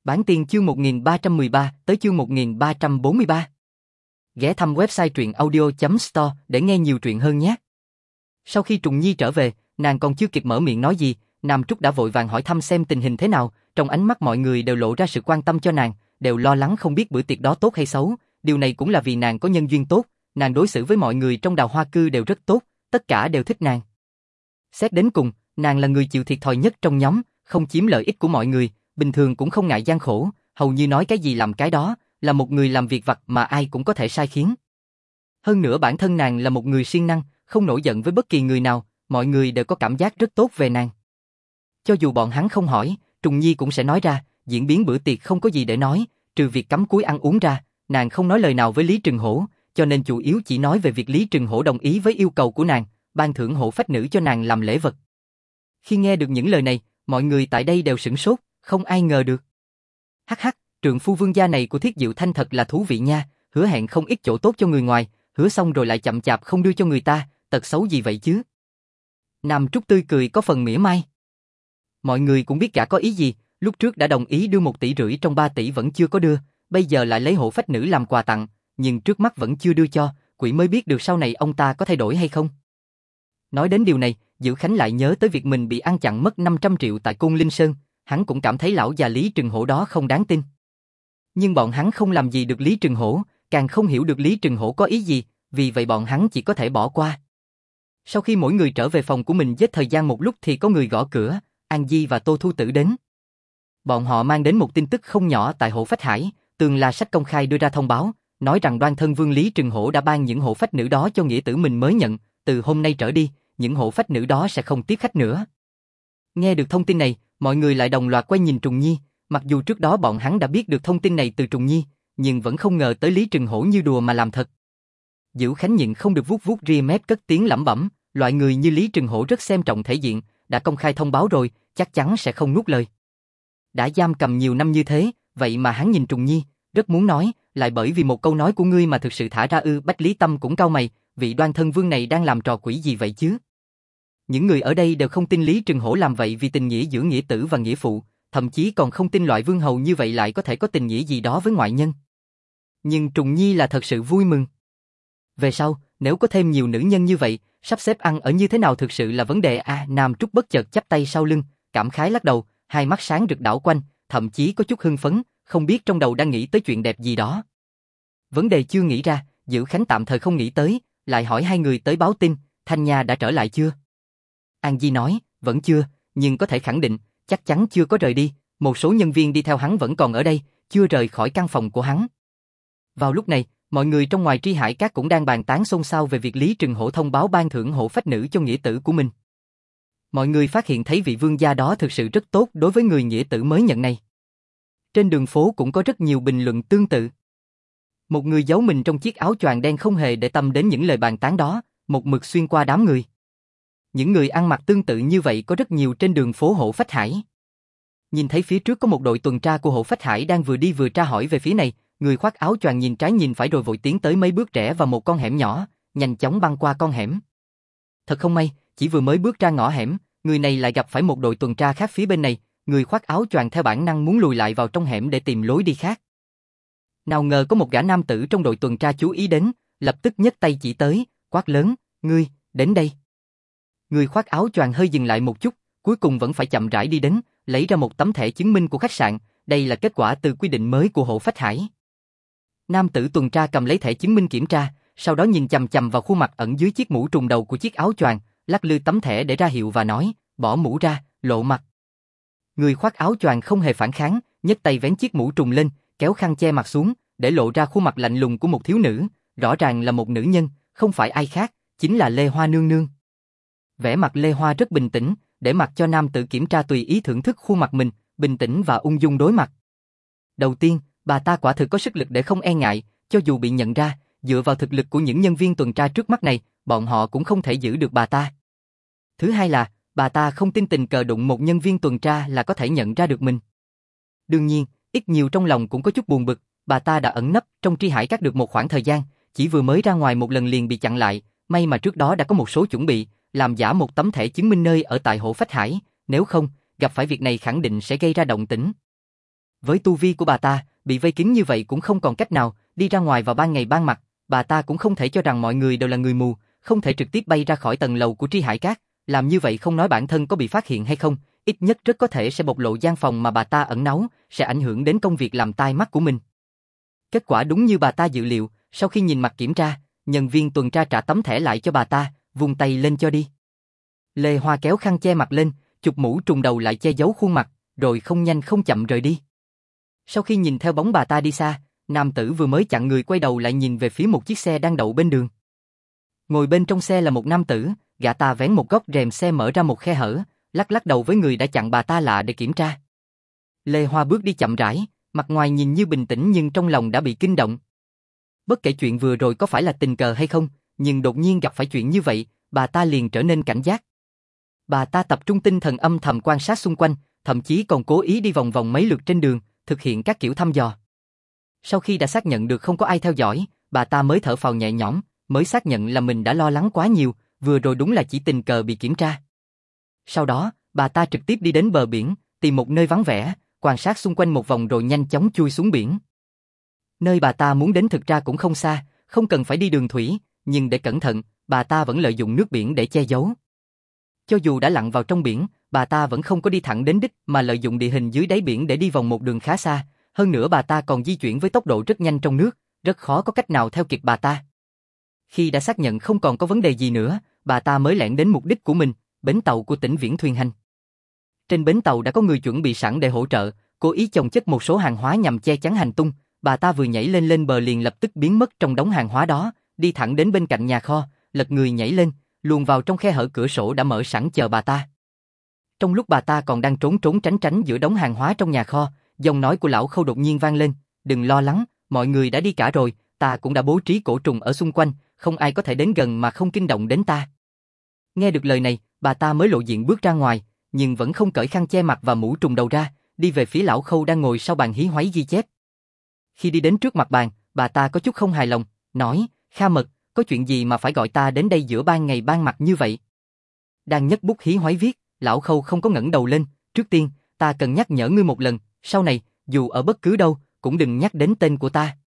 Bản tiên chương 1313 tới chương 1343. Ghé thăm website truyện audio.store để nghe nhiều truyện hơn nhé. Sau khi Trùng Nhi trở về, nàng còn chưa kịp mở miệng nói gì, Nam Trúc đã vội vàng hỏi thăm xem tình hình thế nào, trong ánh mắt mọi người đều lộ ra sự quan tâm cho nàng, đều lo lắng không biết bữa tiệc đó tốt hay xấu, điều này cũng là vì nàng có nhân duyên tốt, nàng đối xử với mọi người trong Đào Hoa Cư đều rất tốt, tất cả đều thích nàng. Xét đến cùng, nàng là người chịu thiệt thòi nhất trong nhóm, không chiếm lợi ích của mọi người, bình thường cũng không ngại gian khổ, hầu như nói cái gì làm cái đó, là một người làm việc vặt mà ai cũng có thể sai khiến. Hơn nữa bản thân nàng là một người siêng năng, không nổi giận với bất kỳ người nào, mọi người đều có cảm giác rất tốt về nàng. Cho dù bọn hắn không hỏi, Trùng Nhi cũng sẽ nói ra, diễn biến bữa tiệc không có gì để nói, trừ việc cắm cúi ăn uống ra, nàng không nói lời nào với Lý Trừng Hổ, cho nên chủ yếu chỉ nói về việc Lý Trừng Hổ đồng ý với yêu cầu của nàng, ban thưởng hổ phách nữ cho nàng làm lễ vật. Khi nghe được những lời này, mọi người tại đây đều sửng sốt, không ai ngờ được. Hắc hắc, trượng phu vương gia này của Thiết Diệu Thanh thật là thú vị nha, hứa hẹn không ít chỗ tốt cho người ngoài, hứa xong rồi lại chậm chạp không đưa cho người ta, tật xấu gì vậy chứ? Nam Trúc tươi cười có phần mỉa mai. Mọi người cũng biết gã có ý gì, lúc trước đã đồng ý đưa 1,5 tỷ trong 3 tỷ vẫn chưa có đưa, bây giờ lại lấy hộ phách nữ làm quà tặng, nhưng trước mắt vẫn chưa đưa cho, quỷ mới biết được sau này ông ta có thay đổi hay không. Nói đến điều này, Dữ Khánh lại nhớ tới việc mình bị ăn chặn mất 500 triệu tại Côn Linh Sơn, hắn cũng cảm thấy lão già Lý Trừng Hổ đó không đáng tin. Nhưng bọn hắn không làm gì được Lý Trừng Hổ, càng không hiểu được Lý Trừng Hổ có ý gì, vì vậy bọn hắn chỉ có thể bỏ qua. Sau khi mỗi người trở về phòng của mình giết thời gian một lúc thì có người gõ cửa, An Di và Tô Thu Tử đến. Bọn họ mang đến một tin tức không nhỏ tại Hổ Phách Hải, Tường La Sách công khai đưa ra thông báo, nói rằng Đoan Thân Vương Lý Trừng Hổ đã ban những hộ phách nữ đó cho nghĩa tử mình mới nhận, từ hôm nay trở đi, những hộ phách nữ đó sẽ không tiếp khách nữa. Nghe được thông tin này, mọi người lại đồng loạt quay nhìn Trùng Nhi, mặc dù trước đó bọn hắn đã biết được thông tin này từ Trùng Nhi, nhưng vẫn không ngờ tới Lý Trừng Hổ như đùa mà làm thật. Dữ Khánh nhịn không được vuốt vuốt ria mép cất tiếng lẩm bẩm, loại người như Lý Trừng Hổ rất xem trọng thể diện, đã công khai thông báo rồi, chắc chắn sẽ không nuốt lời. Đã giam cầm nhiều năm như thế, vậy mà hắn nhìn Trùng Nhi, rất muốn nói, lại bởi vì một câu nói của ngươi mà thực sự thả ra ư. Bách Lý Tâm cũng cau mày, vị Đoan Thân Vương này đang làm trò quỷ gì vậy chứ? Những người ở đây đều không tin Lý Trừng Hổ làm vậy vì tình nghĩa giữa nghĩa tử và nghĩa phụ, thậm chí còn không tin loại vương hầu như vậy lại có thể có tình nghĩa gì đó với ngoại nhân. Nhưng Trùng Nhi là thật sự vui mừng. Về sau, nếu có thêm nhiều nữ nhân như vậy, sắp xếp ăn ở như thế nào thực sự là vấn đề à. Nam Trúc bất chợt chắp tay sau lưng, cảm khái lắc đầu, hai mắt sáng rực đảo quanh, thậm chí có chút hưng phấn, không biết trong đầu đang nghĩ tới chuyện đẹp gì đó. Vấn đề chưa nghĩ ra, Dữ Khánh tạm thời không nghĩ tới, lại hỏi hai người tới báo tin, Thanh Nha đã trở lại chưa? An Di nói, vẫn chưa, nhưng có thể khẳng định, chắc chắn chưa có rời đi, một số nhân viên đi theo hắn vẫn còn ở đây, chưa rời khỏi căn phòng của hắn. Vào lúc này, mọi người trong ngoài Tri Hải Các cũng đang bàn tán xôn xao về việc Lý Trừng Hổ thông báo ban thưởng hộ phách nữ cho nghĩa tử của mình. Mọi người phát hiện thấy vị vương gia đó thực sự rất tốt đối với người nghĩa tử mới nhận này. Trên đường phố cũng có rất nhiều bình luận tương tự. Một người giấu mình trong chiếc áo choàng đen không hề để tâm đến những lời bàn tán đó, một mực xuyên qua đám người. Những người ăn mặc tương tự như vậy có rất nhiều trên đường phố Hổ Phách Hải. Nhìn thấy phía trước có một đội tuần tra của Hổ Phách Hải đang vừa đi vừa tra hỏi về phía này, người khoác áo choàng nhìn trái nhìn phải rồi vội tiến tới mấy bước rẽ vào một con hẻm nhỏ, nhanh chóng băng qua con hẻm. Thật không may, chỉ vừa mới bước ra ngõ hẻm, người này lại gặp phải một đội tuần tra khác phía bên này, người khoác áo choàng theo bản năng muốn lùi lại vào trong hẻm để tìm lối đi khác. Nào ngờ có một gã nam tử trong đội tuần tra chú ý đến, lập tức nhấc tay chỉ tới, quát lớn, ngươi, đến đây. Người khoác áo choàng hơi dừng lại một chút, cuối cùng vẫn phải chậm rãi đi đến, lấy ra một tấm thẻ chứng minh của khách sạn, đây là kết quả từ quy định mới của Hổ Phách Hải. Nam tử tuần tra cầm lấy thẻ chứng minh kiểm tra, sau đó nhìn chằm chằm vào khuôn mặt ẩn dưới chiếc mũ trùm đầu của chiếc áo choàng, lắc lư tấm thẻ để ra hiệu và nói, bỏ mũ ra, lộ mặt. Người khoác áo choàng không hề phản kháng, nhấc tay vén chiếc mũ trùm lên, kéo khăn che mặt xuống, để lộ ra khuôn mặt lạnh lùng của một thiếu nữ, rõ ràng là một nữ nhân, không phải ai khác, chính là Lê Hoa nương nương. Vẻ mặt Lê Hoa rất bình tĩnh, để mặc cho nam tử kiểm tra tùy ý thưởng thức khuôn mặt mình, bình tĩnh và ung dung đối mặt. Đầu tiên, bà ta quả thực có sức lực để không e ngại, cho dù bị nhận ra, dựa vào thực lực của những nhân viên tuần tra trước mắt này, bọn họ cũng không thể giữ được bà ta. Thứ hai là, bà ta không tin tình cờ đụng một nhân viên tuần tra là có thể nhận ra được mình. Đương nhiên, ít nhiều trong lòng cũng có chút buồn bực, bà ta đã ẩn nấp trong Tri Hải Các được một khoảng thời gian, chỉ vừa mới ra ngoài một lần liền bị chặn lại, may mà trước đó đã có một số chuẩn bị, làm giả một tấm thẻ chứng minh nơi ở tại Hổ Phách Hải, nếu không, gặp phải việc này khẳng định sẽ gây ra động tĩnh. Với tu vi của bà ta, bị vây kín như vậy cũng không còn cách nào, đi ra ngoài vào ban ngày ban mặt, bà ta cũng không thể cho rằng mọi người đều là người mù, không thể trực tiếp bay ra khỏi tầng lầu của Tri Hải Các, làm như vậy không nói bản thân có bị phát hiện hay không, ít nhất rất có thể sẽ bộc lộ gian phòng mà bà ta ẩn náu, sẽ ảnh hưởng đến công việc làm tai mắt của mình. Kết quả đúng như bà ta dự liệu, sau khi nhìn mặt kiểm tra, nhân viên tuần tra trả tấm thẻ lại cho bà ta, vung tay lên cho đi. Lê Hoa kéo khăn che mặt lên, chụp mũ trùm đầu lại che giấu khuôn mặt, rồi không nhanh không chậm rời đi. Sau khi nhìn theo bóng bà ta đi xa, nam tử vừa mới chặn người quay đầu lại nhìn về phía một chiếc xe đang đậu bên đường. Ngồi bên trong xe là một nam tử, gã ta vén một góc rèm xe mở ra một khe hở, lắc lắc đầu với người đã chặn bà ta lạ để kiểm tra. Lê Hoa bước đi chậm rãi, mặt ngoài nhìn như bình tĩnh nhưng trong lòng đã bị kinh động. Bất kể chuyện vừa rồi có phải là tình cờ hay không, nhưng đột nhiên gặp phải chuyện như vậy, bà ta liền trở nên cảnh giác. Bà ta tập trung tinh thần âm thầm quan sát xung quanh, thậm chí còn cố ý đi vòng vòng mấy lượt trên đường, thực hiện các kiểu thăm dò. Sau khi đã xác nhận được không có ai theo dõi, bà ta mới thở phào nhẹ nhõm, mới xác nhận là mình đã lo lắng quá nhiều, vừa rồi đúng là chỉ tình cờ bị kiểm tra. Sau đó, bà ta trực tiếp đi đến bờ biển, tìm một nơi vắng vẻ, quan sát xung quanh một vòng rồi nhanh chóng chui xuống biển. Nơi bà ta muốn đến thực ra cũng không xa, không cần phải đi đường thủy, nhưng để cẩn thận, bà ta vẫn lợi dụng nước biển để che giấu. Cho dù đã lặn vào trong biển, bà ta vẫn không có đi thẳng đến đích mà lợi dụng địa hình dưới đáy biển để đi vòng một đường khá xa, hơn nữa bà ta còn di chuyển với tốc độ rất nhanh trong nước, rất khó có cách nào theo kịp bà ta. Khi đã xác nhận không còn có vấn đề gì nữa, bà ta mới lẻn đến mục đích của mình, bến tàu của tỉnh Viễn Thuyền Hành. Trên bến tàu đã có người chuẩn bị sẵn để hỗ trợ, cố ý chồng chất một số hàng hóa nhằm che chắn hành tung, bà ta vừa nhảy lên bờ liền lập tức biến mất trong đống hàng hóa đó, đi thẳng đến bên cạnh nhà kho, lật người nhảy lên, luồn vào trong khe hở cửa sổ đã mở sẵn chờ bà ta. Trong lúc bà ta còn đang trốn tránh giữa đống hàng hóa trong nhà kho, giọng nói của lão Khâu đột nhiên vang lên, "Đừng lo lắng, mọi người đã đi cả rồi, ta cũng đã bố trí cổ trùng ở xung quanh, không ai có thể đến gần mà không kinh động đến ta." Nghe được lời này, bà ta mới lộ diện bước ra ngoài, nhưng vẫn không cởi khăn che mặt và mũ trùm đầu ra, đi về phía lão Khâu đang ngồi sau bàn hí hoáy ghi chép. Khi đi đến trước mặt bàn, bà ta có chút không hài lòng, nói, "Kha Mật, có chuyện gì mà phải gọi ta đến đây giữa ban ngày ban mặt như vậy?" Đang nhấc bút hí hoáy viết, lão Khâu không có ngẩng đầu lên, "Trước tiên, ta cần nhắc nhở ngươi một lần, sau này, dù ở bất cứ đâu, cũng đừng nhắc đến tên của ta."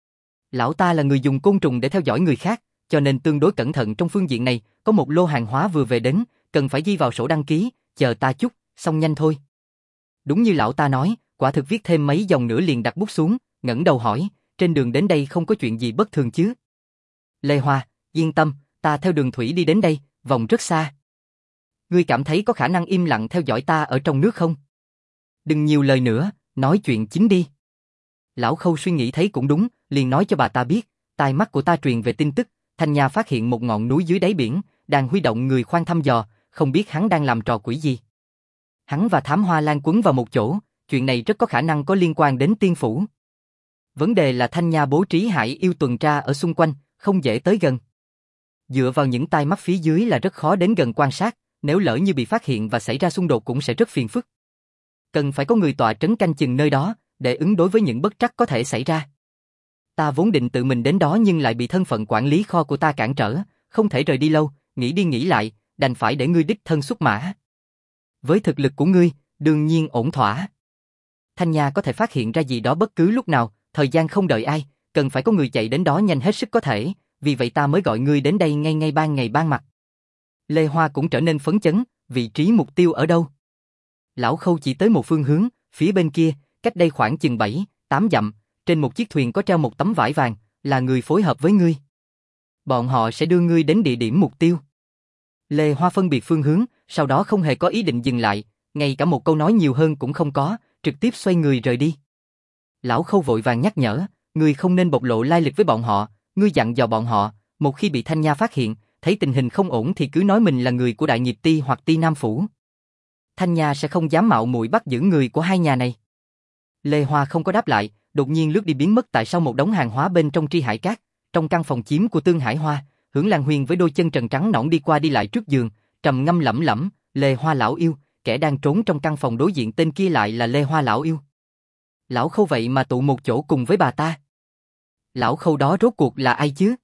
Lão ta là người dùng côn trùng để theo dõi người khác, cho nên tương đối cẩn thận trong phương diện này, có một lô hàng hóa vừa về đến, cần phải ghi vào sổ đăng ký, chờ ta chút, xong nhanh thôi. Đúng như lão ta nói, quả thực viết thêm mấy dòng nữa liền đặt bút xuống, ngẩng đầu hỏi, "Trên đường đến đây không có chuyện gì bất thường chứ?" "Lê Hoa, yên tâm, ta theo đường thủy đi đến đây, vòng rất xa. Ngươi cảm thấy có khả năng im lặng theo dõi ta ở trong nước không? Đừng nhiều lời nữa, nói chuyện chính đi." Lão Khâu suy nghĩ thấy cũng đúng, liền nói cho bà ta biết, tai mắt của ta truyền về tin tức, Thanh Nha phát hiện một ngọn núi dưới đáy biển, đang huy động người khoan thăm dò, không biết hắn đang làm trò quỷ gì. Hắn và Thám Hoa Lan quấn vào một chỗ, chuyện này rất có khả năng có liên quan đến Tiên Phủ. Vấn đề là Thanh Nha bố trí hải yêu tuần tra ở xung quanh, không dễ tới gần. Dựa vào những tai mắt phía dưới là rất khó đến gần quan sát, nếu lỡ như bị phát hiện và xảy ra xung đột cũng sẽ rất phiền phức. Cần phải có người tọa trấn canh chừng nơi đó, để ứng đối với những bất trắc có thể xảy ra. Ta vốn định tự mình đến đó nhưng lại bị thân phận quản lý kho của ta cản trở, không thể rời đi lâu, nghĩ đi nghĩ lại, đành phải để ngươi đích thân xuất mã. Với thực lực của ngươi, đương nhiên ổn thỏa. Thanh Nha có thể phát hiện ra gì đó bất cứ lúc nào, thời gian không đợi ai, cần phải có người chạy đến đó nhanh hết sức có thể, vì vậy ta mới gọi ngươi đến đây ngay ban ngày ban mặt. Lê Hoa cũng trở nên phấn chấn, vị trí mục tiêu ở đâu? Lão Khâu chỉ tới một phương hướng, phía bên kia, cách đây khoảng chừng 7-8 dặm, trên một chiếc thuyền có treo một tấm vải vàng, là người phối hợp với ngươi. Bọn họ sẽ đưa ngươi đến địa điểm mục tiêu. Lê Hoa phân biệt phương hướng, sau đó không hề có ý định dừng lại, ngay cả một câu nói nhiều hơn cũng không có, trực tiếp xoay người rời đi. Lão Khâu vội vàng nhắc nhở, ngươi không nên bộc lộ lai lịch với bọn họ, ngươi dặn dò bọn họ, một khi bị Thanh Nha phát hiện, thấy tình hình không ổn thì cứ nói mình là người của Đại Nghiệp Ti hoặc Ti Nam Phủ. Thanh Nha sẽ không dám mạo muội bắt giữ người của hai nhà này. Lê Hoa không có đáp lại, đột nhiên lướt đi biến mất tại sau một đống hàng hóa bên trong Tri Hải Các, trong căn phòng chiếm của Tương Hải Hoa. Hưởng Lan Huyền với đôi chân trần trắng nõn đi qua đi lại trước giường, trầm ngâm lẩm lẩm, Lê Hoa lão yêu, kẻ đang trốn trong căn phòng đối diện tên kia lại là Lê Hoa lão yêu. Lão Khâu vậy mà tụ một chỗ cùng với bà ta. Lão Khâu đó rốt cuộc là ai chứ?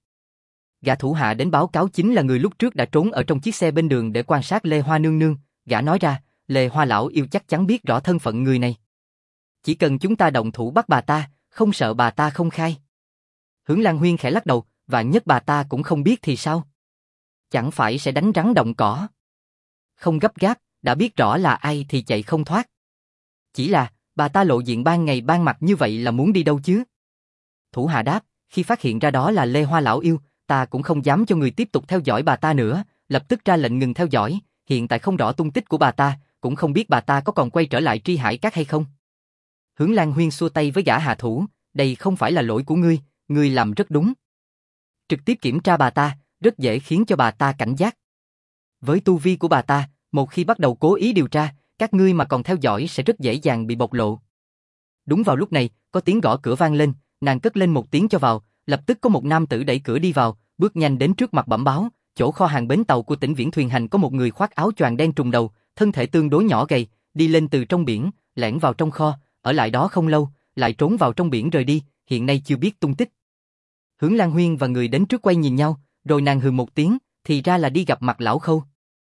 Gã thủ hạ đến báo cáo chính là người lúc trước đã trốn ở trong chiếc xe bên đường để quan sát Lê Hoa nương nương, gã nói ra, Lê Hoa lão yêu chắc chắn biết rõ thân phận người này. Chỉ cần chúng ta động thủ bắt bà ta, không sợ bà ta không khai. Hướng Lan Huyên khẽ lắc đầu, vạn nhất bà ta cũng không biết thì sao? Chẳng phải sẽ đánh rắn động cỏ. Không gấp gáp, đã biết rõ là ai thì chạy không thoát. Chỉ là, bà ta lộ diện ban ngày ban mặt như vậy là muốn đi đâu chứ? Thủ hạ đáp, khi phát hiện ra đó là Lê Hoa lão yêu, ta cũng không dám cho người tiếp tục theo dõi bà ta nữa, lập tức ra lệnh ngừng theo dõi, hiện tại không rõ tung tích của bà ta, cũng không biết bà ta có còn quay trở lại Tri Hải Các hay không. Hướng Lan Huyên xua tay với gã hạ thủ, đây không phải là lỗi của ngươi làm rất đúng. Trực tiếp kiểm tra bà ta, rất dễ khiến cho bà ta cảnh giác. Với tu vi của bà ta, một khi bắt đầu cố ý điều tra, các ngươi mà còn theo dõi sẽ rất dễ dàng bị bộc lộ. Đúng vào lúc này, có tiếng gõ cửa vang lên, nàng cất lên một tiếng cho vào, lập tức có một nam tử đẩy cửa đi vào, bước nhanh đến trước mặt bẩm báo, chỗ kho hàng bến tàu của tỉnh Viễn Thuyền Hành có một người khoác áo choàng đen trùng đầu, thân thể tương đối nhỏ gầy, đi lên từ trong biển, lẻn vào trong kho, ở lại đó không lâu, lại trốn vào trong biển rời đi, hiện nay chưa biết tung tích. Hướng Lan Huyên và người đến trước quay nhìn nhau, rồi nàng hừ một tiếng, thì ra là đi gặp mặt lão Khâu.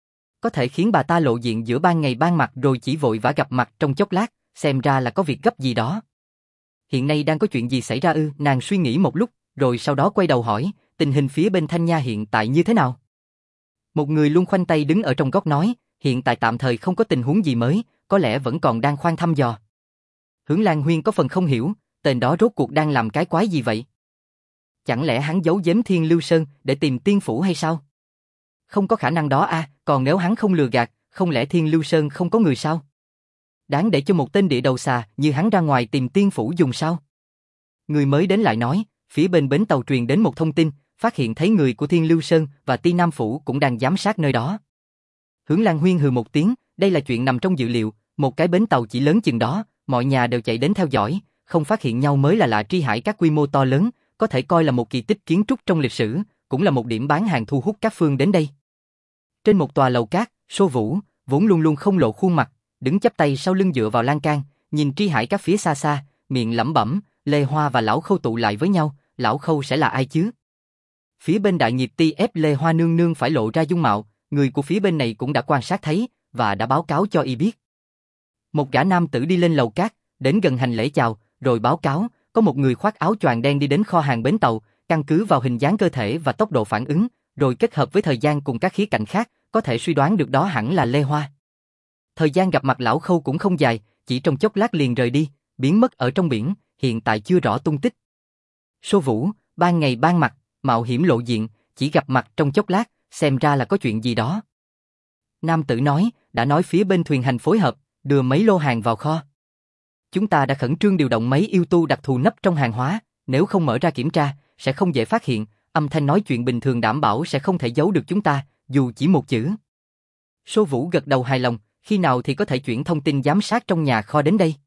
Có thể khiến bà ta lộ diện giữa ban ngày ban mặt rồi chỉ vội vã gặp mặt trong chốc lát, xem ra là có việc gấp gì đó. Hiện nay đang có chuyện gì xảy ra ư? Nàng suy nghĩ một lúc, rồi sau đó quay đầu hỏi, tình hình phía bên Thanh Nha hiện tại như thế nào? Một người luôn khoanh tay đứng ở trong góc nói, hiện tại tạm thời không có tình huống gì mới, có lẽ vẫn còn đang khoan thăm dò. Hướng Lan Huyên có phần không hiểu, tên đó rốt cuộc đang làm cái quái gì vậy? Chẳng lẽ hắn giấu giếm Thiên Lưu Sơn để tìm tiên phủ hay sao? Không có khả năng đó à, còn nếu hắn không lừa gạt, không lẽ Thiên Lưu Sơn không có người sao? Đáng để cho một tên địa đầu xà như hắn ra ngoài tìm tiên phủ dùng sao? Người mới đến lại nói, phía bên bến tàu truyền đến một thông tin, phát hiện thấy người của Thiên Lưu Sơn và Ti Nam Phủ cũng đang giám sát nơi đó. Hướng Lan Huyên hừ một tiếng, đây là chuyện nằm trong dự liệu, một cái bến tàu chỉ lớn chừng đó, mọi nhà đều chạy đến theo dõi, không phát hiện nhau mới là lạ. Tri Hải Các quy mô to lớn, có thể coi là một kỳ tích kiến trúc trong lịch sử, cũng là một điểm bán hàng thu hút các phương đến đây. Trên một tòa lầu cát, Sô Vũ, vốn luôn luôn không lộ khuôn mặt, đứng chắp tay sau lưng dựa vào lan can, nhìn Tri Hải Các phía xa xa, miệng lẩm bẩm, Lê Hoa và lão Khâu tụ lại với nhau, lão Khâu sẽ là ai chứ? Phía bên đại nghiệp ti ép Lê Hoa nương nương phải lộ ra dung mạo, người của phía bên này cũng đã quan sát thấy, và đã báo cáo cho y biết. Một gã nam tử đi lên lầu cát, đến gần hành lễ chào, rồi báo cáo, có một người khoác áo choàng đen đi đến kho hàng bến tàu, căn cứ vào hình dáng cơ thể và tốc độ phản ứng, rồi kết hợp với thời gian cùng các khía cạnh khác, có thể suy đoán được đó hẳn là Lê Hoa. Thời gian gặp mặt lão Khâu cũng không dài, chỉ trong chốc lát liền rời đi, biến mất ở trong biển, hiện tại chưa rõ tung tích. Sô Vũ, ban ngày ban mặt, mạo hiểm lộ diện, chỉ gặp mặt trong chốc lát, xem ra là có chuyện gì đó. Nam tử nói, đã nói phía bên thuyền hành phối hợp, đưa mấy lô hàng vào kho. Chúng ta đã khẩn trương điều động mấy yêu tu đặc thù nấp trong hàng hóa, nếu không mở ra kiểm tra, sẽ không dễ phát hiện, âm thanh nói chuyện bình thường đảm bảo sẽ không thể giấu được chúng ta, dù chỉ một chữ. Sô Vũ gật đầu hài lòng, khi nào thì có thể chuyển thông tin giám sát trong nhà kho đến đây?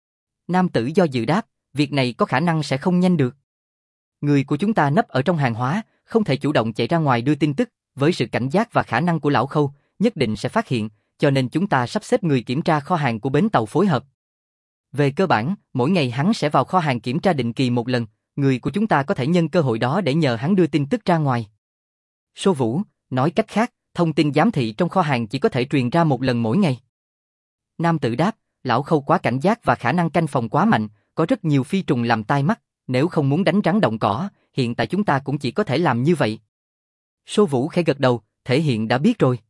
Nam tử do dự đáp, việc này có khả năng sẽ không nhanh được. Người của chúng ta nấp ở trong hàng hóa, không thể chủ động chạy ra ngoài đưa tin tức, với sự cảnh giác và khả năng của lão Khâu, nhất định sẽ phát hiện, cho nên chúng ta sắp xếp người kiểm tra kho hàng của bến tàu phối hợp. Về cơ bản, mỗi ngày hắn sẽ vào kho hàng kiểm tra định kỳ một lần, người của chúng ta có thể nhân cơ hội đó để nhờ hắn đưa tin tức ra ngoài. Sô Vũ, nói cách khác, thông tin giám thị trong kho hàng chỉ có thể truyền ra một lần mỗi ngày. Nam tử đáp, lão Khâu quá cảnh giác và khả năng canh phòng quá mạnh, có rất nhiều phi trùng làm tai mắt, nếu không muốn đánh rắn động cỏ, hiện tại chúng ta cũng chỉ có thể làm như vậy. Sô Vũ khẽ gật đầu, thể hiện đã biết rồi.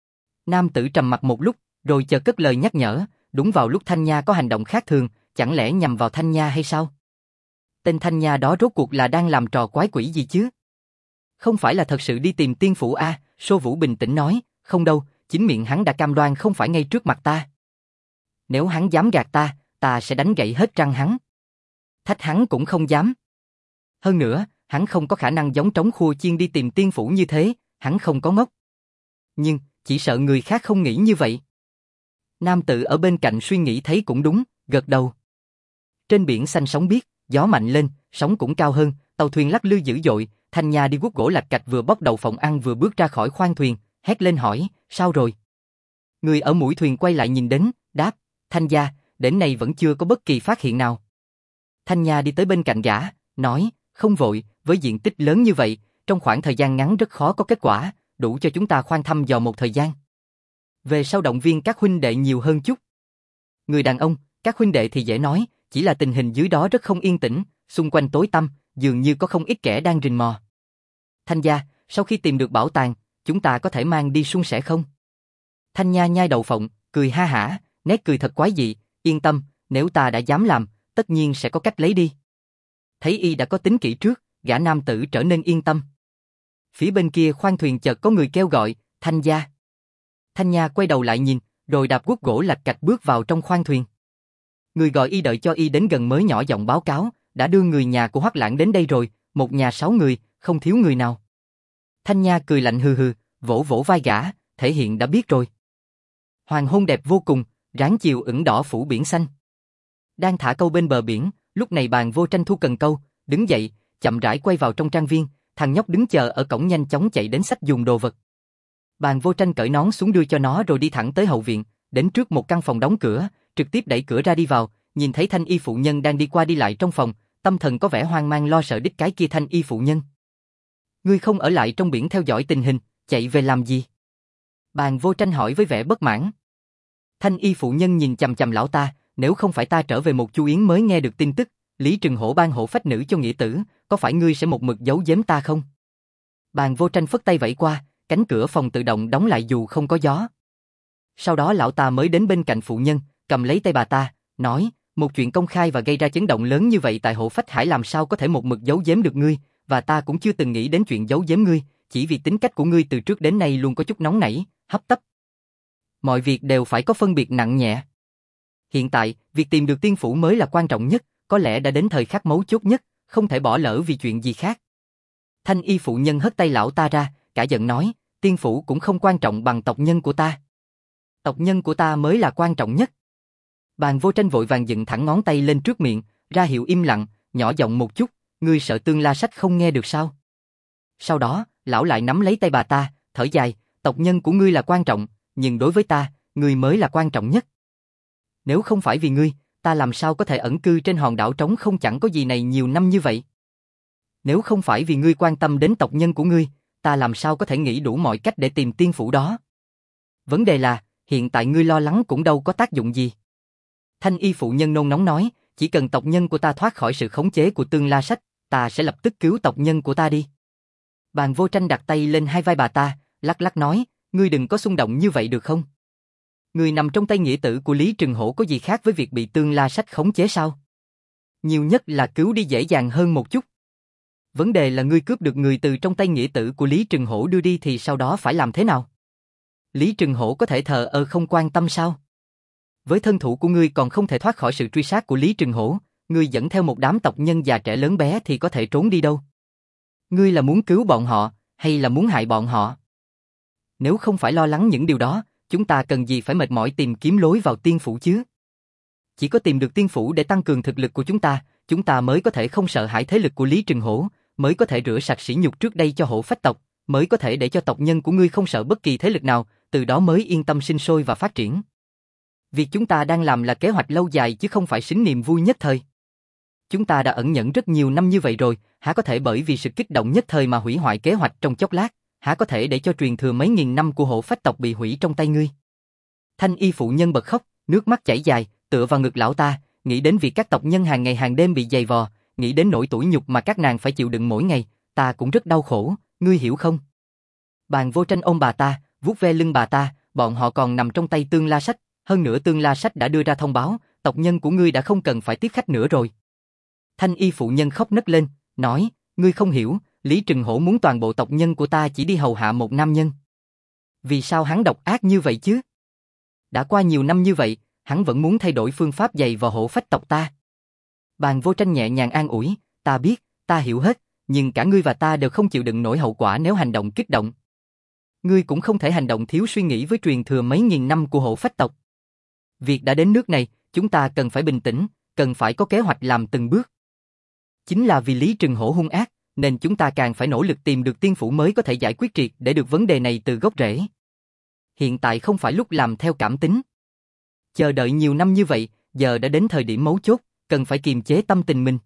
Nam tử trầm mặt một lúc, rồi chợt cất lời nhắc nhở, đúng vào lúc Thanh Nha có hành động khác thường, chẳng lẽ nhằm vào Thanh Nha hay sao? Tên Thanh Nha đó rốt cuộc là đang làm trò quái quỷ gì chứ? Không phải là thật sự đi tìm tiên phủ à? Sô Vũ bình tĩnh nói, không đâu, chính miệng hắn đã cam đoan không phải ngay trước mặt ta. Nếu hắn dám gạt ta, ta sẽ đánh gãy hết răng hắn. Thách hắn cũng không dám. Hơn nữa, hắn không có khả năng giống trống khua chiên đi tìm tiên phủ như thế, hắn không có ngốc. Nhưng, chỉ sợ người khác không nghĩ như vậy. Nam tử ở bên cạnh suy nghĩ thấy cũng đúng, gật đầu. Trên biển xanh sóng biếc, gió mạnh lên, sóng cũng cao hơn, tàu thuyền lắc lư dữ dội, Thanh Nha đi guốc gỗ lạch cạch vừa bóc đầu phòng ăn vừa bước ra khỏi khoang thuyền, hét lên hỏi, sao rồi? Người ở mũi thuyền quay lại nhìn đến, đáp, Thanh gia, đến nay vẫn chưa có bất kỳ phát hiện nào. Thanh Nha đi tới bên cạnh gã, nói, không vội, với diện tích lớn như vậy, trong khoảng thời gian ngắn rất khó có kết quả, đủ cho chúng ta khoan thăm dò một thời gian. Về sau động viên các huynh đệ nhiều hơn chút. Người đàn ông, Các huynh đệ thì dễ nói, chỉ là tình hình dưới đó rất không yên tĩnh, xung quanh tối tăm, dường như có không ít kẻ đang rình mò. Thanh gia, sau khi tìm được bảo tàng, chúng ta có thể mang đi suôn sẻ không? Thanh Nha nhai đậu phộng, cười ha hả, nét cười thật quái dị, yên tâm, nếu ta đã dám làm, tất nhiên sẽ có cách lấy đi. Thấy y đã có tính kỹ trước, gã nam tử trở nên yên tâm. Phía bên kia khoang thuyền chợt có người kêu gọi, Thanh gia. Thanh Nha quay đầu lại nhìn, rồi đạp guốc gỗ lạch cạch bước vào trong khoang thuyền. Người gọi y đợi cho y đến gần mới nhỏ giọng báo cáo, đã đưa người nhà của Hoắc Lãng đến đây rồi, một nhà 6 người, không thiếu người nào. Thanh Nha cười lạnh hừ hừ, vỗ vỗ vai gã, thể hiện đã biết rồi. Hoàng hôn đẹp vô cùng, ráng chiều ửng đỏ phủ biển xanh. Đang thả câu bên bờ biển, lúc này Bàn Vô Tranh thu cần câu, đứng dậy, chậm rãi quay vào trong trang viên, thằng nhóc đứng chờ ở cổng nhanh chóng chạy đến xách dùng đồ vật. Bàn Vô Tranh cởi nón xuống đưa cho nó rồi đi thẳng tới hậu viện, đến trước một căn phòng đóng cửa, trực tiếp đẩy cửa ra đi vào, nhìn thấy thanh y phụ nhân đang đi qua đi lại trong phòng, tâm thần có vẻ hoang mang lo sợ đích cái kia thanh y phụ nhân. Ngươi không ở lại trong biển theo dõi tình hình, chạy về làm gì? Bàn Vô Tranh hỏi với vẻ bất mãn. Thanh y phụ nhân nhìn chằm chằm lão ta, nếu không phải ta trở về một Chu Yến mới nghe được tin tức, Lý Trừng Hổ ban hộ phách nữ cho nghĩa tử, có phải ngươi sẽ một mực giấu giếm ta không? Bàn Vô Tranh phất tay vẫy qua, cánh cửa phòng tự động đóng lại dù không có gió. Sau đó lão ta mới đến bên cạnh phụ nhân, cầm lấy tay bà ta, nói, một chuyện công khai và gây ra chấn động lớn như vậy tại hộ phách Hải làm sao có thể một mực giấu giếm được ngươi, và ta cũng chưa từng nghĩ đến chuyện giấu giếm ngươi, chỉ vì tính cách của ngươi từ trước đến nay luôn có chút nóng nảy, hấp tấp. Mọi việc đều phải có phân biệt nặng nhẹ. Hiện tại, việc tìm được tiên phủ mới là quan trọng nhất, có lẽ đã đến thời khắc mấu chốt nhất, không thể bỏ lỡ vì chuyện gì khác. Thanh y phụ nhân hất tay lão ta ra, cả giận nói, tiên phủ cũng không quan trọng bằng tộc nhân của ta. Tộc nhân của ta mới là quan trọng nhất. Bàn Vô Tranh vội vàng dựng thẳng ngón tay lên trước miệng, ra hiệu im lặng, nhỏ giọng một chút, ngươi sợ Tương La Sách không nghe được sao? Sau đó, lão lại nắm lấy tay bà ta, thở dài, tộc nhân của ngươi là quan trọng, nhưng đối với ta, ngươi mới là quan trọng nhất. Nếu không phải vì ngươi, ta làm sao có thể ẩn cư trên hòn đảo trống không chẳng có gì này nhiều năm như vậy? Nếu không phải vì ngươi quan tâm đến tộc nhân của ngươi, ta làm sao có thể nghĩ đủ mọi cách để tìm tiên phủ đó? Vấn đề là, hiện tại ngươi lo lắng cũng đâu có tác dụng gì. Thanh y phụ nhân nôn nóng nói, chỉ cần tộc nhân của ta thoát khỏi sự khống chế của Tương La Sách, ta sẽ lập tức cứu tộc nhân của ta đi. Bàn Vô Tranh đặt tay lên hai vai bà ta, lắc lắc nói, ngươi đừng có xung động như vậy được không? Ngươi nằm trong tay nghĩa tử của Lý Trừng Hổ có gì khác với việc bị Tương La Sách khống chế sao? Nhiều nhất là cứu đi dễ dàng hơn một chút. Vấn đề là ngươi cướp được người từ trong tay nghĩa tử của Lý Trừng Hổ đưa đi thì sau đó phải làm thế nào? Lý Trừng Hổ có thể thờ ơ không quan tâm sao? Với thân thủ của ngươi còn không thể thoát khỏi sự truy sát của Lý Trừng Hổ, ngươi dẫn theo một đám tộc nhân già trẻ lớn bé thì có thể trốn đi đâu? Ngươi là muốn cứu bọn họ, hay là muốn hại bọn họ? Nếu không phải lo lắng những điều đó, chúng ta cần gì phải mệt mỏi tìm kiếm lối vào tiên phủ chứ? Chỉ có tìm được tiên phủ để tăng cường thực lực của chúng ta mới có thể không sợ hãi thế lực của Lý Trừng Hổ, mới có thể rửa sạch sỉ nhục trước đây cho Hổ phách tộc, mới có thể để cho tộc nhân của ngươi không sợ bất kỳ thế lực nào, từ đó mới yên tâm sinh sôi và phát triển. Việc chúng ta đang làm là kế hoạch lâu dài chứ không phải xính niềm vui nhất thời. Chúng ta đã ẩn nhẫn rất nhiều năm như vậy rồi, há có thể bởi vì sự kích động nhất thời mà hủy hoại kế hoạch trong chốc lát, há có thể để cho truyền thừa mấy nghìn năm của Hổ phách tộc bị hủy trong tay ngươi. Thanh y phụ nhân bật khóc, nước mắt chảy dài, tựa vào ngực lão ta, nghĩ đến việc các tộc nhân hàng ngày hàng đêm bị giày vò, nghĩ đến nỗi tủi nhục mà các nàng phải chịu đựng mỗi ngày, ta cũng rất đau khổ, ngươi hiểu không? Bàn Vô Tranh ôm bà ta, vuốt ve lưng bà ta, bọn họ còn nằm trong tay Tương La Sách, hơn nữa Tương La Sách đã đưa ra thông báo, tộc nhân của ngươi đã không cần phải tiếp khách nữa rồi. Thanh y phụ nhân khóc nấc lên, nói, ngươi không hiểu, Lý Trừng Hổ muốn toàn bộ tộc nhân của ta chỉ đi hầu hạ một nam nhân. Vì sao hắn độc ác như vậy chứ? Đã qua nhiều năm như vậy, hắn vẫn muốn thay đổi phương pháp dày vào Hổ phách tộc ta. Bàn Vô Tranh nhẹ nhàng an ủi, ta biết, ta hiểu hết, nhưng cả ngươi và ta đều không chịu đựng nổi hậu quả nếu hành động kích động. Ngươi cũng không thể hành động thiếu suy nghĩ với truyền thừa mấy nghìn năm của Hổ phách tộc. Việc đã đến nước này, chúng ta cần phải bình tĩnh, cần phải có kế hoạch làm từng bước. Chính là vì Lý Trừng Hổ hung ác, nên chúng ta càng phải nỗ lực tìm được tiên phủ mới có thể giải quyết triệt để được vấn đề này từ gốc rễ. Hiện tại không phải lúc làm theo cảm tính. Chờ đợi nhiều năm như vậy, giờ đã đến thời điểm mấu chốt, cần phải kiềm chế tâm tình mình.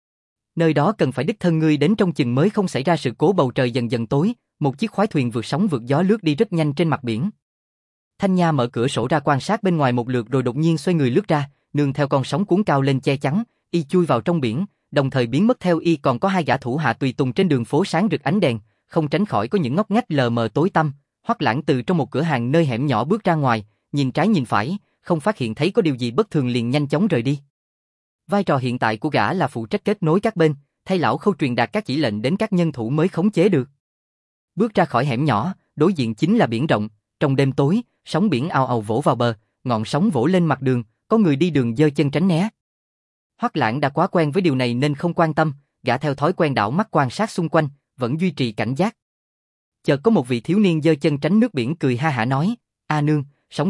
Nơi đó cần phải đích thân ngươi đến trong chừng mới không xảy ra sự cố bầu trời dần dần tối, một chiếc khoái thuyền vượt sóng vượt gió lướt đi rất nhanh trên mặt biển. Thanh Nha mở cửa sổ ra quan sát bên ngoài một lượt rồi đột nhiên xoay người lướt ra, nương theo con sóng cuốn cao lên che chắn, y chui vào trong biển, đồng thời biến mất theo y còn có hai gã thủ hạ tùy tùng trên đường phố sáng rực ánh đèn, không tránh khỏi có những ngóc ngách lờ mờ tối tăm. Hoắc Lãng từ trong một cửa hàng nơi hẻm nhỏ bước ra ngoài, nhìn trái nhìn phải, không phát hiện thấy có điều gì bất thường liền nhanh chóng rời đi. Vai trò hiện tại của gã là phụ trách kết nối các bên, thay lão Khâu truyền đạt các chỉ lệnh đến các nhân thủ mới khống chế được. Bước ra khỏi hẻm nhỏ, đối diện chính là biển rộng, trong đêm tối, sóng biển ào ào vỗ vào bờ, ngọn sóng vỗ lên mặt đường, có người đi đường giơ chân tránh né. Hoắc Lãng đã quá quen với điều này nên không quan tâm, gã theo thói quen đảo mắt quan sát xung quanh, vẫn duy trì cảnh giác. Chợt có một vị thiếu niên giơ chân tránh nước biển cười ha hả nói, "A nương, sóng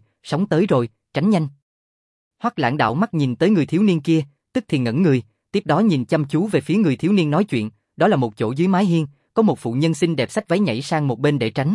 tới rồi, tránh nhanh." Hoắc Lãng đảo mắt nhìn tới người thiếu niên kia, tức thì ngẩn người, tiếp đó nhìn chăm chú về phía người thiếu niên nói chuyện, đó là một chỗ dưới mái hiên, có một phụ nhân xinh đẹp xách váy nhảy sang một bên để tránh.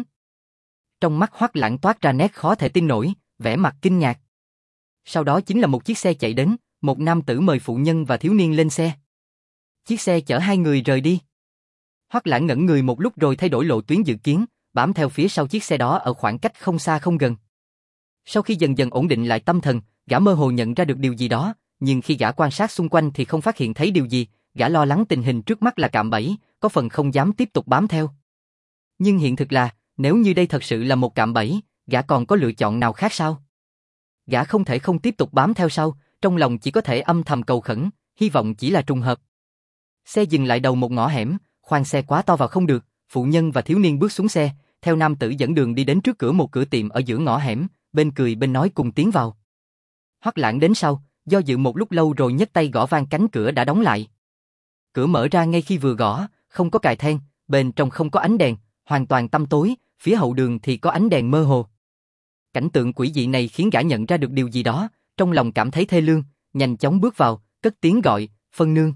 Trong mắt Hoắc Lãng toát ra nét khó thể tin nổi, vẻ mặt kinh ngạc. Sau đó chính là một chiếc xe chạy đến, một nam tử mời phụ nhân và thiếu niên lên xe. Chiếc xe chở hai người rời đi. Hoắc Lãng ngẩn người một lúc rồi thay đổi lộ tuyến dự kiến, bám theo phía sau chiếc xe đó ở khoảng cách không xa không gần. Sau khi dần dần ổn định lại tâm thần, gã mơ hồ nhận ra được điều gì đó, nhưng khi gã quan sát xung quanh thì không phát hiện thấy điều gì, gã lo lắng tình hình trước mắt là cạm bẫy, có phần không dám tiếp tục bám theo. Nhưng hiện thực là, nếu như đây thật sự là một cạm bẫy, gã còn có lựa chọn nào khác sao? Gã không thể không tiếp tục bám theo sau, trong lòng chỉ có thể âm thầm cầu khẩn, hy vọng chỉ là trùng hợp. Xe dừng lại đầu một ngõ hẻm, khoang xe quá to vào không được, phụ nhân và thiếu niên bước xuống xe, theo nam tử dẫn đường đi đến trước cửa một cửa tiệm ở giữa ngõ hẻm, bên cười bên nói cùng tiến vào. Hoắc Lãng đến sau, do dự một lúc lâu rồi nhấc tay gõ vang cánh cửa đã đóng lại. Cửa mở ra ngay khi vừa gõ, không có cài then, bên trong không có ánh đèn, hoàn toàn tăm tối, phía hậu đường thì có ánh đèn mơ hồ. Cảnh tượng quỷ dị này khiến gã nhận ra được điều gì đó, trong lòng cảm thấy thê lương, nhanh chóng bước vào, cất tiếng gọi, "Phân nương."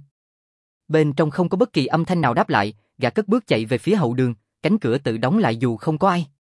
Bên trong không có bất kỳ âm thanh nào đáp lại, gã cất bước chạy về phía hậu đường, cánh cửa tự đóng lại dù không có ai.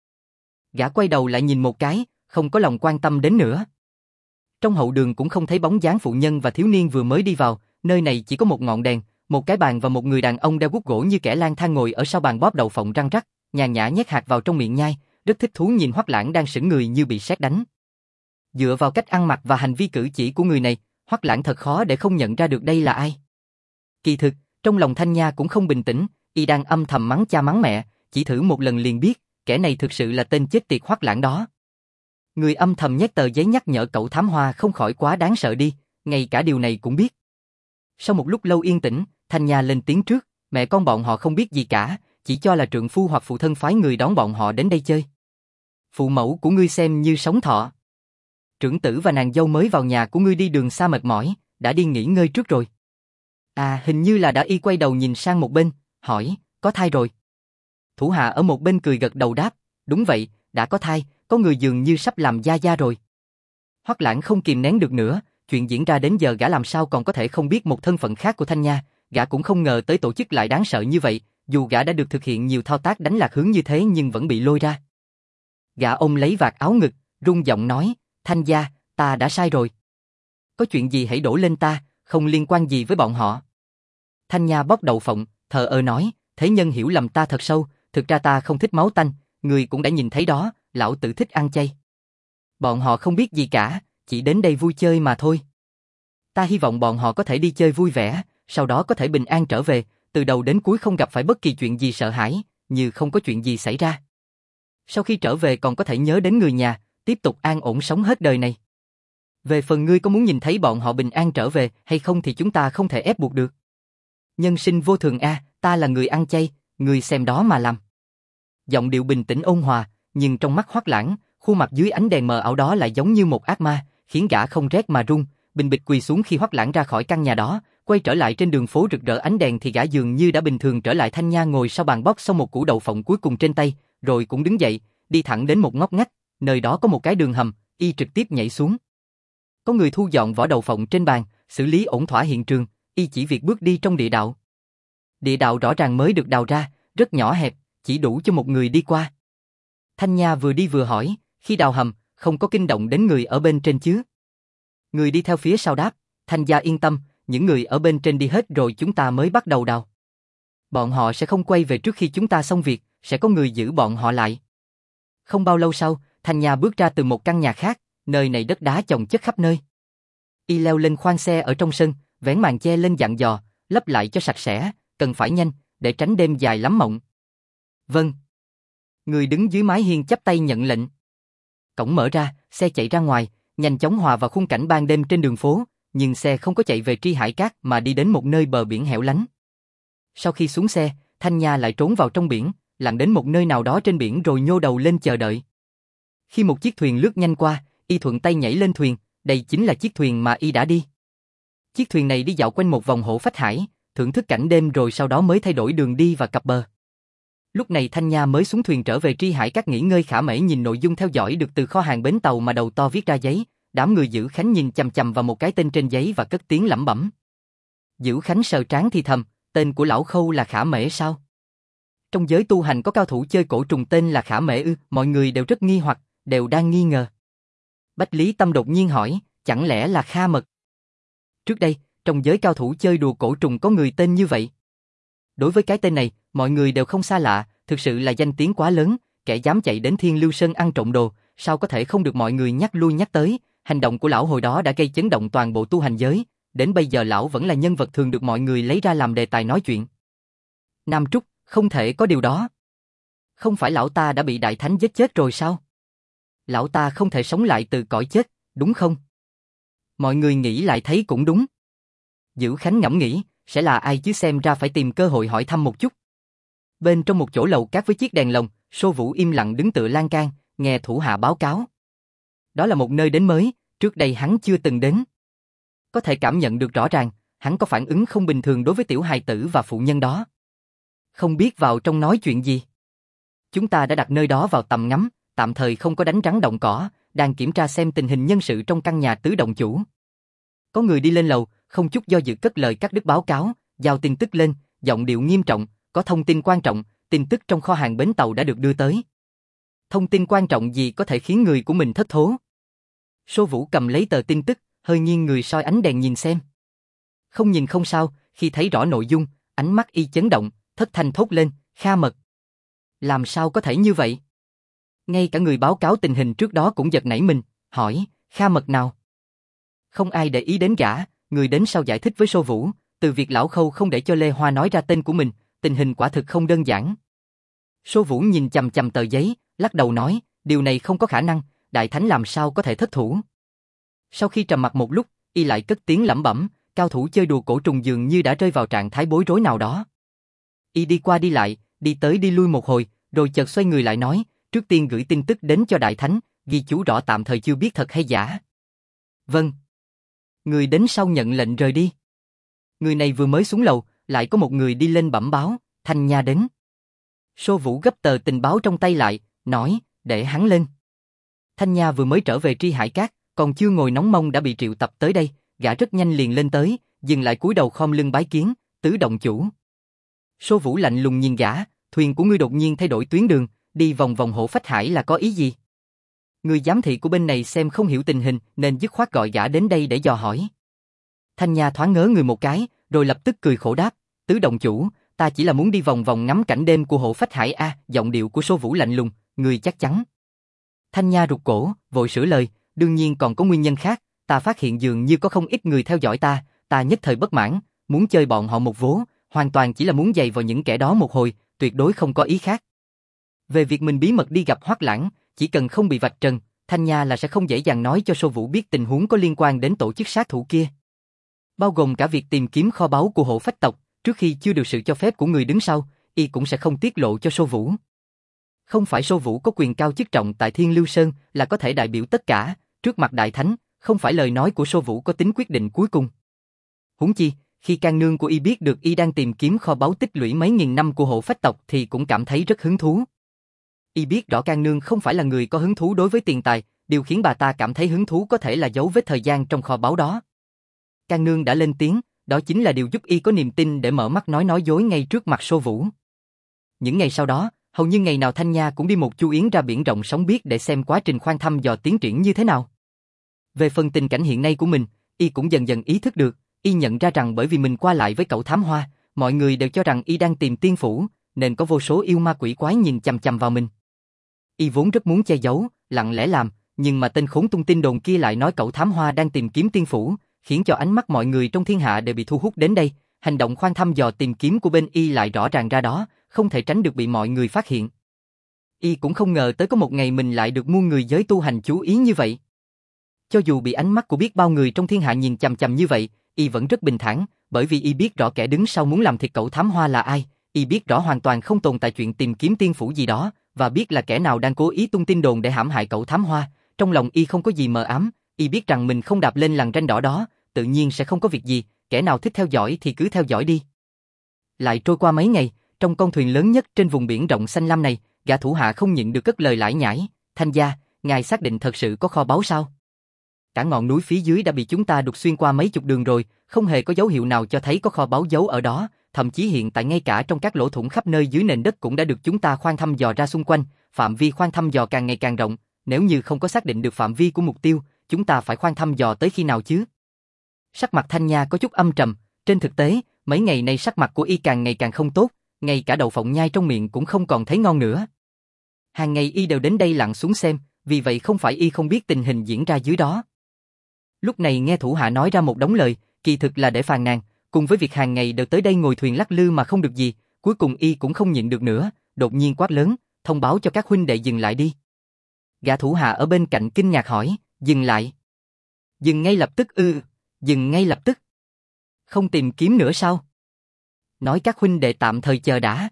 Gã quay đầu lại nhìn một cái, không có lòng quan tâm đến nữa. Trong hậu đường cũng không thấy bóng dáng phụ nhân và thiếu niên vừa mới đi vào, nơi này chỉ có một ngọn đèn, một cái bàn và một người đàn ông đeo guốc gỗ như kẻ lang thang ngồi ở sau bàn bóp đậu phộng răng rắc, nhàn nhã nhét hạt vào trong miệng nhai, rất thích thú nhìn Hoắc Lãng đang sững người như bị sét đánh. Dựa vào cách ăn mặc và hành vi cử chỉ của người này, Hoắc Lãng thật khó để không nhận ra được đây là ai. Kỳ thực, trong lòng Thanh Nha cũng không bình tĩnh, y đang âm thầm mắng cha mắng mẹ, chỉ thử một lần liền biết, kẻ này thực sự là tên chết tiệt Hoắc Lãng đó. Người âm thầm nhét tờ giấy nhắc nhở cậu thám hoa không khỏi quá đáng sợ đi, ngay cả điều này cũng biết. Sau một lúc lâu yên tĩnh, Thanh Nha lên tiếng trước, "Mẹ con bọn họ không biết gì cả, chỉ cho là trượng phu hoặc phụ thân phái người đón bọn họ đến đây chơi. Phụ mẫu của ngươi xem như sống thọ. Trưởng tử và nàng dâu mới vào nhà của ngươi đi đường xa mệt mỏi, đã đi nghỉ ngơi trước rồi." À, hình như là đã. Y quay đầu nhìn sang một bên, hỏi, "Có thai rồi?" Thủ hạ ở một bên cười gật đầu đáp, "Đúng vậy, đã có thai, có người dường như sắp làm gia gia rồi." Hoắc Lãng không kìm nén được nữa, chuyện diễn ra đến giờ gã làm sao còn có thể không biết một thân phận khác của Thanh Nha, gã cũng không ngờ tới tổ chức lại đáng sợ như vậy, dù gã đã được thực hiện nhiều thao tác đánh lạc hướng như thế nhưng vẫn bị lôi ra. Gã ôm lấy vạt áo ngực, run giọng nói, "Thanh gia, ta đã sai rồi. Có chuyện gì hãy đổ lên ta, không liên quan gì với bọn họ." Thanh Nha bóp đậu phộng, thờ ơ nói, "Thế nhân hiểu lầm ta thật sâu, thực ra ta không thích máu tanh, người cũng đã nhìn thấy đó, lão tử thích ăn chay. Bọn họ không biết gì cả, chỉ đến đây vui chơi mà thôi. Ta hy vọng bọn họ có thể đi chơi vui vẻ, sau đó có thể bình an trở về, từ đầu đến cuối không gặp phải bất kỳ chuyện gì sợ hãi, như không có chuyện gì xảy ra. Sau khi trở về còn có thể nhớ đến người nhà, tiếp tục an ổn sống hết đời này. Về phần ngươi có muốn nhìn thấy bọn họ bình an trở về hay không thì chúng ta không thể ép buộc được. Nhân sinh vô thường a, ta là người ăn chay, ngươi xem đó mà làm." Giọng điệu bình tĩnh ôn hòa, nhưng trong mắt Hoắc Lãng, khuôn mặt dưới ánh đèn mờ ảo đó lại giống như một ác ma, khiến gã không rét mà run, bình bịch quỳ xuống. Khi Hoắc Lãng ra khỏi căn nhà đó, quay trở lại trên đường phố rực rỡ ánh đèn thì gã dường như đã bình thường trở lại. Thanh Nha ngồi sau bàn bóp xong một củ đậu phộng cuối cùng trên tay, rồi cũng đứng dậy, đi thẳng đến một ngóc ngách, nơi đó có một cái đường hầm, y trực tiếp nhảy xuống. Có người thu dọn vỏ đậu phộng trên bàn, xử lý ổn thỏa hiện trường, y chỉ việc bước đi trong địa đạo. Địa đạo rõ ràng mới được đào ra, rất nhỏ hẹp, chỉ đủ cho một người đi qua. Thanh Nha vừa đi vừa hỏi, "Khi đào hầm, không có kinh động đến người ở bên trên chứ?" Người đi theo phía sau đáp, "Thanh gia yên tâm, những người ở bên trên đi hết rồi chúng ta mới bắt đầu đào. Bọn họ sẽ không quay về trước khi chúng ta xong việc, sẽ có người giữ bọn họ lại." Không bao lâu sau, Thanh Nha bước ra từ một căn nhà khác, nơi này đất đá chồng chất khắp nơi. Y leo lên khoang xe ở trong sân, vén màn che lên dặn dò, lấp lại cho sạch sẽ, cần phải nhanh, để tránh đêm dài lắm mộng. Vâng. Người đứng dưới mái hiên chắp tay nhận lệnh. Cổng mở ra, xe chạy ra ngoài, nhanh chóng hòa vào khung cảnh ban đêm trên đường phố, nhưng xe không có chạy về Tri Hải Cát mà đi đến một nơi bờ biển hẻo lánh. Sau khi xuống xe, Thanh Nha lại trốn vào trong biển, lặn đến một nơi nào đó trên biển rồi nhô đầu lên chờ đợi. Khi một chiếc thuyền lướt nhanh qua, y thuận tay nhảy lên thuyền, đây chính là chiếc thuyền mà y đã đi. Chiếc thuyền này đi dạo quanh một vòng Hổ Phách Hải, thưởng thức cảnh đêm rồi sau đó mới thay đổi đường đi và cập bờ. Lúc này Thanh Nha mới xuống thuyền trở về Tri Hải Cát nghỉ ngơi khả mễ nhìn nội dung theo dõi được từ kho hàng bến tàu mà đầu to viết ra giấy, đám người Dữ Khánh nhìn chằm chằm vào một cái tên trên giấy và cất tiếng lẩm bẩm. Dữ Khánh sờ trán thì thầm, tên của lão Khâu là Khả Mễ sao? Trong giới tu hành có cao thủ chơi cổ trùng tên là Khả Mễ ư? Mọi người đều rất nghi hoặc, đều đang nghi ngờ. Bách Lý Tâm đột nhiên hỏi, chẳng lẽ là Kha Mật? Trước đây, trong giới cao thủ chơi đùa cổ trùng có người tên như vậy. Đối với cái tên này, mọi người đều không xa lạ, thực sự là danh tiếng quá lớn, kẻ dám chạy đến Thiên Lưu Sơn ăn trộm đồ, sao có thể không được mọi người nhắc lui nhắc tới, hành động của lão hồi đó đã gây chấn động toàn bộ tu hành giới, đến bây giờ lão vẫn là nhân vật thường được mọi người lấy ra làm đề tài nói chuyện. Nam Trúc, không thể có điều đó. Không phải lão ta đã bị Đại Thánh giết chết rồi sao? Lão ta không thể sống lại từ cõi chết, đúng không? Mọi người nghĩ lại thấy cũng đúng. Dữ Khánh ngẫm nghĩ, sẽ là ai chứ xem ra phải tìm cơ hội hỏi thăm một chút. Bên trong một chỗ lầu cát với chiếc đèn lồng, Sô Vũ im lặng đứng tựa lan can, nghe thủ hạ báo cáo. Đó là một nơi đến mới, trước đây hắn chưa từng đến. Có thể cảm nhận được rõ ràng, hắn có phản ứng không bình thường đối với tiểu hài tử và phụ nhân đó. Không biết vào trong nói chuyện gì. Chúng ta đã đặt nơi đó vào tầm ngắm, tạm thời không có đánh rắn động cỏ, đang kiểm tra xem tình hình nhân sự trong căn nhà tứ động chủ. Có người đi lên lầu, không chút do dự cất lời cắt đứt báo cáo, giao tin tức lên, giọng điệu nghiêm trọng, có thông tin quan trọng, tin tức trong kho hàng bến tàu đã được đưa tới. Thông tin quan trọng gì có thể khiến người của mình thất thố? Sô Vũ cầm lấy tờ tin tức, hơi nghiêng người soi ánh đèn nhìn xem. Không nhìn không sao, khi thấy rõ nội dung, ánh mắt y chấn động, thất thanh thốt lên, Kha Mật. Làm sao có thể như vậy? Ngay cả người báo cáo tình hình trước đó cũng giật nảy mình, hỏi, Kha Mật nào? Không ai để ý đến gã, người đến sau giải thích với Sô Vũ, từ việc lão Khâu không để cho Lê Hoa nói ra tên của mình, tình hình quả thực không đơn giản. Sô Vũ nhìn chằm chằm tờ giấy, lắc đầu nói, điều này không có khả năng, Đại Thánh làm sao có thể thất thủ. Sau khi trầm mặc một lúc, y lại cất tiếng lẩm bẩm, cao thủ chơi đùa cổ trùng dường như đã rơi vào trạng thái bối rối nào đó. Y đi qua đi lại, đi tới đi lui một hồi, rồi chợt xoay người lại nói, trước tiên gửi tin tức đến cho Đại Thánh, ghi chú rõ tạm thời chưa biết thật hay giả. Vâng. Người đến sau nhận lệnh rời đi. Người này vừa mới xuống lầu, lại có một người đi lên bẩm báo, Thanh Nha đến. Sô Vũ gấp tờ tình báo trong tay lại, nói, để hắn lên. Thanh Nha vừa mới trở về Tri Hải Cát, còn chưa ngồi nóng mông đã bị triệu tập tới đây, gã rất nhanh liền lên tới, dừng lại cúi đầu khom lưng bái kiến, tứ động chủ. Sô Vũ lạnh lùng nhìn gã, thuyền của ngươi đột nhiên thay đổi tuyến đường, đi vòng vòng Hổ Phách Hải là có ý gì? Người giám thị của bên này xem không hiểu tình hình nên dứt khoát gọi gã đến đây để dò hỏi. Thanh Nha thoáng ngớ người một cái, rồi lập tức cười khổ đáp, tứ động chủ, ta chỉ là muốn đi vòng vòng ngắm cảnh đêm của Hổ Phách Hải a. Giọng điệu của Sô Vũ lạnh lùng, người chắc chắn. Thanh Nha rụt cổ, vội sửa lời, đương nhiên còn có nguyên nhân khác, ta phát hiện dường như có không ít người theo dõi ta nhất thời bất mãn, muốn chơi bọn họ một vố, hoàn toàn chỉ là muốn giày vào những kẻ đó một hồi, tuyệt đối không có ý khác. Về việc mình bí mật đi gặp Hoắc Lãng, chỉ cần không bị vạch trần, Thanh Nha là sẽ không dễ dàng nói cho Sô Vũ biết tình huống có liên quan đến tổ chức sát thủ kia. Bao gồm cả việc tìm kiếm kho báu của Hổ Phách tộc, trước khi chưa được sự cho phép của người đứng sau, y cũng sẽ không tiết lộ cho Sô Vũ. Không phải Sô Vũ có quyền cao chức trọng tại Thiên Lưu Sơn là có thể đại biểu tất cả, trước mặt Đại Thánh, không phải lời nói của Sô Vũ có tính quyết định cuối cùng. Huống chi, khi can nương của y biết được y đang tìm kiếm kho báu tích lũy mấy nghìn năm của Hổ Phách tộc thì cũng cảm thấy rất hứng thú. Y biết rõ can nương không phải là người có hứng thú đối với tiền tài, điều khiến bà ta cảm thấy hứng thú có thể là dấu vết thời gian trong kho báu đó. Can nương đã lên tiếng, đó chính là điều giúp y có niềm tin để mở mắt nói dối ngay trước mặt Sô Vũ. Những ngày sau đó, hầu như ngày nào Thanh Nha cũng đi một chu yến ra biển rộng sóng biếc để xem quá trình khoan thăm dò tiến triển như thế nào. Về phần tình cảnh hiện nay của mình, y cũng dần dần ý thức được, y nhận ra rằng bởi vì mình qua lại với cậu thám hoa, mọi người đều cho rằng y đang tìm tiên phủ, nên có vô số yêu ma quỷ quái nhìn chằm chằm vào mình. Y vốn rất muốn che giấu, lặng lẽ làm, nhưng mà tên khốn tung tin đồn kia lại nói cậu thám hoa đang tìm kiếm tiên phủ, khiến cho ánh mắt mọi người trong thiên hạ đều bị thu hút đến đây. Hành động khoan thăm dò tìm kiếm của bên y lại rõ ràng ra đó, không thể tránh được bị mọi người phát hiện. Y cũng không ngờ tới có một ngày mình lại được muôn người giới tu hành chú ý như vậy. Cho dù bị ánh mắt của biết bao người trong thiên hạ nhìn chằm chằm như vậy, y vẫn rất bình thản, bởi vì y biết rõ kẻ đứng sau muốn làm thịt cậu thám hoa là ai, y biết rõ hoàn toàn không tồn tại chuyện tìm kiếm tiên phủ gì đó, và biết là kẻ nào đang cố ý tung tin đồn để hãm hại cậu thám hoa. Trong lòng y không có gì mờ ám, y biết rằng mình không đạp lên lằn ranh đỏ đó, tự nhiên sẽ không có việc gì, kẻ nào thích theo dõi thì cứ theo dõi đi. Lại trôi qua mấy ngày, trong con thuyền lớn nhất trên vùng biển rộng xanh lam này, gã thủ hạ không nhịn được cất lời lải nhải, "Thanh gia, ngài xác định thật sự có kho báu sao? Cả ngọn núi phía dưới đã bị chúng ta đục xuyên qua mấy chục đường rồi, không hề có dấu hiệu nào cho thấy có kho báu giấu ở đó, thậm chí hiện tại ngay cả trong các lỗ thủng khắp nơi dưới nền đất cũng đã được chúng ta khoan thăm dò ra xung quanh, phạm vi khoan thăm dò càng ngày càng rộng, nếu như không có xác định được phạm vi của mục tiêu, chúng ta phải khoan thăm dò tới khi nào chứ?" Sắc mặt Thanh Nha có chút âm trầm, trên thực tế, mấy ngày nay sắc mặt của y càng ngày càng không tốt, ngay cả đậu phộng nhai trong miệng cũng không còn thấy ngon nữa. Hàng ngày y đều đến đây lặn xuống xem, vì vậy không phải y không biết tình hình diễn ra dưới đó. Lúc này nghe thủ hạ nói ra một đống lời, kỳ thực là để phàn nàn, cùng với việc hàng ngày đều tới đây ngồi thuyền lắc lư mà không được gì, cuối cùng y cũng không nhịn được nữa, đột nhiên quát lớn, thông báo cho các huynh đệ dừng lại đi. Gã thủ hạ ở bên cạnh kinh ngạc hỏi, dừng lại? Dừng ngay lập tức ư? Dừng ngay lập tức? Không tìm kiếm nữa sao? Nói các huynh đệ tạm thời chờ đã.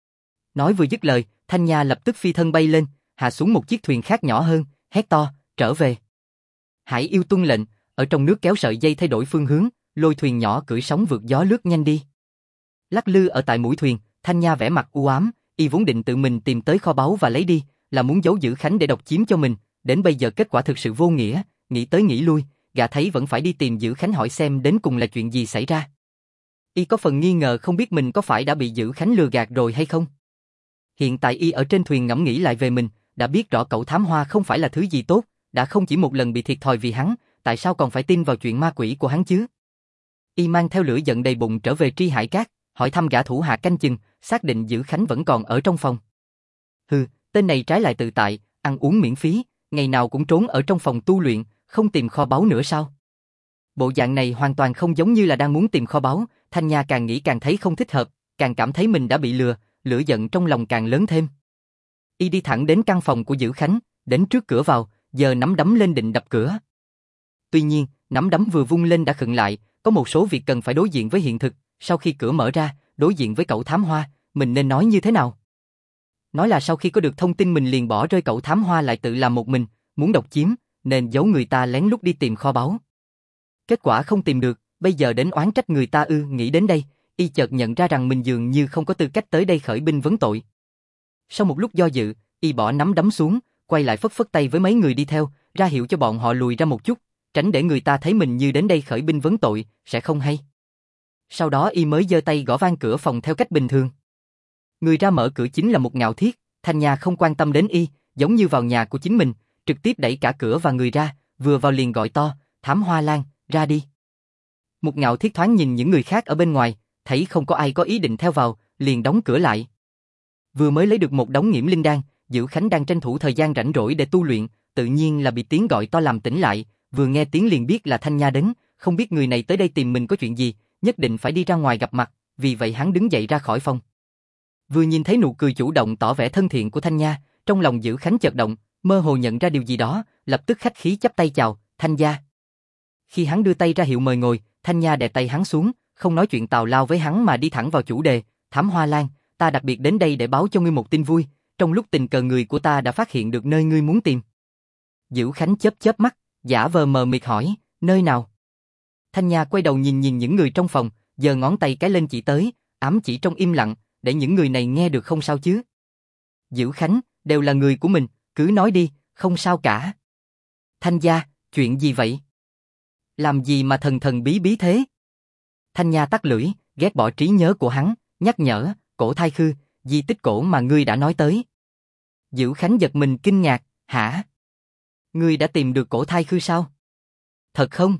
Nói vừa dứt lời, Thanh Nha lập tức phi thân bay lên, hạ xuống một chiếc thuyền khác nhỏ hơn, hét to, trở về. Hải yêu tuân lệnh, ở trong nước kéo sợi dây thay đổi phương hướng, lôi thuyền nhỏ cưỡi sóng vượt gió lướt nhanh đi. Lắc lư ở tại mũi thuyền, Thanh Nha vẻ mặt u ám, y vốn định tự mình tìm tới kho báu và lấy đi, là muốn giấu giữ Khánh để độc chiếm cho mình, đến bây giờ kết quả thực sự vô nghĩa, nghĩ tới nghĩ lui, gã thấy vẫn phải đi tìm giữ Khánh hỏi xem đến cùng là chuyện gì xảy ra. Y có phần nghi ngờ không biết mình có phải đã bị giữ Khánh lừa gạt rồi hay không. Hiện tại y ở trên thuyền ngẫm nghĩ lại về mình, đã biết rõ cậu thám hoa không phải là thứ gì tốt, đã không chỉ một lần bị thiệt thòi vì hắn, tại sao còn phải tin vào chuyện ma quỷ của hắn chứ? Y mang theo lửa giận đầy bụng trở về Tri Hải Cát, hỏi thăm gã thủ hạ canh chừng, xác định giữ Khánh vẫn còn ở trong phòng. Hừ, tên này trái lại tự tại, ăn uống miễn phí, ngày nào cũng trốn ở trong phòng tu luyện, không tìm kho báu nữa sao? Bộ dạng này hoàn toàn không giống như là đang muốn tìm kho báu, Thanh Nha càng nghĩ càng thấy không thích hợp, càng cảm thấy mình đã bị lừa, lửa giận trong lòng càng lớn thêm. Y đi thẳng đến căn phòng của giữ Khánh, đến trước cửa vào, giờ nắm đấm lên định đập cửa. Tuy nhiên, nắm đấm vừa vung lên đã khựng lại, có một số việc cần phải đối diện với hiện thực, sau khi cửa mở ra, đối diện với cậu thám hoa, mình nên nói như thế nào? Nói là sau khi có được thông tin mình liền bỏ rơi cậu thám hoa lại tự làm một mình, muốn độc chiếm, nên giấu người ta lén lút đi tìm kho báu. Kết quả không tìm được, bây giờ đến oán trách người ta ư? Nghĩ đến đây, y chợt nhận ra rằng mình dường như không có tư cách tới đây khởi binh vấn tội. Sau một lúc do dự, y bỏ nắm đấm xuống, quay lại phất phất tay với mấy người đi theo, ra hiệu cho bọn họ lùi ra một chút, tránh để người ta thấy mình như đến đây khởi binh vấn tội, sẽ không hay. Sau đó y mới giơ tay gõ vang cửa phòng theo cách bình thường. Người ra mở cửa chính là một Ngạo Thiết, Thanh Nha không quan tâm đến y, giống như vào nhà của chính mình, trực tiếp đẩy cả cửa và người ra, vừa vào liền gọi to, Thám Hoa Lan, ra đi. Một Ngạo Thiết thoáng nhìn những người khác ở bên ngoài, thấy không có ai có ý định theo vào, liền đóng cửa lại. Vừa mới lấy được một đống nghiễm linh đan, Dữ Khánh đang tranh thủ thời gian rảnh rỗi để tu luyện, tự nhiên là bị tiếng gọi to làm tỉnh lại, vừa nghe tiếng liền biết là Thanh Nha đến, không biết người này tới đây tìm mình có chuyện gì, nhất định phải đi ra ngoài gặp mặt, vì vậy hắn đứng dậy ra khỏi phòng. Vừa nhìn thấy nụ cười chủ động tỏ vẻ thân thiện của Thanh Nha, trong lòng Dữ Khánh chợt động, mơ hồ nhận ra điều gì đó, lập tức khách khí chắp tay chào, Thanh gia. Khi hắn đưa tay ra hiệu mời ngồi, Thanh Nha đè tay hắn xuống, không nói chuyện tào lao với hắn mà đi thẳng vào chủ đề, Thám Hoa Lan, ta đặc biệt đến đây để báo cho ngươi một tin vui, trong lúc tình cờ người của ta đã phát hiện được nơi ngươi muốn tìm. Dữ Khánh chớp chớp mắt, giả vờ mờ mịt hỏi, nơi nào? Thanh Nha quay đầu nhìn những người trong phòng, giơ ngón tay cái lên chỉ tới, ám chỉ trong im lặng, để những người này nghe được không sao chứ? Dữ Khánh, đều là người của mình, cứ nói đi, không sao cả. Thanh gia, chuyện gì vậy? Làm gì mà thần thần bí bí thế? Thanh Nha tắt lưỡi, ghét bỏ trí nhớ của hắn, nhắc nhở, Cổ Thai Khư, di tích cổ mà ngươi đã nói tới. Dữ Khánh giật mình kinh ngạc, hả? Ngươi đã tìm được Cổ Thai Khư sao? Thật không?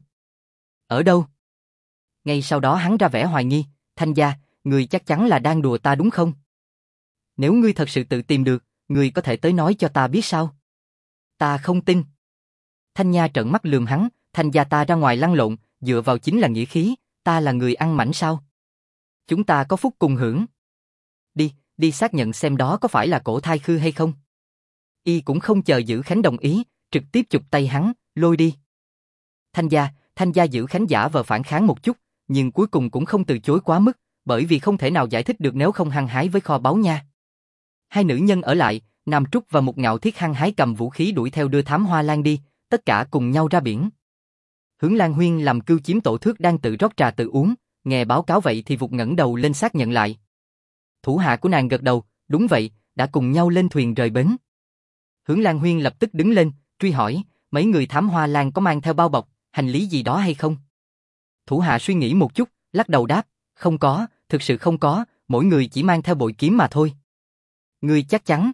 Ở đâu? Ngay sau đó hắn ra vẻ hoài nghi, Thanh gia, ngươi chắc chắn là đang đùa ta đúng không? Nếu ngươi thật sự tự tìm được, ngươi có thể tới nói cho ta biết sao? Ta không tin. Thanh Nha trợn mắt lườm hắn, Thanh gia ta ra ngoài lăn lộn, dựa vào chính là nghĩa khí, ta là người ăn mảnh sao? Chúng ta có phúc cùng hưởng. Đi xác nhận xem đó có phải là cổ thai khư hay không. Y cũng không chờ Dữ Khánh đồng ý, trực tiếp chụp tay hắn, lôi đi. Thanh gia Dữ Khánh giả vờ phản kháng một chút, nhưng cuối cùng cũng không từ chối quá mức, bởi vì không thể nào giải thích được nếu không hăng hái với kho báu nha. Hai nữ nhân ở lại, Nam Trúc và Mục Ngạo Thiết hăng hái cầm vũ khí đuổi theo đưa Thám Hoa Lan đi, tất cả cùng nhau ra biển. Hướng Lan Huyên làm cưu chiếm tổ thước đang tự rót trà tự uống, nghe báo cáo vậy thì vụt ngẩng đầu lên xác nhận lại. Thủ hạ của nàng gật đầu, đúng vậy, đã cùng nhau lên thuyền rời bến. Hướng Lan Huyên lập tức đứng lên, truy hỏi, mấy người Thám Hoa Lan có mang theo bao bọc, hành lý gì đó hay không? Thủ hạ suy nghĩ một chút, lắc đầu đáp, không có, thực sự không có, mỗi người chỉ mang theo bội kiếm mà thôi. Ngươi chắc chắn?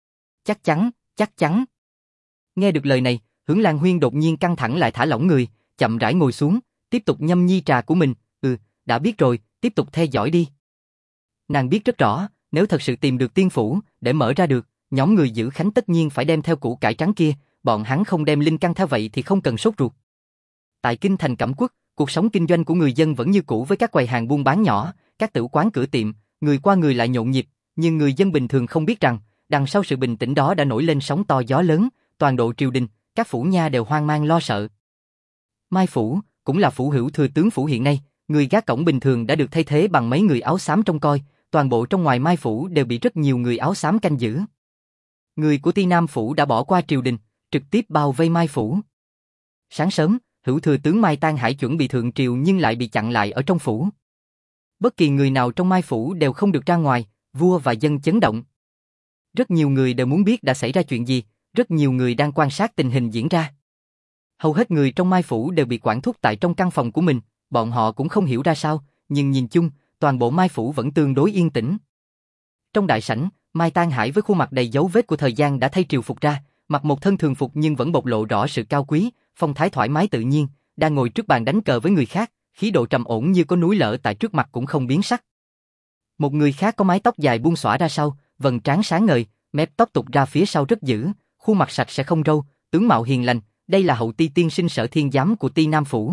Chắc chắn. Nghe được lời này, Hướng Lan Huyên đột nhiên căng thẳng lại thả lỏng người, chậm rãi ngồi xuống, tiếp tục nhâm nhi trà của mình, đã biết rồi, tiếp tục theo dõi đi. Nàng biết rất rõ, nếu thật sự tìm được tiên phủ, để mở ra được, nhóm người Dữ Khánh tất nhiên phải đem theo củ cải trắng kia, bọn hắn không đem linh căn theo vậy thì không cần sốt ruột. Tại kinh thành Cẩm Quốc, cuộc sống kinh doanh của người dân vẫn như cũ với các quầy hàng buôn bán nhỏ, các tử quán cửa tiệm, người qua người lại nhộn nhịp, nhưng người dân bình thường không biết rằng, đằng sau sự bình tĩnh đó đã nổi lên sóng to gió lớn, toàn bộ triều đình, các phủ nha đều hoang mang lo sợ. Mai phủ, cũng là phủ hữu thừa tướng phủ hiện nay, người gác cổng bình thường đã được thay thế bằng mấy người áo xám trông coi, toàn bộ trong ngoài Mai phủ đều bị rất nhiều người áo xám canh giữ. Người của Ti Nam phủ đã bỏ qua triều đình, trực tiếp bao vây Mai phủ. Sáng sớm, hữu thừa tướng Mai Tang Hải chuẩn bị thượng triều nhưng lại bị chặn lại ở trong phủ. Bất kỳ người nào trong Mai phủ đều không được ra ngoài, vua và dân chấn động. Rất nhiều người đều muốn biết đã xảy ra chuyện gì, rất nhiều người đang quan sát tình hình diễn ra. Hầu hết người trong Mai phủ đều bị quản thúc tại trong căn phòng của mình, bọn họ cũng không hiểu ra sao, nhưng nhìn chung, toàn bộ Mai phủ vẫn tương đối yên tĩnh. Trong đại sảnh, Mai Tang Hải với khuôn mặt đầy dấu vết của thời gian đã thay triều phục ra, mặc một thân thường phục nhưng vẫn bộc lộ rõ sự cao quý, phong thái thoải mái tự nhiên, đang ngồi trước bàn đánh cờ với người khác, khí độ trầm ổn như có núi lở tại trước mặt cũng không biến sắc. Một người khác có mái tóc dài buông xõa ra sau, vầng trán sáng ngời, mép tóc tụt ra phía sau rất dữ, khuôn mặt sạch sẽ không râu, tướng mạo hiền lành, đây là hậu ti tiên sinh Sở Thiên Giám của Ti Nam phủ.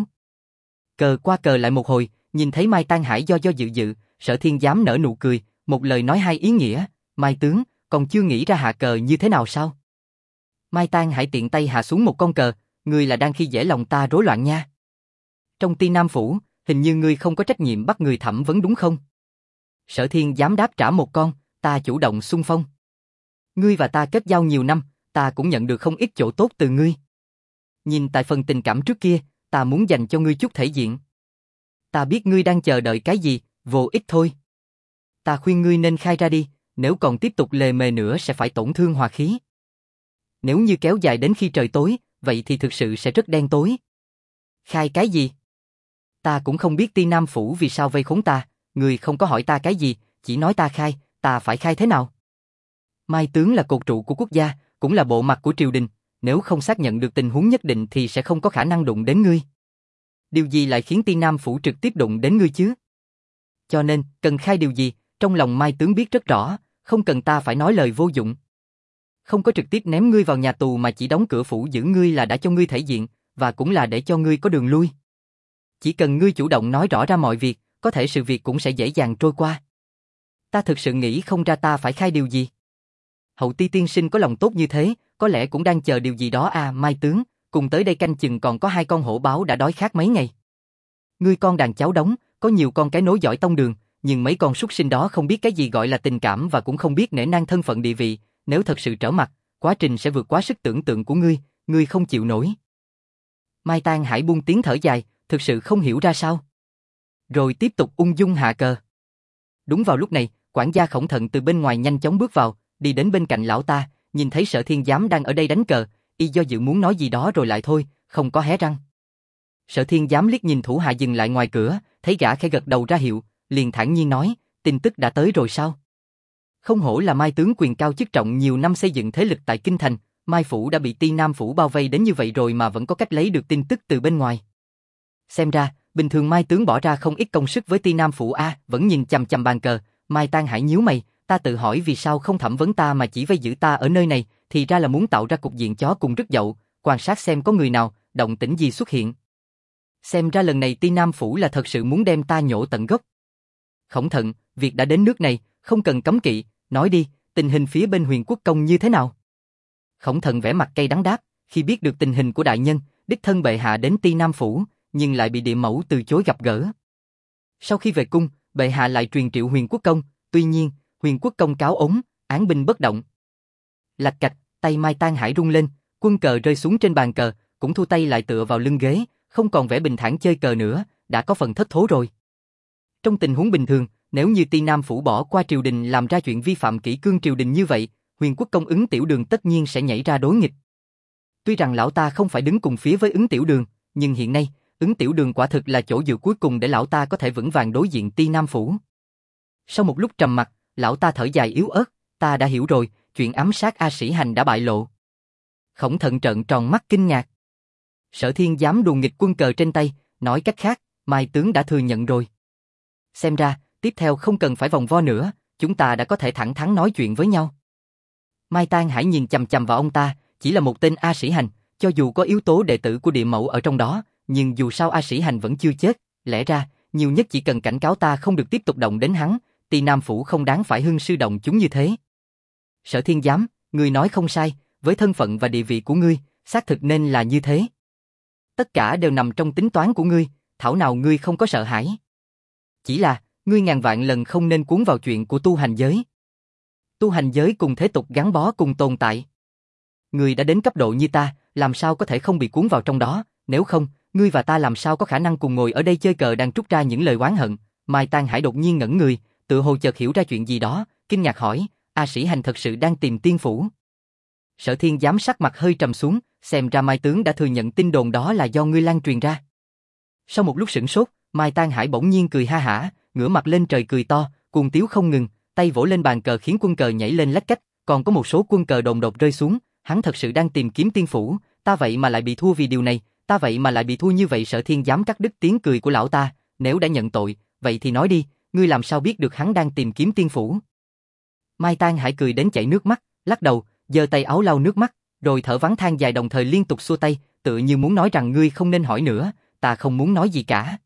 Cờ qua cờ lại một hồi, nhìn thấy Mai Tang Hải do dự, Sở Thiên Giám nở nụ cười, một lời nói hai ý nghĩa, Mai tướng, còn chưa nghĩ ra hạ cờ như thế nào sao? Mai Tang Hải tiện tay hạ xuống một con cờ, ngươi là đang khi dễ lòng ta rối loạn nha. Trong Ti Nam phủ, hình như ngươi không có trách nhiệm bắt người thẩm vấn đúng không? Sở Thiên Giám đáp trả một con, ta chủ động xung phong. Ngươi và ta kết giao nhiều năm, ta cũng nhận được không ít chỗ tốt từ ngươi. Nhìn tại phần tình cảm trước kia, ta muốn dành cho ngươi chút thể diện. Ta biết ngươi đang chờ đợi cái gì, vô ích thôi. Ta khuyên ngươi nên khai ra đi, nếu còn tiếp tục lề mề nữa sẽ phải tổn thương hòa khí. Nếu như kéo dài đến khi trời tối, vậy thì thực sự sẽ rất đen tối. Khai cái gì? Ta cũng không biết Ti Nam phủ vì sao vây khốn ta, ngươi không có hỏi ta cái gì, chỉ nói ta khai, ta phải khai thế nào? Mai tướng là cột trụ của quốc gia, cũng là bộ mặt của triều đình, nếu không xác nhận được tình huống nhất định thì sẽ không có khả năng đụng đến ngươi. Điều gì lại khiến Ti Nam phủ trực tiếp đụng đến ngươi chứ? Cho nên, cần khai điều gì, trong lòng Mai tướng biết rất rõ, không cần ta phải nói lời vô dụng. Không có trực tiếp ném ngươi vào nhà tù mà chỉ đóng cửa phủ giữ ngươi là đã cho ngươi thể diện, và cũng là để cho ngươi có đường lui. Chỉ cần ngươi chủ động nói rõ ra mọi việc, có thể sự việc cũng sẽ dễ dàng trôi qua. Ta thực sự nghĩ không ra ta phải khai điều gì. Hậu Ti tiên sinh có lòng tốt như thế, có lẽ cũng đang chờ điều gì đó à. Mai tướng, cùng tới đây canh chừng còn có 2 con hổ báo đã đói khát mấy ngày. Ngươi con đàn cháu đống, có nhiều con cái nối dõi tông đường, nhưng mấy con súc sinh đó không biết cái gì gọi là tình cảm và cũng không biết nể nang thân phận địa vị, nếu thật sự trở mặt, quá trình sẽ vượt quá sức tưởng tượng của ngươi không chịu nổi. Mai Tang Hải buông tiếng thở dài, thực sự không hiểu ra sao. Rồi tiếp tục ung dung hạ cờ. Đúng vào lúc này, quản gia Khổng Thận từ bên ngoài nhanh chóng bước vào, đi đến bên cạnh lão ta, nhìn thấy Sở Thiên Giám đang ở đây đánh cờ, y do dự muốn nói gì đó rồi lại thôi, không có hé răng. Sở Thiên Giám liếc nhìn thủ hạ dừng lại ngoài cửa, thấy gã khẽ gật đầu ra hiệu, liền thản nhiên nói, tin tức đã tới rồi sao? Không hổ là Mai tướng quyền cao chức trọng nhiều năm xây dựng thế lực tại kinh thành, Mai phủ đã bị Ti Nam phủ bao vây đến như vậy rồi mà vẫn có cách lấy được tin tức từ bên ngoài. Xem ra, bình thường Mai tướng bỏ ra không ít công sức với Ti Nam phủ a, vẫn nhìn chằm chằm bàn cờ. Mai Tang Hải nhíu mày, ta tự hỏi vì sao không thẩm vấn ta mà chỉ vây giữ ta ở nơi này, thì ra là muốn tạo ra cục diện chó cùng rứt dậu, quan sát xem có người nào, động tĩnh gì xuất hiện. Xem ra lần này Ti Nam Phủ là thật sự muốn đem ta nhổ tận gốc. Khổng Thận, việc đã đến nước này, không cần cấm kỵ, nói đi, tình hình phía bên Huyền Quốc Công như thế nào? Khổng Thận vẻ mặt cay đắng đáp, khi biết được tình hình của đại nhân, đích thân bệ hạ đến Ti Nam Phủ, nhưng lại bị địa mẫu từ chối gặp gỡ. Sau khi về cung, bệ hạ lại truyền triệu Huyền Quốc Công, tuy nhiên, Huyền Quốc Công cáo ống, án binh bất động. Lạch cạch, tay Mai Tang Hải rung lên, quân cờ rơi xuống trên bàn cờ, cũng thu tay lại tựa vào lưng ghế, không còn vẻ bình thản chơi cờ nữa, đã có phần thất thố rồi. Trong tình huống bình thường, nếu như Ti Nam Phủ bỏ qua triều đình làm ra chuyện vi phạm kỷ cương triều đình như vậy, Huyền Quốc Công Ứng Tiểu Đường tất nhiên sẽ nhảy ra đối nghịch. Tuy rằng lão ta không phải đứng cùng phía với Ứng Tiểu Đường, nhưng hiện nay, Ứng Tiểu Đường quả thực là chỗ dựa cuối cùng để lão ta có thể vững vàng đối diện Ti Nam Phủ. Sau một lúc trầm mặc, lão ta thở dài yếu ớt, ta đã hiểu rồi, chuyện ám sát A Sĩ Hành đã bại lộ. Khổng Thận trợn tròn mắt kinh ngạc. Sở Thiên dám đùa nghịch quân cờ trên tay, nói cách khác, Mai tướng đã thừa nhận rồi. Xem ra, tiếp theo không cần phải vòng vo nữa, chúng ta đã có thể thẳng thắn nói chuyện với nhau. Mai Tang Hải nhìn chằm chằm vào ông ta, chỉ là một tên A Sĩ Hành, cho dù có yếu tố đệ tử của địa mẫu ở trong đó, nhưng dù sao A Sĩ Hành vẫn chưa chết, lẽ ra, nhiều nhất chỉ cần cảnh cáo ta không được tiếp tục động đến hắn, Ti Nam Phủ không đáng phải hưng sư động chúng như thế. Sở Thiên giám, ngươi nói không sai, với thân phận và địa vị của ngươi, xác thực nên là như thế. Tất cả đều nằm trong tính toán của ngươi, thảo nào ngươi không có sợ hãi. Chỉ là, ngươi ngàn vạn lần không nên cuốn vào chuyện của tu hành giới. Tu hành giới cùng thế tục gắn bó cùng tồn tại. Ngươi đã đến cấp độ như ta, làm sao có thể không bị cuốn vào trong đó, nếu không, ngươi và ta làm sao có khả năng cùng ngồi ở đây chơi cờ đang trút ra những lời oán hận. Mai Tang Hải đột nhiên ngẩn người, tự hồ chợt hiểu ra chuyện gì đó, kinh ngạc hỏi, A Sĩ Hành thật sự đang tìm tiên phủ. Sở Thiên giám sắc mặt hơi trầm xuống, xem ra Mai tướng đã thừa nhận tin đồn đó là do ngươi lan truyền ra. Sau một lúc sửng sốt, Mai Tang Hải bỗng nhiên cười ha hả, ngửa mặt lên trời cười to, cuồng tiếu không ngừng, tay vỗ lên bàn cờ khiến quân cờ nhảy lên lách cách, còn có một số quân cờ đồn đột rơi xuống, hắn thật sự đang tìm kiếm tiên phủ, ta vậy mà lại bị thua vì điều này, ta vậy mà lại bị thua như vậy. Sở Thiên dám cắt đứt tiếng cười của lão ta, nếu đã nhận tội, vậy thì nói đi, ngươi làm sao biết được hắn đang tìm kiếm tiên phủ? Mai Tang Hải cười đến chảy nước mắt, lắc đầu, giơ tay áo lau nước mắt, rồi thở vắng than dài đồng thời liên tục xua tay, tựa như muốn nói rằng ngươi không nên hỏi nữa, ta không muốn nói gì cả.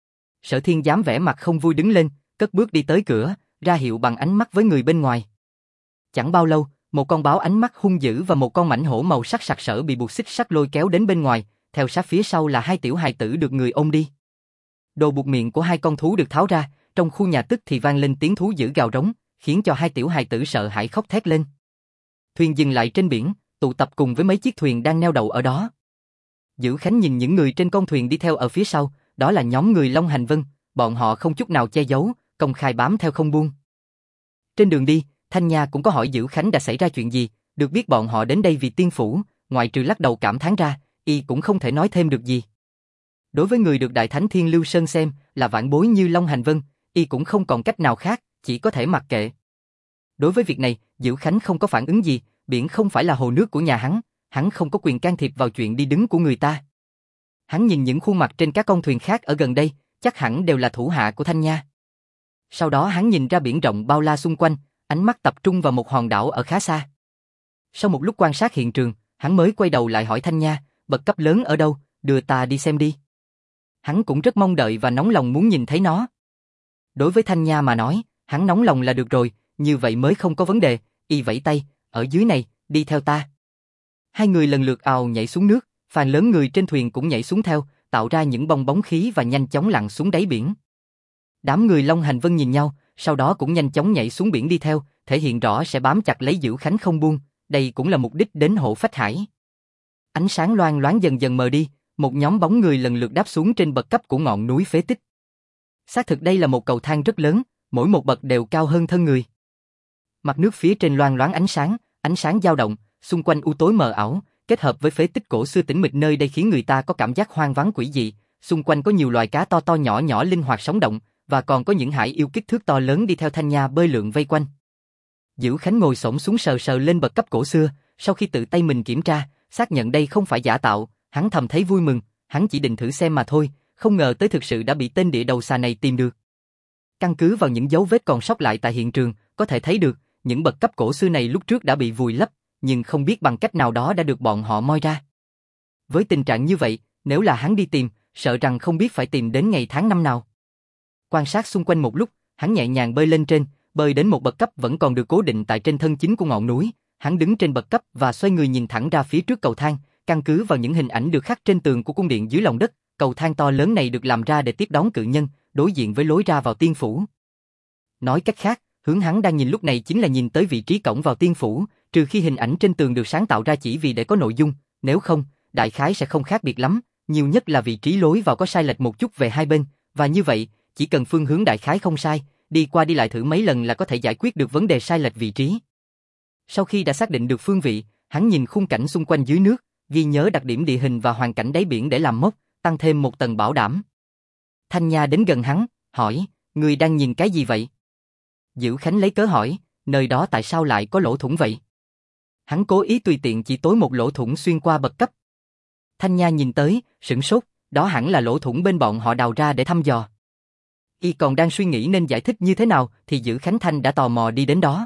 Sở Thiên dám vẻ mặt không vui đứng lên, cất bước đi tới cửa, ra hiệu bằng ánh mắt với người bên ngoài. Chẳng bao lâu, một con báo ánh mắt hung dữ và một con mãnh hổ màu sắc sặc sỡ bị buộc xích sắt lôi kéo đến bên ngoài, theo sát phía sau là hai tiểu hài tử được người ôm đi. Đồ buộc miệng của hai con thú được tháo ra, trong khu nhà tức thì vang lên tiếng thú dữ gào rống, khiến cho hai tiểu hài tử sợ hãi khóc thét lên. Thuyền dừng lại trên biển, tụ tập cùng với mấy chiếc thuyền đang neo đậu ở đó. Dữ Khánh nhìn những người trên con thuyền đi theo ở phía sau, đó là nhóm người Long Hành Vân, bọn họ không chút nào che giấu, công khai bám theo không buông. Trên đường đi, Thanh Nha cũng có hỏi Dữ Khánh đã xảy ra chuyện gì, được biết bọn họ đến đây vì tiên phủ, ngoại trừ lắc đầu cảm thán ra, y cũng không thể nói thêm được gì. Đối với người được Đại Thánh Thiên Lưu Sơn xem là vãn bối như Long Hành Vân, y cũng không còn cách nào khác, chỉ có thể mặc kệ. Đối với việc này, Dữ Khánh không có phản ứng gì, biển không phải là hồ nước của nhà hắn không có quyền can thiệp vào chuyện đi đứng của người ta. Hắn nhìn những khuôn mặt trên các con thuyền khác ở gần đây, chắc hẳn đều là thủ hạ của Thanh Nha. Sau đó hắn nhìn ra biển rộng bao la xung quanh, ánh mắt tập trung vào một hòn đảo ở khá xa. Sau một lúc quan sát hiện trường, hắn mới quay đầu lại hỏi Thanh Nha, bậc cấp lớn ở đâu, đưa ta đi xem đi. Hắn cũng rất mong đợi và nóng lòng muốn nhìn thấy nó. Đối với Thanh Nha mà nói, hắn nóng lòng là được rồi, như vậy mới không có vấn đề, y vẫy tay, ở dưới này, đi theo ta. Hai người lần lượt ào nhảy xuống nước, phần lớn người trên thuyền cũng nhảy xuống theo, tạo ra những bong bóng khí và nhanh chóng lặn xuống đáy biển. Đám người Long Hành Vân nhìn nhau, sau đó cũng nhanh chóng nhảy xuống biển đi theo, thể hiện rõ sẽ bám chặt lấy Dữ Khánh không buông, đây cũng là mục đích đến hộ phách hải. Ánh sáng loang loáng dần dần mờ đi, một nhóm bóng người lần lượt đáp xuống trên bậc cấp của ngọn núi phế tích. Xác thực đây là một cầu thang rất lớn, mỗi một bậc đều cao hơn thân người. Mặt nước phía trên loang loáng ánh sáng dao động, xung quanh u tối mờ ảo, kết hợp với phế tích cổ xưa tĩnh mịch nơi đây khiến người ta có cảm giác hoang vắng quỷ dị. Xung quanh có nhiều loài cá to to nhỏ nhỏ linh hoạt sống động, và còn có những hải yêu kích thước to lớn đi theo Thanh Nha bơi lượn vây quanh. Dữ Khánh ngồi xổm xuống sờ sờ lên bậc cấp cổ xưa, sau khi tự tay mình kiểm tra, xác nhận đây không phải giả tạo, hắn thầm thấy vui mừng, hắn chỉ định thử xem mà thôi, không ngờ tới thực sự đã bị tên địa đầu xà này tìm được. Căn cứ vào những dấu vết còn sót lại tại hiện trường, có thể thấy được, những bậc cấp cổ xưa này lúc trước đã bị vùi lấp, nhưng không biết bằng cách nào đó đã được bọn họ moi ra. Với tình trạng như vậy, nếu là hắn đi tìm, sợ rằng không biết phải tìm đến ngày tháng năm nào. Quan sát xung quanh một lúc, hắn nhẹ nhàng bơi lên trên, bơi đến một bậc cấp vẫn còn được cố định tại trên thân chính của ngọn núi. Hắn đứng trên bậc cấp và xoay người nhìn thẳng ra phía trước cầu thang, căn cứ vào những hình ảnh được khắc trên tường của cung điện dưới lòng đất, cầu thang to lớn này được làm ra để tiếp đón cự nhân, đối diện với lối ra vào tiên phủ. Nói cách khác, hướng hắn đang nhìn lúc này chính là nhìn tới vị trí cổng vào tiên phủ, trừ khi hình ảnh trên tường được sáng tạo ra chỉ vì để có nội dung, nếu không, đại khái sẽ không khác biệt lắm, nhiều nhất là vị trí lối vào có sai lệch một chút về hai bên, và như vậy, chỉ cần phương hướng đại khái không sai, đi qua đi lại thử mấy lần là có thể giải quyết được vấn đề sai lệch vị trí. Sau khi đã xác định được phương vị, hắn nhìn khung cảnh xung quanh dưới nước, ghi nhớ đặc điểm địa hình và hoàn cảnh đáy biển để làm mốc, tăng thêm một tầng bảo đảm. Thanh Nha đến gần hắn, hỏi, người đang nhìn cái gì vậy? Dữ Khánh lấy cớ hỏi, nơi đó tại sao lại có lỗ thủng vậy? Hắn cố ý tùy tiện chỉ tối một lỗ thủng xuyên qua bậc cấp. Thanh Nha nhìn tới, sửng sốt, đó hẳn là lỗ thủng bên bọn họ đào ra để thăm dò. Y còn đang suy nghĩ nên giải thích như thế nào thì Dữ Khánh Thanh đã tò mò đi đến đó.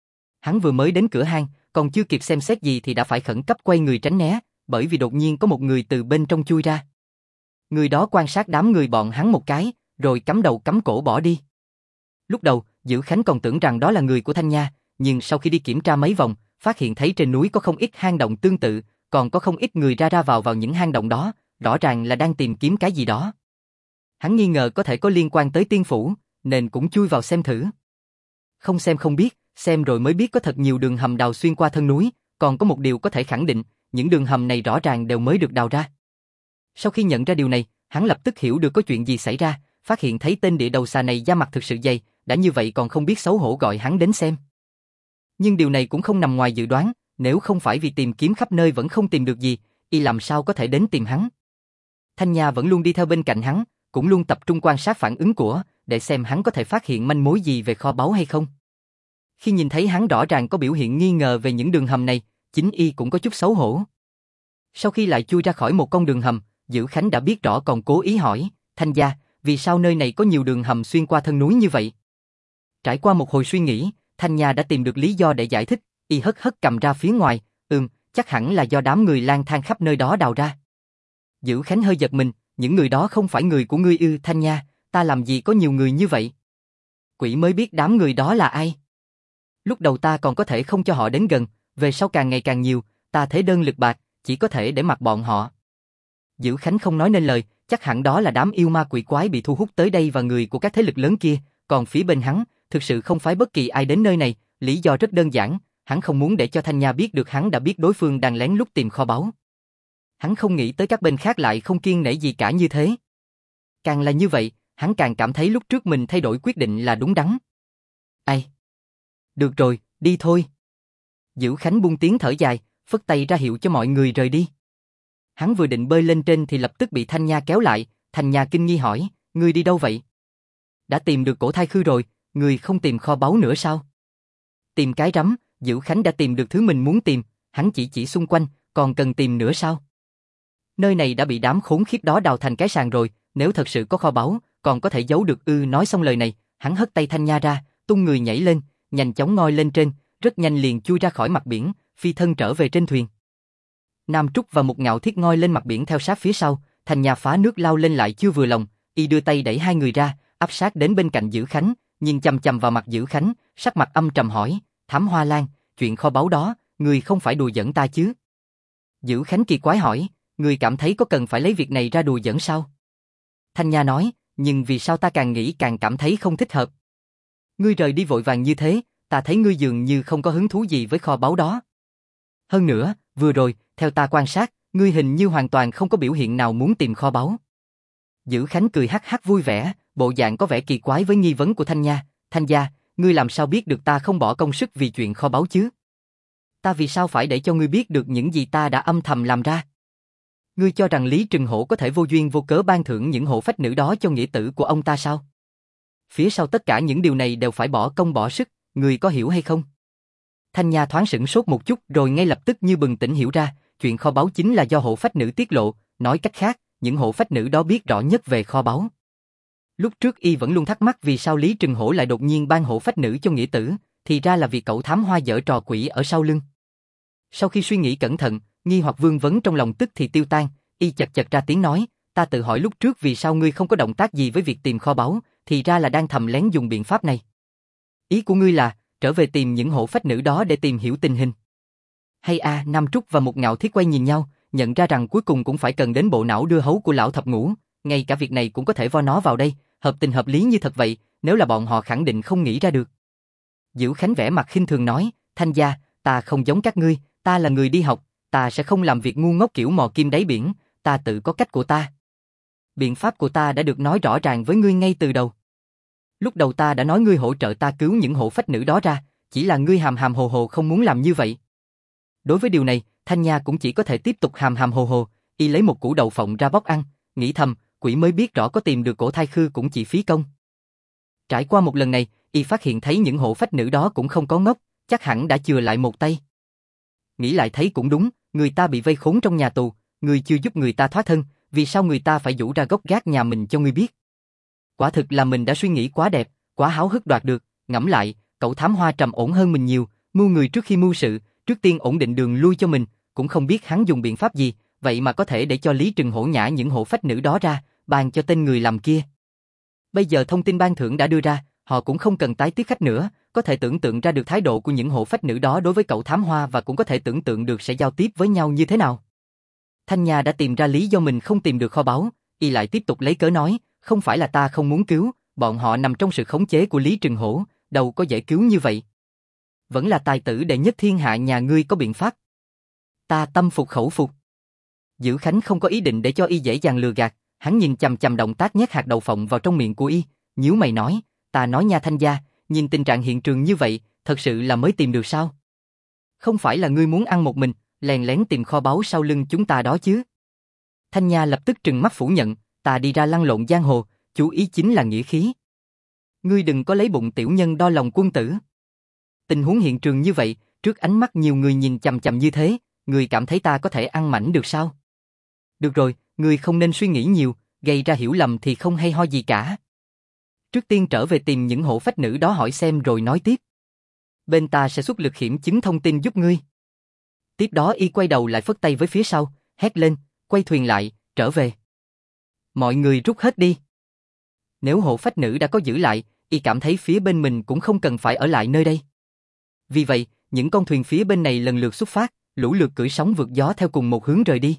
Hắn vừa mới đến cửa hang, còn chưa kịp xem xét gì thì đã phải khẩn cấp quay người tránh né, bởi vì đột nhiên có một người từ bên trong chui ra. Người đó quan sát đám người bọn hắn một cái, rồi cắm đầu cắm cổ bỏ đi. Lúc đầu, Dữ Khánh còn tưởng rằng đó là người của Thanh Nha, nhưng sau khi đi kiểm tra mấy vòng, phát hiện thấy trên núi có không ít hang động tương tự, còn có không ít người ra ra vào những hang động đó, rõ ràng là đang tìm kiếm cái gì đó. Hắn nghi ngờ có thể có liên quan tới tiên phủ, nên cũng chui vào xem thử. Không xem không biết, xem rồi mới biết có thật nhiều đường hầm đào xuyên qua thân núi, còn có một điều có thể khẳng định, những đường hầm này rõ ràng đều mới được đào ra. Sau khi nhận ra điều này, hắn lập tức hiểu được có chuyện gì xảy ra, phát hiện thấy tên địa đầu xà này da mặt thực sự dày, đã như vậy còn không biết xấu hổ gọi hắn đến xem. Nhưng điều này cũng không nằm ngoài dự đoán, nếu không phải vì tìm kiếm khắp nơi vẫn không tìm được gì, y làm sao có thể đến tìm hắn. Thanh Nha vẫn luôn đi theo bên cạnh hắn, cũng luôn tập trung quan sát phản ứng của, để xem hắn có thể phát hiện manh mối gì về kho báu hay không. Khi nhìn thấy hắn rõ ràng có biểu hiện nghi ngờ về những đường hầm này, chính y cũng có chút xấu hổ. Sau khi lại chui ra khỏi một con đường hầm, Dữ Khánh đã biết rõ còn cố ý hỏi, Thanh gia, vì sao nơi này có nhiều đường hầm xuyên qua thân núi như vậy? Trải qua một hồi suy nghĩ, Thanh Nha đã tìm được lý do để giải thích, y hất hất cầm ra phía ngoài, chắc hẳn là do đám người lang thang khắp nơi đó đào ra. Dữ Khánh hơi giật mình, những người đó không phải người của ngươi ư? Thanh Nha, ta làm gì có nhiều người như vậy? Quỷ mới biết đám người đó là ai. Lúc đầu ta còn có thể không cho họ đến gần, về sau càng ngày càng nhiều, ta thế đơn lực bạc, chỉ có thể để mặc bọn họ. Dữ Khánh không nói nên lời, chắc hẳn đó là đám yêu ma quỷ quái bị thu hút tới đây và người của các thế lực lớn kia, còn phía bên hắn, thực sự không phải bất kỳ ai đến nơi này, lý do rất đơn giản, hắn không muốn để cho Thanh Nha biết được hắn đã biết đối phương đang lén lút tìm kho báu. Hắn không nghĩ tới các bên khác lại không kiêng nể gì cả như thế. Càng là như vậy, hắn càng cảm thấy lúc trước mình thay đổi quyết định là đúng đắn. Ai? Được rồi, đi thôi. Dữ Khánh buông tiếng thở dài, phất tay ra hiệu cho mọi người rời đi. Hắn vừa định bơi lên trên thì lập tức bị Thanh Nha kéo lại, Thanh Nha kinh nghi hỏi, ngươi đi đâu vậy? Đã tìm được cổ thai khư rồi, ngươi không tìm kho báu nữa sao? Tìm cái rắm, Dữ Khánh đã tìm được thứ mình muốn tìm, hắn chỉ xung quanh, còn cần tìm nữa sao? Nơi này đã bị đám khốn khiếp đó đào thành cái sàn rồi, nếu thật sự có kho báu, còn có thể giấu được ư? Nói xong lời này, hắn hất tay Thanh Nha ra, tung người nhảy lên, nhanh chóng ngoi lên trên, rất nhanh liền chui ra khỏi mặt biển, phi thân trở về trên thuyền. Nam Trúc và Mục Ngạo Thiết ngoi lên mặt biển theo sát phía sau, Thanh Nha phá nước lao lên lại chưa vừa lòng, y đưa tay đẩy hai người ra, áp sát đến bên cạnh Dữ Khánh, nhìn chằm chằm vào mặt Dữ Khánh, sắc mặt âm trầm hỏi, Thám Hoa Lan, chuyện kho báu đó, người không phải đùa giỡn ta chứ? Dữ Khánh kỳ quái hỏi, người cảm thấy có cần phải lấy việc này ra đùa giỡn sao? Thanh Nha nói, nhưng vì sao ta càng nghĩ càng cảm thấy không thích hợp? Ngươi rời đi vội vàng như thế, ta thấy ngươi dường như không có hứng thú gì với kho báu đó. Hơn nữa, vừa rồi, theo ta quan sát, ngươi hình như hoàn toàn không có biểu hiện nào muốn tìm kho báu. Dữ Khánh cười hắc hắc vui vẻ, bộ dạng có vẻ kỳ quái với nghi vấn của Thanh Nha. Thanh gia, ngươi làm sao biết được ta không bỏ công sức vì chuyện kho báu chứ? Ta vì sao phải để cho ngươi biết được những gì ta đã âm thầm làm ra? Ngươi cho rằng Lý Trừng Hổ có thể vô duyên vô cớ ban thưởng những hổ phách nữ đó cho nghĩa tử của ông ta sao? Phía sau tất cả những điều này đều phải bỏ công bỏ sức, ngươi có hiểu hay không? Thanh Nha thoáng sửng sốt một chút rồi ngay lập tức như bừng tỉnh hiểu ra, chuyện kho báu chính là do hộ phách nữ tiết lộ, nói cách khác, những hộ phách nữ đó biết rõ nhất về kho báu. Lúc trước y vẫn luôn thắc mắc vì sao Lý Trừng Hổ lại đột nhiên ban hộ phách nữ cho nghĩa tử, thì ra là vì cậu thám hoa giở trò quỷ ở sau lưng. Sau khi suy nghĩ cẩn thận, nghi hoặc vương vấn trong lòng tức thì tiêu tan, y chật chật ra tiếng nói, ta tự hỏi lúc trước vì sao ngươi không có động tác gì với việc tìm kho báu, thì ra là đang thầm lén dùng biện pháp này. Ý của ngươi là, trở về tìm những hổ phách nữ đó để tìm hiểu tình hình. Hay a, Nam Trúc và Một Ngạo Thiết quay nhìn nhau, nhận ra rằng cuối cùng cũng phải cần đến bộ não đưa hấu của lão thập ngũ, ngay cả việc này cũng có thể vo nó vào đây, hợp tình hợp lý như thật vậy, nếu là bọn họ khẳng định không nghĩ ra được. Dữ Khánh vẻ mặt khinh thường nói, Thanh gia, ta không giống các ngươi, ta là người đi học, ta sẽ không làm việc ngu ngốc kiểu mò kim đáy biển, ta tự có cách của ta. Biện pháp của ta đã được nói rõ ràng với ngươi ngay từ đầu. Lúc đầu ta đã nói ngươi hỗ trợ ta cứu những hổ phách nữ đó ra, chỉ là ngươi hàm hàm hồ hồ không muốn làm như vậy. Đối với điều này, Thanh Nha cũng chỉ có thể tiếp tục hàm hàm hồ hồ, y lấy một củ đậu phộng ra bóc ăn, nghĩ thầm, quỷ mới biết rõ có tìm được cổ thai khư cũng chỉ phí công. Trải qua một lần này, y phát hiện thấy những hộ phách nữ đó cũng không có ngốc, chắc hẳn đã chừa lại một tay. Nghĩ lại thấy cũng đúng, người ta bị vây khốn trong nhà tù, người chưa giúp người ta thoát thân, vì sao người ta phải giũ ra gốc gác nhà mình cho ngươi biết? Quả thực là mình đã suy nghĩ quá đẹp, quá háo hức đoạt được, ngẫm lại, cậu thám hoa trầm ổn hơn mình nhiều, mưu người trước khi mưu sự, trước tiên ổn định đường lui cho mình, cũng không biết hắn dùng biện pháp gì, vậy mà có thể để cho Lý Trừng hổ nhả những hộ phách nữ đó ra, bàn cho tên người làm kia. Bây giờ thông tin ban thưởng đã đưa ra, họ cũng không cần tái tiếp khách nữa, có thể tưởng tượng ra được thái độ của những hộ phách nữ đó đối với cậu thám hoa và cũng có thể tưởng tượng được sẽ giao tiếp với nhau như thế nào. Thanh Nha đã tìm ra lý do mình không tìm được kho báu, y lại tiếp tục lấy cớ nói, không phải là ta không muốn cứu, bọn họ nằm trong sự khống chế của Lý Trừng Hổ, đâu có dễ cứu như vậy. Vẫn là tài tử đệ nhất thiên hạ nhà ngươi có biện pháp. Ta tâm phục khẩu phục. Dữ Khánh không có ý định để cho y dễ dàng lừa gạt, hắn nhìn chằm chằm động tác nhét hạt đậu phộng vào trong miệng của y, nhíu mày nói, ta nói nha Thanh gia, nhìn tình trạng hiện trường như vậy, thật sự là mới tìm được sao? Không phải là ngươi muốn ăn một mình, lén lén tìm kho báu sau lưng chúng ta đó chứ? Thanh Nha lập tức trừng mắt phủ nhận, ta đi ra lăn lộn giang hồ, chú ý chính là nghĩa khí. Ngươi đừng có lấy bụng tiểu nhân đo lòng quân tử. Tình huống hiện trường như vậy, trước ánh mắt nhiều người nhìn chằm chằm như thế, ngươi cảm thấy ta có thể ăn mảnh được sao? Được rồi, ngươi không nên suy nghĩ nhiều, gây ra hiểu lầm thì không hay ho gì cả. Trước tiên trở về tìm những hộ phách nữ đó hỏi xem rồi nói tiếp. Bên ta sẽ xuất lực kiểm chứng thông tin giúp ngươi. Tiếp đó y quay đầu lại phất tay với phía sau, hét lên, quay thuyền lại, trở về. Mọi người rút hết đi. Nếu hộ phách nữ đã có giữ lại, y cảm thấy phía bên mình cũng không cần phải ở lại nơi đây. Vì vậy, những con thuyền phía bên này lần lượt xuất phát, lũ lượt cưỡi sóng vượt gió theo cùng một hướng rời đi.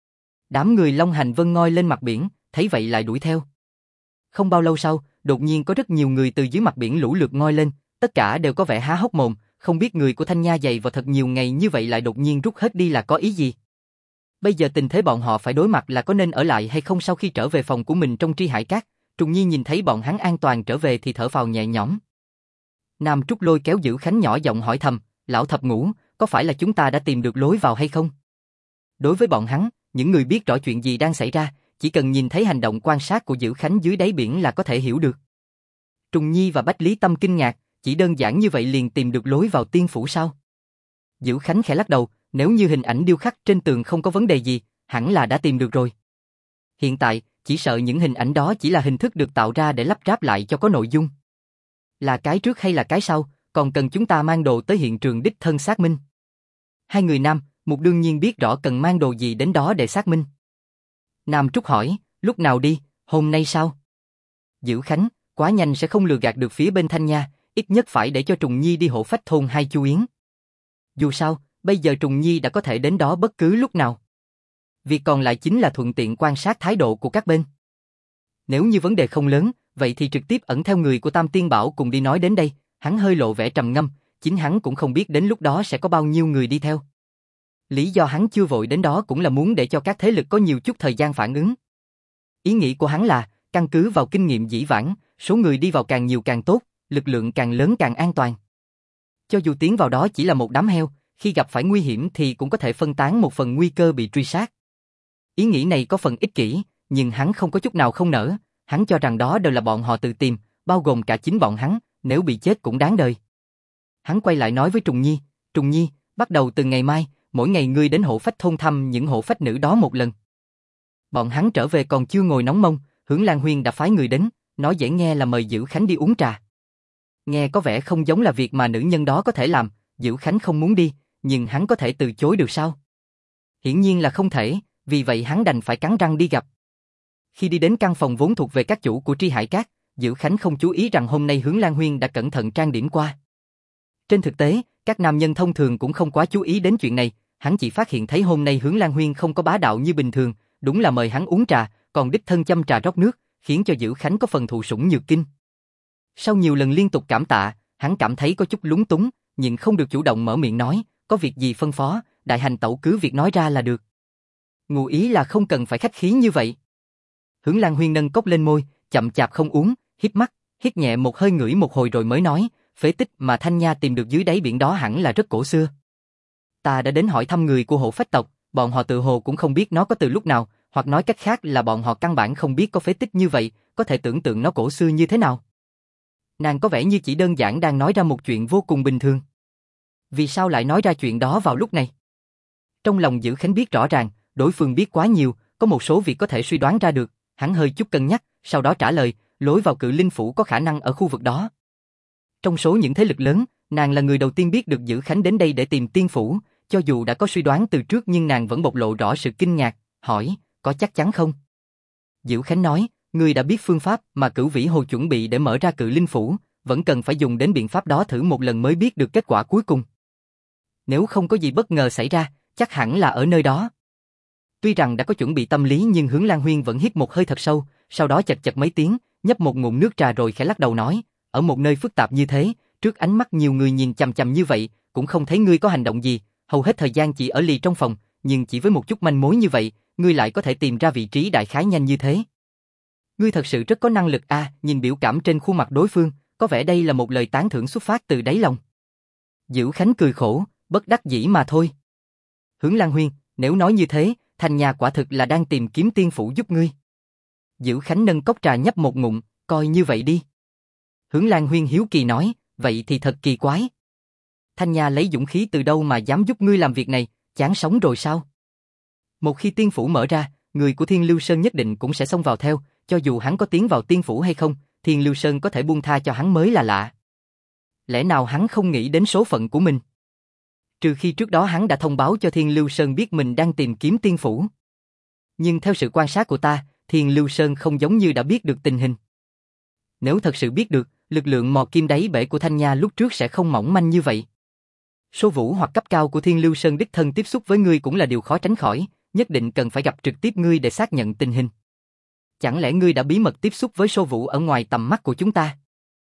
Đám người long hành vân ngoi lên mặt biển, thấy vậy lại đuổi theo. Không bao lâu sau, đột nhiên có rất nhiều người từ dưới mặt biển lũ lượt ngoi lên, tất cả đều có vẻ há hốc mồm, không biết người của Thanh Nha dày vào thật nhiều ngày như vậy lại đột nhiên rút hết đi là có ý gì. Bây giờ tình thế bọn họ phải đối mặt là có nên ở lại hay không sau khi trở về phòng của mình trong Tri Hải Các. Trùng Nhi nhìn thấy bọn hắn an toàn trở về thì thở phào nhẹ nhõm. Nam Trúc Lôi kéo Dữ Khánh nhỏ giọng hỏi thầm, lão thập ngũ, có phải là chúng ta đã tìm được lối vào hay không? Đối với bọn hắn, những người biết rõ chuyện gì đang xảy ra, chỉ cần nhìn thấy hành động quan sát của Dữ Khánh dưới đáy biển là có thể hiểu được. Trùng Nhi và Bách Lý Tâm kinh ngạc, chỉ đơn giản như vậy liền tìm được lối vào tiên phủ sao? Dữ Khánh khẽ lắc đầu, nếu như hình ảnh điêu khắc trên tường không có vấn đề gì, hẳn là đã tìm được rồi. Hiện tại, chỉ sợ những hình ảnh đó chỉ là hình thức được tạo ra để lắp ráp lại cho có nội dung. Là cái trước hay là cái sau, còn cần chúng ta mang đồ tới hiện trường đích thân xác minh. Hai người nam, Mục đương nhiên biết rõ cần mang đồ gì đến đó để xác minh. Nam Trúc hỏi, lúc nào đi, hôm nay sao? Dữ Khánh, quá nhanh sẽ không lừa gạt được phía bên Thanh Nha, ít nhất phải để cho Trùng Nhi đi hộ phách thôn hai Chu Yến. Dù sao, bây giờ Trùng Nhi đã có thể đến đó bất cứ lúc nào. Việc còn lại chính là thuận tiện quan sát thái độ của các bên. Nếu như vấn đề không lớn, vậy thì trực tiếp ẩn theo người của Tam Tiên Bảo cùng đi nói đến đây, hắn hơi lộ vẻ trầm ngâm, chính hắn cũng không biết đến lúc đó sẽ có bao nhiêu người đi theo. Lý do hắn chưa vội đến đó cũng là muốn để cho các thế lực có nhiều chút thời gian phản ứng. Ý nghĩ của hắn là, căn cứ vào kinh nghiệm dĩ vãng, số người đi vào càng nhiều càng tốt, lực lượng càng lớn càng an toàn. Cho dù tiến vào đó chỉ là một đám heo, khi gặp phải nguy hiểm thì cũng có thể phân tán một phần nguy cơ bị truy sát. Ý nghĩ này có phần ích kỷ, nhưng hắn không có chút nào không nỡ, hắn cho rằng đó đều là bọn họ tự tìm, bao gồm cả chính bọn hắn, nếu bị chết cũng đáng đời. Hắn quay lại nói với Trùng Nhi, bắt đầu từ ngày mai, mỗi ngày ngươi đến hộ phách thôn thăm những hộ phách nữ đó một lần. Bọn hắn trở về còn chưa ngồi nóng mông, Hướng Lan Huyên đã phái người đến, nói dễ nghe là mời Dữ Khánh đi uống trà. Nghe có vẻ không giống là việc mà nữ nhân đó có thể làm, Dữ Khánh không muốn đi, nhưng hắn có thể từ chối được sao? Hiển nhiên là không thể, vì vậy hắn đành phải cắn răng đi gặp. Khi đi đến căn phòng vốn thuộc về các chủ của Tri Hải Các, Dữ Khánh không chú ý rằng hôm nay Hướng Lan Huyên đã cẩn thận trang điểm qua. Trên thực tế, các nam nhân thông thường cũng không quá chú ý đến chuyện này, hắn chỉ phát hiện thấy hôm nay Hướng Lan Huyên không có bá đạo như bình thường, đúng là mời hắn uống trà, còn đích thân châm trà rót nước, khiến cho Dữ Khánh có phần thụ sủng nhược kinh. Sau nhiều lần liên tục cảm tạ, hắn cảm thấy có chút lúng túng, nhưng không được chủ động mở miệng nói, có việc gì phân phó, đại hành tẩu cứ việc nói ra là được. Ngụ ý là không cần phải khách khí như vậy. Hướng Lan Huyên nâng cốc lên môi, chậm chạp không uống, híp mắt, hít nhẹ một hơi ngửi một hồi rồi mới nói, phế tích mà Thanh Nha tìm được dưới đáy biển đó hẳn là rất cổ xưa. Ta đã đến hỏi thăm người của hộ phách tộc, bọn họ tự hồ cũng không biết nó có từ lúc nào, hoặc nói cách khác là bọn họ căn bản không biết có phế tích như vậy, có thể tưởng tượng nó cổ xưa như thế nào. Nàng có vẻ như chỉ đơn giản đang nói ra một chuyện vô cùng bình thường. Vì sao lại nói ra chuyện đó vào lúc này? Trong lòng Dữ Khánh biết rõ ràng, đối phương biết quá nhiều, có một số việc có thể suy đoán ra được, hắn hơi chút cân nhắc, sau đó trả lời, lối vào Cự Linh Phủ có khả năng ở khu vực đó. Trong số những thế lực lớn, nàng là người đầu tiên biết được Dữ Khánh đến đây để tìm tiên phủ, cho dù đã có suy đoán từ trước nhưng nàng vẫn bộc lộ rõ sự kinh ngạc, hỏi, có chắc chắn không? Dữ Khánh nói, ngươi đã biết phương pháp mà Cửu Vĩ Hồ chuẩn bị để mở ra Cự Linh Phủ, vẫn cần phải dùng đến biện pháp đó thử một lần mới biết được kết quả cuối cùng. Nếu không có gì bất ngờ xảy ra, chắc hẳn là ở nơi đó. Tuy rằng đã có chuẩn bị tâm lý nhưng Hướng Lan Huyên vẫn hít một hơi thật sâu, sau đó chật chật mấy tiếng, nhấp một ngụm nước trà rồi khẽ lắc đầu nói, ở một nơi phức tạp như thế, trước ánh mắt nhiều người nhìn chằm chằm như vậy, cũng không thấy ngươi có hành động gì, hầu hết thời gian chỉ ở lì trong phòng, nhưng chỉ với một chút manh mối như vậy, ngươi lại có thể tìm ra vị trí đại khái nhanh như thế. Ngươi thật sự rất có năng lực a, nhìn biểu cảm trên khuôn mặt đối phương, có vẻ đây là một lời tán thưởng xuất phát từ đáy lòng. Dữ Khánh cười khổ, bất đắc dĩ mà thôi. Hướng Lan Huyên, nếu nói như thế, Thanh Nha quả thực là đang tìm kiếm tiên phủ giúp ngươi. Dữ Khánh nâng cốc trà nhấp một ngụm, coi như vậy đi. Hướng Lan Huyên hiếu kỳ nói, vậy thì thật kỳ quái. Thanh Nha lấy dũng khí từ đâu mà dám giúp ngươi làm việc này, chán sống rồi sao? Một khi tiên phủ mở ra, người của Thiên Lưu Sơn nhất định cũng sẽ xông vào theo, cho dù hắn có tiến vào tiên phủ hay không, Thiên Lưu Sơn có thể buông tha cho hắn mới là lạ. Lẽ nào hắn không nghĩ đến số phận của mình? Trừ khi trước đó hắn đã thông báo cho Thiên Lưu Sơn biết mình đang tìm kiếm tiên phủ. Nhưng theo sự quan sát của ta, Thiên Lưu Sơn không giống như đã biết được tình hình. Nếu thật sự biết được, lực lượng mò kim đáy bể của Thanh Nha lúc trước sẽ không mỏng manh như vậy. Số vũ hoặc cấp cao của Thiên Lưu Sơn đích thân tiếp xúc với ngươi cũng là điều khó tránh khỏi, nhất định cần phải gặp trực tiếp ngươi để xác nhận tình hình. Chẳng lẽ ngươi đã bí mật tiếp xúc với số vũ ở ngoài tầm mắt của chúng ta?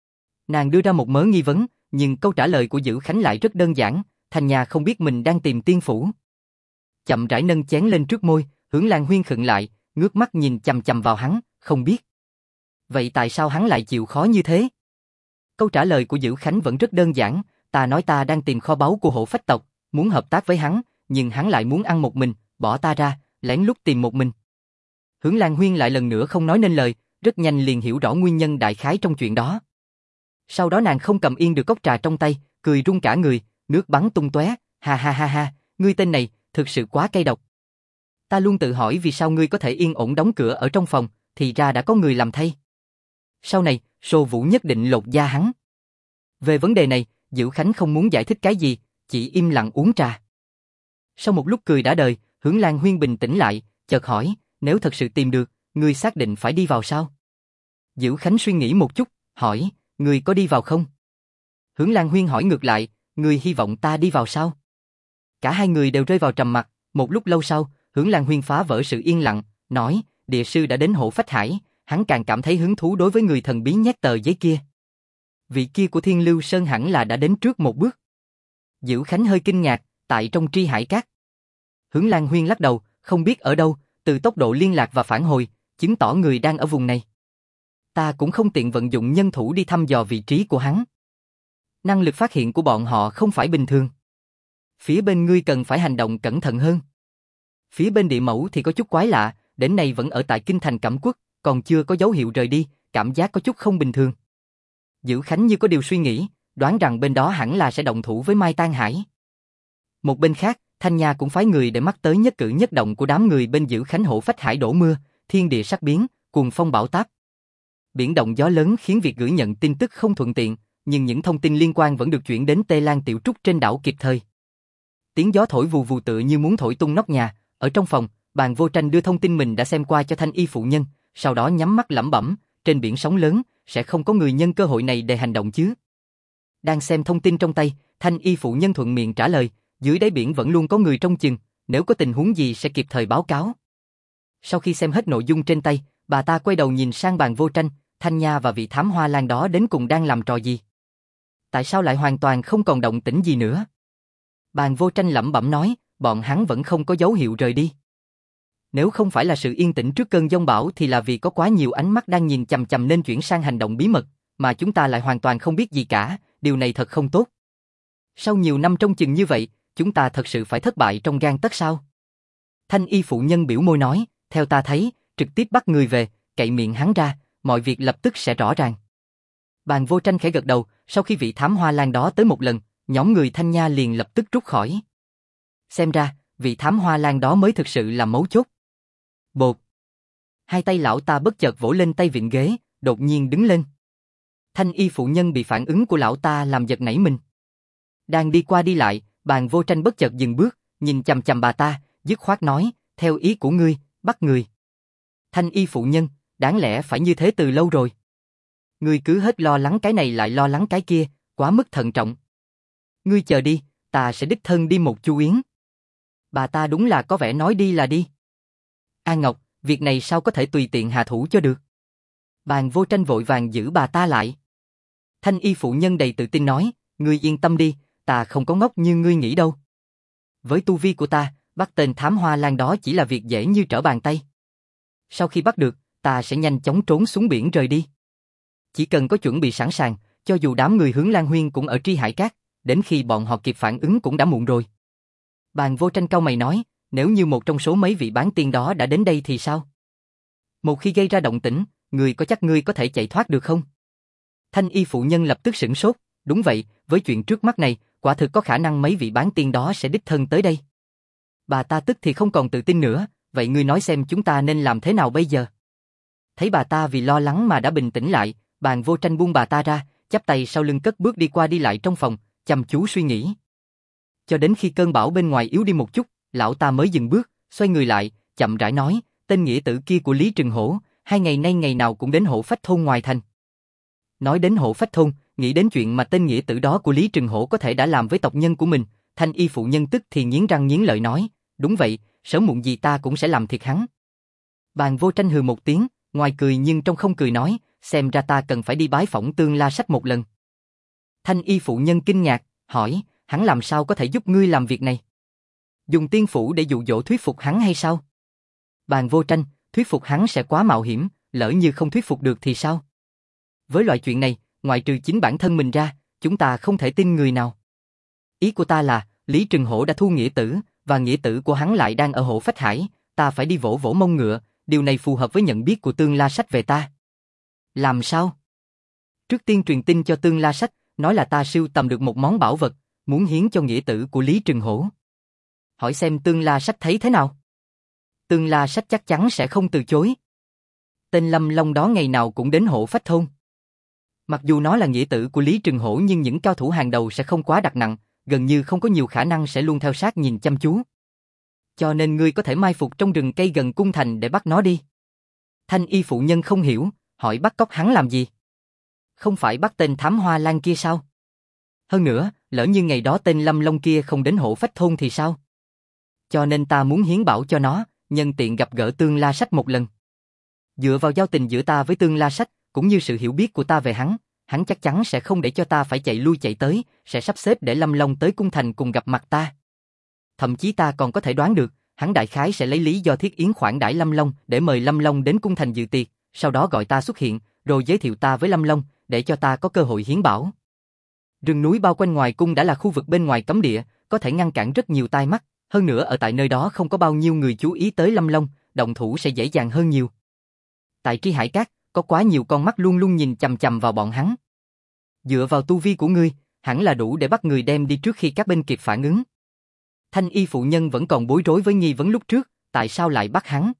Nàng đưa ra một mớ nghi vấn, nhưng câu trả lời của Dữ Khánh lại rất đơn giản, Thanh Nha không biết mình đang tìm tiên phủ. Chậm rãi nâng chén lên trước môi, Hướng Lan Huyên khựng lại, ngước mắt nhìn chằm chằm vào hắn, không biết. Vậy tại sao hắn lại chịu khó như thế? Câu trả lời của Dữ Khánh vẫn rất đơn giản, ta nói ta đang tìm kho báu của hộ phách tộc, muốn hợp tác với hắn, nhưng hắn lại muốn ăn một mình, bỏ ta ra, lén lút tìm một mình. Hướng Lan Huyên lại lần nữa không nói nên lời, rất nhanh liền hiểu rõ nguyên nhân đại khái trong chuyện đó. Sau đó nàng không cầm yên được cốc trà trong tay, cười run cả người, nước bắn tung tóe, ha ha ha ha, ngươi tên này, thực sự quá cay độc. Ta luôn tự hỏi vì sao ngươi có thể yên ổn đóng cửa ở trong phòng, thì ra đã có người làm thay. Sau này, Sô Vũ nhất định lột da hắn. Về vấn đề này, Dữ Khánh không muốn giải thích cái gì, chỉ im lặng uống trà. Sau một lúc cười đã đời, Hướng Lan Huyên bình tĩnh lại, chợt hỏi, nếu thật sự tìm được, ngươi xác định phải đi vào sao? Dữ Khánh suy nghĩ một chút, hỏi, ngươi có đi vào không? Hướng Lan Huyên hỏi ngược lại, ngươi hy vọng ta đi vào sao? Cả hai người đều rơi vào trầm mặc, một lúc lâu sau, Hướng Lan Huyên phá vỡ sự yên lặng, nói, địa sư đã đến Hộ Phách Hải, hắn càng cảm thấy hứng thú đối với người thần bí nhét tờ giấy kia. Vị kia của Thiên Lưu Sơn hẳn là đã đến trước một bước. Dữ Khánh hơi kinh ngạc, tại trong Tri Hải Các. Hướng Lan Huyên lắc đầu, không biết ở đâu, từ tốc độ liên lạc và phản hồi, chứng tỏ người đang ở vùng này. Ta cũng không tiện vận dụng nhân thủ đi thăm dò vị trí của hắn. Năng lực phát hiện của bọn họ không phải bình thường. Phía bên ngươi cần phải hành động cẩn thận hơn. Phía bên địa mẫu thì có chút quái lạ, đến nay vẫn ở tại kinh thành Cẩm Quốc, còn chưa có dấu hiệu rời đi, cảm giác có chút không bình thường. Dữ Khánh như có điều suy nghĩ, đoán rằng bên đó hẳn là sẽ động thủ với Mai Tan Hải. Một bên khác, Thanh Nha cũng phái người để mắt tới nhất cử nhất động của đám người bên Dữ Khánh Hộ Phách Hải đổ mưa, thiên địa sắc biến, cuồng phong bão táp. Biển động gió lớn khiến việc gửi nhận tin tức không thuận tiện, nhưng những thông tin liên quan vẫn được chuyển đến Tê Lan Tiểu Trúc trên đảo kịp thời. tiếng gió thổi vù vù tựa như muốn thổi tung nóc nhà. Ở trong phòng, Bàn Vô Tranh đưa thông tin mình đã xem qua cho Thanh Y phụ nhân, sau đó nhắm mắt lẩm bẩm, trên biển sóng lớn, sẽ không có người nhân cơ hội này để hành động chứ. Đang xem thông tin trong tay, Thanh Y phụ nhân thuận miệng trả lời, dưới đáy biển vẫn luôn có người trông chừng, nếu có tình huống gì sẽ kịp thời báo cáo. Sau khi xem hết nội dung trên tay, bà ta quay đầu nhìn sang Bàn Vô Tranh, Thanh Nha và vị thám hoa lan đó đến cùng đang làm trò gì? Tại sao lại hoàn toàn không còn động tĩnh gì nữa? Bàn Vô Tranh lẩm bẩm nói, bọn hắn vẫn không có dấu hiệu rời đi. Nếu không phải là sự yên tĩnh trước cơn giông bão thì là vì có quá nhiều ánh mắt đang nhìn chằm chằm nên chuyển sang hành động bí mật, mà chúng ta lại hoàn toàn không biết gì cả, điều này thật không tốt. Sau nhiều năm trông chừng như vậy, chúng ta thật sự phải thất bại trong gang tấc sao? Thanh Y phụ nhân biểu môi nói, theo ta thấy, trực tiếp bắt người về, cậy miệng hắn ra, mọi việc lập tức sẽ rõ ràng. Bàn Vô Tranh khẽ gật đầu, sau khi vị thám hoa lan đó tới một lần, nhóm người Thanh Nha liền lập tức rút khỏi. Xem ra, vị thám hoa lan đó mới thực sự là mấu chốt. Bột. Hai tay lão ta bất chợt vỗ lên tay vịn ghế, đột nhiên đứng lên. Thanh Y phụ nhân bị phản ứng của lão ta làm giật nảy mình. Đang đi qua đi lại, Bàn Vô Tranh bất chợt dừng bước, nhìn chằm chằm bà ta, dứt khoát nói, theo ý của ngươi, bắt người. Thanh Y phụ nhân, đáng lẽ phải như thế từ lâu rồi. Ngươi cứ hết lo lắng cái này lại lo lắng cái kia, quá mức thận trọng. Ngươi chờ đi, ta sẽ đích thân đi một chu yến. Bà ta đúng là có vẻ nói đi là đi. A Ngọc, việc này sao có thể tùy tiện hạ thủ cho được? Bàn Vô Tranh vội vàng giữ bà ta lại. Thanh Y phụ nhân đầy tự tin nói, ngươi yên tâm đi, ta không có ngốc như ngươi nghĩ đâu. Với tu vi của ta, bắt tên thám hoa lan đó chỉ là việc dễ như trở bàn tay. Sau khi bắt được, ta sẽ nhanh chóng trốn xuống biển rời đi. Chỉ cần có chuẩn bị sẵn sàng, cho dù đám người Hướng Lan Huyên cũng ở Tri Hải Cát, đến khi bọn họ kịp phản ứng cũng đã muộn rồi. Bàn Vô Tranh cau mày nói, nếu như một trong số mấy vị bán tiên đó đã đến đây thì sao? Một khi gây ra động tĩnh, ngươi có chắc ngươi có thể chạy thoát được không? Thanh Y phụ nhân lập tức sửng sốt, đúng vậy, với chuyện trước mắt này, quả thực có khả năng mấy vị bán tiên đó sẽ đích thân tới đây. Bà ta tức thì không còn tự tin nữa, vậy ngươi nói xem chúng ta nên làm thế nào bây giờ? Thấy bà ta vì lo lắng mà đã bình tĩnh lại, Bàn Vô Tranh buông bà ta ra, chắp tay sau lưng cất bước đi qua đi lại trong phòng, chăm chú suy nghĩ. Cho đến khi cơn bão bên ngoài yếu đi một chút, lão ta mới dừng bước, xoay người lại, chậm rãi nói, tên nghĩa tử kia của Lý Trừng Hổ, 2 ngày nay ngày nào cũng đến Hổ Phách thôn ngoài thành. Nói đến Hổ Phách thôn, nghĩ đến chuyện mà tên nghĩa tử đó của Lý Trừng Hổ có thể đã làm với tộc nhân của mình, Thanh Y phụ nhân tức thì nghiến răng nghiến lợi nói, đúng vậy, sớm muộn gì ta cũng sẽ làm thiệt hắn. Bàn Vô Tranh hừ một tiếng, ngoài cười nhưng trong không cười nói, xem ra ta cần phải đi bái phỏng Tương La Sách một lần. Thanh Y phụ nhân kinh ngạc, hỏi, hắn làm sao có thể giúp ngươi làm việc này? Dùng tiên phủ để dụ dỗ thuyết phục hắn hay sao? Bàn Vô Tranh, thuyết phục hắn sẽ quá mạo hiểm, lỡ như không thuyết phục được thì sao? Với loại chuyện này, ngoại trừ chính bản thân mình ra, chúng ta không thể tin người nào. Ý của ta là, Lý Trừng Hổ đã thu nghĩa tử, và nghĩa tử của hắn lại đang ở Hổ Phách Hải, ta phải đi vỗ vỗ mông ngựa, điều này phù hợp với nhận biết của Tương La Sách về ta. Làm sao? Trước tiên truyền tin cho Tương La Sách, nói là ta sưu tầm được một món bảo vật, muốn hiến cho nghĩa tử của Lý Trừng Hổ. Hỏi xem Tương La Sách thấy thế nào? Tương La Sách chắc chắn sẽ không từ chối. Tên Lâm Long đó ngày nào cũng đến Hổ Phách thôn. Mặc dù nó là nghĩa tử của Lý Trừng Hổ nhưng những cao thủ hàng đầu sẽ không quá đặt nặng, gần như không có nhiều khả năng sẽ luôn theo sát nhìn chăm chú. Cho nên ngươi có thể mai phục trong rừng cây gần cung thành để bắt nó đi. Thanh Y phụ nhân không hiểu, hỏi bắt cóc hắn làm gì? Không phải bắt tên thám hoa lan kia sao? Hơn nữa, lỡ như ngày đó tên Lâm Long kia không đến Hổ Phách thôn thì sao? Cho nên ta muốn hiến bảo cho nó, nhân tiện gặp gỡ Tương La Sách một lần. Dựa vào giao tình giữa ta với Tương La Sách, cũng như sự hiểu biết của ta về hắn chắc chắn sẽ không để cho ta phải chạy lui chạy tới, sẽ sắp xếp để Lâm Long tới cung thành cùng gặp mặt ta. Thậm chí ta còn có thể đoán được, hắn đại khái sẽ lấy lý do thiết yến khoản đãi Lâm Long để mời Lâm Long đến cung thành dự tiệc, sau đó gọi ta xuất hiện, rồi giới thiệu ta với Lâm Long, để cho ta có cơ hội hiến bảo. Rừng núi bao quanh ngoài cung đã là khu vực bên ngoài cấm địa, có thể ngăn cản rất nhiều tai mắt, hơn nữa ở tại nơi đó không có bao nhiêu người chú ý tới Lâm Long, động thủ sẽ dễ dàng hơn nhiều. Tại Tri Hải Cát, có quá nhiều con mắt luôn luôn nhìn chằm chằm vào bọn hắn. Dựa vào tu vi của ngươi, hẳn là đủ để bắt người đem đi trước khi các bên kịp phản ứng. Thanh Y phụ nhân vẫn còn bối rối với nghi vấn lúc trước, tại sao lại bắt hắn?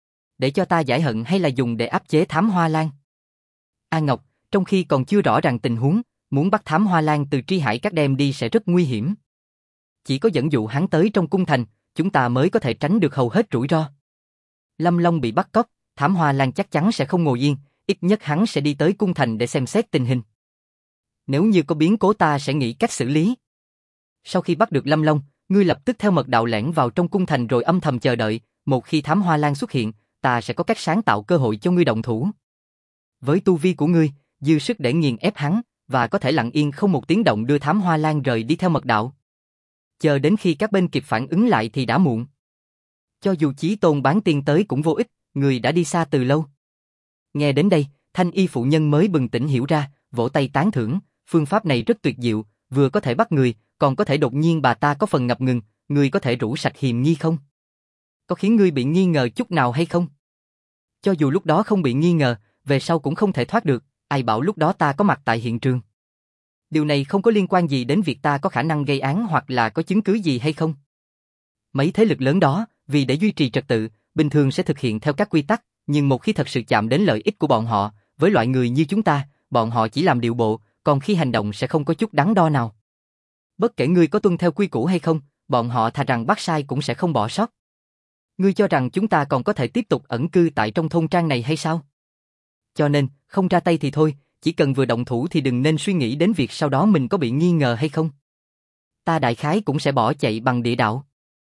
Để cho ta giải hận hay là dùng để áp chế thám hoa lan? A Ngọc, trong khi còn chưa rõ ràng tình huống, muốn bắt thám hoa lan từ Tri Hải Cát đem đi sẽ rất nguy hiểm. Chỉ có dẫn dụ hắn tới trong cung thành, chúng ta mới có thể tránh được hầu hết rủi ro. Lâm Long bị bắt cóc, Thám Hoa Lan chắc chắn sẽ không ngồi yên, ít nhất hắn sẽ đi tới cung thành để xem xét tình hình. Nếu như có biến cố ta sẽ nghĩ cách xử lý. Sau khi bắt được Lâm Long, ngươi lập tức theo mật đạo lẻn vào trong cung thành rồi âm thầm chờ đợi, một khi Thám Hoa Lan xuất hiện, ta sẽ có cách sáng tạo cơ hội cho ngươi động thủ. Với tu vi của ngươi, dư sức để nghiền ép hắn, và có thể lặng yên không một tiếng động đưa Thám Hoa Lan rời đi theo mật đạo. Chờ đến khi các bên kịp phản ứng lại thì đã muộn. Cho dù Chí Tôn bán tiên tới cũng vô ích, người đã đi xa từ lâu. Nghe đến đây, Thanh Y phụ nhân mới bừng tỉnh hiểu ra, vỗ tay tán thưởng, phương pháp này rất tuyệt diệu, vừa có thể bắt người, còn có thể đột nhiên bà ta có phần ngập ngừng, ngươi có thể rũ sạch hiềm nghi không? Có khiến ngươi bị nghi ngờ chút nào hay không? Cho dù lúc đó không bị nghi ngờ, về sau cũng không thể thoát được, ai bảo lúc đó ta có mặt tại hiện trường. Điều này không có liên quan gì đến việc ta có khả năng gây án hoặc là có chứng cứ gì hay không. Mấy thế lực lớn đó, vì để duy trì trật tự, bình thường sẽ thực hiện theo các quy tắc, nhưng một khi thật sự chạm đến lợi ích của bọn họ, với loại người như chúng ta, bọn họ chỉ làm điệu bộ, còn khi hành động sẽ không có chút đắn đo nào. Bất kể ngươi có tuân theo quy củ hay không, bọn họ thà rằng bắt sai cũng sẽ không bỏ sót. Ngươi cho rằng chúng ta còn có thể tiếp tục ẩn cư tại trong thôn trang này hay sao? Cho nên, không ra tay thì thôi, chỉ cần vừa động thủ thì đừng nên suy nghĩ đến việc sau đó mình có bị nghi ngờ hay không. Ta đại khái cũng sẽ bỏ chạy bằng địa đạo.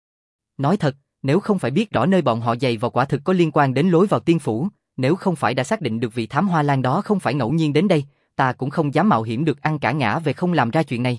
Nói thật, nếu không phải biết rõ nơi bọn họ giày vào quả thực có liên quan đến lối vào tiên phủ, nếu không phải đã xác định được vị Thám Hoa Lan đó không phải ngẫu nhiên đến đây, ta cũng không dám mạo hiểm được ăn cả ngã về không làm ra chuyện này.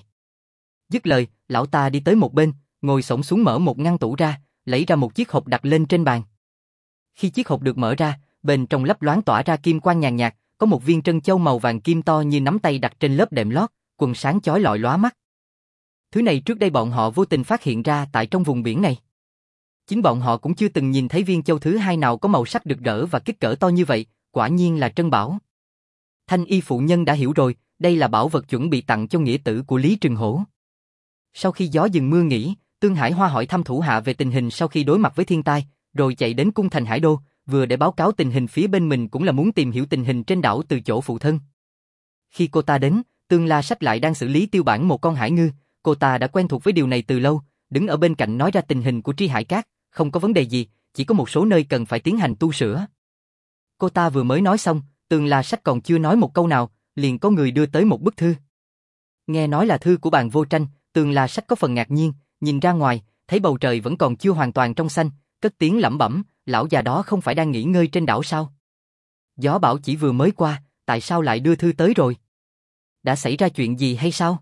Dứt lời, lão ta đi tới một bên, ngồi xổm xuống mở một ngăn tủ ra, lấy ra một chiếc hộp đặt lên trên bàn. Khi chiếc hộp được mở ra, bên trong lấp loáng tỏa ra kim quang nhàn nhạt, có một viên trân châu màu vàng kim to như nắm tay đặt trên lớp đệm lót, quần sáng chói lọi lóa mắt. Thứ này trước đây bọn họ vô tình phát hiện ra tại trong vùng biển này. Chính bọn họ cũng chưa từng nhìn thấy viên châu thứ hai nào có màu sắc rực rỡ và kích cỡ to như vậy, quả nhiên là trân bảo. Thanh Y phụ nhân đã hiểu rồi, đây là bảo vật chuẩn bị tặng cho nghĩa tử của Lý Trừng Hổ. Sau khi gió dừng mưa nghỉ, Tương Hải Hoa hỏi thăm thủ hạ về tình hình sau khi đối mặt với thiên tai, rồi chạy đến cung thành Hải Đô, vừa để báo cáo tình hình phía bên mình cũng là muốn tìm hiểu tình hình trên đảo từ chỗ phụ thân. Khi cô ta đến, Tương La Sách lại đang xử lý tiêu bản một con hải ngư, cô ta đã quen thuộc với điều này từ lâu, đứng ở bên cạnh nói ra tình hình của Tri Hải Cát, không có vấn đề gì, chỉ có một số nơi cần phải tiến hành tu sửa. Cô ta vừa mới nói xong, Tương La Sách còn chưa nói một câu nào, liền có người đưa tới một bức thư. Nghe nói là thư của Bàn Vô Tranh, Tương La Sách có phần ngạc nhiên, nhìn ra ngoài, thấy bầu trời vẫn còn chưa hoàn toàn trong xanh, cất tiếng lẩm bẩm, lão già đó không phải đang nghỉ ngơi trên đảo sao? Gió bão chỉ vừa mới qua, tại sao lại đưa thư tới rồi? Đã xảy ra chuyện gì hay sao?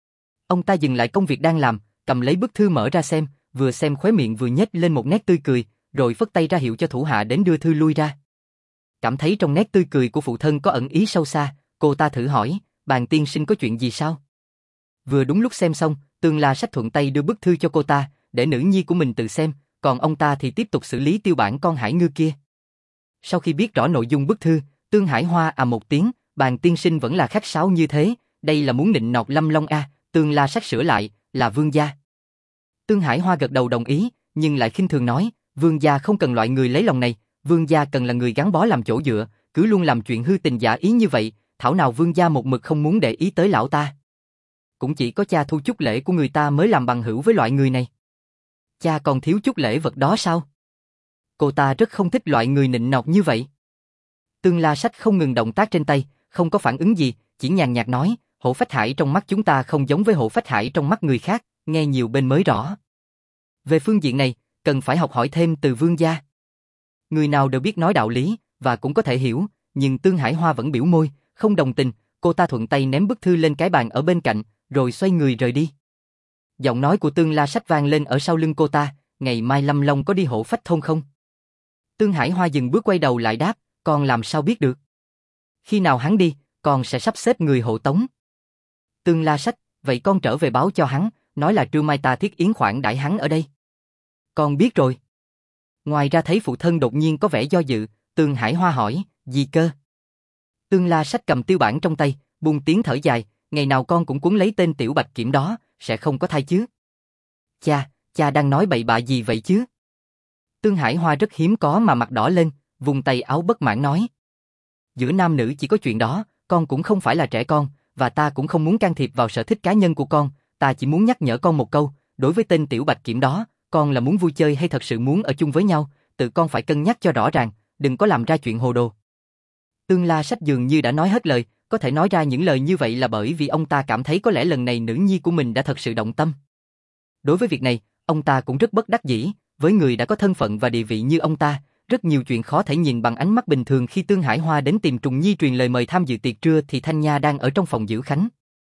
Ông ta dừng lại công việc đang làm, cầm lấy bức thư mở ra xem khóe miệng vừa nhếch lên một nét tươi cười, rồi phất tay ra hiệu cho thủ hạ đến đưa thư lui ra. Cảm thấy trong nét tươi cười của phụ thân có ẩn ý sâu xa, cô ta thử hỏi, Bàn tiên sinh có chuyện gì sao? Vừa đúng lúc xem xong, Tương La Sách thuận tay đưa bức thư cho cô ta, để nữ nhi của mình tự xem, còn ông ta thì tiếp tục xử lý tiêu bản con hải ngư kia. Sau khi biết rõ nội dung bức thư, Tương Hải Hoa một tiếng, Bàn tiên sinh vẫn là khách sáo như thế, đây là muốn nịnh nọt Lâm Long a? Tương La Sách sửa lại, là vương gia. Tương Hải Hoa gật đầu đồng ý, nhưng lại khinh thường nói, vương gia không cần loại người lấy lòng này, vương gia cần là người gắn bó làm chỗ dựa, cứ luôn làm chuyện hư tình giả ý như vậy, thảo nào vương gia một mực không muốn để ý tới lão ta. Cũng chỉ có cha thu chút lễ của người ta mới làm bằng hữu với loại người này. Cha còn thiếu chút lễ vật đó sao? Cô ta rất không thích loại người nịnh nọt như vậy. Tương La Sách không ngừng động tác trên tay, không có phản ứng gì, chỉ nhàn nhạt nói, Hổ Phách Hải trong mắt chúng ta không giống với Hổ Phách Hải trong mắt người khác, nghe nhiều bên mới rõ. Về phương diện này, cần phải học hỏi thêm từ vương gia. Người nào đều biết nói đạo lý, và cũng có thể hiểu, nhưng Tương Hải Hoa vẫn biểu môi, không đồng tình, cô ta thuận tay ném bức thư lên cái bàn ở bên cạnh, rồi xoay người rời đi. Giọng nói của Tương La Sách vang lên ở sau lưng cô ta, ngày mai Lâm Long có đi Hổ Phách thôn không? Tương Hải Hoa dừng bước quay đầu lại đáp, con làm sao biết được? Khi nào hắn đi, con sẽ sắp xếp người hộ tống. Tương La Sách, vậy con trở về báo cho hắn, nói là trưa mai ta thiết yến khoản đãi hắn ở đây. Con biết rồi. Ngoài ra thấy phụ thân đột nhiên có vẻ do dự, Tương Hải Hoa hỏi, gì cơ? Tương La Sách cầm tiêu bản trong tay, buông tiếng thở dài, ngày nào con cũng cuốn lấy tên Tiểu Bạch Kiểm đó, sẽ không có thai chứ? Cha đang nói bậy bạ gì vậy chứ? Tương Hải Hoa rất hiếm có mà mặt đỏ lên, vùng tay áo bất mãn nói. Giữa nam nữ chỉ có chuyện đó, con cũng không phải là trẻ con, và ta cũng không muốn can thiệp vào sở thích cá nhân của con, ta chỉ muốn nhắc nhở con một câu, đối với tên tiểu bạch kiểm đó, con là muốn vui chơi hay thật sự muốn ở chung với nhau, tự con phải cân nhắc cho rõ ràng, đừng có làm ra chuyện hồ đồ. Tương La Sách dường như đã nói hết lời, có thể nói ra những lời như vậy là bởi vì ông ta cảm thấy có lẽ lần này nữ nhi của mình đã thật sự động tâm. Đối với việc này, ông ta cũng rất bất đắc dĩ, với người đã có thân phận và địa vị như ông ta, rất nhiều chuyện khó thể nhìn bằng ánh mắt bình thường. Khi Tương Hải Hoa đến tìm Trùng Nhi truyền lời mời tham dự tiệc trưa thì Thanh Nha đang ở trong phòng giữ khánh.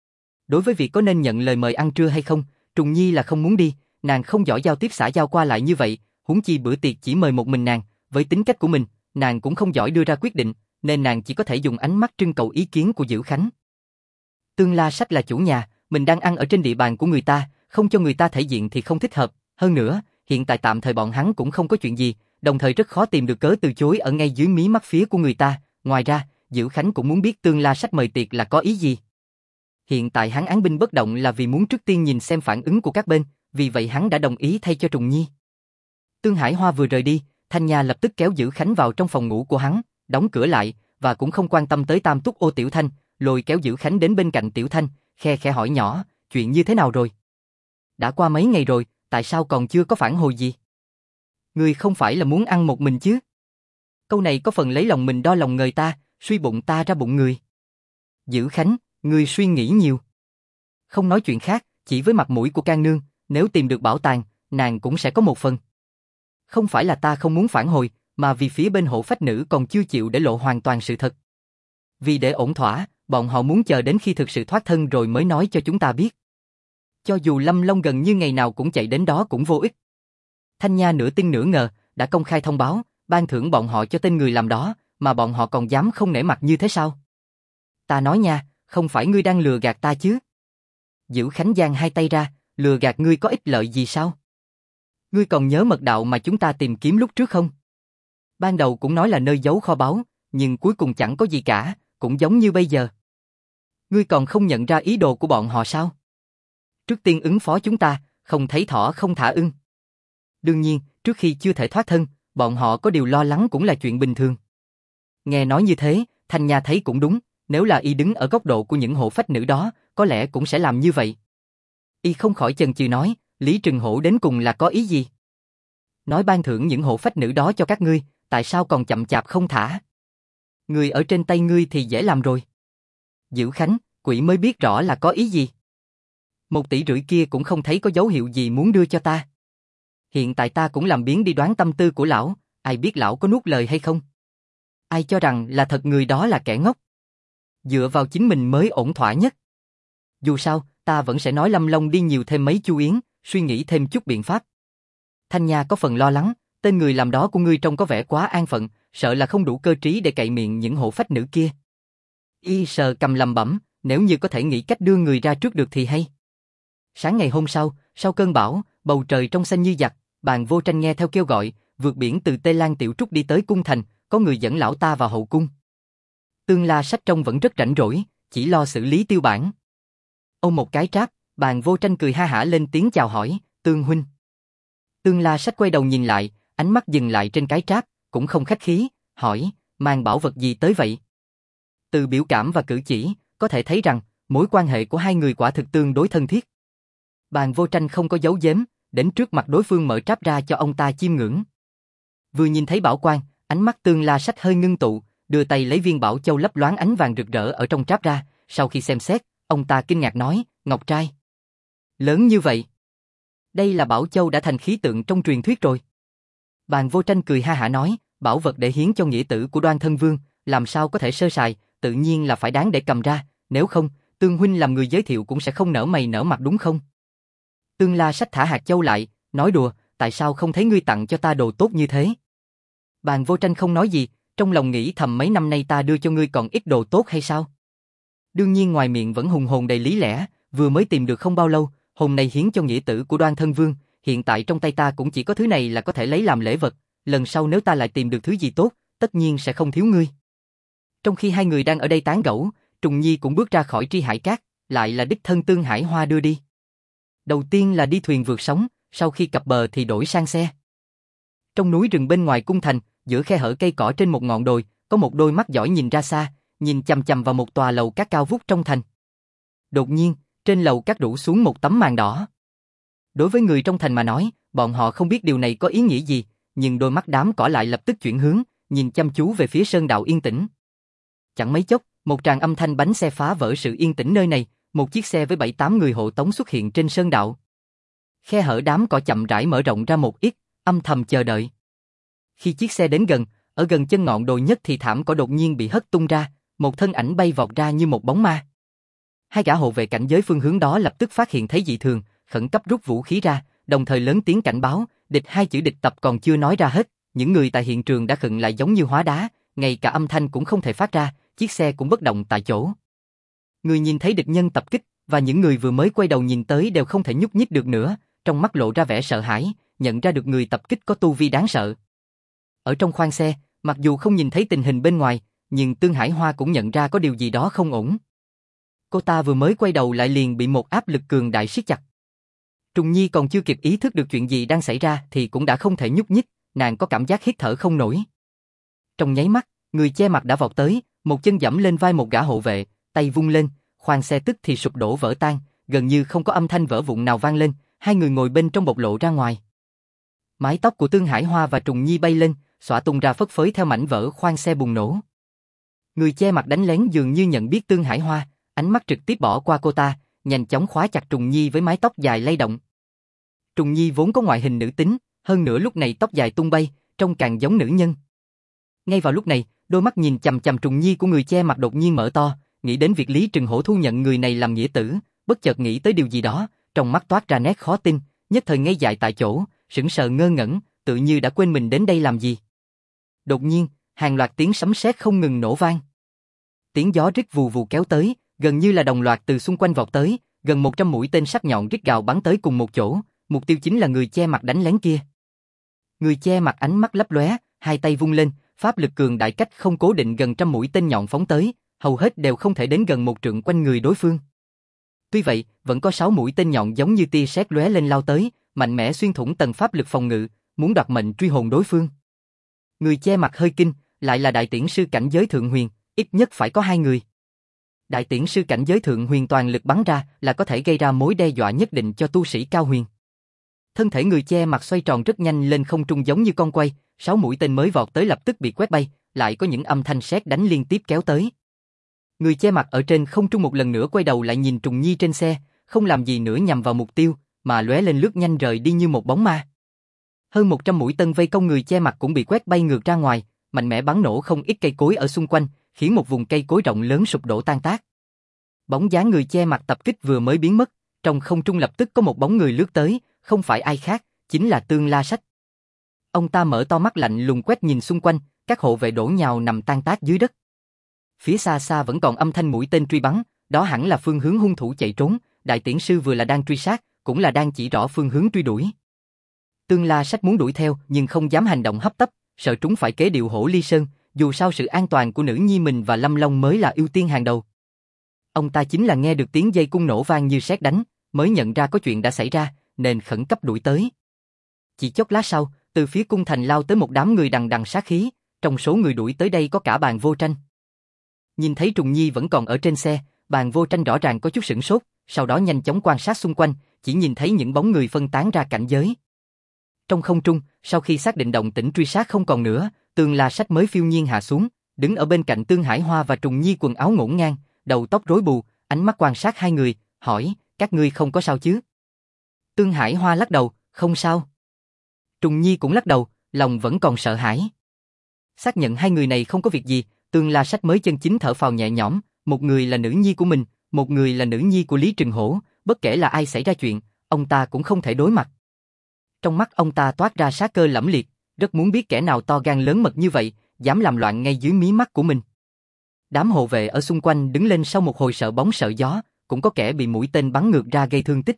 Đối với việc có nên nhận lời mời ăn trưa hay không, Trùng Nhi là không muốn đi, nàng không giỏi giao tiếp xã giao qua lại như vậy, huống chi bữa tiệc chỉ mời một mình nàng, với tính cách của mình, nàng cũng không giỏi đưa ra quyết định, nên nàng chỉ có thể dùng ánh mắt trưng cầu ý kiến của giữ khánh. Tương La Sách là chủ nhà, mình đang ăn ở trên địa bàn của người ta, không cho người ta thể diện thì không thích hợp, hơn nữa, hiện tại tạm thời bọn hắn cũng không có chuyện gì, đồng thời rất khó tìm được cớ từ chối ở ngay dưới mí mắt phía của người ta, ngoài ra, Giữ Khánh cũng muốn biết Tương La Sách mời tiệc là có ý gì. Hiện tại hắn án binh bất động là vì muốn trước tiên nhìn xem phản ứng của các bên, vì vậy hắn đã đồng ý thay cho Trùng Nhi. Tương Hải Hoa vừa rời đi, Thanh Nha lập tức kéo Giữ Khánh vào trong phòng ngủ của hắn, đóng cửa lại, và cũng không quan tâm tới Tam Túc Ô Tiểu Thanh, lôi kéo Giữ Khánh đến bên cạnh Tiểu Thanh, khe khẽ hỏi nhỏ, chuyện như thế nào rồi? Đã qua mấy ngày rồi, tại sao còn chưa có phản hồi gì? Ngươi không phải là muốn ăn một mình chứ? Câu này có phần lấy lòng mình đo lòng người ta, suy bụng ta ra bụng người. Giữ Khánh, ngươi suy nghĩ nhiều. Không nói chuyện khác, chỉ với mặt mũi của Can Nương, nếu tìm được bảo tàng, nàng cũng sẽ có một phần. Không phải là ta không muốn phản hồi, mà vì phía bên hộ phách nữ còn chưa chịu để lộ hoàn toàn sự thật. Vì để ổn thỏa, bọn họ muốn chờ đến khi thực sự thoát thân rồi mới nói cho chúng ta biết. Cho dù Lâm Long gần như ngày nào cũng chạy đến đó cũng vô ích. Thanh Nha nửa tin nửa ngờ, đã công khai thông báo, ban thưởng bọn họ cho tên người làm đó, mà bọn họ còn dám không nể mặt như thế sao? Ta nói nha, không phải ngươi đang lừa gạt ta chứ? Giữ Khánh giang hai tay ra, lừa gạt ngươi có ích lợi gì sao? Ngươi còn nhớ mật đạo mà chúng ta tìm kiếm lúc trước không? Ban đầu cũng nói là nơi giấu kho báu, nhưng cuối cùng chẳng có gì cả, cũng giống như bây giờ. Ngươi còn không nhận ra ý đồ của bọn họ sao? Trước tiên ứng phó chúng ta, không thấy thỏ không thả ưng. Đương nhiên, trước khi chưa thể thoát thân, bọn họ có điều lo lắng cũng là chuyện bình thường. Nghe nói như thế, Thanh Nha thấy cũng đúng, nếu là y đứng ở góc độ của những hộ phách nữ đó, có lẽ cũng sẽ làm như vậy. Y không khỏi chần chừ nói, Lý Trừng Hổ đến cùng là có ý gì? Nói ban thưởng những hộ phách nữ đó cho các ngươi, tại sao còn chậm chạp không thả? Người ở trên tay ngươi thì dễ làm rồi. Giữ Khánh, quỷ mới biết rõ là có ý gì. 1,5 tỷ kia cũng không thấy có dấu hiệu gì muốn đưa cho ta. Hiện tại ta cũng làm biếng đi đoán tâm tư của lão, ai biết lão có nuốt lời hay không? Ai cho rằng là thật người đó là kẻ ngốc. Dựa vào chính mình mới ổn thỏa nhất. Dù sao, ta vẫn sẽ nói Lâm Long đi nhiều thêm mấy chu yến, suy nghĩ thêm chút biện pháp. Thanh Nha có phần lo lắng, tên người làm đó của ngươi trông có vẻ quá an phận, sợ là không đủ cơ trí để cậy miệng những hộ phách nữ kia. Y sờ cầm lầm bẩm, nếu như có thể nghĩ cách đưa người ra trước được thì hay. Sáng ngày hôm sau, sau cơn bão, bầu trời trong xanh như giặc, Bàn Vô Tranh nghe theo kêu gọi, vượt biển từ Tây Lan Tiểu Trúc đi tới cung thành, có người dẫn lão ta vào hậu cung. Tương La Sách trông vẫn rất rảnh rỗi, chỉ lo xử lý tiêu bản. Ôm một cái tráp, Bàn Vô Tranh cười ha hả lên tiếng chào hỏi, Tương huynh. Tương La Sách quay đầu nhìn lại, ánh mắt dừng lại trên cái tráp, cũng không khách khí, hỏi, mang bảo vật gì tới vậy? Từ biểu cảm và cử chỉ, có thể thấy rằng, mối quan hệ của hai người quả thực tương đối thân thiết. Bàn Vô Tranh không có giấu giếm, đến trước mặt đối phương mở tráp ra cho ông ta chiêm ngưỡng. Vừa nhìn thấy bảo quan, ánh mắt Tương La Sách hơi ngưng tụ, đưa tay lấy viên bảo châu lấp loáng ánh vàng rực rỡ ở trong tráp ra, sau khi xem xét, ông ta kinh ngạc nói, ngọc trai. Lớn như vậy. Đây là bảo châu đã thành khí tượng trong truyền thuyết rồi. Bàn Vô Tranh cười ha hả nói, bảo vật để hiến cho nghĩa tử của Đoan Thân Vương, làm sao có thể sơ sài, tự nhiên là phải đáng để cầm ra, nếu không, Tương huynh làm người giới thiệu cũng sẽ không nở mày nở mặt đúng không? Tương La Sách thả hạt châu lại, nói đùa, tại sao không thấy ngươi tặng cho ta đồ tốt như thế? Bàn Vô Tranh không nói gì, trong lòng nghĩ thầm mấy năm nay ta đưa cho ngươi còn ít đồ tốt hay sao? Đương nhiên ngoài miệng vẫn hùng hồn đầy lý lẽ, vừa mới tìm được không bao lâu, hôm nay hiến cho nghĩa tử của Đoan Thân Vương, hiện tại trong tay ta cũng chỉ có thứ này là có thể lấy làm lễ vật, lần sau nếu ta lại tìm được thứ gì tốt, tất nhiên sẽ không thiếu ngươi. Trong khi hai người đang ở đây tán gẫu, Trùng Nhi cũng bước ra khỏi Tri Hải Cát, lại là đích thân Tương Hải Hoa đưa đi. Đầu tiên là đi thuyền vượt sóng, sau khi cập bờ thì đổi sang xe. Trong núi rừng bên ngoài cung thành, giữa khe hở cây cỏ trên một ngọn đồi, có một đôi mắt giỏi nhìn ra xa, nhìn chằm chằm vào một tòa lầu cát cao vút trong thành. Đột nhiên, trên lầu cát rủ xuống một tấm màn đỏ. Đối với người trong thành mà nói, bọn họ không biết điều này có ý nghĩa gì, nhưng đôi mắt đám cỏ lại lập tức chuyển hướng, nhìn chăm chú về phía sơn đạo yên tĩnh. Chẳng mấy chốc, một tràng âm thanh bánh xe phá vỡ sự yên tĩnh nơi này, một chiếc xe với 7-8 người hộ tống xuất hiện trên sơn đạo. Khe hở đám cỏ chậm rãi mở rộng ra một ít, âm thầm chờ đợi. Khi chiếc xe đến gần, ở gần chân ngọn đồi nhất thì thảm cỏ đột nhiên bị hất tung ra, một thân ảnh bay vọt ra như một bóng ma. Hai gã hộ vệ cảnh giới phương hướng đó lập tức phát hiện thấy dị thường, khẩn cấp rút vũ khí ra, đồng thời lớn tiếng cảnh báo, địch. Hai chữ địch tập còn chưa nói ra hết, những người tại hiện trường đã khựng lại giống như hóa đá, ngay cả âm thanh cũng không thể phát ra, chiếc xe cũng bất động tại chỗ. Người nhìn thấy địch nhân tập kích, và những người vừa mới quay đầu nhìn tới đều không thể nhúc nhích được nữa, trong mắt lộ ra vẻ sợ hãi, nhận ra được người tập kích có tu vi đáng sợ. Ở trong khoang xe, mặc dù không nhìn thấy tình hình bên ngoài, nhưng Tương Hải Hoa cũng nhận ra có điều gì đó không ổn. Cô ta vừa mới quay đầu lại liền bị một áp lực cường đại siết chặt. Trùng Nhi còn chưa kịp ý thức được chuyện gì đang xảy ra thì cũng đã không thể nhúc nhích, nàng có cảm giác hít thở không nổi. Trong nháy mắt, người che mặt đã vọt tới, một chân giẫm lên vai một gã hộ vệ, tay vung lên, khoang xe tức thì sụp đổ vỡ tan, gần như không có âm thanh vỡ vụn nào vang lên, hai người ngồi bên trong bộc lộ ra ngoài. Mái tóc của Tương Hải Hoa và Trùng Nhi bay lên, xõa tung ra phất phới theo mảnh vỡ khoang xe bùng nổ. Người che mặt đánh lén dường như nhận biết Tương Hải Hoa, ánh mắt trực tiếp bỏ qua cô ta, nhanh chóng khóa chặt Trùng Nhi với mái tóc dài lay động. Trùng Nhi vốn có ngoại hình nữ tính, hơn nữa lúc này tóc dài tung bay, trông càng giống nữ nhân. Ngay vào lúc này, đôi mắt nhìn chằm chằm Trùng Nhi của người che mặt đột nhiên mở to, nghĩ đến việc Lý Trừng Hổ thu nhận người này làm nghĩa tử, bất chợt nghĩ tới điều gì đó, trong mắt toát ra nét khó tin, nhất thời ngây dại tại chỗ, sững sờ ngơ ngẩn, tự như đã quên mình đến đây làm gì. Đột nhiên, hàng loạt tiếng sấm sét không ngừng nổ vang. Tiếng gió rít vù vù kéo tới, gần như là đồng loạt từ xung quanh vọt tới, gần 100 mũi tên sắc nhọn rít gào bắn tới cùng một chỗ, mục tiêu chính là người che mặt đánh lén kia. Người che mặt ánh mắt lấp lóe, hai tay vung lên, pháp lực cường đại cách không cố định gần trăm mũi tên nhọn phóng tới, hầu hết đều không thể đến gần một trượng quanh người đối phương. Tuy vậy, vẫn có 6 mũi tên nhọn giống như tia sét lóe lên lao tới, mạnh mẽ xuyên thủng tầng pháp lực phòng ngự, muốn đoạt mệnh truy hồn đối phương. Người che mặt hơi kinh, lại là đại tiễn sư cảnh giới thượng huyền, ít nhất phải có 2 người. Đại tiễn sư cảnh giới thượng huyền toàn lực bắn ra là có thể gây ra mối đe dọa nhất định cho tu sĩ cao huyền. Thân thể người che mặt xoay tròn rất nhanh lên không trung giống như con quay, 6 mũi tên mới vọt tới lập tức bị quét bay, lại có những âm thanh sét đánh liên tiếp kéo tới. Người che mặt ở trên không trung một lần nữa quay đầu lại nhìn Trùng Nhi trên xe, không làm gì nữa nhằm vào mục tiêu, mà lóe lên lướt nhanh rời đi như một bóng ma. Hơn 100 mũi tên vây công người che mặt cũng bị quét bay ngược ra ngoài, mạnh mẽ bắn nổ không ít cây cối ở xung quanh, khiến một vùng cây cối rộng lớn sụp đổ tan tác. Bóng dáng người che mặt tập kích vừa mới biến mất, trong không trung lập tức có một bóng người lướt tới, không phải ai khác, chính là Tương La Sách. Ông ta mở to mắt lạnh lùng quét nhìn xung quanh, các hộ vệ đổ nhào nằm tan tác dưới đất. Phía xa xa vẫn còn âm thanh mũi tên truy bắn, đó hẳn là phương hướng hung thủ chạy trốn, đại tiễn sư vừa là đang truy sát, cũng là đang chỉ rõ phương hướng truy đuổi. Tương La Sách muốn đuổi theo nhưng không dám hành động hấp tấp, sợ trúng phải kế điệu hổ ly sơn, dù sao sự an toàn của nữ nhi mình và Lâm Long mới là ưu tiên hàng đầu. Ông ta chính là nghe được tiếng dây cung nổ vang như sét đánh, mới nhận ra có chuyện đã xảy ra, nên khẩn cấp đuổi tới. Chỉ chốc lát sau, từ phía cung thành lao tới một đám người đằng đằng sát khí, trong số người đuổi tới đây có cả Bàn Vô Tranh. Nhìn thấy Trùng Nhi vẫn còn ở trên xe, Bàn Vô Tranh rõ ràng có chút sửng sốt, sau đó nhanh chóng quan sát xung quanh, chỉ nhìn thấy những bóng người phân tán ra cảnh giới. Trong không trung, sau khi xác định động tĩnh truy sát không còn nữa, Tương La Sách mới phiêu nhiên hạ xuống, đứng ở bên cạnh Tương Hải Hoa và Trùng Nhi quần áo ngổn ngang, đầu tóc rối bù, ánh mắt quan sát hai người, hỏi, các ngươi không có sao chứ? Tương Hải Hoa lắc đầu, không sao. Trùng Nhi cũng lắc đầu, lòng vẫn còn sợ hãi. Xác nhận hai người này không có việc gì, Tương La Sách mới chân chính thở phào nhẹ nhõm, một người là nữ nhi của mình, một người là nữ nhi của Lý Trừng Hổ, bất kể là ai xảy ra chuyện, ông ta cũng không thể đối mặt. Trong mắt ông ta toát ra sát cơ lẫm liệt, rất muốn biết kẻ nào to gan lớn mật như vậy, dám làm loạn ngay dưới mí mắt của mình. Đám hộ vệ ở xung quanh đứng lên sau một hồi sợ bóng sợ gió, cũng có kẻ bị mũi tên bắn ngược ra gây thương tích.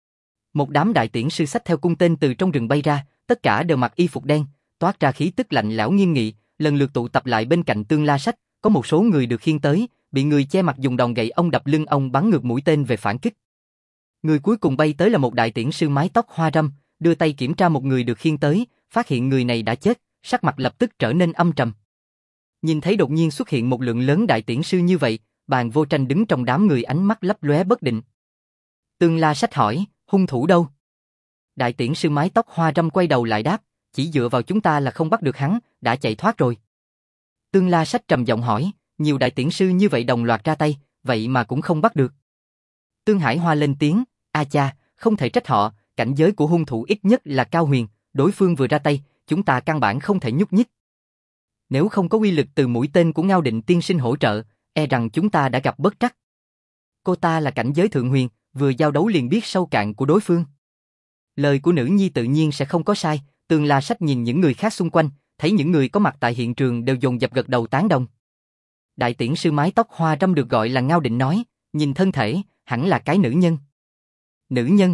Một đám đại tiễn sư xách theo cung tên từ trong rừng bay ra, tất cả đều mặc y phục đen, toát ra khí tức lạnh lẽo nghiêm nghị, lần lượt tụ tập lại bên cạnh Tương La Sách, có một số người được khiêng tới, bị người che mặt dùng đòn gậy ông đập lưng ông bắn ngược mũi tên về phản kích. Người cuối cùng bay tới là một đại tiễn sư mái tóc hoa râm, đưa tay kiểm tra một người được khiêng tới, phát hiện người này đã chết, sắc mặt lập tức trở nên âm trầm. Nhìn thấy đột nhiên xuất hiện một lượng lớn đại tiễn sư như vậy, Bàn Vô Tranh đứng trong đám người ánh mắt lấp lóe bất định. Tương La Sách hỏi, hung thủ đâu? Đại tiễn sư mái tóc hoa râm quay đầu lại đáp, chỉ dựa vào chúng ta là không bắt được hắn, đã chạy thoát rồi. Tương La Sách trầm giọng hỏi, nhiều đại tiễn sư như vậy đồng loạt ra tay, vậy mà cũng không bắt được. Tương Hải Hoa lên tiếng, a cha, không thể trách họ, cảnh giới của hung thủ ít nhất là cao huyền, đối phương vừa ra tay, chúng ta căn bản không thể nhúc nhích. Nếu không có uy lực từ mũi tên của Ngao Định tiên sinh hỗ trợ, e rằng chúng ta đã gặp bất trắc. Cô ta là cảnh giới thượng huyền, vừa giao đấu liền biết sâu cạn của đối phương. Lời của nữ nhi tự nhiên sẽ không có sai. Tương La Sách nhìn những người khác xung quanh, thấy những người có mặt tại hiện trường đều dồn dập gật đầu tán đồng. Đại tiễn sư mái tóc hoa râm được gọi là Ngao Định nói, nhìn thân thể, hẳn là cái nữ nhân. Nữ nhân?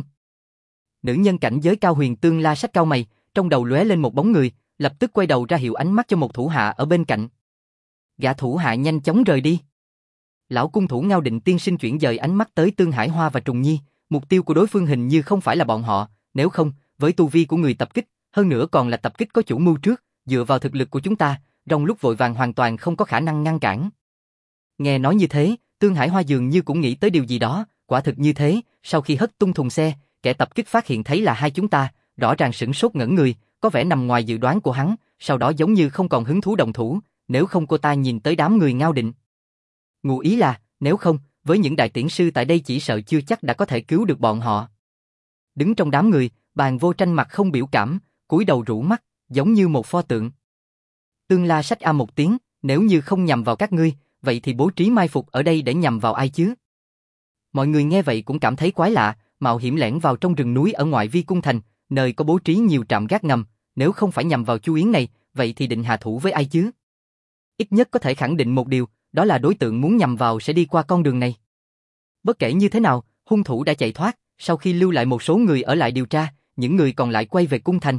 Nữ nhân cảnh giới cao huyền. Tương La Sách cau mày, trong đầu lóe lên một bóng người, lập tức quay đầu ra hiệu ánh mắt cho một thủ hạ ở bên cạnh. Gã thủ hạ nhanh chóng rời đi. Lão cung thủ Ngao Định tiên sinh chuyển dời ánh mắt tới Tương Hải Hoa và Trùng Nhi, mục tiêu của đối phương hình như không phải là bọn họ, nếu không, với tu vi của người tập kích, hơn nữa còn là tập kích có chủ mưu trước, dựa vào thực lực của chúng ta, trong lúc vội vàng hoàn toàn không có khả năng ngăn cản. Nghe nói như thế, Tương Hải Hoa dường như cũng nghĩ tới điều gì đó, quả thực như thế, sau khi hất tung thùng xe, kẻ tập kích phát hiện thấy là hai chúng ta, rõ ràng sửng sốt ngẩn người, có vẻ nằm ngoài dự đoán của hắn, sau đó giống như không còn hứng thú đồng thủ, nếu không cô ta nhìn tới đám người Ngao Định. Ngụ ý là, nếu không, với những đại tiễn sư tại đây chỉ sợ chưa chắc đã có thể cứu được bọn họ. Đứng trong đám người, Bàn Vô Tranh mặt không biểu cảm, cúi đầu rũ mắt, giống như một pho tượng. Tương La Sách a một tiếng, nếu như không nhằm vào các ngươi, vậy thì bố trí mai phục ở đây để nhằm vào ai chứ? Mọi người nghe vậy cũng cảm thấy quái lạ, mạo hiểm lẻn vào trong rừng núi ở ngoại vi cung thành, nơi có bố trí nhiều trạm gác ngầm, nếu không phải nhằm vào Chu Yến này, vậy thì định hạ thủ với ai chứ? Ít nhất có thể khẳng định một điều, đó là đối tượng muốn nhằm vào sẽ đi qua con đường này. Bất kể như thế nào, hung thủ đã chạy thoát, sau khi lưu lại một số người ở lại điều tra, những người còn lại quay về cung thành.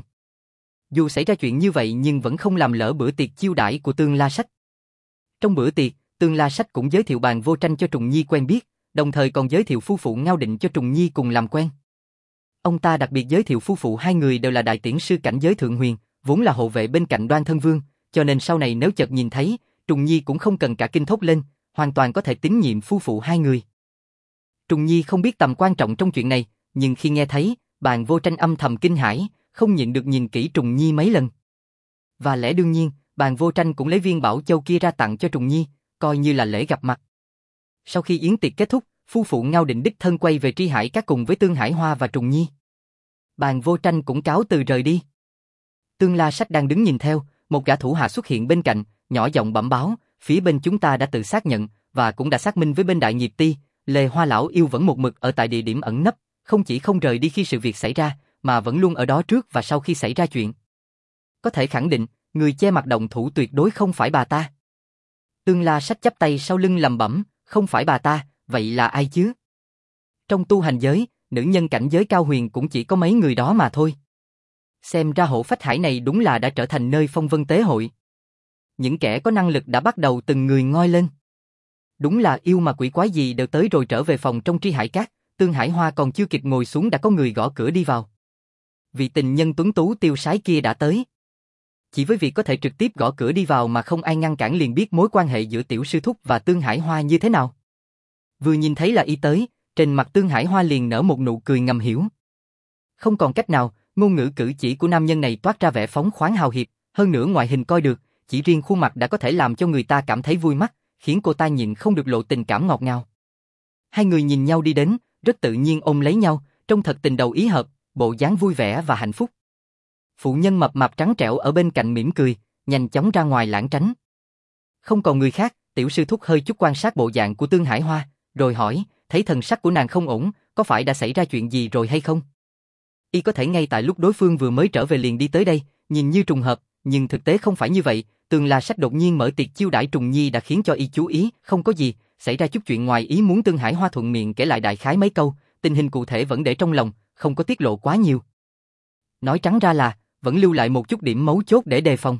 Dù xảy ra chuyện như vậy nhưng vẫn không làm lỡ bữa tiệc chiêu đãi của Tương La Sách. Trong bữa tiệc, Tương La Sách cũng giới thiệu Bàn Vô Tranh cho Trùng Nhi quen biết, đồng thời còn giới thiệu phu phụ Ngao Định cho Trùng Nhi cùng làm quen. Ông ta đặc biệt giới thiệu phu phụ hai người đều là đại tiễn sư cảnh giới thượng huyền, vốn là hộ vệ bên cạnh Đoan Thân Vương, cho nên sau này nếu chợt nhìn thấy, Trùng Nhi cũng không cần cả kinh thốt lên, hoàn toàn có thể tín nhiệm phu phụ hai người. Trùng Nhi không biết tầm quan trọng trong chuyện này, nhưng khi nghe thấy, Bàn Vô Tranh âm thầm kinh hãi, không nhịn được nhìn kỹ Trùng Nhi mấy lần. Và lẽ đương nhiên, Bàn Vô Tranh cũng lấy viên bảo châu kia ra tặng cho Trùng Nhi, coi như là lễ gặp mặt. Sau khi yến tiệc kết thúc, phu phụ Ngao Định đích thân quay về Tri Hải Các cùng với Tương Hải Hoa và Trùng Nhi. Bàn Vô Tranh cũng cáo từ rời đi. Tương La Sách đang đứng nhìn theo, một gã thủ hạ xuất hiện bên cạnh, nhỏ giọng bẩm báo, phía bên chúng ta đã tự xác nhận, và cũng đã xác minh với bên Đại Nghiệp Ti, Lê Hoa Lão Yêu vẫn một mực ở tại địa điểm ẩn nấp, không chỉ không rời đi khi sự việc xảy ra, mà vẫn luôn ở đó trước và sau khi xảy ra chuyện. Có thể khẳng định, người che mặt động thủ tuyệt đối không phải bà ta. Tương La Sách chắp tay sau lưng lẩm bẩm, không phải bà ta, vậy là ai chứ? Trong tu hành giới, nữ nhân cảnh giới cao huyền cũng chỉ có mấy người đó mà thôi. Xem ra Hổ Phách Hải này đúng là đã trở thành nơi phong vân tế hội. Những kẻ có năng lực đã bắt đầu từng người ngoi lên. Đúng là yêu mà quỷ quái gì đều tới rồi. Trở về phòng trong Tri Hải Các, Tương Hải Hoa còn chưa kịp ngồi xuống đã có người gõ cửa đi vào. Vị tình nhân tuấn tú tiêu sái kia đã tới. Chỉ với việc có thể trực tiếp gõ cửa đi vào mà không ai ngăn cản liền biết mối quan hệ giữa tiểu sư thúc và Tương Hải Hoa như thế nào. Vừa nhìn thấy là y tới, trên mặt Tương Hải Hoa liền nở một nụ cười ngầm hiểu. Không còn cách nào, ngôn ngữ cử chỉ của nam nhân này toát ra vẻ phóng khoáng hào hiệp, hơn nữa ngoại hình coi được, chỉ riêng khuôn mặt đã có thể làm cho người ta cảm thấy vui mắt, khiến cô ta nhịn không được lộ tình cảm ngọt ngào. Hai người nhìn nhau đi đến, rất tự nhiên ôm lấy nhau, trông thật tình đầu ý hợp, bộ dáng vui vẻ và hạnh phúc. Phụ nhân mập mạp trắng trẻo ở bên cạnh mỉm cười, nhanh chóng ra ngoài lảng tránh. Không còn người khác, tiểu sư thúc hơi chút quan sát bộ dạng của Tương Hải Hoa, rồi hỏi, thấy thần sắc của nàng không ổn, có phải đã xảy ra chuyện gì rồi hay không? Y có thể ngay tại lúc đối phương vừa mới trở về liền đi tới đây, nhìn như trùng hợp, nhưng thực tế không phải như vậy. Tương La Sách đột nhiên mở tiệc chiêu đãi Trùng Nhi đã khiến cho y chú ý, không có gì, xảy ra chút chuyện ngoài ý muốn. Tương Hải Hoa thuận miệng kể lại đại khái mấy câu, tình hình cụ thể vẫn để trong lòng, không có tiết lộ quá nhiều. Nói trắng ra là, vẫn lưu lại một chút điểm mấu chốt để đề phòng.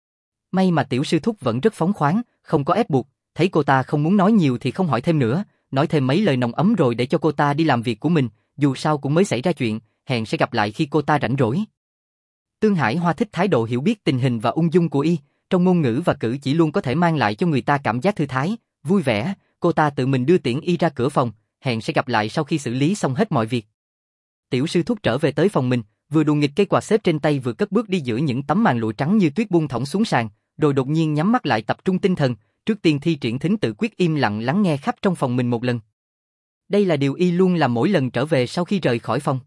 May mà tiểu sư thúc vẫn rất phóng khoáng, không có ép buộc, thấy cô ta không muốn nói nhiều thì không hỏi thêm nữa, nói thêm mấy lời nồng ấm rồi để cho cô ta đi làm việc của mình, dù sao cũng mới xảy ra chuyện, hẹn sẽ gặp lại khi cô ta rảnh rỗi. Tương Hải Hoa thích thái độ hiểu biết tình hình và ung dung của y, trong ngôn ngữ và cử chỉ luôn có thể mang lại cho người ta cảm giác thư thái, vui vẻ. Cô ta tự mình đưa tiễn y ra cửa phòng, hẹn sẽ gặp lại sau khi xử lý xong hết mọi việc. Tiểu sư thúc trở về tới phòng mình, vừa đùa nghịch cây quạt xếp trên tay vừa cất bước đi giữa những tấm màn lụa trắng như tuyết buông thõng xuống sàn, rồi đột nhiên nhắm mắt lại tập trung tinh thần, trước tiên thi triển thính tự quyết im lặng lắng nghe khắp trong phòng mình một lần. Đây là điều y luôn làm mỗi lần trở về sau khi rời khỏi phòng.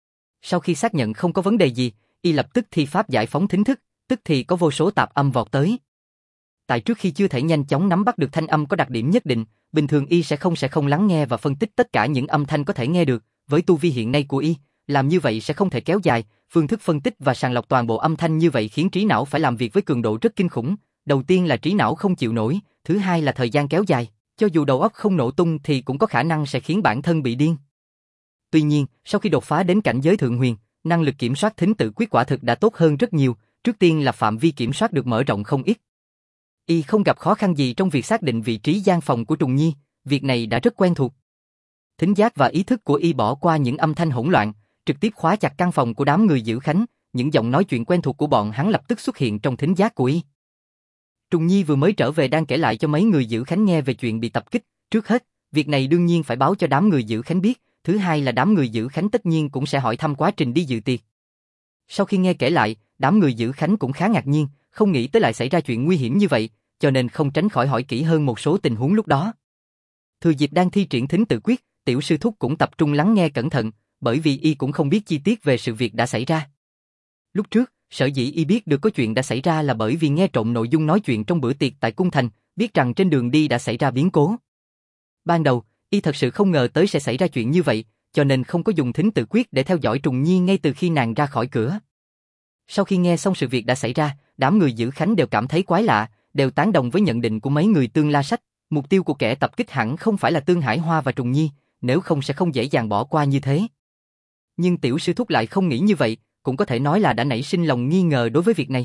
Sau khi xác nhận không có vấn đề gì, y lập tức thi pháp giải phóng thính thức, tức thì có vô số tạp âm vọt tới. Tại trước khi chưa thể nhanh chóng nắm bắt được thanh âm có đặc điểm nhất định, bình thường y sẽ không lắng nghe và phân tích tất cả những âm thanh có thể nghe được, với tu vi hiện nay của y, làm như vậy sẽ không thể kéo dài, phương thức phân tích và sàng lọc toàn bộ âm thanh như vậy khiến trí não phải làm việc với cường độ rất kinh khủng, đầu tiên là trí não không chịu nổi, thứ hai là thời gian kéo dài, cho dù đầu óc không nổ tung thì cũng có khả năng sẽ khiến bản thân bị điên. Tuy nhiên, sau khi đột phá đến cảnh giới thượng huyền, năng lực kiểm soát thính tự quyết quả thực đã tốt hơn rất nhiều, trước tiên là phạm vi kiểm soát được mở rộng không ít. Y không gặp khó khăn gì trong việc xác định vị trí gian phòng của Trùng Nhi, việc này đã rất quen thuộc. Thính giác và ý thức của Y bỏ qua những âm thanh hỗn loạn, trực tiếp khóa chặt căn phòng của đám người giữ khánh, những giọng nói chuyện quen thuộc của bọn hắn lập tức xuất hiện trong thính giác của Y. Trùng Nhi vừa mới trở về đang kể lại cho mấy người giữ khánh nghe về chuyện bị tập kích, trước hết, việc này đương nhiên phải báo cho đám người giữ khánh biết, thứ hai là đám người giữ khánh tất nhiên cũng sẽ hỏi thăm quá trình đi dự tiệc. Sau khi nghe kể lại, đám người giữ khánh cũng khá ngạc nhiên, không nghĩ tới lại xảy ra chuyện nguy hiểm như vậy, cho nên không tránh khỏi hỏi kỹ hơn một số tình huống lúc đó. Thừa dịp đang thi triển thính tự quyết, tiểu sư thúc cũng tập trung lắng nghe cẩn thận, bởi vì y cũng không biết chi tiết về sự việc đã xảy ra. Lúc trước, sở dĩ y biết được có chuyện đã xảy ra là bởi vì nghe trộm nội dung nói chuyện trong bữa tiệc tại cung thành, biết rằng trên đường đi đã xảy ra biến cố. Ban đầu, y thật sự không ngờ tới sẽ xảy ra chuyện như vậy, cho nên không có dùng thính tự quyết để theo dõi Trùng Nhi ngay từ khi nàng ra khỏi cửa. Sau khi nghe xong sự việc đã xảy ra, đám người giữ khánh đều cảm thấy quái lạ, đều tán đồng với nhận định của mấy người Tương La Sách, mục tiêu của kẻ tập kích hẳn không phải là Tương Hải Hoa và Trùng Nhi, nếu không sẽ không dễ dàng bỏ qua như thế. Nhưng tiểu sư thúc lại không nghĩ như vậy, cũng có thể nói là đã nảy sinh lòng nghi ngờ đối với việc này.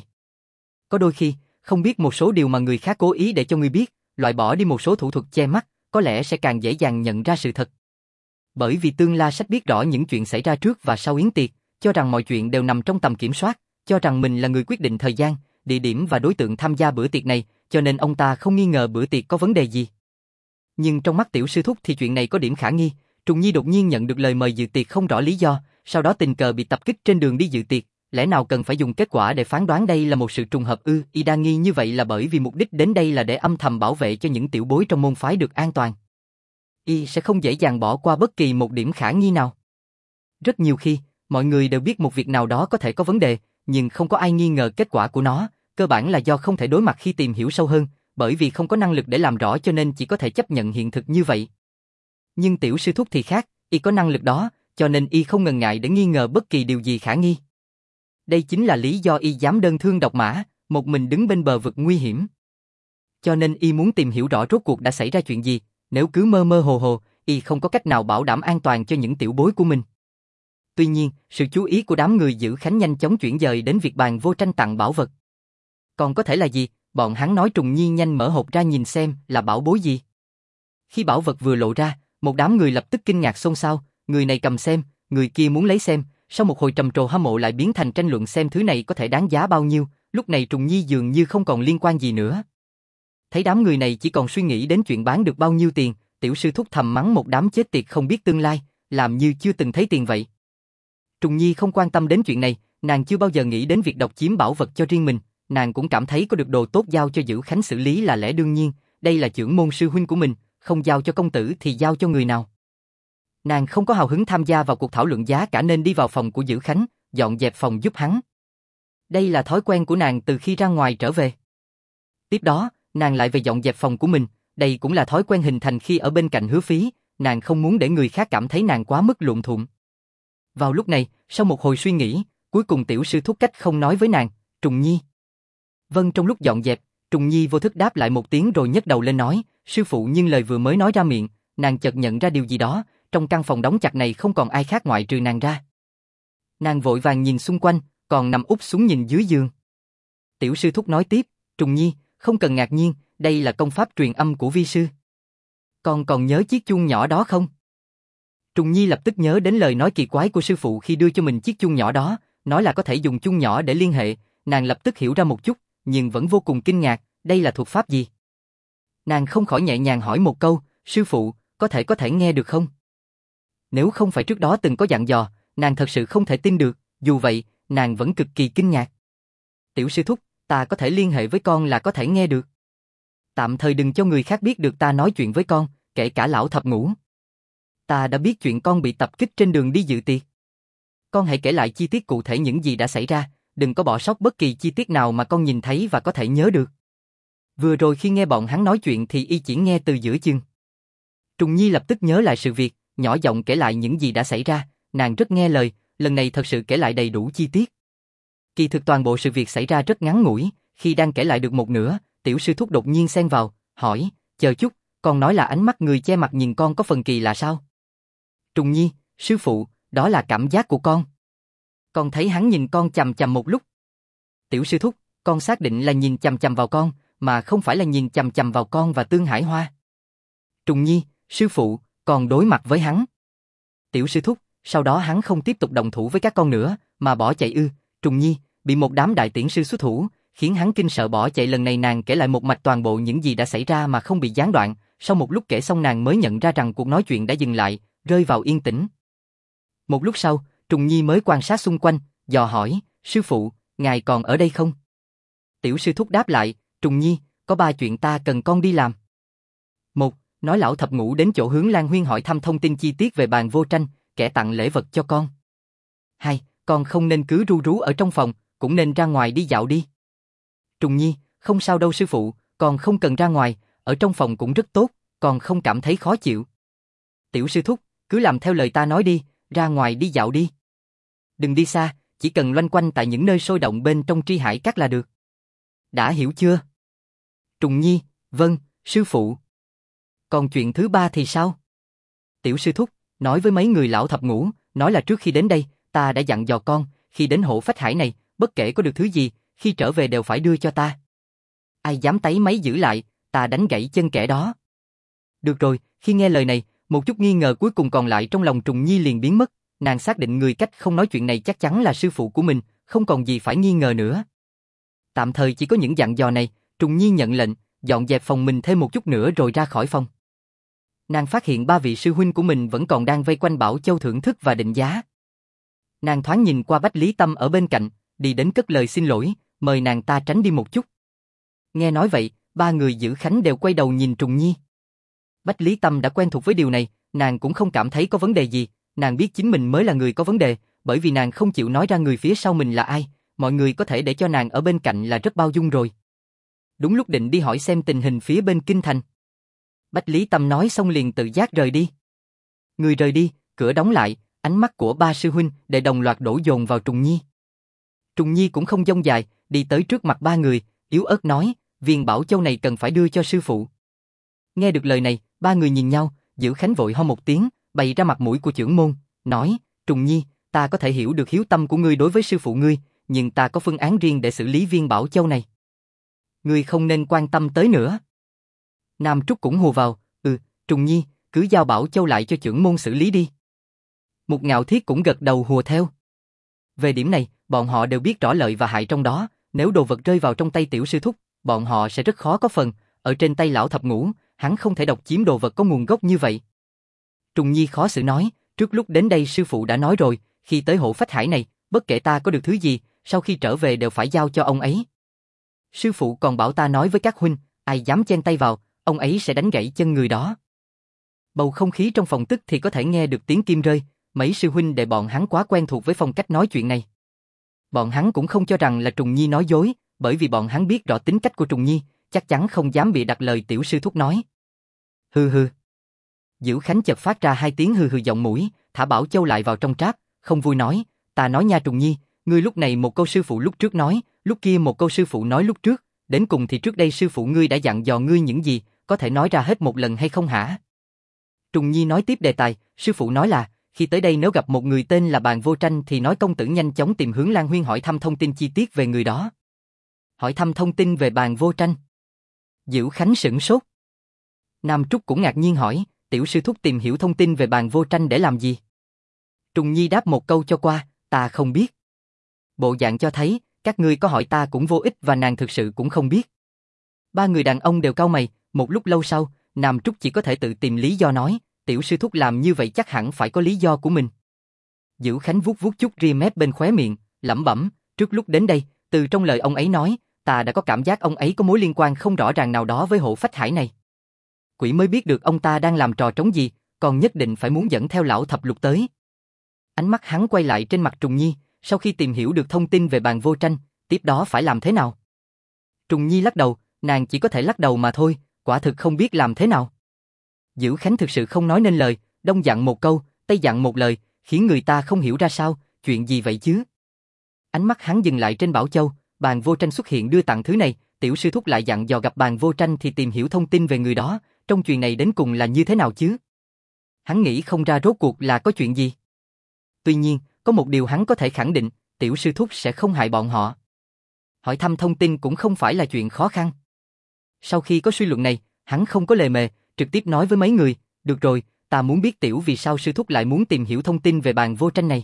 Có đôi khi, không biết một số điều mà người khác cố ý để cho ngươi biết, loại bỏ đi một số thủ thuật che mắt, có lẽ sẽ càng dễ dàng nhận ra sự thật. Bởi vì Tương La Sách biết rõ những chuyện xảy ra trước và sau yến tiệc, cho rằng mọi chuyện đều nằm trong tầm kiểm soát, cho rằng mình là người quyết định thời gian, địa điểm và đối tượng tham gia bữa tiệc này, cho nên ông ta không nghi ngờ bữa tiệc có vấn đề gì. Nhưng trong mắt tiểu sư thúc thì chuyện này có điểm khả nghi, Trùng Nhi đột nhiên nhận được lời mời dự tiệc không rõ lý do, sau đó tình cờ bị tập kích trên đường đi dự tiệc, lẽ nào cần phải dùng kết quả để phán đoán đây là một sự trùng hợp ư? Y đa nghi như vậy là bởi vì mục đích đến đây là để âm thầm bảo vệ cho những tiểu bối trong môn phái được an toàn. Y sẽ không dễ dàng bỏ qua bất kỳ một điểm khả nghi nào. Rất nhiều khi, mọi người đều biết một việc nào đó có thể có vấn đề, nhưng không có ai nghi ngờ kết quả của nó, cơ bản là do không thể đối mặt khi tìm hiểu sâu hơn, bởi vì không có năng lực để làm rõ cho nên chỉ có thể chấp nhận hiện thực như vậy. Nhưng tiểu sư thúc thì khác, y có năng lực đó, cho nên y không ngần ngại để nghi ngờ bất kỳ điều gì khả nghi. Đây chính là lý do y dám đơn thương độc mã, một mình đứng bên bờ vực nguy hiểm. Cho nên y muốn tìm hiểu rõ rốt cuộc đã xảy ra chuyện gì, nếu cứ mơ mơ hồ hồ, y không có cách nào bảo đảm an toàn cho những tiểu bối của mình. Tuy nhiên, sự chú ý của đám người giữ khánh nhanh chóng chuyển dời đến việc bàn vô tranh tặng bảo vật. Còn có thể là gì? Bọn hắn nói Trùng Nhi nhanh mở hộp ra nhìn xem là bảo bối gì. Khi bảo vật vừa lộ ra, một đám người lập tức kinh ngạc xôn xao, người này cầm xem, người kia muốn lấy xem, sau một hồi trầm trồ hâm mộ lại biến thành tranh luận xem thứ này có thể đáng giá bao nhiêu, lúc này Trùng Nhi dường như không còn liên quan gì nữa. Thấy đám người này chỉ còn suy nghĩ đến chuyện bán được bao nhiêu tiền, tiểu sư thúc thầm mắng một đám chết tiệt không biết tương lai, làm như chưa từng thấy tiền vậy. Trùng Nhi không quan tâm đến chuyện này, nàng chưa bao giờ nghĩ đến việc độc chiếm bảo vật cho riêng mình, nàng cũng cảm thấy có được đồ tốt giao cho Dữ Khánh xử lý là lẽ đương nhiên, đây là chưởng môn sư huynh của mình, không giao cho công tử thì giao cho người nào. Nàng không có hào hứng tham gia vào cuộc thảo luận giá cả nên đi vào phòng của Dữ Khánh, dọn dẹp phòng giúp hắn. Đây là thói quen của nàng từ khi ra ngoài trở về. Tiếp đó, nàng lại về dọn dẹp phòng của mình, đây cũng là thói quen hình thành khi ở bên cạnh Hứa Phí, nàng không muốn để người khác cảm thấy nàng quá mức lộn thuộn. Vào lúc này, sau một hồi suy nghĩ, cuối cùng tiểu sư thúc cách không nói với nàng, Trùng Nhi. Vâng, trong lúc dọn dẹp, Trùng Nhi vô thức đáp lại một tiếng rồi nhấc đầu lên nói, sư phụ, nhưng lời vừa mới nói ra miệng, nàng chợt nhận ra điều gì đó, trong căn phòng đóng chặt này không còn ai khác ngoại trừ nàng ra. Nàng vội vàng nhìn xung quanh, còn nằm úp xuống nhìn dưới giường. Tiểu sư thúc nói tiếp, Trùng Nhi, không cần ngạc nhiên, đây là công pháp truyền âm của vi sư. Con còn nhớ chiếc chuông nhỏ đó không? Trùng Nhi lập tức nhớ đến lời nói kỳ quái của sư phụ khi đưa cho mình chiếc chuông nhỏ đó, nói là có thể dùng chuông nhỏ để liên hệ, nàng lập tức hiểu ra một chút, nhưng vẫn vô cùng kinh ngạc, đây là thuật pháp gì? Nàng không khỏi nhẹ nhàng hỏi một câu, sư phụ, có thể nghe được không? Nếu không phải trước đó từng có dặn dò, nàng thật sự không thể tin được, dù vậy, nàng vẫn cực kỳ kinh ngạc. Tiểu sư thúc, ta có thể liên hệ với con là có thể nghe được. Tạm thời đừng cho người khác biết được ta nói chuyện với con, kể cả lão thập ngũ. Ta đã biết chuyện con bị tập kích trên đường đi dự tiệc. Con hãy kể lại chi tiết cụ thể những gì đã xảy ra, đừng có bỏ sót bất kỳ chi tiết nào mà con nhìn thấy và có thể nhớ được. Vừa rồi khi nghe bọn hắn nói chuyện thì y chỉ nghe từ giữa chừng. Trùng Nhi lập tức nhớ lại sự việc, nhỏ giọng kể lại những gì đã xảy ra, nàng rất nghe lời, lần này thật sự kể lại đầy đủ chi tiết. Kỳ thực toàn bộ sự việc xảy ra rất ngắn ngủi, khi đang kể lại được một nửa, tiểu sư thúc đột nhiên xen vào, hỏi, chờ chút, con nói là ánh mắt người che mặt nhìn con có phần kỳ lạ sao? Trùng Nhi, sư phụ, đó là cảm giác của con. Con thấy hắn nhìn con chằm chằm một lúc. Tiểu sư thúc, con xác định là nhìn chằm chằm vào con, mà không phải là nhìn chằm chằm vào con và Tương Hải Hoa. Trùng Nhi, sư phụ, con đối mặt với hắn. Tiểu sư thúc, sau đó hắn không tiếp tục động thủ với các con nữa, mà bỏ chạy ư? Trùng Nhi, bị một đám đại tiễn sư xuất thủ, khiến hắn kinh sợ bỏ chạy. Lần này nàng kể lại một mạch toàn bộ những gì đã xảy ra mà không bị gián đoạn, sau một lúc kể xong nàng mới nhận ra rằng cuộc nói chuyện đã dừng lại, rơi vào yên tĩnh. Một lúc sau, Trùng Nhi mới quan sát xung quanh, dò hỏi, sư phụ, ngài còn ở đây không? Tiểu sư thúc đáp lại, Trùng Nhi, có 3 chuyện ta cần con đi làm. 1. Nói lão thập ngũ đến chỗ Hướng Lan Huyên hỏi thăm thông tin chi tiết về Bàn Vô Tranh, kẻ tặng lễ vật cho con. 2. Con không nên cứ ru rú ở trong phòng, cũng nên ra ngoài đi dạo đi. Trùng Nhi, không sao đâu sư phụ, con không cần ra ngoài, ở trong phòng cũng rất tốt, con không cảm thấy khó chịu. Tiểu sư thúc, cứ làm theo lời ta nói đi, ra ngoài đi dạo đi. Đừng đi xa, chỉ cần loanh quanh tại những nơi sôi động bên trong Tri Hải Các là được. Đã hiểu chưa? Trùng Nhi, vâng, sư phụ. Còn chuyện thứ 3 thì sao? Tiểu sư thúc, nói với mấy người lão thập ngũ, nói là trước khi đến đây, ta đã dặn dò con, khi đến hộ phách hải này, bất kể có được thứ gì, khi trở về đều phải đưa cho ta. Ai dám tấy máy giữ lại, ta đánh gãy chân kẻ đó. Được rồi, khi nghe lời này, một chút nghi ngờ cuối cùng còn lại trong lòng Trùng Nhi liền biến mất, nàng xác định người cách không nói chuyện này chắc chắn là sư phụ của mình, không còn gì phải nghi ngờ nữa. Tạm thời chỉ có những dặn dò này, Trùng Nhi nhận lệnh, dọn dẹp phòng mình thêm một chút nữa rồi ra khỏi phòng. Nàng phát hiện 3 vị sư huynh của mình vẫn còn đang vây quanh Bảo Châu thưởng thức và định giá. Nàng thoáng nhìn qua Bách Lý Tâm ở bên cạnh, đi đến cất lời xin lỗi, mời nàng ta tránh đi một chút. Nghe nói vậy, 3 người giữ khánh đều quay đầu nhìn Trùng Nhi. Bách Lý Tâm đã quen thuộc với điều này, nàng cũng không cảm thấy có vấn đề gì, nàng biết chính mình mới là người có vấn đề, bởi vì nàng không chịu nói ra người phía sau mình là ai, mọi người có thể để cho nàng ở bên cạnh là rất bao dung rồi. Đúng lúc định đi hỏi xem tình hình phía bên kinh thành. Bách Lý Tâm nói xong liền tự giác rời đi. Người rời đi, cửa đóng lại, ánh mắt của 3 sư huynh để đồng loạt đổ dồn vào Trùng Nhi. Trùng Nhi cũng không dông dài, đi tới trước mặt 3 người, yếu ớt nói, viên Bảo Châu này cần phải đưa cho sư phụ. Nghe được lời này, 3 người nhìn nhau, Giữ Khánh vội ho một tiếng, bày ra mặt mũi của trưởng môn, nói, Trùng Nhi, ta có thể hiểu được hiếu tâm của ngươi đối với sư phụ ngươi, nhưng ta có phương án riêng để xử lý viên Bảo Châu này. Ngươi không nên quan tâm tới nữa. Nam Trúc cũng hùa vào, Trùng Nhi, cứ giao Bảo Châu lại cho trưởng môn xử lý đi. Mục Ngạo Thiết cũng gật đầu hùa theo. Về điểm này, bọn họ đều biết rõ lợi và hại trong đó, nếu đồ vật rơi vào trong tay tiểu sư thúc, bọn họ sẽ rất khó có phần, ở trên tay lão thập ngũ, hắn không thể độc chiếm đồ vật có nguồn gốc như vậy. Trùng Nhi khó xử nói, trước lúc đến đây sư phụ đã nói rồi, khi tới hộ phách hải này, bất kể ta có được thứ gì, sau khi trở về đều phải giao cho ông ấy. Sư phụ còn bảo ta nói với các huynh, ai dám chen tay vào, ông ấy sẽ đánh gãy chân người đó. Bầu không khí trong phòng tức thì có thể nghe được tiếng kim rơi, mấy sư huynh đệ bọn hắn quá quen thuộc với phong cách nói chuyện này. Bọn hắn cũng không cho rằng là Trùng Nhi nói dối, bởi vì bọn hắn biết rõ tính cách của Trùng Nhi, chắc chắn không dám bịa đặt lời tiểu sư thúc nói. Hừ hừ. Giữ Khánh chợt phát ra 2 tiếng hừ hừ giọng mũi, thả Bảo Châu lại vào trong tráp, không vui nói, ta nói nha Trùng Nhi, ngươi lúc này một câu sư phụ lúc trước nói, lúc kia một câu sư phụ nói lúc trước, đến cùng thì trước đây sư phụ ngươi đã dặn dò ngươi những gì, có thể nói ra hết một lần hay không hả? Trùng Nhi nói tiếp đề tài, sư phụ nói là, khi tới đây nếu gặp một người tên là Bàn Vô Tranh thì nói công tử nhanh chóng tìm Hướng Lan Huyên hỏi thăm thông tin chi tiết về người đó. Hỏi thăm thông tin về Bàn Vô Tranh. Giữ Khánh sửng sốt. Nam Trúc cũng ngạc nhiên hỏi, tiểu sư thúc tìm hiểu thông tin về Bàn Vô Tranh để làm gì? Trùng Nhi đáp một câu cho qua, ta không biết. Bộ dạng cho thấy, các ngươi có hỏi ta cũng vô ích và nàng thực sự cũng không biết. 3 người đàn ông đều cau mày, một lúc lâu sau, Nam Trúc chỉ có thể tự tìm lý do nói, tiểu sư thúc làm như vậy chắc hẳn phải có lý do của mình. Dữ Khánh vuốt vuốt chút ria mép bên khóe miệng, lẩm bẩm, trước lúc đến đây, từ trong lời ông ấy nói, ta đã có cảm giác ông ấy có mối liên quan không rõ ràng nào đó với Hộ Phách Hải này. Quỷ mới biết được ông ta đang làm trò trống gì, còn nhất định phải muốn dẫn theo lão thập lục tới. Ánh mắt hắn quay lại trên mặt Trùng Nhi, sau khi tìm hiểu được thông tin về Bàn Vô Tranh, tiếp đó phải làm thế nào? Trùng Nhi lắc đầu, nàng chỉ có thể lắc đầu mà thôi, quả thực không biết làm thế nào. Dữ Khánh thực sự không nói nên lời, đông dặn một câu, tây dặn một lời, khiến người ta không hiểu ra sao, chuyện gì vậy chứ? Ánh mắt hắn dừng lại trên Bảo Châu, Bàn Vô Tranh xuất hiện đưa tặng thứ này, tiểu sư thúc lại dặn dò gặp Bàn Vô Tranh thì tìm hiểu thông tin về người đó, trong chuyện này đến cùng là như thế nào chứ? Hắn nghĩ không ra rốt cuộc là có chuyện gì. Tuy nhiên, có một điều hắn có thể khẳng định, tiểu sư thúc sẽ không hại bọn họ. Hỏi thăm thông tin cũng không phải là chuyện khó khăn. Sau khi có suy luận này, hắn không có lề mề, trực tiếp nói với mấy người, được rồi, ta muốn biết tiểu vì sao sư thúc lại muốn tìm hiểu thông tin về Bàn Vô Tranh này.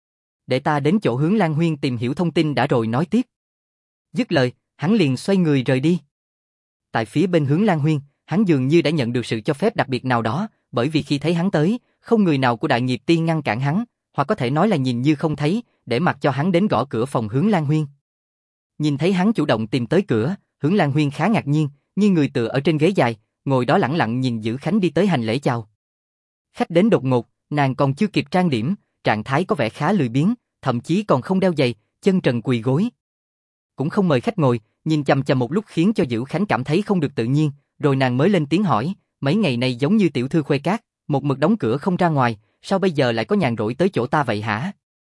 Để ta đến chỗ Hướng Lan Huyên tìm hiểu thông tin đã rồi nói tiếp. Dứt lời, hắn liền xoay người rời đi. Tại phía bên Hướng Lan Huyên, hắn dường như đã nhận được sự cho phép đặc biệt nào đó, bởi vì khi thấy hắn tới, không người nào của Đại Nghiệp Tiên ngăn cản hắn, hoặc có thể nói là nhìn như không thấy, để mặc cho hắn đến gõ cửa phòng Hướng Lan Huyên. Nhìn thấy hắn chủ động tìm tới cửa, Hướng Lan Huyên khá ngạc nhiên, như người tựa ở trên ghế dài, ngồi đó lẳng lặng nhìn Dữ Khánh đi tới hành lễ chào. Khách đến đột ngột, nàng còn chưa kịp trang điểm, trạng thái có vẻ khá lười biếng, thậm chí còn không đeo giày, chân trần quỳ gối. Cũng không mời khách ngồi, nhìn chằm chằm một lúc khiến cho Dữ Khánh cảm thấy không được tự nhiên, rồi nàng mới lên tiếng hỏi, mấy ngày này giống như tiểu thư khuê cát, một mực đóng cửa không ra ngoài, sao bây giờ lại có nhàn rỗi tới chỗ ta vậy hả?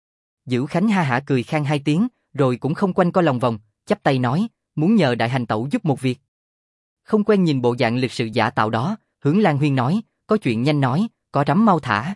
Dữ Khánh ha hả cười khan hai tiếng, rồi cũng không quanh co lòng vòng, chắp tay nói, muốn nhờ đại hành tẩu giúp một việc. Không quen nhìn bộ dạng lịch sự giả tạo đó, Hướng Lan Huyên nói, có chuyện nhanh nói, có rắm mau thả.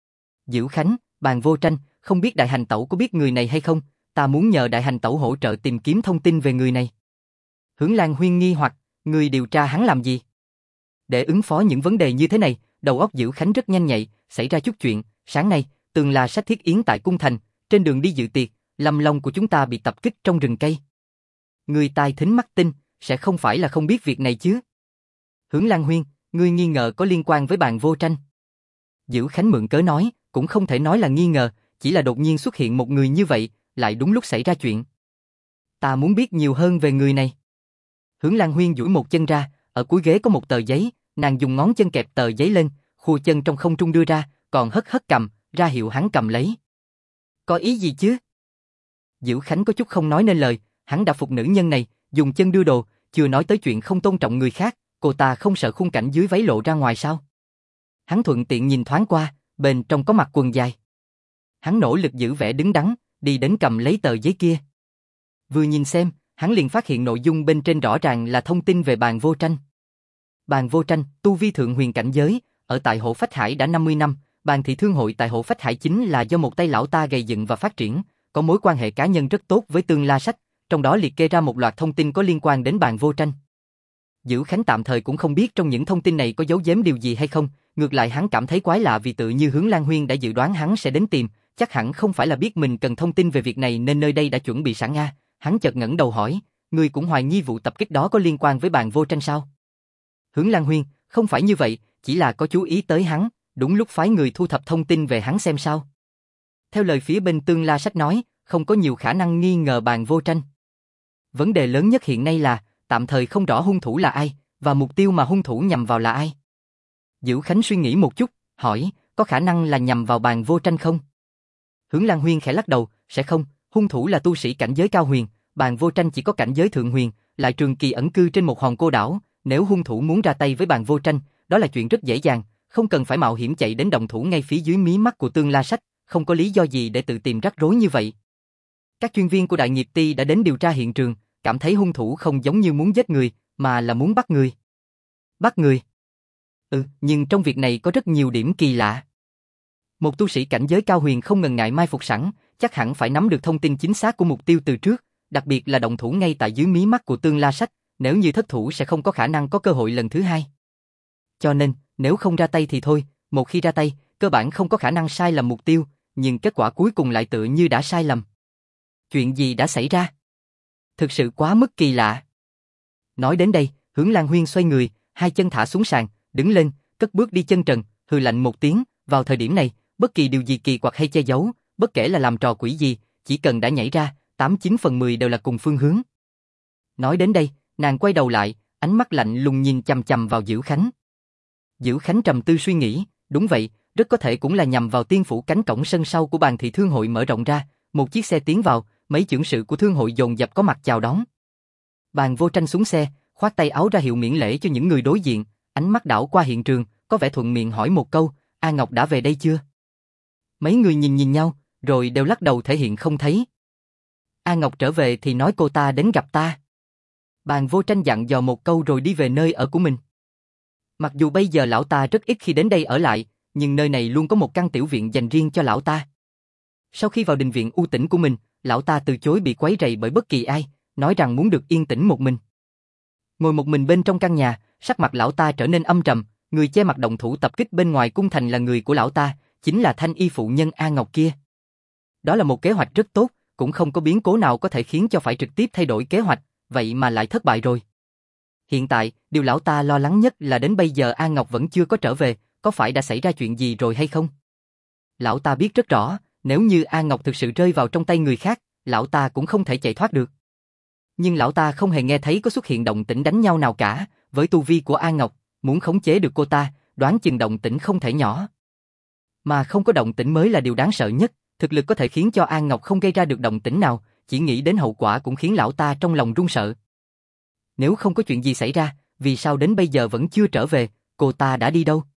Dữ Khánh, Bàn Vô Tranh, không biết đại hành tẩu có biết người này hay không, ta muốn nhờ đại hành tẩu hỗ trợ tìm kiếm thông tin về người này. Hướng Lan Huyên nghi hoặc, người điều tra hắn làm gì? Để ứng phó những vấn đề như thế này, đầu óc Dữ Khánh rất nhanh nhạy, xảy ra chút chuyện, sáng nay, Tường là sách thiết yến tại cung thành, trên đường đi dự tiệc, Lâm Long của chúng ta bị tập kích trong rừng cây. Người tai thính mắt tinh, sẽ không phải là không biết việc này chứ? Hướng Lan Huyên, ngươi nghi ngờ có liên quan với Bàn Vô Tranh. Dữ Khánh mượn cớ nói, cũng không thể nói là nghi ngờ, chỉ là đột nhiên xuất hiện một người như vậy, lại đúng lúc xảy ra chuyện. Ta muốn biết nhiều hơn về người này. Hướng Lan Huyên duỗi một chân ra, ở cuối ghế có một tờ giấy, nàng dùng ngón chân kẹp tờ giấy lên, khua chân trong không trung đưa ra, còn hất hất cầm, ra hiệu hắn cầm lấy. Có ý gì chứ? Dữ Khánh có chút không nói nên lời, hắn đã phục nữ nhân này, dùng chân đưa đồ, chưa nói tới chuyện không tôn trọng người khác, cô ta không sợ khung cảnh dưới váy lộ ra ngoài sao? Hắn thuận tiện nhìn thoáng qua, bên trong có mặc quần dài. Hắn nỗ lực giữ vẻ đứng đắn, đi đến cầm lấy tờ giấy kia. Vừa nhìn xem, hắn liền phát hiện nội dung bên trên rõ ràng là thông tin về Bàn Vô Tranh. Bàn Vô Tranh, tu vi thượng huyền cảnh giới, ở tại Hộ Phách Hải đã 50 năm, Bàn thị thương hội tại Hộ Phách Hải chính là do một tay lão ta gây dựng và phát triển, có mối quan hệ cá nhân rất tốt với Tương La Sách, trong đó liệt kê ra một loạt thông tin có liên quan đến Bàn Vô Tranh. Dữ Khánh tạm thời cũng không biết trong những thông tin này có giấu giếm điều gì hay không, ngược lại hắn cảm thấy quái lạ vì tự như Hướng Lan Huyên đã dự đoán hắn sẽ đến tìm, chắc hẳn không phải là biết mình cần thông tin về việc này nên nơi đây đã chuẩn bị sẵn a. Hắn chợt ngẩng đầu hỏi, ngươi cũng hoài nghi vụ tập kích đó có liên quan với Bàn Vô Tranh sao? Hướng Lan Huyên, không phải như vậy, chỉ là có chú ý tới hắn, đúng lúc phái người thu thập thông tin về hắn xem sao. Theo lời phía bên Tương La Sách nói, không có nhiều khả năng nghi ngờ Bàn Vô Tranh. Vấn đề lớn nhất hiện nay là, tạm thời không rõ hung thủ là ai, và mục tiêu mà hung thủ nhằm vào là ai. Dữ Khánh suy nghĩ một chút, hỏi, có khả năng là nhằm vào Bàn Vô Tranh không? Hướng Lan Huyên khẽ lắc đầu, sẽ không, hung thủ là tu sĩ cảnh giới cao huyền, Bàn Vô Tranh chỉ có cảnh giới thượng huyền, lại trường kỳ ẩn cư trên một hòn cô đảo, nếu hung thủ muốn ra tay với Bàn Vô Tranh, đó là chuyện rất dễ dàng, không cần phải mạo hiểm chạy đến động thủ ngay phía dưới mí mắt của Tương La Sách, không có lý do gì để tự tìm rắc rối như vậy. Các chuyên viên của Đại Nghiệp Ty đã đến điều tra hiện trường, cảm thấy hung thủ không giống như muốn giết người, mà là muốn bắt người. Bắt người? Nhưng trong việc này có rất nhiều điểm kỳ lạ. Một tu sĩ cảnh giới cao huyền không ngần ngại mai phục sẵn, chắc hẳn phải nắm được thông tin chính xác của mục tiêu từ trước, đặc biệt là động thủ ngay tại dưới mí mắt của Tương La Sách, nếu như thất thủ sẽ không có khả năng có cơ hội lần thứ hai. Cho nên, nếu không ra tay thì thôi, một khi ra tay, cơ bản không có khả năng sai lầm mục tiêu, nhưng kết quả cuối cùng lại tựa như đã sai lầm. Chuyện gì đã xảy ra? Thực sự quá mức kỳ lạ. Nói đến đây, Hướng Lan Huyên xoay người, hai chân thả xuống sàn, đứng lên, cất bước đi chân trần, hừ lạnh một tiếng, vào thời điểm này, bất kỳ điều gì kỳ quặc hay che giấu, bất kể là làm trò quỷ gì, chỉ cần đã nhảy ra, 8/9 phần 10 đều là cùng phương hướng. Nói đến đây, nàng quay đầu lại, ánh mắt lạnh lùng nhìn chằm chằm vào Dữ Khánh. Dữ Khánh trầm tư suy nghĩ, đúng vậy, rất có thể cũng là nhằm vào tiên phủ. Cánh cổng sân sau của Bàn Thị Thương hội mở rộng ra, một chiếc xe tiến vào, mấy chưởng sự của thương hội dồn dập có mặt chào đón. Bàn Vô Tranh xuống xe, khoát tay áo ra hiệu miễn lễ cho những người đối diện, ánh mắt đảo qua hiện trường, có vẻ thuận miệng hỏi một câu, A Ngọc đã về đây chưa? Mấy người nhìn nhau, rồi đều lắc đầu thể hiện không thấy. A Ngọc trở về thì nói cô ta đến gặp ta. Bàn Vô Tranh dặn dò một câu rồi đi về nơi ở của mình. Mặc dù bây giờ lão ta rất ít khi đến đây ở lại, nhưng nơi này luôn có một căn tiểu viện dành riêng cho lão ta. Sau khi vào đình viện u tĩnh của mình, lão ta từ chối bị quấy rầy bởi bất kỳ ai, nói rằng muốn được yên tĩnh một mình. Ngồi một mình bên trong căn nhà, sắc mặt lão ta trở nên âm trầm, người che mặt động thủ tập kích bên ngoài cung thành là người của lão ta, chính là thanh y phụ nhân A Ngọc kia. Đó là một kế hoạch rất tốt, cũng không có biến cố nào có thể khiến cho phải trực tiếp thay đổi kế hoạch, vậy mà lại thất bại rồi. Hiện tại, điều lão ta lo lắng nhất là đến bây giờ A Ngọc vẫn chưa có trở về, có phải đã xảy ra chuyện gì rồi hay không? Lão ta biết rất rõ, nếu như A Ngọc thực sự rơi vào trong tay người khác, lão ta cũng không thể chạy thoát được. Nhưng lão ta không hề nghe thấy có xuất hiện động tĩnh đánh nhau nào cả, với tu vi của A Ngọc, muốn khống chế được cô ta, đoán chừng động tĩnh không thể nhỏ. Mà không có động tĩnh mới là điều đáng sợ nhất, thực lực có thể khiến cho A Ngọc không gây ra được động tĩnh nào, chỉ nghĩ đến hậu quả cũng khiến lão ta trong lòng run sợ. Nếu không có chuyện gì xảy ra, vì sao đến bây giờ vẫn chưa trở về, cô ta đã đi đâu?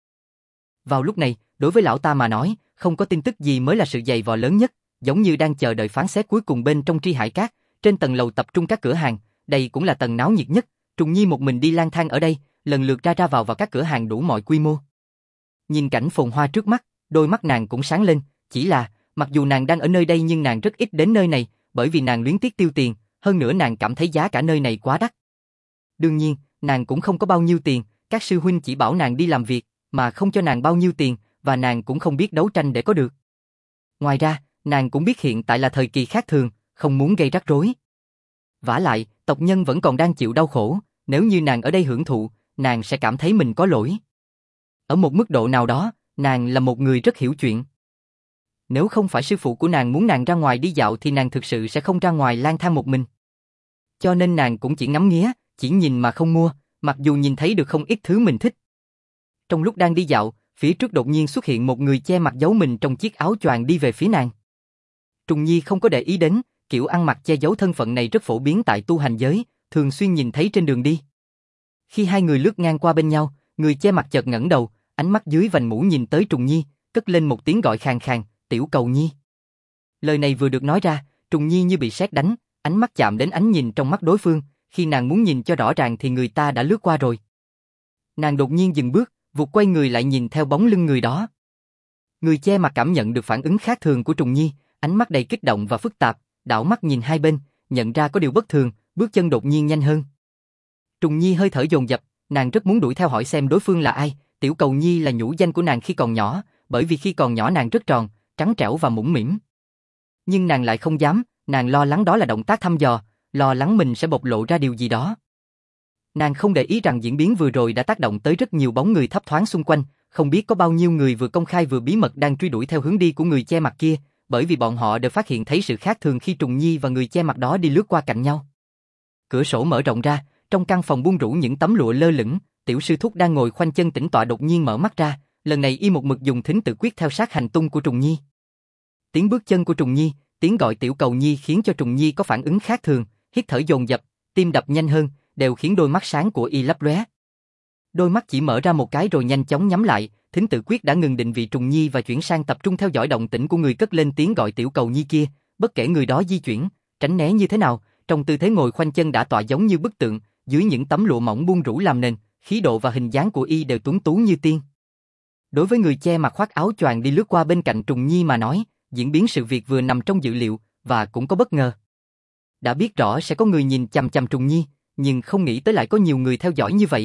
Vào lúc này, đối với lão ta mà nói, không có tin tức gì mới là sự dày vò lớn nhất, giống như đang chờ đợi phán xét cuối cùng bên trong Tri Hải Các, trên tầng lầu tập trung các cửa hàng, đây cũng là tầng náo nhiệt nhất, Trùng Nhi một mình đi lang thang ở đây, lần lượt ra vào các cửa hàng đủ mọi quy mô. Nhìn cảnh phồn hoa trước mắt, đôi mắt nàng cũng sáng lên, chỉ là, mặc dù nàng đang ở nơi đây nhưng nàng rất ít đến nơi này, bởi vì nàng luyến tiếc tiêu tiền, hơn nữa nàng cảm thấy giá cả nơi này quá đắt. Đương nhiên, nàng cũng không có bao nhiêu tiền, các sư huynh chỉ bảo nàng đi làm việc, mà không cho nàng bao nhiêu tiền, và nàng cũng không biết đấu tranh để có được. Ngoài ra, nàng cũng biết hiện tại là thời kỳ khác thường, không muốn gây rắc rối. Vả lại, tộc nhân vẫn còn đang chịu đau khổ, nếu như nàng ở đây hưởng thụ, nàng sẽ cảm thấy mình có lỗi. Ở một mức độ nào đó, nàng là một người rất hiểu chuyện. Nếu không phải sư phụ của nàng muốn nàng ra ngoài đi dạo thì nàng thực sự sẽ không ra ngoài lang thang một mình. Cho nên nàng cũng chỉ ngắm nghía, chỉ nhìn mà không mua, mặc dù nhìn thấy được không ít thứ mình thích. Trong lúc đang đi dạo, phía trước đột nhiên xuất hiện một người che mặt giấu mình trong chiếc áo choàng đi về phía nàng. Trùng Nhi không có để ý đến, kiểu ăn mặc che giấu thân phận này rất phổ biến tại tu hành giới, thường xuyên nhìn thấy trên đường đi. Khi hai người lướt ngang qua bên nhau, người che mặt chợt ngẩng đầu, ánh mắt dưới vành mũ nhìn tới Trùng Nhi, cất lên một tiếng gọi khàn khàn, "Tiểu Cầu Nhi." Lời này vừa được nói ra, Trùng Nhi như bị sét đánh, ánh mắt chạm đến ánh nhìn trong mắt đối phương, khi nàng muốn nhìn cho rõ ràng thì người ta đã lướt qua rồi. Nàng đột nhiên dừng bước, vụt quay người lại nhìn theo bóng lưng người đó. Người che mặt cảm nhận được phản ứng khác thường của Trùng Nhi, ánh mắt đầy kích động và phức tạp, đảo mắt nhìn hai bên, nhận ra có điều bất thường, bước chân đột nhiên nhanh hơn. Trùng Nhi hơi thở dồn dập, nàng rất muốn đuổi theo hỏi xem đối phương là ai. Tiểu Cầu Nhi là nhũ danh của nàng khi còn nhỏ, bởi vì khi còn nhỏ nàng rất tròn, trắng trẻo và mũm mĩm. Nhưng nàng lại không dám, nàng lo lắng đó là động tác thăm dò, lo lắng mình sẽ bộc lộ ra điều gì đó. Nàng không để ý rằng diễn biến vừa rồi đã tác động tới rất nhiều bóng người thấp thoáng xung quanh, không biết có bao nhiêu người vừa công khai vừa bí mật đang truy đuổi theo hướng đi của người che mặt kia, bởi vì bọn họ đều phát hiện thấy sự khác thường khi Trùng Nhi và người che mặt đó đi lướt qua cạnh nhau. Cửa sổ mở rộng ra, trong căn phòng buông rủ những tấm lụa lơ lửng, tiểu sư thúc đang ngồi khoanh chân tĩnh tọa đột nhiên mở mắt ra, lần này y một mực dùng thính tự quyết theo sát hành tung của Trùng Nhi. Tiếng bước chân của Trùng Nhi, tiếng gọi Tiểu Cầu Nhi khiến cho Trùng Nhi có phản ứng khác thường, hít thở dồn dập, tim đập nhanh hơn, đều khiến đôi mắt sáng của y lấp lóe. Đôi mắt chỉ mở ra một cái rồi nhanh chóng nhắm lại, thính tự quyết đã ngừng định vị Trùng Nhi và chuyển sang tập trung theo dõi động tĩnh của người cất lên tiếng gọi Tiểu Cầu Nhi kia, bất kể người đó di chuyển, tránh né như thế nào, trong tư thế ngồi khoanh chân đã tọa giống như bức tượng, dưới những tấm lụa mỏng buông rủ làm nền, khí độ và hình dáng của y đều tuấn tú như tiên. Đối với người che mặt khoác áo choàng đi lướt qua bên cạnh Trùng Nhi mà nói, diễn biến sự việc vừa nằm trong dự liệu và cũng có bất ngờ. Đã biết rõ sẽ có người nhìn chằm chằm Trùng Nhi, nhưng không nghĩ tới lại có nhiều người theo dõi như vậy.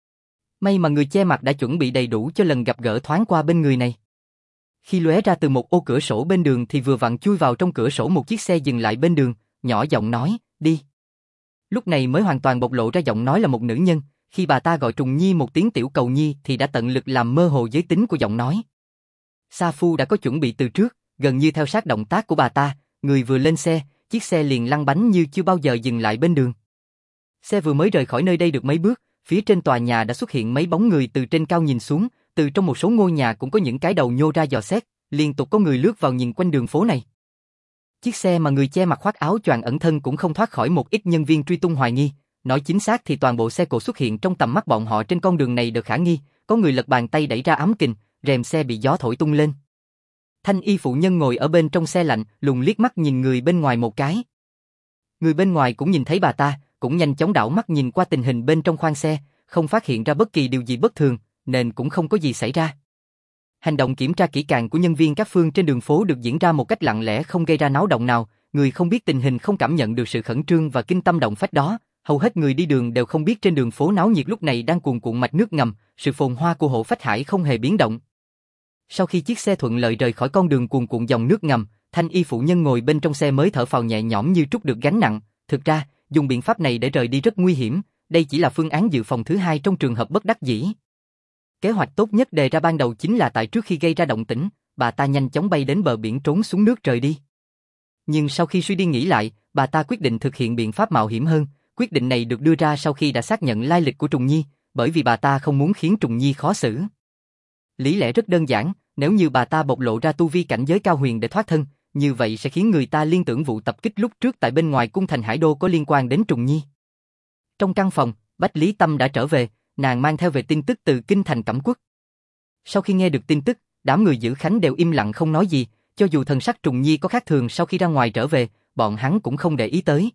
May mà người che mặt đã chuẩn bị đầy đủ cho lần gặp gỡ thoáng qua bên người này. Khi lóe ra từ một ô cửa sổ bên đường thì vừa vặn chui vào trong cửa sổ một chiếc xe dừng lại bên đường, nhỏ giọng nói, "Đi." Lúc này mới hoàn toàn bộc lộ ra giọng nói là một nữ nhân, khi bà ta gọi Trùng Nhi một tiếng Tiểu Cầu Nhi thì đã tận lực làm mơ hồ giới tính của giọng nói. Sa Phu đã có chuẩn bị từ trước, gần như theo sát động tác của bà ta, người vừa lên xe, chiếc xe liền lăn bánh như chưa bao giờ dừng lại bên đường. Xe vừa mới rời khỏi nơi đây được mấy bước, phía trên tòa nhà đã xuất hiện mấy bóng người từ trên cao nhìn xuống, từ trong một số ngôi nhà cũng có những cái đầu nhô ra dò xét, liên tục có người lướt vào nhìn quanh đường phố này. Chiếc xe mà người che mặt khoác áo choàng ẩn thân cũng không thoát khỏi một ít nhân viên truy tung hoài nghi, nói chính xác thì toàn bộ xe cộ xuất hiện trong tầm mắt bọn họ trên con đường này đều khả nghi, có người lật bàn tay đẩy ra ám kình, rèm xe bị gió thổi tung lên. Thanh y phụ nhân ngồi ở bên trong xe lạnh, lùng liếc mắt nhìn người bên ngoài một cái. Người bên ngoài cũng nhìn thấy bà ta, cũng nhanh chóng đảo mắt nhìn qua tình hình bên trong khoang xe, không phát hiện ra bất kỳ điều gì bất thường, nên cũng không có gì xảy ra. Hành động kiểm tra kỹ càng của nhân viên các phương trên đường phố được diễn ra một cách lặng lẽ không gây ra náo động nào, người không biết tình hình không cảm nhận được sự khẩn trương và kinh tâm động phách đó, hầu hết người đi đường đều không biết trên đường phố náo nhiệt lúc này đang cuồn cuộn mạch nước ngầm, sự phồn hoa của Hộ Phách Hải không hề biến động. Sau khi chiếc xe thuận lợi rời khỏi con đường cuồn cuộn dòng nước ngầm, thanh y phụ nhân ngồi bên trong xe mới thở phào nhẹ nhõm như trút được gánh nặng. Thực ra, dùng biện pháp này để rời đi rất nguy hiểm, đây chỉ là phương án dự phòng thứ hai trong trường hợp bất đắc dĩ. Kế hoạch tốt nhất đề ra ban đầu chính là tại trước khi gây ra động tĩnh, bà ta nhanh chóng bay đến bờ biển trốn xuống nước rời đi. Nhưng sau khi suy đi nghĩ lại, bà ta quyết định thực hiện biện pháp mạo hiểm hơn. Quyết định này được đưa ra sau khi đã xác nhận lai lịch của Trùng Nhi, bởi vì bà ta không muốn khiến Trùng Nhi khó xử. Lý lẽ rất đơn giản, nếu như bà ta bộc lộ ra tu vi cảnh giới cao huyền để thoát thân, như vậy sẽ khiến người ta liên tưởng vụ tập kích lúc trước tại bên ngoài cung thành Hải Đô có liên quan đến Trùng Nhi. Trong căn phòng, Bách Lý Tâm đã trở về, nàng mang theo về tin tức từ kinh thành Cẩm Quốc. Sau khi nghe được tin tức, đám người giữ khánh đều im lặng không nói gì, cho dù thần sắc Trùng Nhi có khác thường sau khi ra ngoài trở về, bọn hắn cũng không để ý tới.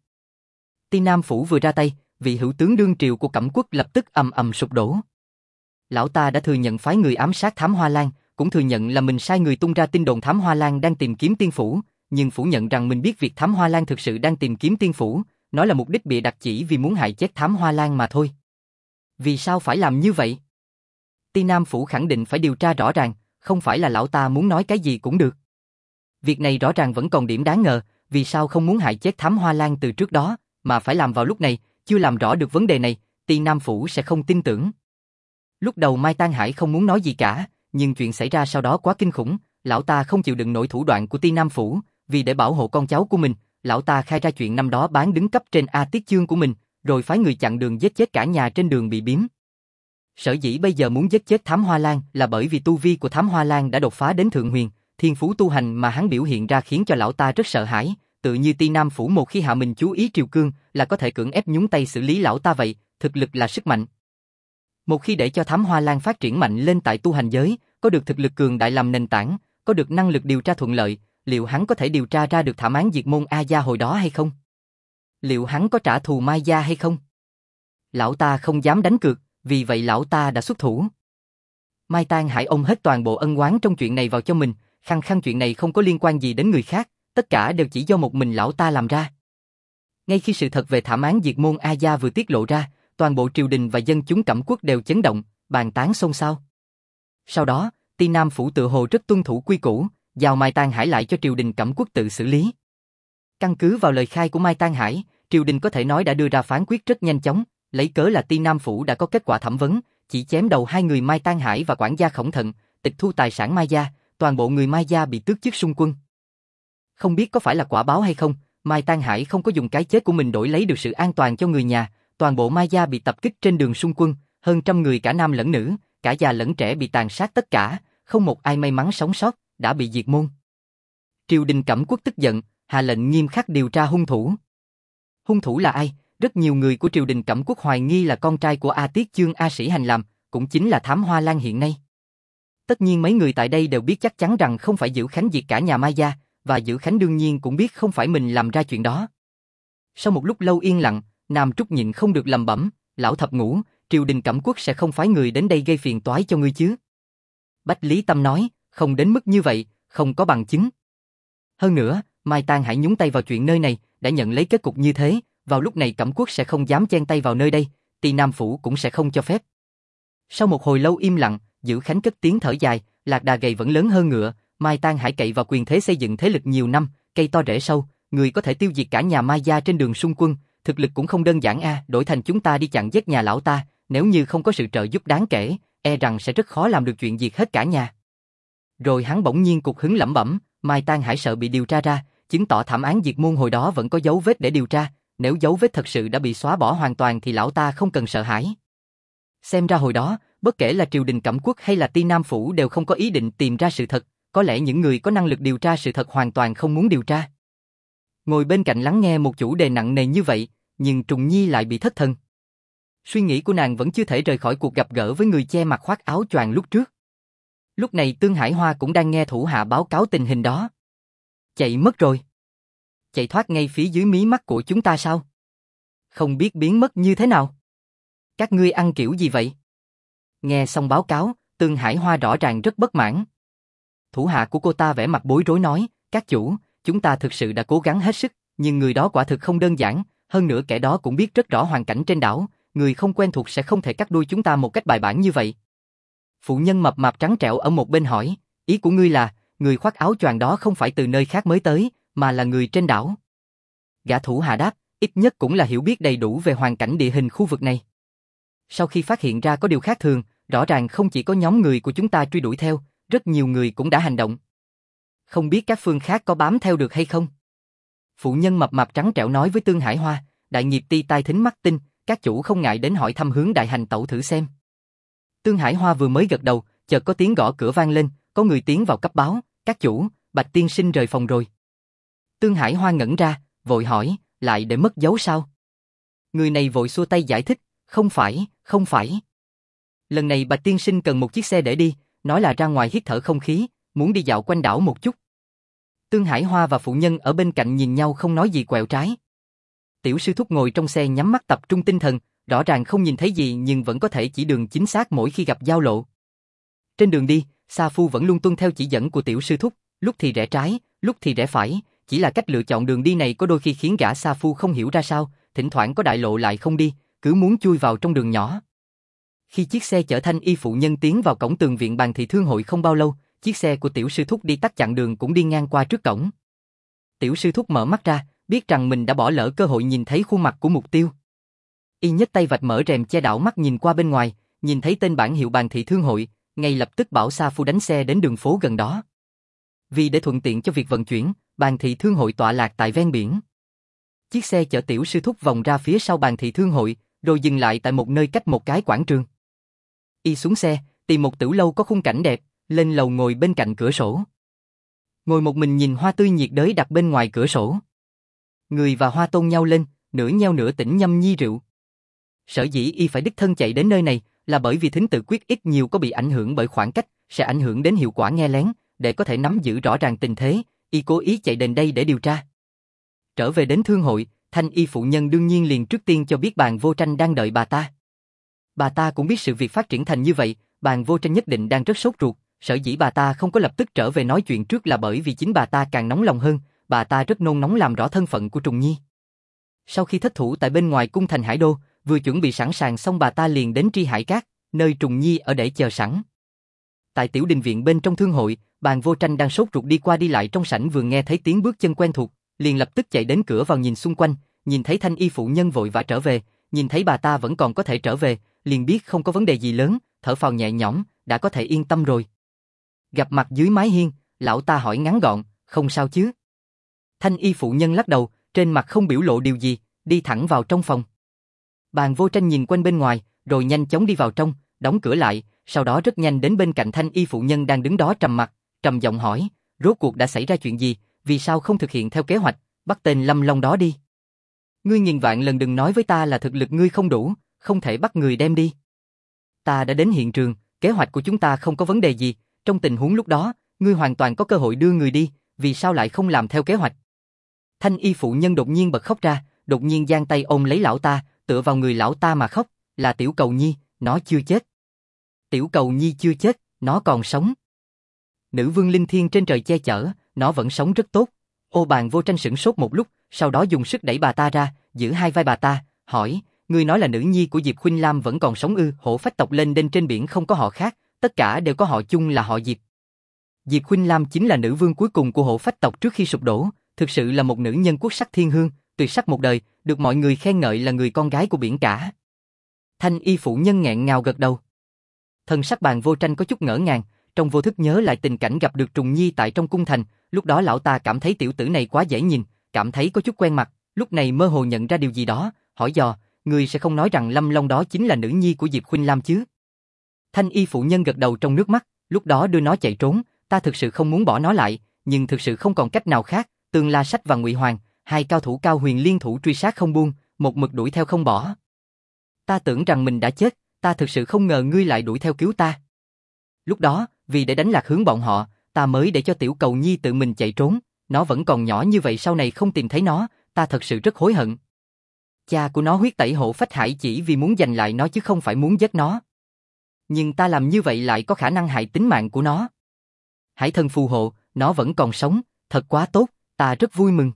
Ti Nam Phủ vừa ra tay, vị hữu tướng đương triều của Cẩm Quốc lập tức ầm ầm sụp đổ. Lão ta đã thừa nhận phái người ám sát Thám Hoa Lan, cũng thừa nhận là mình sai người tung ra tin đồn Thám Hoa Lan đang tìm kiếm tiên phủ, nhưng phủ nhận rằng mình biết việc Thám Hoa Lan thực sự đang tìm kiếm tiên phủ, nói là mục đích bịa đặt chỉ vì muốn hại chết Thám Hoa Lan mà thôi. Vì sao phải làm như vậy? Ti Nam Phủ khẳng định phải điều tra rõ ràng, không phải là lão ta muốn nói cái gì cũng được. Việc này rõ ràng vẫn còn điểm đáng ngờ, vì sao không muốn hại chết Thám Hoa Lan từ trước đó, mà phải làm vào lúc này, chưa làm rõ được vấn đề này, Ti Nam Phủ sẽ không tin tưởng. Lúc đầu Mai Tang Hải không muốn nói gì cả, nhưng chuyện xảy ra sau đó quá kinh khủng, lão ta không chịu đựng nổi thủ đoạn của Ti Nam Phủ, vì để bảo hộ con cháu của mình, lão ta khai ra chuyện năm đó bán đứng cấp trên A Tiết Chương của mình, rồi phái người chặn đường giết chết cả nhà trên đường bị biếm. Sở dĩ bây giờ muốn giết chết Thám Hoa Lan là bởi vì tu vi của Thám Hoa Lan đã đột phá đến thượng huyền, thiên phú tu hành mà hắn biểu hiện ra khiến cho lão ta rất sợ hãi, tự như Ti Nam Phủ một khi hạ mình chú ý triều cương là có thể cưỡng ép nhúng tay xử lý lão ta vậy, thực lực là sức mạnh. Một khi để cho Thám Hoa Lan phát triển mạnh lên tại tu hành giới, có được thực lực cường đại làm nền tảng, có được năng lực điều tra thuận lợi, liệu hắn có thể điều tra ra được thảm án diệt môn A Gia hồi đó hay không? Liệu hắn có trả thù Mai Gia hay không? Lão ta không dám đánh cược, vì vậy lão ta đã xuất thủ. Mai Tang Hải ôm hết toàn bộ ân oán trong chuyện này vào cho mình, khăng khăng chuyện này không có liên quan gì đến người khác, tất cả đều chỉ do một mình lão ta làm ra. Ngay khi sự thật về thảm án diệt môn A Gia vừa tiết lộ ra, toàn bộ triều đình và dân chúng Cẩm Quốc đều chấn động, bàn tán xôn xao. Sau đó, Ti Nam Phủ tự hồ rất tuân thủ quy củ, giao Mai Tang Hải lại cho triều đình Cẩm Quốc tự xử lý. Căn cứ vào lời khai của Mai Tang Hải, triều đình có thể nói đã đưa ra phán quyết rất nhanh chóng, lấy cớ là Ti Nam Phủ đã có kết quả thẩm vấn, chỉ chém đầu hai người Mai Tang Hải và quản gia Khổng Thận, tịch thu tài sản Mai Gia, toàn bộ người Mai Gia bị tước chức xung quân. Không biết có phải là quả báo hay không, Mai Tang Hải không có dùng cái chết của mình đổi lấy được sự an toàn cho người nhà, toàn bộ Mai Gia bị tập kích trên đường xung quân, hơn trăm người cả nam lẫn nữ, cả già lẫn trẻ bị tàn sát tất cả, không một ai may mắn sống sót, đã bị diệt môn. Triều đình Cẩm Quốc tức giận, hạ lệnh nghiêm khắc điều tra hung thủ. Hung thủ là ai? Rất nhiều người của triều đình Cẩm Quốc hoài nghi là con trai của A Tiết Chương A Sĩ Hành làm, cũng chính là Thám Hoa Lan hiện nay. Tất nhiên mấy người tại đây đều biết chắc chắn rằng không phải Dữ Khánh diệt cả nhà Mai Gia, và Dữ Khánh đương nhiên cũng biết không phải mình làm ra chuyện đó. Sau một lúc lâu yên lặng, Nam Trúc nhịn không được lẩm bẩm, lão thập ngũ, triều đình Cẩm Quốc sẽ không phái người đến đây gây phiền toái cho ngươi chứ? Bách Lý Tâm nói, không đến mức như vậy, không có bằng chứng. Hơn nữa, Mai Tang Hải nhúng tay vào chuyện nơi này, đã nhận lấy kết cục như thế, vào lúc này Cẩm Quốc sẽ không dám chen tay vào nơi đây, Ti Nam Phủ cũng sẽ không cho phép. Sau một hồi lâu im lặng, Dữ Khánh cất tiếng thở dài, lạc đà gầy vẫn lớn hơn ngựa, Mai Tang Hải cậy vào quyền thế xây dựng thế lực nhiều năm, cây to rễ sâu, người có thể tiêu diệt cả nhà Mai Gia trên đường xung quân, thực lực cũng không đơn giản a, đổi thành chúng ta đi chặn giết nhà lão ta, nếu như không có sự trợ giúp đáng kể, e rằng sẽ rất khó làm được chuyện diệt hết cả nhà. Rồi hắn bỗng nhiên cục hứng lẩm bẩm, Mai Tang Hải sợ bị điều tra ra, chứng tỏ thảm án diệt môn hồi đó vẫn có dấu vết để điều tra, nếu dấu vết thật sự đã bị xóa bỏ hoàn toàn thì lão ta không cần sợ hãi. Xem ra hồi đó, bất kể là triều đình Cẩm Quốc hay là Ti Nam Phủ đều không có ý định tìm ra sự thật, có lẽ những người có năng lực điều tra sự thật hoàn toàn không muốn điều tra. Ngồi bên cạnh lắng nghe một chủ đề nặng nề như vậy, nhưng Trùng Nhi lại bị thất thần. Suy nghĩ của nàng vẫn chưa thể rời khỏi cuộc gặp gỡ với người che mặt khoác áo choàng lúc trước. Lúc này Tương Hải Hoa cũng đang nghe thủ hạ báo cáo tình hình đó. Chạy mất rồi. Chạy thoát ngay phía dưới mí mắt của chúng ta sao? Không biết biến mất như thế nào? Các ngươi ăn kiểu gì vậy? Nghe xong báo cáo, Tương Hải Hoa rõ ràng rất bất mãn. Thủ hạ của cô ta vẻ mặt bối rối nói, các chủ, chúng ta thực sự đã cố gắng hết sức, nhưng người đó quả thực không đơn giản, hơn nữa kẻ đó cũng biết rất rõ hoàn cảnh trên đảo, người không quen thuộc sẽ không thể cắt đuôi chúng ta một cách bài bản như vậy. Phụ nhân mập mạp trắng trẻo ở một bên hỏi, ý của ngươi là, người khoác áo choàng đó không phải từ nơi khác mới tới, mà là người trên đảo. Gã thủ hạ đáp, ít nhất cũng là hiểu biết đầy đủ về hoàn cảnh địa hình khu vực này. Sau khi phát hiện ra có điều khác thường, rõ ràng không chỉ có nhóm người của chúng ta truy đuổi theo, rất nhiều người cũng đã hành động. Không biết các phương khác có bám theo được hay không? Phụ nhân mập mạp trắng trẻo nói với Tương Hải Hoa, đại nghiệp ti tai thính mắt tinh, các chủ không ngại đến hỏi thăm hướng đại hành tẩu thử xem. Tương Hải Hoa vừa mới gật đầu, chợt có tiếng gõ cửa vang lên, có người tiến vào cấp báo, các chủ, Bạch tiên sinh rời phòng rồi. Tương Hải Hoa ngẩn ra, vội hỏi, lại để mất dấu sao? Người này vội xua tay giải thích, không phải. Lần này Bạch tiên sinh cần một chiếc xe để đi, nói là ra ngoài hít thở không khí, muốn đi dạo quanh đảo một chút. Tương Hải Hoa và phụ nhân ở bên cạnh nhìn nhau không nói gì quẹo trái. Tiểu sư thúc ngồi trong xe nhắm mắt tập trung tinh thần, rõ ràng không nhìn thấy gì nhưng vẫn có thể chỉ đường chính xác mỗi khi gặp giao lộ. Trên đường đi, Sa Phu vẫn luôn tuân theo chỉ dẫn của tiểu sư thúc, lúc thì rẽ trái, lúc thì rẽ phải, chỉ là cách lựa chọn đường đi này có đôi khi khiến gã Sa Phu không hiểu ra sao, thỉnh thoảng có đại lộ lại không đi, cứ muốn chui vào trong đường nhỏ. Khi chiếc xe chở Thanh y phụ nhân tiến vào cổng tường viện Bàn Thị Thương Hội không bao lâu, chiếc xe của tiểu sư thúc đi tắt chặn đường cũng đi ngang qua trước cổng. Tiểu sư thúc mở mắt ra, biết rằng mình đã bỏ lỡ cơ hội nhìn thấy khuôn mặt của mục tiêu. Y nhấc tay vạch mở rèm che đảo mắt nhìn qua bên ngoài, nhìn thấy tên bảng hiệu Bàn Thị Thương Hội, ngay lập tức bảo Sa Phu đánh xe đến đường phố gần đó. Vì để thuận tiện cho việc vận chuyển, Bàn Thị Thương Hội tọa lạc tại ven biển. Chiếc xe chở tiểu sư thúc vòng ra phía sau Bàn Thị Thương Hội, rồi dừng lại tại một nơi cách một cái quảng trường. Y xuống xe, tìm một tửu lâu có khung cảnh đẹp, lên lầu ngồi bên cạnh cửa sổ. Ngồi một mình nhìn hoa tươi nhiệt đới đặt bên ngoài cửa sổ. Người và hoa tôn nhau lên, nửa nheo nửa tỉnh nhâm nhi rượu. Sở dĩ Y phải đích thân chạy đến nơi này là bởi vì thính tự quyết ít nhiều có bị ảnh hưởng bởi khoảng cách, sẽ ảnh hưởng đến hiệu quả nghe lén, để có thể nắm giữ rõ ràng tình thế, Y cố ý chạy đến đây để điều tra. Trở về đến thương hội, Thanh y phụ nhân đương nhiên liền trước tiên cho biết Bàn Vô Tranh đang đợi bà ta. Bà ta cũng biết sự việc phát triển thành như vậy, Bàn Vô Tranh nhất định đang rất sốt ruột, sở dĩ bà ta không có lập tức trở về nói chuyện trước là bởi vì chính bà ta càng nóng lòng hơn, bà ta rất nôn nóng làm rõ thân phận của Trùng Nhi. Sau khi thất thủ tại bên ngoài cung thành Hải Đô, vừa chuẩn bị sẵn sàng xong bà ta liền đến Tri Hải Cát, nơi Trùng Nhi ở để chờ sẵn. Tại tiểu đình viện bên trong thương hội, Bàn Vô Tranh đang sốt ruột đi qua đi lại trong sảnh vừa nghe thấy tiếng bước chân quen thuộc, liền lập tức chạy đến cửa vào nhìn xung quanh, nhìn thấy Thanh y phụ nhân vội vã trở về, nhìn thấy bà ta vẫn còn có thể trở về, liền biết không có vấn đề gì lớn, thở phào nhẹ nhõm, đã có thể yên tâm rồi. Gặp mặt dưới mái hiên, lão ta hỏi ngắn gọn, không sao chứ? Thanh y phụ nhân lắc đầu, trên mặt không biểu lộ điều gì, đi thẳng vào trong phòng. Bàn Vô Tranh nhìn quanh bên ngoài, rồi nhanh chóng đi vào trong, đóng cửa lại, sau đó rất nhanh đến bên cạnh Thanh y phụ nhân đang đứng đó trầm mặt, trầm giọng hỏi, rốt cuộc đã xảy ra chuyện gì, vì sao không thực hiện theo kế hoạch, bắt tên Lâm Long đó đi. Ngươi nghìn vạn lần đừng nói với ta là thực lực ngươi không đủ, không thể bắt người đem đi. Ta đã đến hiện trường, kế hoạch của chúng ta không có vấn đề gì, trong tình huống lúc đó, ngươi hoàn toàn có cơ hội đưa người đi, vì sao lại không làm theo kế hoạch? Thanh y phụ nhân đột nhiên bật khóc ra, đột nhiên giang tay ôm lấy lão ta, tựa vào người lão ta mà khóc, là Tiểu Cầu Nhi, nó chưa chết. Tiểu Cầu Nhi chưa chết, nó còn sống. Nữ vương linh thiêng trên trời che chở, nó vẫn sống rất tốt. Ô Bàn Vô Tranh sửng sốt một lúc, sau đó dùng sức đẩy bà ta ra, giữ hai vai bà ta, hỏi, ngươi nói là nữ nhi của Diệp Khuynh Lam vẫn còn sống ư? Hổ Phách tộc lên đên trên biển không có họ khác, tất cả đều có họ chung là họ Diệp. Diệp Khuynh Lam chính là nữ vương cuối cùng của Hổ Phách tộc trước khi sụp đổ, thực sự là một nữ nhân quốc sắc thiên hương, tuyệt sắc một đời, được mọi người khen ngợi là người con gái của biển cả. Thanh y phụ nhân nghẹn ngào gật đầu. Thân sắc Bàn Vô Tranh có chút ngỡ ngàng, trong vô thức nhớ lại tình cảnh gặp được Trùng Nhi tại trong cung thành, lúc đó lão ta cảm thấy tiểu tử này quá dễ nhìn, cảm thấy có chút quen mặt, lúc này mơ hồ nhận ra điều gì đó, hỏi dò, ngươi sẽ không nói rằng Lâm Long đó chính là nữ nhi của Diệp Khuynh Lam chứ? Thanh y phụ nhân gật đầu trong nước mắt, lúc đó đưa nó chạy trốn, ta thực sự không muốn bỏ nó lại, nhưng thực sự không còn cách nào khác, Tương La Sách và Ngụy Hoàng, hai cao thủ cao huyền liên thủ truy sát không buông, một mực đuổi theo không bỏ. Ta tưởng rằng mình đã chết, ta thực sự không ngờ ngươi lại đuổi theo cứu ta. Lúc đó, vì để đánh lạc hướng bọn họ, ta mới để cho Tiểu Cầu Nhi tự mình chạy trốn, nó vẫn còn nhỏ như vậy sau này không tìm thấy nó, ta thật sự rất hối hận. Cha của nó huyết tẩy Hổ Phách Hải chỉ vì muốn giành lại nó chứ không phải muốn giết nó. Nhưng ta làm như vậy lại có khả năng hại tính mạng của nó. Hải thần phù hộ, nó vẫn còn sống, thật quá tốt, ta rất vui mừng.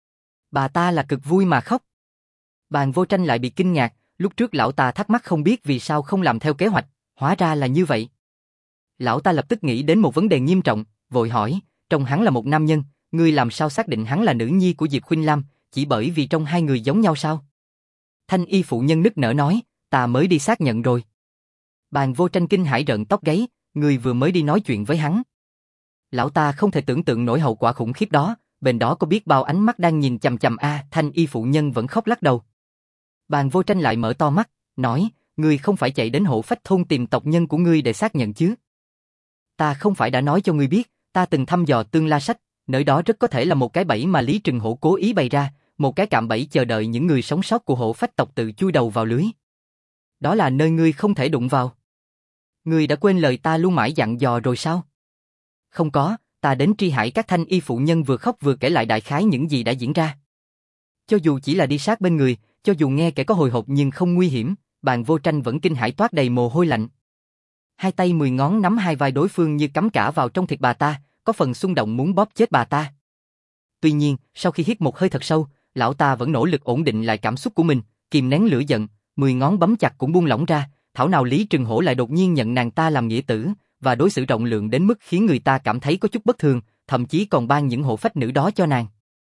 Bà ta là cực vui mà khóc. Bàn Vô Tranh lại bị kinh ngạc, lúc trước lão ta thắc mắc không biết vì sao không làm theo kế hoạch, hóa ra là như vậy. Lão ta lập tức nghĩ đến một vấn đề nghiêm trọng, vội hỏi, trông hắn là một nam nhân, ngươi làm sao xác định hắn là nữ nhi của Diệp Khuynh Lam, chỉ bởi vì trong hai người giống nhau sao? Thanh y phụ nhân nức nở nói, ta mới đi xác nhận rồi. Bàn Vô Tranh kinh hãi rợn tóc gáy, ngươi vừa mới đi nói chuyện với hắn. Lão ta không thể tưởng tượng nổi hậu quả khủng khiếp đó, bên đó có biết bao ánh mắt đang nhìn chằm chằm Thanh y phụ nhân vẫn khóc lắc đầu. Bàn Vô Tranh lại mở to mắt, nói, ngươi không phải chạy đến Hổ Phách thôn tìm tộc nhân của ngươi để xác nhận chứ? Ta không phải đã nói cho ngươi biết, ta từng thăm dò Tương La Sách, nơi đó rất có thể là một cái bẫy mà Lý Trừng Hổ cố ý bày ra, một cái cạm bẫy chờ đợi những người sống sót của Hổ Phách tộc tự chui đầu vào lưới. Đó là nơi ngươi không thể đụng vào. Ngươi đã quên lời ta luôn mãi dặn dò rồi sao? Không có, ta đến tri hải các thanh y phụ nhân vừa khóc vừa kể lại đại khái những gì đã diễn ra. Cho dù chỉ là đi sát bên người, cho dù nghe kể có hồi hộp nhưng không nguy hiểm, Bàn Vô Tranh vẫn kinh hãi toát đầy mồ hôi lạnh. Hai tay 10 ngón nắm hai vai đối phương như cắm cả vào trong thịt bà ta, có phần xung động muốn bóp chết bà ta. Tuy nhiên, sau khi hít một hơi thật sâu, lão ta vẫn nỗ lực ổn định lại cảm xúc của mình, kìm nén lửa giận, 10 ngón bấm chặt cũng buông lỏng ra, thảo nào Lý Trừng Hổ lại đột nhiên nhận nàng ta làm nghĩa tử, và đối xử rộng lượng đến mức khiến người ta cảm thấy có chút bất thường, thậm chí còn ban những hộ phách nữ đó cho nàng.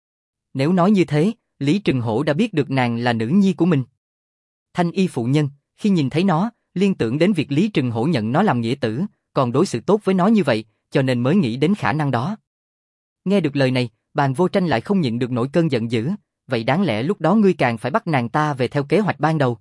Nếu nói như thế, Lý Trừng Hổ đã biết được nàng là nữ nhi của mình. Thanh y phụ nhân, khi nhìn thấy nó, liên tưởng đến việc Lý Trừng Hổ nhận nó làm nghĩa tử, còn đối xử tốt với nó như vậy, cho nên mới nghĩ đến khả năng đó. Nghe được lời này, Bàn Vô Tranh lại không nhịn được nổi cơn giận dữ, vậy đáng lẽ lúc đó ngươi càng phải bắt nàng ta về theo kế hoạch ban đầu.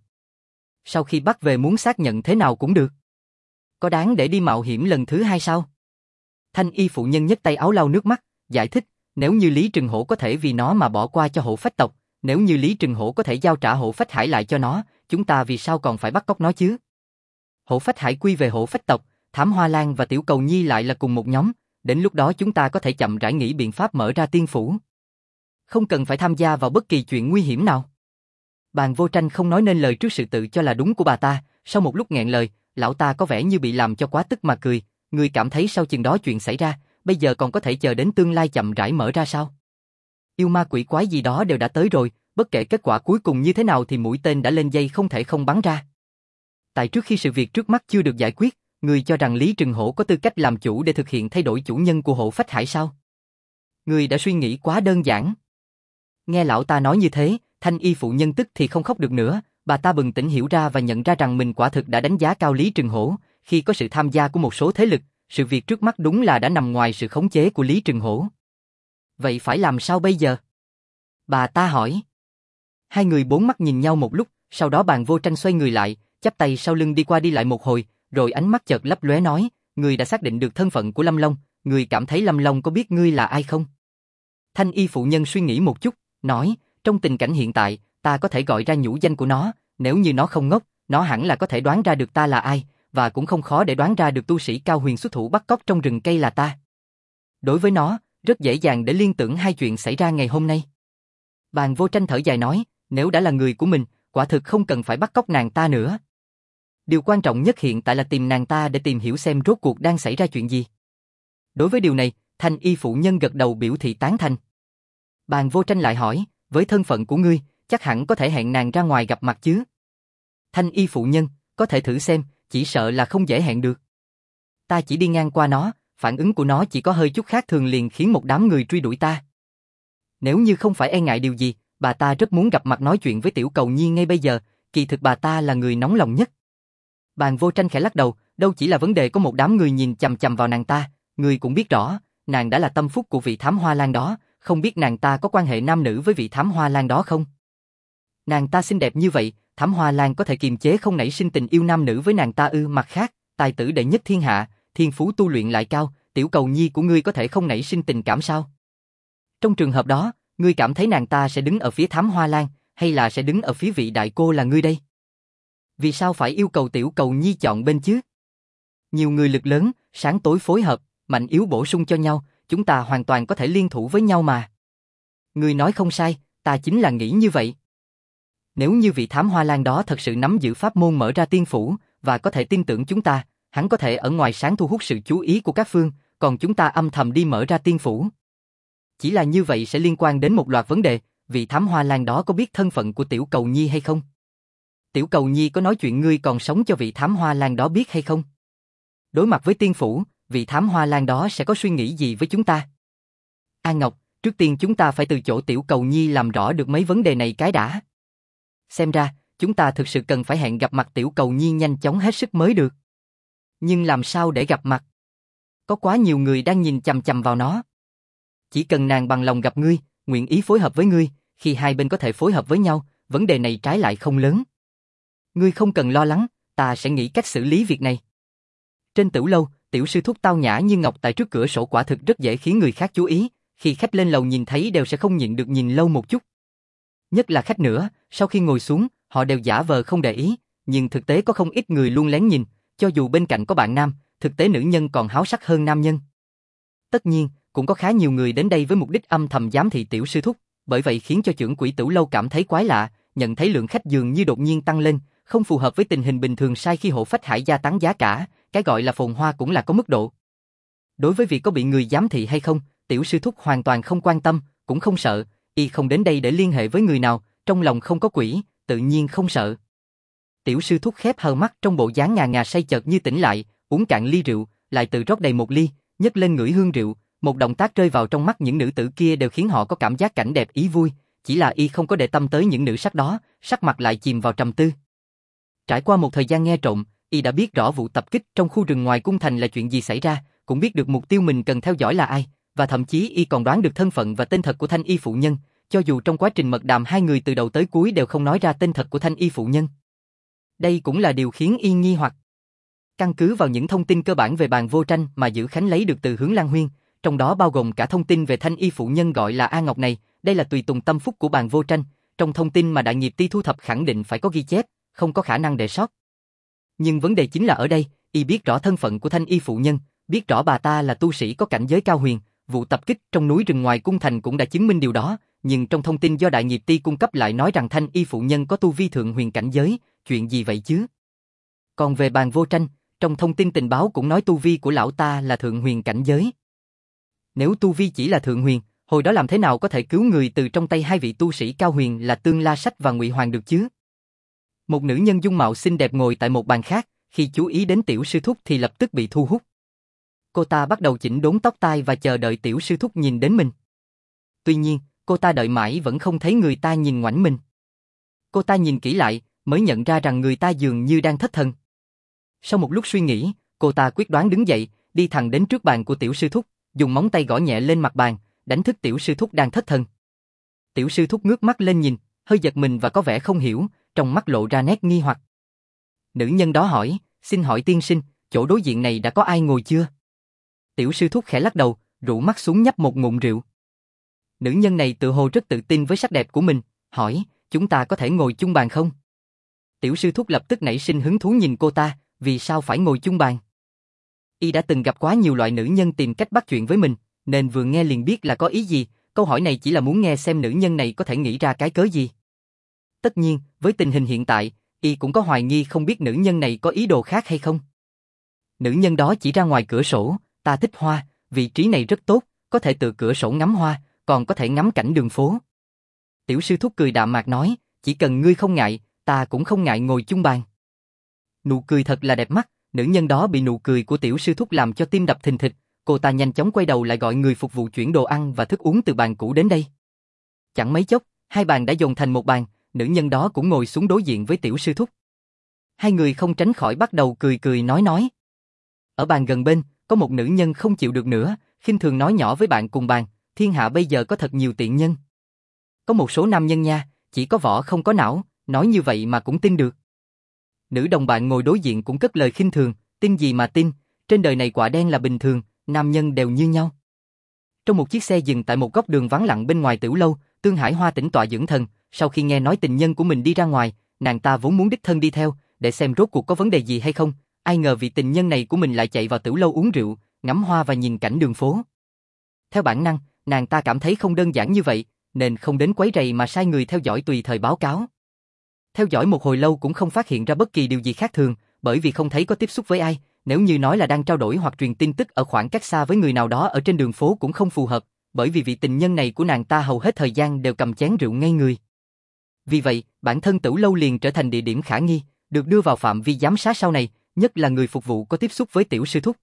Sau khi bắt về muốn xác nhận thế nào cũng được. Có đáng để đi mạo hiểm lần thứ hai sao? Thanh y phụ nhân nhấc tay áo lau nước mắt, giải thích, nếu như Lý Trừng Hổ có thể vì nó mà bỏ qua cho Hổ Phách tộc, nếu như Lý Trừng Hổ có thể giao trả Hổ Phách Hải lại cho nó, chúng ta vì sao còn phải bắt cóc nó chứ? Hổ Phách Hải quy về Hổ Phách tộc, Thảm Hoa Lan và Tiểu Cầu Nhi lại là cùng một nhóm, đến lúc đó chúng ta có thể chậm rãi nghĩ biện pháp mở ra tiên phủ. Không cần phải tham gia vào bất kỳ chuyện nguy hiểm nào. Bàn Vô Tranh không nói nên lời trước sự tự cho là đúng của bà ta, sau một lúc nghẹn lời, lão ta có vẻ như bị làm cho quá tức mà cười, ngươi cảm thấy sau chừng đó chuyện xảy ra, bây giờ còn có thể chờ đến tương lai chậm rãi mở ra sao? Yêu ma quỷ quái gì đó đều đã tới rồi, bất kể kết quả cuối cùng như thế nào thì mũi tên đã lên dây không thể không bắn ra. Tại trước khi sự việc trước mắt chưa được giải quyết, ngươi cho rằng Lý Trừng Hổ có tư cách làm chủ để thực hiện thay đổi chủ nhân của Hổ Phách Hải sao? Ngươi đã suy nghĩ quá đơn giản. Nghe lão ta nói như thế, thanh y phụ nhân tức thì không khóc được nữa, bà ta bừng tỉnh hiểu ra và nhận ra rằng mình quả thực đã đánh giá cao Lý Trừng Hổ, khi có sự tham gia của một số thế lực, sự việc trước mắt đúng là đã nằm ngoài sự khống chế của Lý Trừng Hổ. Vậy phải làm sao bây giờ? Bà ta hỏi. Hai người bốn mắt nhìn nhau một lúc, sau đó Bàn Vô Tranh xoay người lại, chắp tay sau lưng đi qua đi lại một hồi, rồi ánh mắt chợt lấp lóe nói, ngươi đã xác định được thân phận của Lâm Long, ngươi cảm thấy Lâm Long có biết ngươi là ai không? Thanh y phụ nhân suy nghĩ một chút, nói, trong tình cảnh hiện tại, ta có thể gọi ra nhũ danh của nó, nếu như nó không ngốc, nó hẳn là có thể đoán ra được ta là ai, và cũng không khó để đoán ra được tu sĩ cao huyền xuất thủ bắt cóc trong rừng cây là ta. Đối với nó, rất dễ dàng để liên tưởng hai chuyện xảy ra ngày hôm nay. Bàn Vô Tranh thở dài nói, nếu đã là người của mình, quả thực không cần phải bắt cóc nàng ta nữa. Điều quan trọng nhất hiện tại là tìm nàng ta để tìm hiểu xem rốt cuộc đang xảy ra chuyện gì. Đối với điều này, thanh y phụ nhân gật đầu biểu thị tán thành. Bàn Vô Tranh lại hỏi, với thân phận của ngươi, chắc hẳn có thể hẹn nàng ra ngoài gặp mặt chứ? Thanh y phụ nhân, có thể thử xem, chỉ sợ là không dễ hẹn được. Ta chỉ đi ngang qua nó, phản ứng của nó chỉ có hơi chút khác thường liền khiến một đám người truy đuổi ta. Nếu như không phải e ngại điều gì, bà ta rất muốn gặp mặt nói chuyện với Tiểu Cầu Nhi ngay bây giờ, kỳ thực bà ta là người nóng lòng nhất. Bàn Vô Tranh khẽ lắc đầu, đâu chỉ là vấn đề có một đám người nhìn chằm chằm vào nàng ta, ngươi cũng biết rõ, nàng đã là tâm phúc của vị thám hoa lan đó, không biết nàng ta có quan hệ nam nữ với vị thám hoa lan đó không? Nàng ta xinh đẹp như vậy, thám hoa lan có thể kiềm chế không nảy sinh tình yêu nam nữ với nàng ta ư? Mặt khác, tài tử đệ nhất thiên hạ, thiên phú tu luyện lại cao, tiểu cầu nhi của ngươi có thể không nảy sinh tình cảm sao? Trong trường hợp đó, ngươi cảm thấy nàng ta sẽ đứng ở phía thám hoa lan, hay là sẽ đứng ở phía vị đại cô là ngươi đây? Vì sao phải yêu cầu tiểu cầu nhi chọn bên chứ? Nhiều người lực lớn, sáng tối phối hợp, mạnh yếu bổ sung cho nhau, chúng ta hoàn toàn có thể liên thủ với nhau mà. Ngươi nói không sai, ta chính là nghĩ như vậy. Nếu như vị thám hoa lan đó thật sự nắm giữ pháp môn mở ra tiên phủ, và có thể tin tưởng chúng ta, hắn có thể ở ngoài sáng thu hút sự chú ý của các phương, còn chúng ta âm thầm đi mở ra tiên phủ. Chỉ là như vậy sẽ liên quan đến một loạt vấn đề, vị thám hoa lan đó có biết thân phận của tiểu cầu nhi hay không? Tiểu cầu nhi có nói chuyện ngươi còn sống cho vị thám hoa lan đó biết hay không? Đối mặt với tiên phủ, vị thám hoa lan đó sẽ có suy nghĩ gì với chúng ta? An Ngọc, trước tiên chúng ta phải từ chỗ tiểu cầu nhi làm rõ được mấy vấn đề này cái đã. Xem ra, chúng ta thực sự cần phải hẹn gặp mặt tiểu cầu nhi nhanh chóng hết sức mới được. Nhưng làm sao để gặp mặt? Có quá nhiều người đang nhìn chằm chằm vào nó. Chỉ cần nàng bằng lòng gặp ngươi, nguyện ý phối hợp với ngươi, khi hai bên có thể phối hợp với nhau, vấn đề này trái lại không lớn. Ngươi không cần lo lắng, ta sẽ nghĩ cách xử lý việc này. Trên tửu lâu, tiểu sư thúc tao nhã như ngọc tại trước cửa sổ quả thực rất dễ khiến người khác chú ý, khi khách lên lầu nhìn thấy đều sẽ không nhịn được nhìn lâu một chút. Nhất là khách nữa, sau khi ngồi xuống, họ đều giả vờ không để ý, nhưng thực tế có không ít người luôn lén nhìn, cho dù bên cạnh có bạn nam, thực tế nữ nhân còn háo sắc hơn nam nhân. Tất nhiên, cũng có khá nhiều người đến đây với mục đích âm thầm giám thị tiểu sư thúc, bởi vậy khiến cho trưởng quỹ tửu lâu cảm thấy quái lạ, nhận thấy lượng khách dường như đột nhiên tăng lên, không phù hợp với tình hình bình thường sai khi Hộ Phách Hải gia tăng giá cả, cái gọi là phồn hoa cũng là có mức độ. Đối với việc có bị người giám thị hay không, tiểu sư thúc hoàn toàn không quan tâm, cũng không sợ, y không đến đây để liên hệ với người nào, trong lòng không có quỷ, tự nhiên không sợ. Tiểu sư thúc khép hờ mắt trong bộ dáng ngà ngà say chợt như tỉnh lại, uống cạn ly rượu, lại tự rót đầy một ly, nhấc lên ngửi hương rượu, một động tác rơi vào trong mắt những nữ tử kia đều khiến họ có cảm giác cảnh đẹp ý vui, chỉ là y không có để tâm tới những nữ sắc đó, sắc mặt lại chìm vào trầm tư. Trải qua một thời gian nghe trộm, y đã biết rõ vụ tập kích trong khu rừng ngoài cung thành là chuyện gì xảy ra, cũng biết được mục tiêu mình cần theo dõi là ai, và thậm chí y còn đoán được thân phận và tên thật của Thanh Y phụ nhân, cho dù trong quá trình mật đàm hai người từ đầu tới cuối đều không nói ra tên thật của Thanh Y phụ nhân. Đây cũng là điều khiến y nghi hoặc. Căn cứ vào những thông tin cơ bản về Bàn Vô Tranh mà Dữ Khánh lấy được từ Hướng Lan Huyên, trong đó bao gồm cả thông tin về Thanh Y phụ nhân gọi là A Ngọc này, đây là tùy tùng tâm phúc của Bàn Vô Tranh, trong thông tin mà Đại Nghiệp Ti thu thập khẳng định phải có ghi chép, không có khả năng để sót. Nhưng vấn đề chính là ở đây, y biết rõ thân phận của Thanh Y phụ nhân, biết rõ bà ta là tu sĩ có cảnh giới cao huyền, vụ tập kích trong núi rừng ngoài cung thành cũng đã chứng minh điều đó, nhưng trong thông tin do Đại Nghiệp Ti cung cấp lại nói rằng Thanh Y phụ nhân có tu vi thượng huyền cảnh giới, chuyện gì vậy chứ? Còn về Bàn Vô Tranh, trong thông tin tình báo cũng nói tu vi của lão ta là thượng huyền cảnh giới. Nếu tu vi chỉ là thượng huyền, hồi đó làm thế nào có thể cứu người từ trong tay hai vị tu sĩ cao huyền là Tương La Sách và Ngụy Hoàng được chứ? Một nữ nhân dung mạo xinh đẹp ngồi tại một bàn khác, khi chú ý đến tiểu sư thúc thì lập tức bị thu hút. Cô ta bắt đầu chỉnh đốn tóc tai và chờ đợi tiểu sư thúc nhìn đến mình. Tuy nhiên, cô ta đợi mãi vẫn không thấy người ta nhìn ngoảnh mình. Cô ta nhìn kỹ lại, mới nhận ra rằng người ta dường như đang thất thần. Sau một lúc suy nghĩ, cô ta quyết đoán đứng dậy, đi thẳng đến trước bàn của tiểu sư thúc, dùng móng tay gõ nhẹ lên mặt bàn, đánh thức tiểu sư thúc đang thất thần. Tiểu sư thúc ngước mắt lên nhìn, hơi giật mình và có vẻ không hiểu, trong mắt lộ ra nét nghi hoặc. Nữ nhân đó hỏi, xin hỏi tiên sinh, chỗ đối diện này đã có ai ngồi chưa? Tiểu sư thúc khẽ lắc đầu, rũ mắt xuống nhấp một ngụm rượu. Nữ nhân này tự hồ rất tự tin với sắc đẹp của mình, hỏi, chúng ta có thể ngồi chung bàn không? Tiểu sư thúc lập tức nảy sinh hứng thú nhìn cô ta, vì sao phải ngồi chung bàn? Y đã từng gặp quá nhiều loại nữ nhân tìm cách bắt chuyện với mình, nên vừa nghe liền biết là có ý gì, câu hỏi này chỉ là muốn nghe xem nữ nhân này có thể nghĩ ra cái cớ gì. Tất nhiên, với tình hình hiện tại, Y cũng có hoài nghi không biết nữ nhân này có ý đồ khác hay không. Nữ nhân đó chỉ ra ngoài cửa sổ, ta thích hoa, vị trí này rất tốt, có thể từ cửa sổ ngắm hoa, còn có thể ngắm cảnh đường phố. Tiểu sư thúc cười đạm mạc nói, chỉ cần ngươi không ngại, ta cũng không ngại ngồi chung bàn. Nụ cười thật là đẹp mắt, nữ nhân đó bị nụ cười của tiểu sư thúc làm cho tim đập thình thịch, cô ta nhanh chóng quay đầu lại gọi người phục vụ chuyển đồ ăn và thức uống từ bàn cũ đến đây. Chẳng mấy chốc, hai bàn đã dồn thành một bàn, nữ nhân đó cũng ngồi xuống đối diện với tiểu sư thúc. Hai người không tránh khỏi bắt đầu cười cười nói. Ở bàn gần bên, có một nữ nhân không chịu được nữa, khinh thường nói nhỏ với bạn cùng bàn, thiên hạ bây giờ có thật nhiều tiện nhân. Có một số nam nhân nha, chỉ có vỏ không có não, nói như vậy mà cũng tin được. Nữ đồng bạn ngồi đối diện cũng cất lời khinh thường, tin gì mà tin, trên đời này quả đen là bình thường, nam nhân đều như nhau. Trong một chiếc xe dừng tại một góc đường vắng lặng bên ngoài tiểu lâu, Tương Hải Hoa tĩnh tọa dưỡng thần, sau khi nghe nói tình nhân của mình đi ra ngoài, nàng ta vốn muốn đích thân đi theo, để xem rốt cuộc có vấn đề gì hay không, ai ngờ vị tình nhân này của mình lại chạy vào tiểu lâu uống rượu, ngắm hoa và nhìn cảnh đường phố. Theo bản năng, nàng ta cảm thấy không đơn giản như vậy, nên không đến quấy rầy mà sai người theo dõi tùy thời báo cáo. Theo dõi một hồi lâu cũng không phát hiện ra bất kỳ điều gì khác thường, bởi vì không thấy có tiếp xúc với ai, nếu như nói là đang trao đổi hoặc truyền tin tức ở khoảng cách xa với người nào đó ở trên đường phố cũng không phù hợp, bởi vì vị tình nhân này của nàng ta hầu hết thời gian đều cầm chén rượu ngay người. Vì vậy, bản thân tiểu lâu liền trở thành địa điểm khả nghi, được đưa vào phạm vi giám sát sau này, nhất là người phục vụ có tiếp xúc với tiểu sư thúc.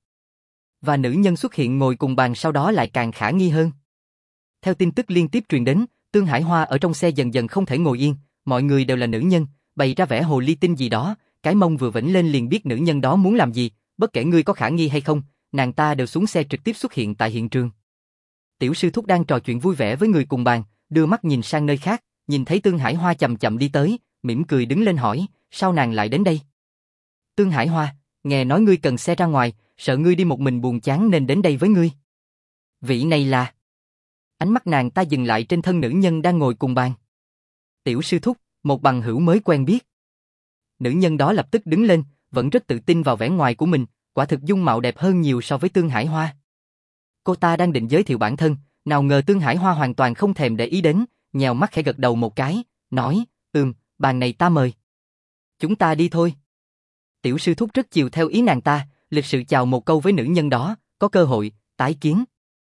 Và nữ nhân xuất hiện ngồi cùng bàn sau đó lại càng khả nghi hơn. Theo tin tức liên tiếp truyền đến, Tương Hải Hoa ở trong xe dần dần không thể ngồi yên, mọi người đều là nữ nhân, bày ra vẻ hồ ly tinh gì đó, cái mông vừa vểnh lên liền biết nữ nhân đó muốn làm gì, bất kể ngươi có khả nghi hay không, nàng ta đều xuống xe trực tiếp xuất hiện tại hiện trường. Tiểu sư thúc đang trò chuyện vui vẻ với người cùng bàn, đưa mắt nhìn sang nơi khác, nhìn thấy Tương Hải Hoa chậm chậm đi tới, mỉm cười đứng lên hỏi, sao nàng lại đến đây? Tương Hải Hoa, nghe nói ngươi cần xe ra ngoài, sợ ngươi đi một mình buồn chán nên đến đây với ngươi. Vị này là... Ánh mắt nàng ta dừng lại trên thân nữ nhân đang ngồi cùng bàn. Tiểu sư thúc, một bằng hữu mới quen biết. Nữ nhân đó lập tức đứng lên, vẫn rất tự tin vào vẻ ngoài của mình, quả thực dung mạo đẹp hơn nhiều so với Tương Hải Hoa. Cô ta đang định giới thiệu bản thân, nào ngờ Tương Hải Hoa hoàn toàn không thèm để ý đến, nhèo mắt khẽ gật đầu một cái, nói, bàn này ta mời. Chúng ta đi thôi. Tiểu sư thúc rất chiều theo ý nàng ta, lịch sự chào một câu với nữ nhân đó, có cơ hội, tái kiến.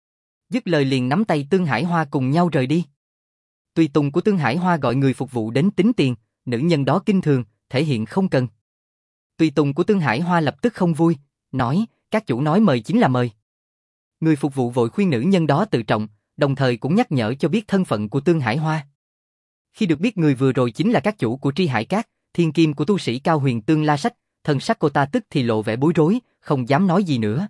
Dứt lời liền nắm tay Tương Hải Hoa cùng nhau rời đi. Tùy tùng của Tương Hải Hoa gọi người phục vụ đến tính tiền, nữ nhân đó kinh thường, thể hiện không cần. Tùy tùng của Tương Hải Hoa lập tức không vui, nói, các chủ nói mời chính là mời. Người phục vụ vội khuyên nữ nhân đó tự trọng, đồng thời cũng nhắc nhở cho biết thân phận của Tương Hải Hoa. Khi được biết người vừa rồi chính là các chủ của Tri Hải Các, thiên kim của tu sĩ Cao Huyền Tương La Sách, thần sắc cô ta tức thì lộ vẻ bối rối, không dám nói gì nữa.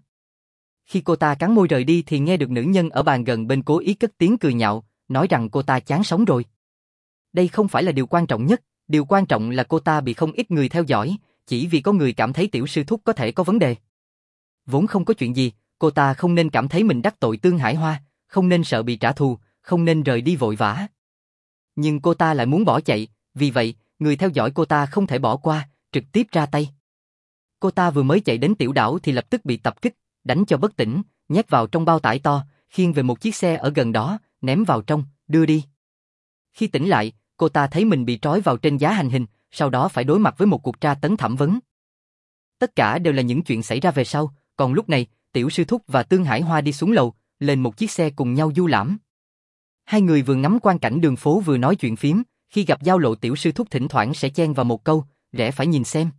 Khi cô ta cắn môi rời đi thì nghe được nữ nhân ở bàn gần bên cố ý cất tiếng cười nhạo, nói rằng cô ta chán sống rồi. Đây không phải là điều quan trọng nhất, điều quan trọng là cô ta bị không ít người theo dõi, chỉ vì có người cảm thấy tiểu sư thúc có thể có vấn đề. Vốn không có chuyện gì, cô ta không nên cảm thấy mình đắc tội Tương Hải Hoa, không nên sợ bị trả thù, không nên rời đi vội vã. Nhưng cô ta lại muốn bỏ chạy, vì vậy, người theo dõi cô ta không thể bỏ qua, trực tiếp ra tay. Cô ta vừa mới chạy đến tiểu đảo thì lập tức bị tập kích, đánh cho bất tỉnh, nhét vào trong bao tải to, khiêng về một chiếc xe ở gần đó, ném vào trong, đưa đi. Khi tỉnh lại, cô ta thấy mình bị trói vào trên giá hành hình, sau đó phải đối mặt với một cuộc tra tấn thẩm vấn. Tất cả đều là những chuyện xảy ra về sau, còn lúc này, tiểu sư thúc và Tương Hải Hoa đi xuống lầu, lên một chiếc xe cùng nhau du lãm. Hai người vừa ngắm quang cảnh đường phố vừa nói chuyện phím, khi gặp giao lộ tiểu sư thúc thỉnh thoảng sẽ chen vào một câu, rẽ phải nhìn xem.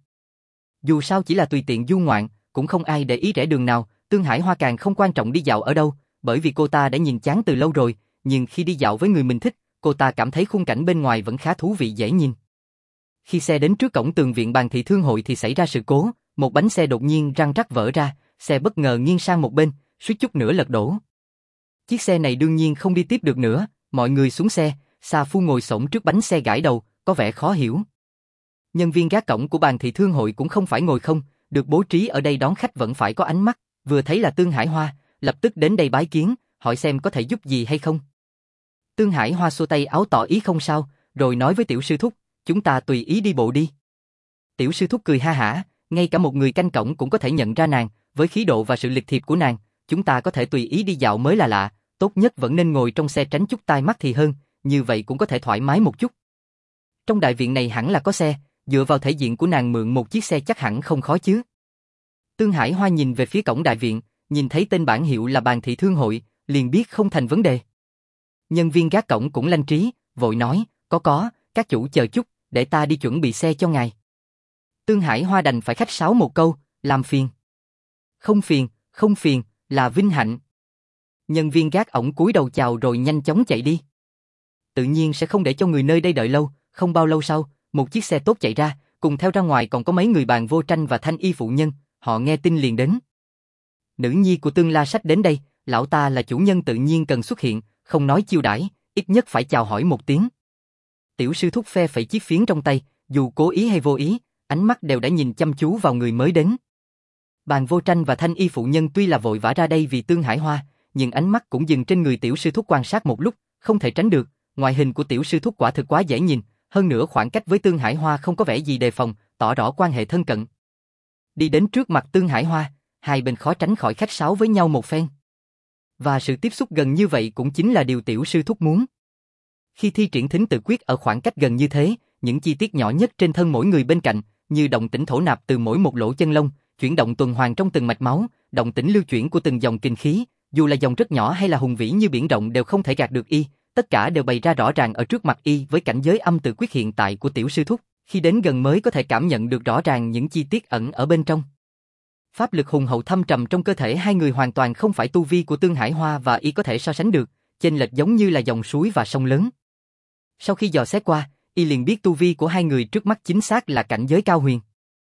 Dù sao chỉ là tùy tiện du ngoạn, cũng không ai để ý rẽ đường nào, Tương Hải Hoa càng không quan trọng đi dạo ở đâu, bởi vì cô ta đã nhìn chán từ lâu rồi, nhưng khi đi dạo với người mình thích, cô ta cảm thấy khung cảnh bên ngoài vẫn khá thú vị dễ nhìn. Khi xe đến trước cổng tường viện Bàn Thị Thương Hội thì xảy ra sự cố, một bánh xe đột nhiên răng rắc vỡ ra, xe bất ngờ nghiêng sang một bên, suýt chút nữa lật đổ. Chiếc xe này đương nhiên không đi tiếp được nữa, mọi người xuống xe, Sa Phu ngồi xổm trước bánh xe gãi đầu, có vẻ khó hiểu. Nhân viên gác cổng của Bàn Thị Thương Hội cũng không phải ngồi không, được bố trí ở đây đón khách vẫn phải có ánh mắt, vừa thấy là Tương Hải Hoa, lập tức đến đây bái kiến, hỏi xem có thể giúp gì hay không. Tương Hải Hoa xua tay áo tỏ ý không sao, rồi nói với tiểu sư thúc, chúng ta tùy ý đi bộ đi. Tiểu sư thúc cười ha hả, ngay cả một người canh cổng cũng có thể nhận ra nàng, với khí độ và sự lịch thiệp của nàng, chúng ta có thể tùy ý đi dạo mới là lạ, tốt nhất vẫn nên ngồi trong xe tránh chút tai mắt thì hơn, như vậy cũng có thể thoải mái một chút. Trong đại viện này hẳn là có xe, dựa vào thể diện của nàng mượn một chiếc xe chắc hẳn không khó chứ. Tương Hải Hoa nhìn về phía cổng đại viện, nhìn thấy tên bảng hiệu là Bàn Thị Thương Hội, liền biết không thành vấn đề. Nhân viên gác cổng cũng lanh trí, vội nói, có, các chủ chờ chút, để ta đi chuẩn bị xe cho ngài. Tương Hải Hoa đành phải khách sáo một câu, làm phiền. Không phiền, là vinh hạnh. Nhân viên gác ổng cúi đầu chào rồi nhanh chóng chạy đi. Tự nhiên sẽ không để cho người nơi đây đợi lâu, không bao lâu sau, một chiếc xe tốt chạy ra, cùng theo ra ngoài còn có mấy người bàn vô tranh và thanh y phụ nhân, họ nghe tin liền đến. Nữ nhi của Tương La Sách đến đây, lão ta là chủ nhân tự nhiên cần xuất hiện, không nói chiêu đãi, ít nhất phải chào hỏi một tiếng. Tiểu sư thúc phe phẩy chiếc phiến trong tay, dù cố ý hay vô ý, ánh mắt đều đã nhìn chăm chú vào người mới đến. Bàn Vô Tranh và Thanh Y phụ nhân tuy là vội vã ra đây vì Tương Hải Hoa, nhưng ánh mắt cũng dừng trên người tiểu sư thúc quan sát một lúc, không thể tránh được, ngoại hình của tiểu sư thúc quả thực quá dễ nhìn, hơn nữa khoảng cách với Tương Hải Hoa không có vẻ gì đề phòng, tỏ rõ quan hệ thân cận. Đi đến trước mặt Tương Hải Hoa, hai bên khó tránh khỏi khách sáo với nhau một phen. Và sự tiếp xúc gần như vậy cũng chính là điều tiểu sư thúc muốn. Khi thi triển thính tự quyết ở khoảng cách gần như thế, những chi tiết nhỏ nhất trên thân mỗi người bên cạnh, như động tĩnh thổ nạp từ mỗi một lỗ chân lông, chuyển động tuần hoàn trong từng mạch máu, động tĩnh lưu chuyển của từng dòng kinh khí, dù là dòng rất nhỏ hay là hùng vĩ như biển rộng đều không thể gạt được y, tất cả đều bày ra rõ ràng ở trước mặt y với cảnh giới âm tự quyết hiện tại của tiểu sư thúc, khi đến gần mới có thể cảm nhận được rõ ràng những chi tiết ẩn ở bên trong. Pháp lực hùng hậu thâm trầm trong cơ thể hai người hoàn toàn không phải tu vi của Tương Hải Hoa và y có thể so sánh được, chênh lệch giống như là dòng suối và sông lớn. Sau khi dò xét qua, y liền biết tu vi của hai người trước mắt chính xác là cảnh giới cao huyền.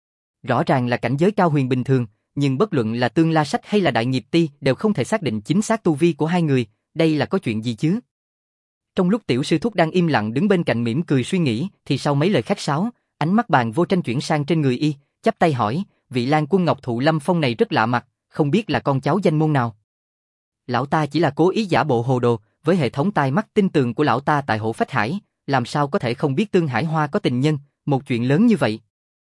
Rõ ràng là cảnh giới cao huyền bình thường, nhưng bất luận là Tương La Sách hay là Đại Nghiệp Ti đều không thể xác định chính xác tu vi của hai người, đây là có chuyện gì chứ? Trong lúc tiểu sư thúc đang im lặng đứng bên cạnh mỉm cười suy nghĩ, thì sau mấy lời khách sáo, ánh mắt Bàn Vô Tranh chuyển sang trên người y, chắp tay hỏi, vị Lan Quân Ngọc Thụ Lâm Phong này rất lạ mặt, không biết là con cháu danh môn nào. Lão ta chỉ là cố ý giả bộ hồ đồ, với hệ thống tai mắt tinh tường của lão ta tại Hổ Phách Hải, làm sao có thể không biết Tương Hải Hoa có tình nhân, một chuyện lớn như vậy.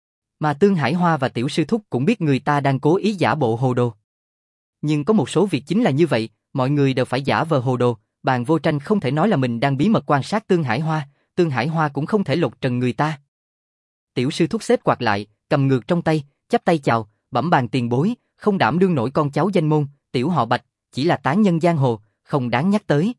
Mà Tương Hải Hoa và tiểu sư thúc cũng biết người ta đang cố ý giả bộ hồ đồ. Nhưng có một số việc chính là như vậy, mọi người đều phải giả vờ hồ đồ, Bàn Vô Tranh không thể nói là mình đang bí mật quan sát Tương Hải Hoa cũng không thể lột trần người ta. Tiểu sư thúc xếp quạt lại, cầm ngược trong tay, chắp tay chào, bẩm Bàn tiền bối, không đảm đương nổi con cháu danh môn, tiểu họ Bạch, chỉ là tán nhân giang hồ, không đáng nhắc tới.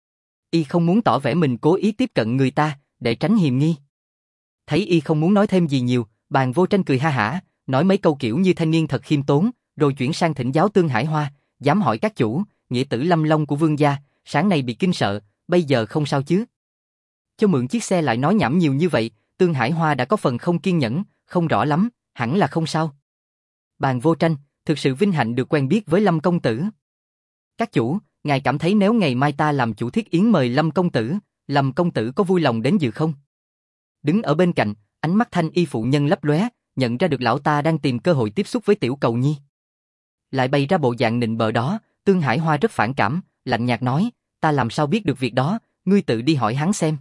Y không muốn tỏ vẻ mình cố ý tiếp cận người ta, để tránh hiềm nghi. Thấy y không muốn nói thêm gì nhiều, Bàn Vô Tranh cười ha hả, nói mấy câu kiểu như thanh niên thật khiêm tốn, rồi chuyển sang thỉnh giáo Tương Hải Hoa, dám hỏi các chủ, nghĩa tử Lâm Long của vương gia, sáng nay bị kinh sợ, bây giờ không sao chứ? Cho mượn chiếc xe lại nói nhảm nhiều như vậy, Tương Hải Hoa đã có phần không kiên nhẫn, không rõ lắm, hẳn là không sao. Bàn Vô Tranh, thực sự vinh hạnh được quen biết với Lâm công tử. Các chủ, ngài cảm thấy nếu ngày mai ta làm chủ thiết yến mời Lâm công tử có vui lòng đến dự không? Đứng ở bên cạnh, ánh mắt Thanh Y phụ nhân lấp lóe, nhận ra được lão ta đang tìm cơ hội tiếp xúc với tiểu cầu nhi. Lại bày ra bộ dạng nịnh bợ đó, Tương Hải Hoa rất phản cảm, lạnh nhạt nói, ta làm sao biết được việc đó, ngươi tự đi hỏi hắn xem.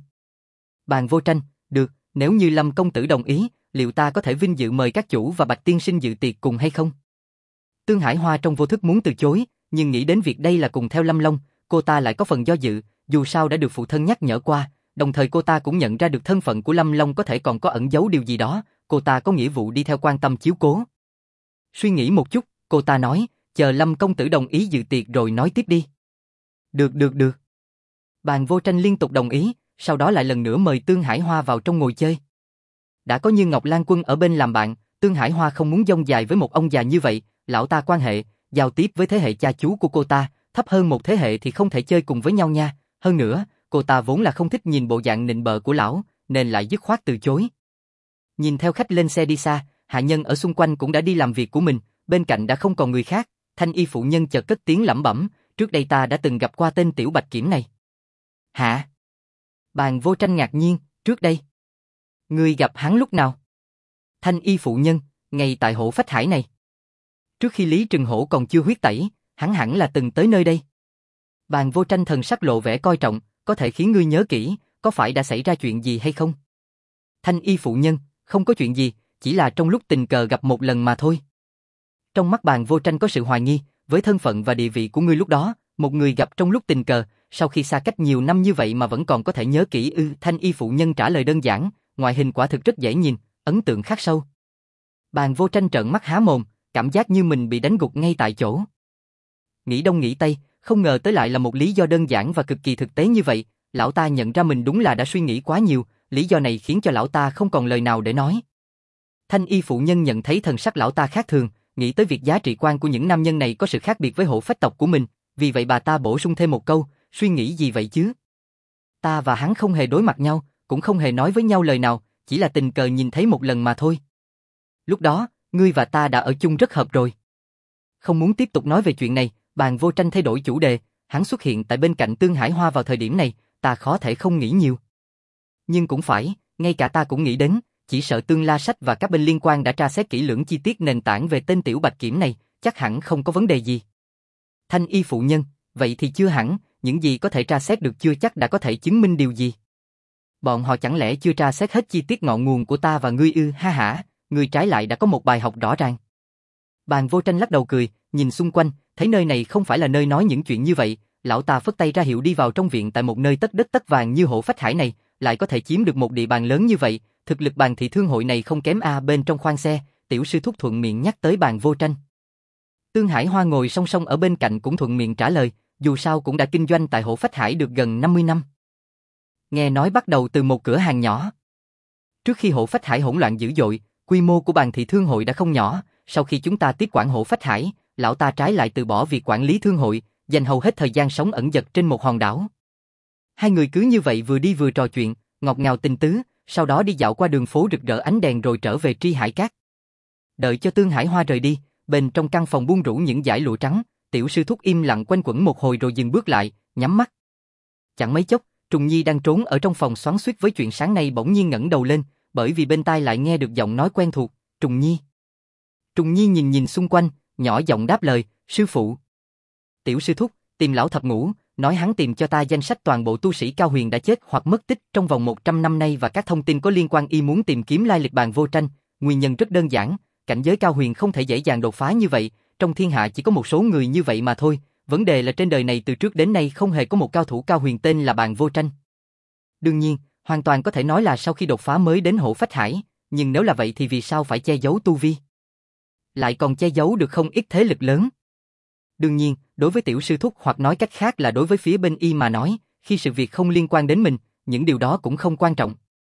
Bàn Vô Tranh, được, nếu như Lâm công tử đồng ý, liệu ta có thể vinh dự mời các chủ và Bạch tiên sinh dự tiệc cùng hay không? Tương Hải Hoa trong vô thức muốn từ chối, nhưng nghĩ đến việc đây là cùng theo Lâm Long, cô ta lại có phần do dự, dù sao đã được phụ thân nhắc nhở qua, đồng thời cô ta cũng nhận ra được thân phận của Lâm Long có thể còn có ẩn giấu điều gì đó, cô ta có nghĩa vụ đi theo quan tâm chiếu cố. Suy nghĩ một chút, cô ta nói, chờ Lâm công tử đồng ý dự tiệc rồi nói tiếp đi. Được. Bàn Vô Tranh liên tục đồng ý, sau đó lại lần nữa mời Tương Hải Hoa vào trong ngồi chơi. Đã có Như Ngọc Lan Quân ở bên làm bạn, Tương Hải Hoa không muốn dông dài với một ông già như vậy, lão ta quan hệ, giao tiếp với thế hệ cha chú của cô ta, thấp hơn một thế hệ thì không thể chơi cùng với nhau nha, hơn nữa, cô ta vốn là không thích nhìn bộ dạng nịnh bợ của lão, nên lại dứt khoát từ chối. Nhìn theo khách lên xe đi xa, hạ nhân ở xung quanh cũng đã đi làm việc của mình, bên cạnh đã không còn người khác, Thanh Y phụ nhân chợt cất tiếng lẩm bẩm, trước đây ta đã từng gặp qua tên tiểu Bạch Kiểm này. Hả? Bàn Vô Tranh ngạc nhiên, trước đây? Ngươi gặp hắn lúc nào? Thanh Y phụ nhân, ngay tại Hổ Phách Hải này. Trước khi Lý Trừng Hổ còn chưa huyết tẩy, hắn hẳn là từng tới nơi đây. Bàn Vô Tranh thần sắc lộ vẻ coi trọng, có thể khiến ngươi nhớ kỹ, có phải đã xảy ra chuyện gì hay không? Thanh Y phụ nhân, không có chuyện gì, chỉ là trong lúc tình cờ gặp một lần mà thôi. Trong mắt Bàn Vô Tranh có sự hoài nghi, với thân phận và địa vị của ngươi lúc đó, một người gặp trong lúc tình cờ, sau khi xa cách nhiều năm như vậy mà vẫn còn có thể nhớ kỹ ư? Thanh Y phụ nhân trả lời đơn giản, ngoại hình quả thực rất dễ nhìn, ấn tượng khắc sâu. Bàn Vô Tranh trợn mắt há mồm, cảm giác như mình bị đánh gục ngay tại chỗ. Nghĩ đông nghĩ tây, không ngờ tới lại là một lý do đơn giản và cực kỳ thực tế như vậy, lão ta nhận ra mình đúng là đã suy nghĩ quá nhiều, lý do này khiến cho lão ta không còn lời nào để nói. Thanh Y phụ nhân nhận thấy thần sắc lão ta khác thường, nghĩ tới việc giá trị quan của những nam nhân này có sự khác biệt với Hổ Phách tộc của mình, vì vậy bà ta bổ sung thêm một câu, suy nghĩ gì vậy chứ? Ta và hắn không hề đối mặt nhau, cũng không hề nói với nhau lời nào, chỉ là tình cờ nhìn thấy một lần mà thôi. Lúc đó, ngươi và ta đã ở chung rất hợp rồi. Không muốn tiếp tục nói về chuyện này, Bàn Vô Tranh thay đổi chủ đề, hắn xuất hiện tại bên cạnh Tương Hải Hoa vào thời điểm này, ta khó thể không nghĩ nhiều. Nhưng cũng phải, ngay cả ta cũng nghĩ đến, chỉ sợ Tương La Sách và các bên liên quan đã tra xét kỹ lưỡng chi tiết nền tảng về tên Tiểu Bạch Kiểm này, chắc hẳn không có vấn đề gì. Thanh y phụ nhân, vậy thì chưa hẳn, những gì có thể tra xét được chưa chắc đã có thể chứng minh điều gì. Bọn họ chẳng lẽ chưa tra xét hết chi tiết ngọn nguồn của ta và ngươi ư? Ha hả, ngươi trái lại đã có một bài học rõ ràng. Bàn Vô Tranh lắc đầu cười, nhìn xung quanh, thấy nơi này không phải là nơi nói những chuyện như vậy, lão ta phất tay ra hiệu đi vào trong viện. Tại một nơi tất đất tất vàng như Hổ Phách Hải này, lại có thể chiếm được một địa bàn lớn như vậy, thực lực Bàn thị thương hội này không kém a. Bên trong khoang xe, tiểu sư thúc thuận miệng nhắc tới Bàn Vô Tranh. Tương Hải Hoa ngồi song song ở bên cạnh cũng thuận miệng trả lời, dù sao cũng đã kinh doanh tại Hổ Phách Hải được gần 50 năm. Nghe nói bắt đầu từ một cửa hàng nhỏ. Trước khi Hổ Phách Hải hỗn loạn dữ dội, quy mô của Bàn thị thương hội đã không nhỏ, sau khi chúng ta tiếp quản Hổ Phách Hải, lão ta trái lại từ bỏ việc quản lý thương hội, dành hầu hết thời gian sống ẩn dật trên một hòn đảo. Hai người cứ như vậy vừa đi vừa trò chuyện, ngọt ngào tình tứ, sau đó đi dạo qua đường phố rực rỡ ánh đèn rồi trở về Tri Hải Cát. Đợi cho Tương Hải Hoa rời đi, bên trong căn phòng buông rủ những dải lụa trắng, tiểu sư thúc im lặng quanh quẩn một hồi rồi dừng bước lại, nhắm mắt. Chẳng mấy chốc, Trùng Nhi đang trốn ở trong phòng xoắn xuýt với chuyện sáng nay bỗng nhiên ngẩng đầu lên, bởi vì bên tai lại nghe được giọng nói quen thuộc, Trùng Nhi. Trùng Nhi nhìn nhìn xung quanh, nhỏ giọng đáp lời, sư phụ. Tiểu sư thúc, tìm lão thập ngũ, nói hắn tìm cho ta danh sách toàn bộ tu sĩ Cao Huyền đã chết hoặc mất tích trong vòng 100 năm nay và các thông tin có liên quan. Y muốn tìm kiếm lai lịch Bàn Vô Tranh, nguyên nhân rất đơn giản, cảnh giới Cao Huyền không thể dễ dàng đột phá như vậy, trong thiên hạ chỉ có một số người như vậy mà thôi, vấn đề là trên đời này từ trước đến nay không hề có một cao thủ Cao Huyền tên là Bàn Vô Tranh. Đương nhiên, hoàn toàn có thể nói là sau khi đột phá mới đến Hổ Phách Hải, nhưng nếu là vậy thì vì sao phải che giấu tu vi? Lại còn che giấu được không ít thế lực lớn. Đương nhiên, đối với tiểu sư thúc hoặc nói cách khác là đối với phía bên y mà nói, khi sự việc không liên quan đến mình, những điều đó cũng không quan trọng.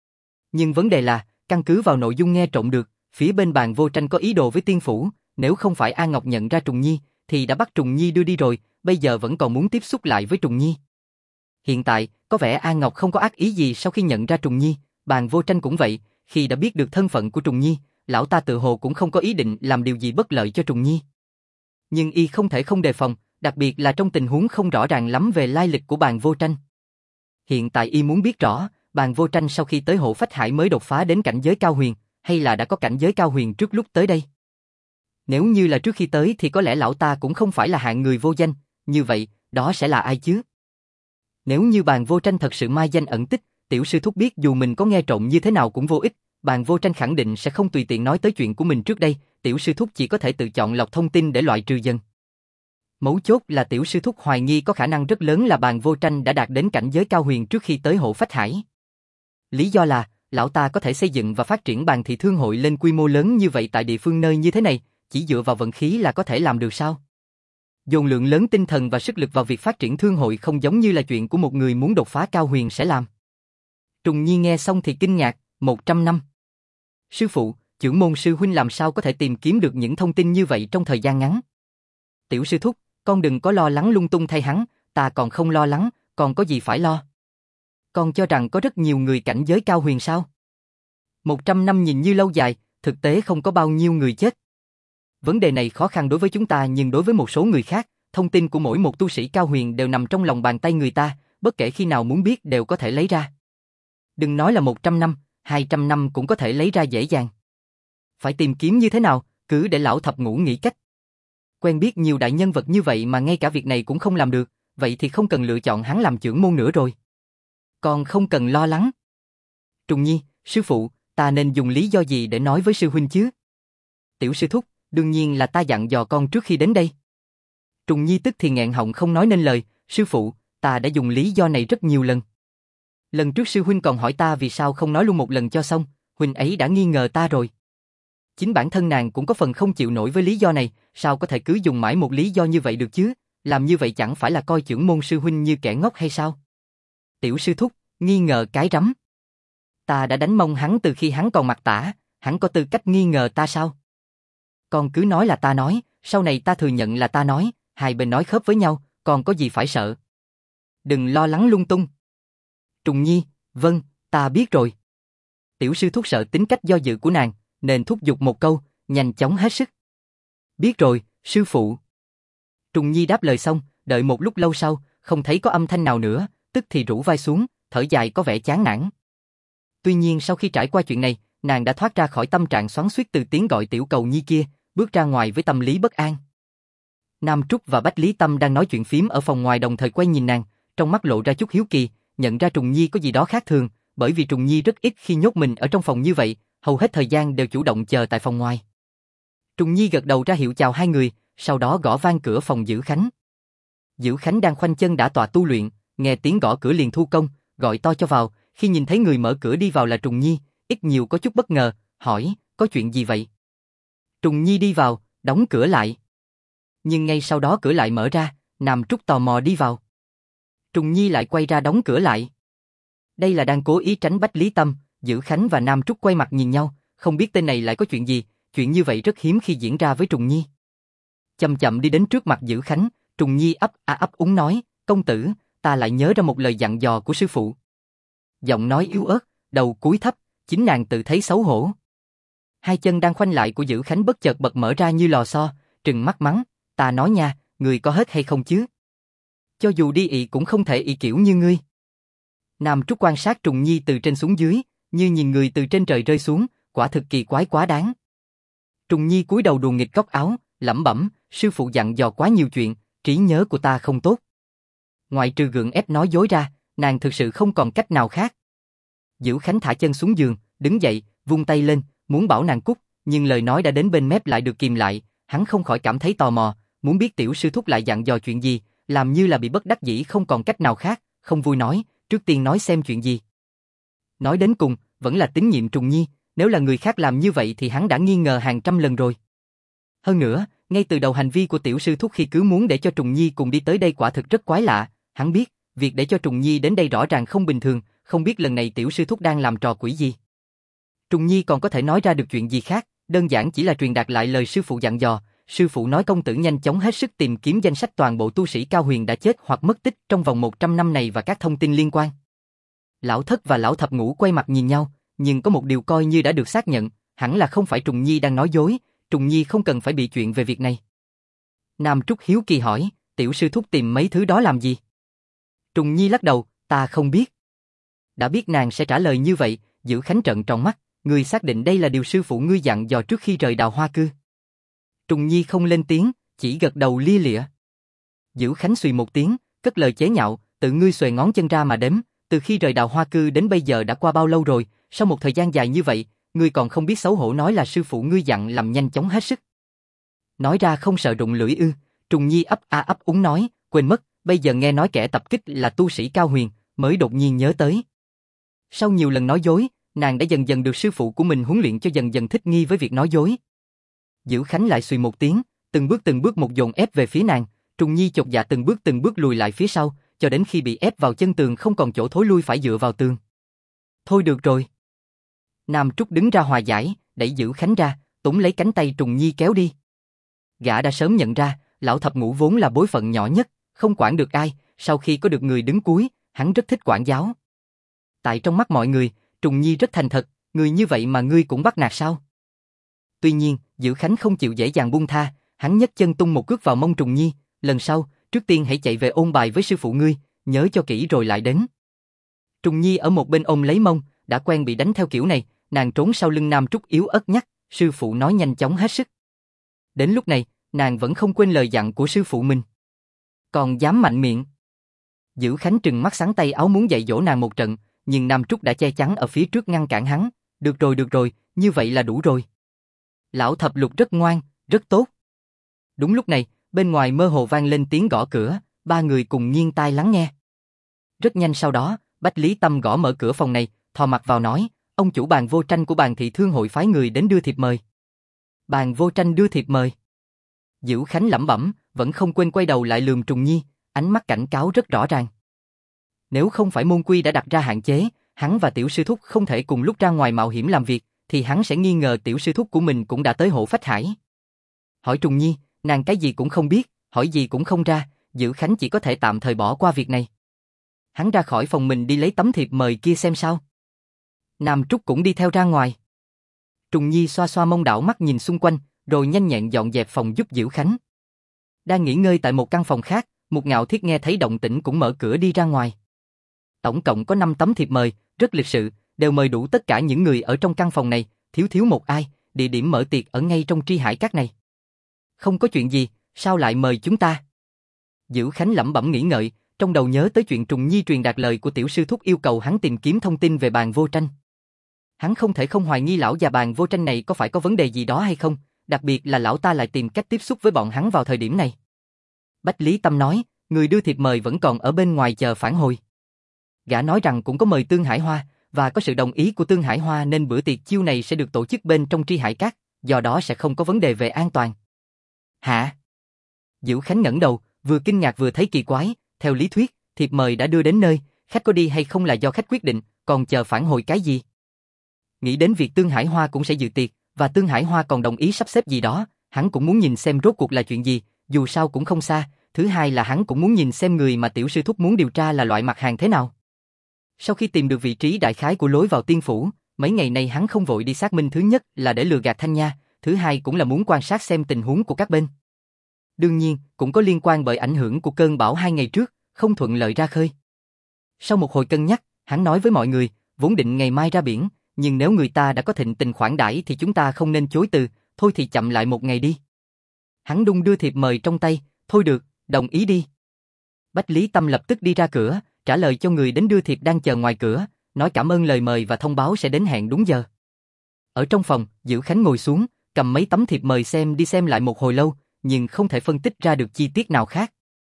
Nhưng vấn đề là, căn cứ vào nội dung nghe trộm được, phía bên Bàn Vô Tranh có ý đồ với tiên phủ, nếu không phải A Ngọc nhận ra Trùng Nhi, thì đã bắt Trùng Nhi đưa đi rồi, bây giờ vẫn còn muốn tiếp xúc lại với Trùng Nhi. Hiện tại, có vẻ A Ngọc không có ác ý gì sau khi nhận ra Trùng Nhi, Bàn Vô Tranh cũng vậy, khi đã biết được thân phận của Trùng Nhi, lão ta tự hồ cũng không có ý định làm điều gì bất lợi cho Trùng Nhi. Nhưng y không thể không đề phòng, đặc biệt là trong tình huống không rõ ràng lắm về lai lịch của Bàn Vô Tranh. Hiện tại y muốn biết rõ, Bàn Vô Tranh sau khi tới Hổ Phách Hải mới đột phá đến cảnh giới Cao Huyền, hay là đã có cảnh giới Cao Huyền trước lúc tới đây. Nếu như là trước khi tới thì có lẽ lão ta cũng không phải là hạng người vô danh, như vậy, đó sẽ là ai chứ? Nếu như Bàn Vô Tranh thật sự mai danh ẩn tích, tiểu sư thúc biết dù mình có nghe trộm như thế nào cũng vô ích, Bàn Vô Tranh khẳng định sẽ không tùy tiện nói tới chuyện của mình trước đây, tiểu sư thúc chỉ có thể tự chọn lọc thông tin để loại trừ dần. Mấu chốt là tiểu sư thúc hoài nghi có khả năng rất lớn là Bàn Vô Tranh đã đạt đến cảnh giới Cao Huyền trước khi tới Hổ Phách Hải. Lý do là, lão ta có thể xây dựng và phát triển Bàn thị thương hội lên quy mô lớn như vậy tại địa phương nơi như thế này, chỉ dựa vào vận khí là có thể làm được sao? Dồn lượng lớn tinh thần và sức lực vào việc phát triển thương hội không giống như là chuyện của một người muốn đột phá Cao Huyền sẽ làm. Trùng Nhi nghe xong thì kinh ngạc, 100 năm. Sư phụ, chưởng môn sư huynh làm sao có thể tìm kiếm được những thông tin như vậy trong thời gian ngắn? Tiểu sư thúc, con đừng có lo lắng lung tung thay hắn, ta còn không lo lắng, còn có gì phải lo? Con cho rằng có rất nhiều người cảnh giới Cao Huyền sao? 100 năm nhìn như lâu dài, thực tế không có bao nhiêu người chết. Vấn đề này khó khăn đối với chúng ta nhưng đối với một số người khác, thông tin của mỗi một tu sĩ Cao Huyền đều nằm trong lòng bàn tay người ta, bất kể khi nào muốn biết đều có thể lấy ra. Đừng nói là 100 năm, 200 năm cũng có thể lấy ra dễ dàng. Phải tìm kiếm như thế nào, cứ để lão thập ngũ nghĩ cách. Quen biết nhiều đại nhân vật như vậy mà ngay cả việc này cũng không làm được, vậy thì không cần lựa chọn hắn làm chưởng môn nữa rồi. Còn không cần lo lắng. Trùng Nhi, sư phụ, ta nên dùng lý do gì để nói với sư huynh chứ? Tiểu sư thúc, đương nhiên là ta dặn dò con trước khi đến đây. Trùng Nhi tức thì nghẹn họng không nói nên lời, sư phụ, ta đã dùng lý do này rất nhiều lần. Lần trước sư huynh còn hỏi ta vì sao không nói luôn một lần cho xong, huynh ấy đã nghi ngờ ta rồi. Chính bản thân nàng cũng có phần không chịu nổi với lý do này, sao có thể cứ dùng mãi một lý do như vậy được chứ, làm như vậy chẳng phải là coi chưởng môn sư huynh như kẻ ngốc hay sao? Tiểu sư thúc, nghi ngờ cái rắm. Ta đã đánh mông hắn từ khi hắn còn mặc tả, hắn có tư cách nghi ngờ ta sao? Con cứ nói là ta nói, sau này ta thừa nhận là ta nói, hai bên nói khớp với nhau, còn có gì phải sợ. Đừng lo lắng lung tung. Trùng Nhi, vâng, ta biết rồi. Tiểu sư thúc sợ tính cách do dự của nàng, nên thúc giục một câu, nhanh chóng hết sức. Biết rồi, sư phụ. Trùng Nhi đáp lời xong, đợi một lúc lâu sau, không thấy có âm thanh nào nữa, tức thì rũ vai xuống, thở dài có vẻ chán nản. Tuy nhiên sau khi trải qua chuyện này, nàng đã thoát ra khỏi tâm trạng xoắn xuýt từ tiếng gọi tiểu cầu nhi kia, bước ra ngoài với tâm lý bất an. Nam Trúc và Bách Lý Tâm đang nói chuyện phím ở phòng ngoài đồng thời quay nhìn nàng, trong mắt lộ ra chút hiếu kỳ, nhận ra Trùng Nhi có gì đó khác thường, bởi vì Trùng Nhi rất ít khi nhốt mình ở trong phòng như vậy, hầu hết thời gian đều chủ động chờ tại phòng ngoài. Trùng Nhi gật đầu ra hiệu chào hai người, sau đó gõ vang cửa phòng Dữ Khánh. Dữ Khánh đang khoanh chân đả tọa tu luyện, nghe tiếng gõ cửa liền thu công, gọi to cho vào, khi nhìn thấy người mở cửa đi vào là Trùng Nhi, ít nhiều có chút bất ngờ, hỏi, có chuyện gì vậy? Trùng Nhi đi vào, đóng cửa lại. Nhưng ngay sau đó cửa lại mở ra, Nam Trúc tò mò đi vào. Trùng Nhi lại quay ra đóng cửa lại. Đây là đang cố ý tránh Bách Lý Tâm, Dữ Khánh và Nam Trúc quay mặt nhìn nhau, không biết tên này lại có chuyện gì, chuyện như vậy rất hiếm khi diễn ra với Trùng Nhi. Chậm chậm đi đến trước mặt Dữ Khánh, Trùng Nhi ấp úng nói, công tử, ta lại nhớ ra một lời dặn dò của sư phụ. Giọng nói yếu ớt, đầu cúi thấp, chính nàng tự thấy xấu hổ. Hai chân đang khoanh lại của Dữ Khánh bất chợt bật mở ra như lò xo, trừng mắt mắng, ta nói nha, người có hết hay không chứ? Cho dù đi ị cũng không thể ị kiểu như ngươi. Nam Trúc quan sát Trùng Nhi từ trên xuống dưới, như nhìn người từ trên trời rơi xuống, quả thực kỳ quái quá đáng. Trùng Nhi cúi đầu đùa nghịch góc áo, lẩm bẩm, sư phụ dặn dò quá nhiều chuyện, trí nhớ của ta không tốt. Ngoại trừ gượng ép nói dối ra, nàng thực sự không còn cách nào khác. Dữ Khánh thả chân xuống giường, đứng dậy, vung tay lên, muốn bảo nàng cút, nhưng lời nói đã đến bên mép lại được kìm lại, hắn không khỏi cảm thấy tò mò, muốn biết tiểu sư thúc lại dặn dò chuyện gì, làm như là bị bất đắc dĩ không còn cách nào khác, không vui nói, trước tiên nói xem chuyện gì. Nói đến cùng, vẫn là tín nhiệm Trùng Nhi, nếu là người khác làm như vậy thì hắn đã nghi ngờ hàng trăm lần rồi. Hơn nữa, ngay từ đầu hành vi của tiểu sư thúc khi cứ muốn để cho Trùng Nhi cùng đi tới đây quả thực rất quái lạ, hắn biết, việc để cho Trùng Nhi đến đây rõ ràng không bình thường, không biết lần này tiểu sư thúc đang làm trò quỷ gì. Trùng Nhi còn có thể nói ra được chuyện gì khác, đơn giản chỉ là truyền đạt lại lời sư phụ dặn dò, sư phụ nói công tử nhanh chóng hết sức tìm kiếm danh sách toàn bộ tu sĩ cao huyền đã chết hoặc mất tích trong vòng 100 năm này và các thông tin liên quan. Lão Thất và Lão Thập Ngũ quay mặt nhìn nhau, nhưng có một điều coi như đã được xác nhận, hẳn là không phải Trùng Nhi đang nói dối, Trùng Nhi không cần phải bị chuyện về việc này. Nam Trúc hiếu kỳ hỏi, tiểu sư thúc tìm mấy thứ đó làm gì? Trùng Nhi lắc đầu, ta không biết. Đã biết nàng sẽ trả lời như vậy, Dữ Khánh trợn tròn mắt, ngươi xác định đây là điều sư phụ ngươi dặn dò trước khi rời Đào Hoa Cư. Trùng Nhi không lên tiếng, chỉ gật đầu lia lịa. Dữ Khánh xùy một tiếng, cất lời chế nhạo, tự ngươi xuề ngón chân ra mà đếm, từ khi rời Đào Hoa Cư đến bây giờ đã qua bao lâu rồi, sau một thời gian dài như vậy, ngươi còn không biết xấu hổ nói là sư phụ ngươi dặn làm nhanh chóng hết sức. Nói ra không sợ rụng lưỡi ư? Trùng Nhi ấp úng nói, quên mất, bây giờ nghe nói kẻ tập kích là tu sĩ cao huyền, mới đột nhiên nhớ tới. Sau nhiều lần nói dối, nàng đã dần dần được sư phụ của mình huấn luyện cho dần dần thích nghi với việc nói dối. Dữ Khánh lại xùy một tiếng, từng bước một dồn ép về phía nàng, Trùng Nhi chột dạ từng bước lùi lại phía sau, cho đến khi bị ép vào chân tường không còn chỗ thối lui phải dựa vào tường. Thôi được rồi. Nam Trúc đứng ra hòa giải, đẩy Dữ Khánh ra, túm lấy cánh tay Trùng Nhi kéo đi. Gã đã sớm nhận ra, Lão Thập Ngũ vốn là bối phận nhỏ nhất, không quản được ai, sau khi có được người đứng cuối, hắn rất thích quản giáo. Tại trong mắt mọi người, Trùng Nhi rất thành thật, người như vậy mà ngươi cũng bắt nạt sao? Tuy nhiên, Dữ Khánh không chịu dễ dàng buông tha, hắn nhấc chân tung một cước vào mông Trùng Nhi, lần sau, trước tiên hãy chạy về ôn bài với sư phụ ngươi, nhớ cho kỹ rồi lại đến. Trùng Nhi ở một bên ôm lấy mông, đã quen bị đánh theo kiểu này, nàng trốn sau lưng Nam Trúc yếu ớt nhắc, sư phụ nói nhanh chóng hết sức. Đến lúc này, nàng vẫn không quên lời dặn của sư phụ mình. Còn dám mạnh miệng. Dữ Khánh trừng mắt sáng tay áo muốn dạy dỗ nàng một trận, nhưng Nam Trúc đã che chắn ở phía trước ngăn cản hắn, được rồi, như vậy là đủ rồi. Lão Thập Lục rất ngoan, rất tốt. Đúng lúc này, bên ngoài mơ hồ vang lên tiếng gõ cửa, ba người cùng nghiêng tai lắng nghe. Rất nhanh sau đó, Bách Lý Tâm gõ mở cửa phòng này, thò mặt vào nói, ông chủ Bàn Vô Tranh của Bàn Thị Thương hội phái người đến đưa thiệp mời. Bàn Vô Tranh đưa thiệp mời. Dữ Khánh lẩm bẩm, vẫn không quên quay đầu lại lườm Trùng Nhi, ánh mắt cảnh cáo rất rõ ràng. Nếu không phải môn quy đã đặt ra hạn chế, hắn và tiểu sư thúc không thể cùng lúc ra ngoài mạo hiểm làm việc, thì hắn sẽ nghi ngờ tiểu sư thúc của mình cũng đã tới Hộ Phách Hải. Hỏi Trùng Nhi, nàng cái gì cũng không biết, hỏi gì cũng không ra, Dữ Khánh chỉ có thể tạm thời bỏ qua việc này. Hắn ra khỏi phòng mình đi lấy tấm thiệp mời kia xem sao. Nam Trúc cũng đi theo ra ngoài. Trùng Nhi xoa xoa mông đảo mắt nhìn xung quanh, rồi nhanh nhẹn dọn dẹp phòng giúp Dữ Khánh. Đang nghỉ ngơi tại một căn phòng khác, Mục Ngạo Thiết nghe thấy động tĩnh cũng mở cửa đi ra ngoài. Tổng cộng có 5 tấm thiệp mời, rất lịch sự, đều mời đủ tất cả những người ở trong căn phòng này, thiếu thiếu một ai, địa điểm mở tiệc ở ngay trong Tri Hải Các này. Không có chuyện gì, sao lại mời chúng ta? Dữ Khánh lẩm bẩm nghĩ ngợi, trong đầu nhớ tới chuyện Trùng Nhi truyền đạt lời của tiểu sư thúc yêu cầu hắn tìm kiếm thông tin về Bàn Vô Tranh. Hắn không thể không hoài nghi lão già Bàn Vô Tranh này có phải có vấn đề gì đó hay không, đặc biệt là lão ta lại tìm cách tiếp xúc với bọn hắn vào thời điểm này. Bách Lý Tâm nói, người đưa thiệp mời vẫn còn ở bên ngoài chờ phản hồi. Gã nói rằng cũng có mời Tương Hải Hoa, và có sự đồng ý của Tương Hải Hoa nên bữa tiệc chiêu này sẽ được tổ chức bên trong Tri Hải Các, do đó sẽ không có vấn đề về an toàn. Hả? Dữ Khánh ngẩng đầu, vừa kinh ngạc vừa thấy kỳ quái, theo lý thuyết, thiệp mời đã đưa đến nơi, khách có đi hay không là do khách quyết định, còn chờ phản hồi cái gì? Nghĩ đến việc Tương Hải Hoa cũng sẽ dự tiệc, và Tương Hải Hoa còn đồng ý sắp xếp gì đó, hắn cũng muốn nhìn xem rốt cuộc là chuyện gì, dù sao cũng không xa, thứ hai là hắn cũng muốn nhìn xem người mà tiểu sư thúc muốn điều tra là loại mặt hàng thế nào. Sau khi tìm được vị trí đại khái của lối vào tiên phủ, mấy ngày nay hắn không vội đi xác minh, thứ nhất là để lừa gạt Thanh Nha, thứ hai cũng là muốn quan sát xem tình huống của các bên. Đương nhiên, cũng có liên quan bởi ảnh hưởng của cơn bão 2 ngày trước, không thuận lợi ra khơi. Sau một hồi cân nhắc, hắn nói với mọi người, vốn định ngày mai ra biển, nhưng nếu người ta đã có thịnh tình khoản đãi thì chúng ta không nên chối từ, thôi thì chậm lại một ngày đi. Hắn đung đưa thiệp mời trong tay, thôi được, đồng ý đi. Bách Lý Tâm lập tức đi ra cửa, trả lời cho người đến đưa thiệp đang chờ ngoài cửa, nói cảm ơn lời mời và thông báo sẽ đến hẹn đúng giờ. Ở trong phòng, Dữ Khánh ngồi xuống, cầm mấy tấm thiệp mời xem đi xem lại một hồi lâu, nhưng không thể phân tích ra được chi tiết nào khác.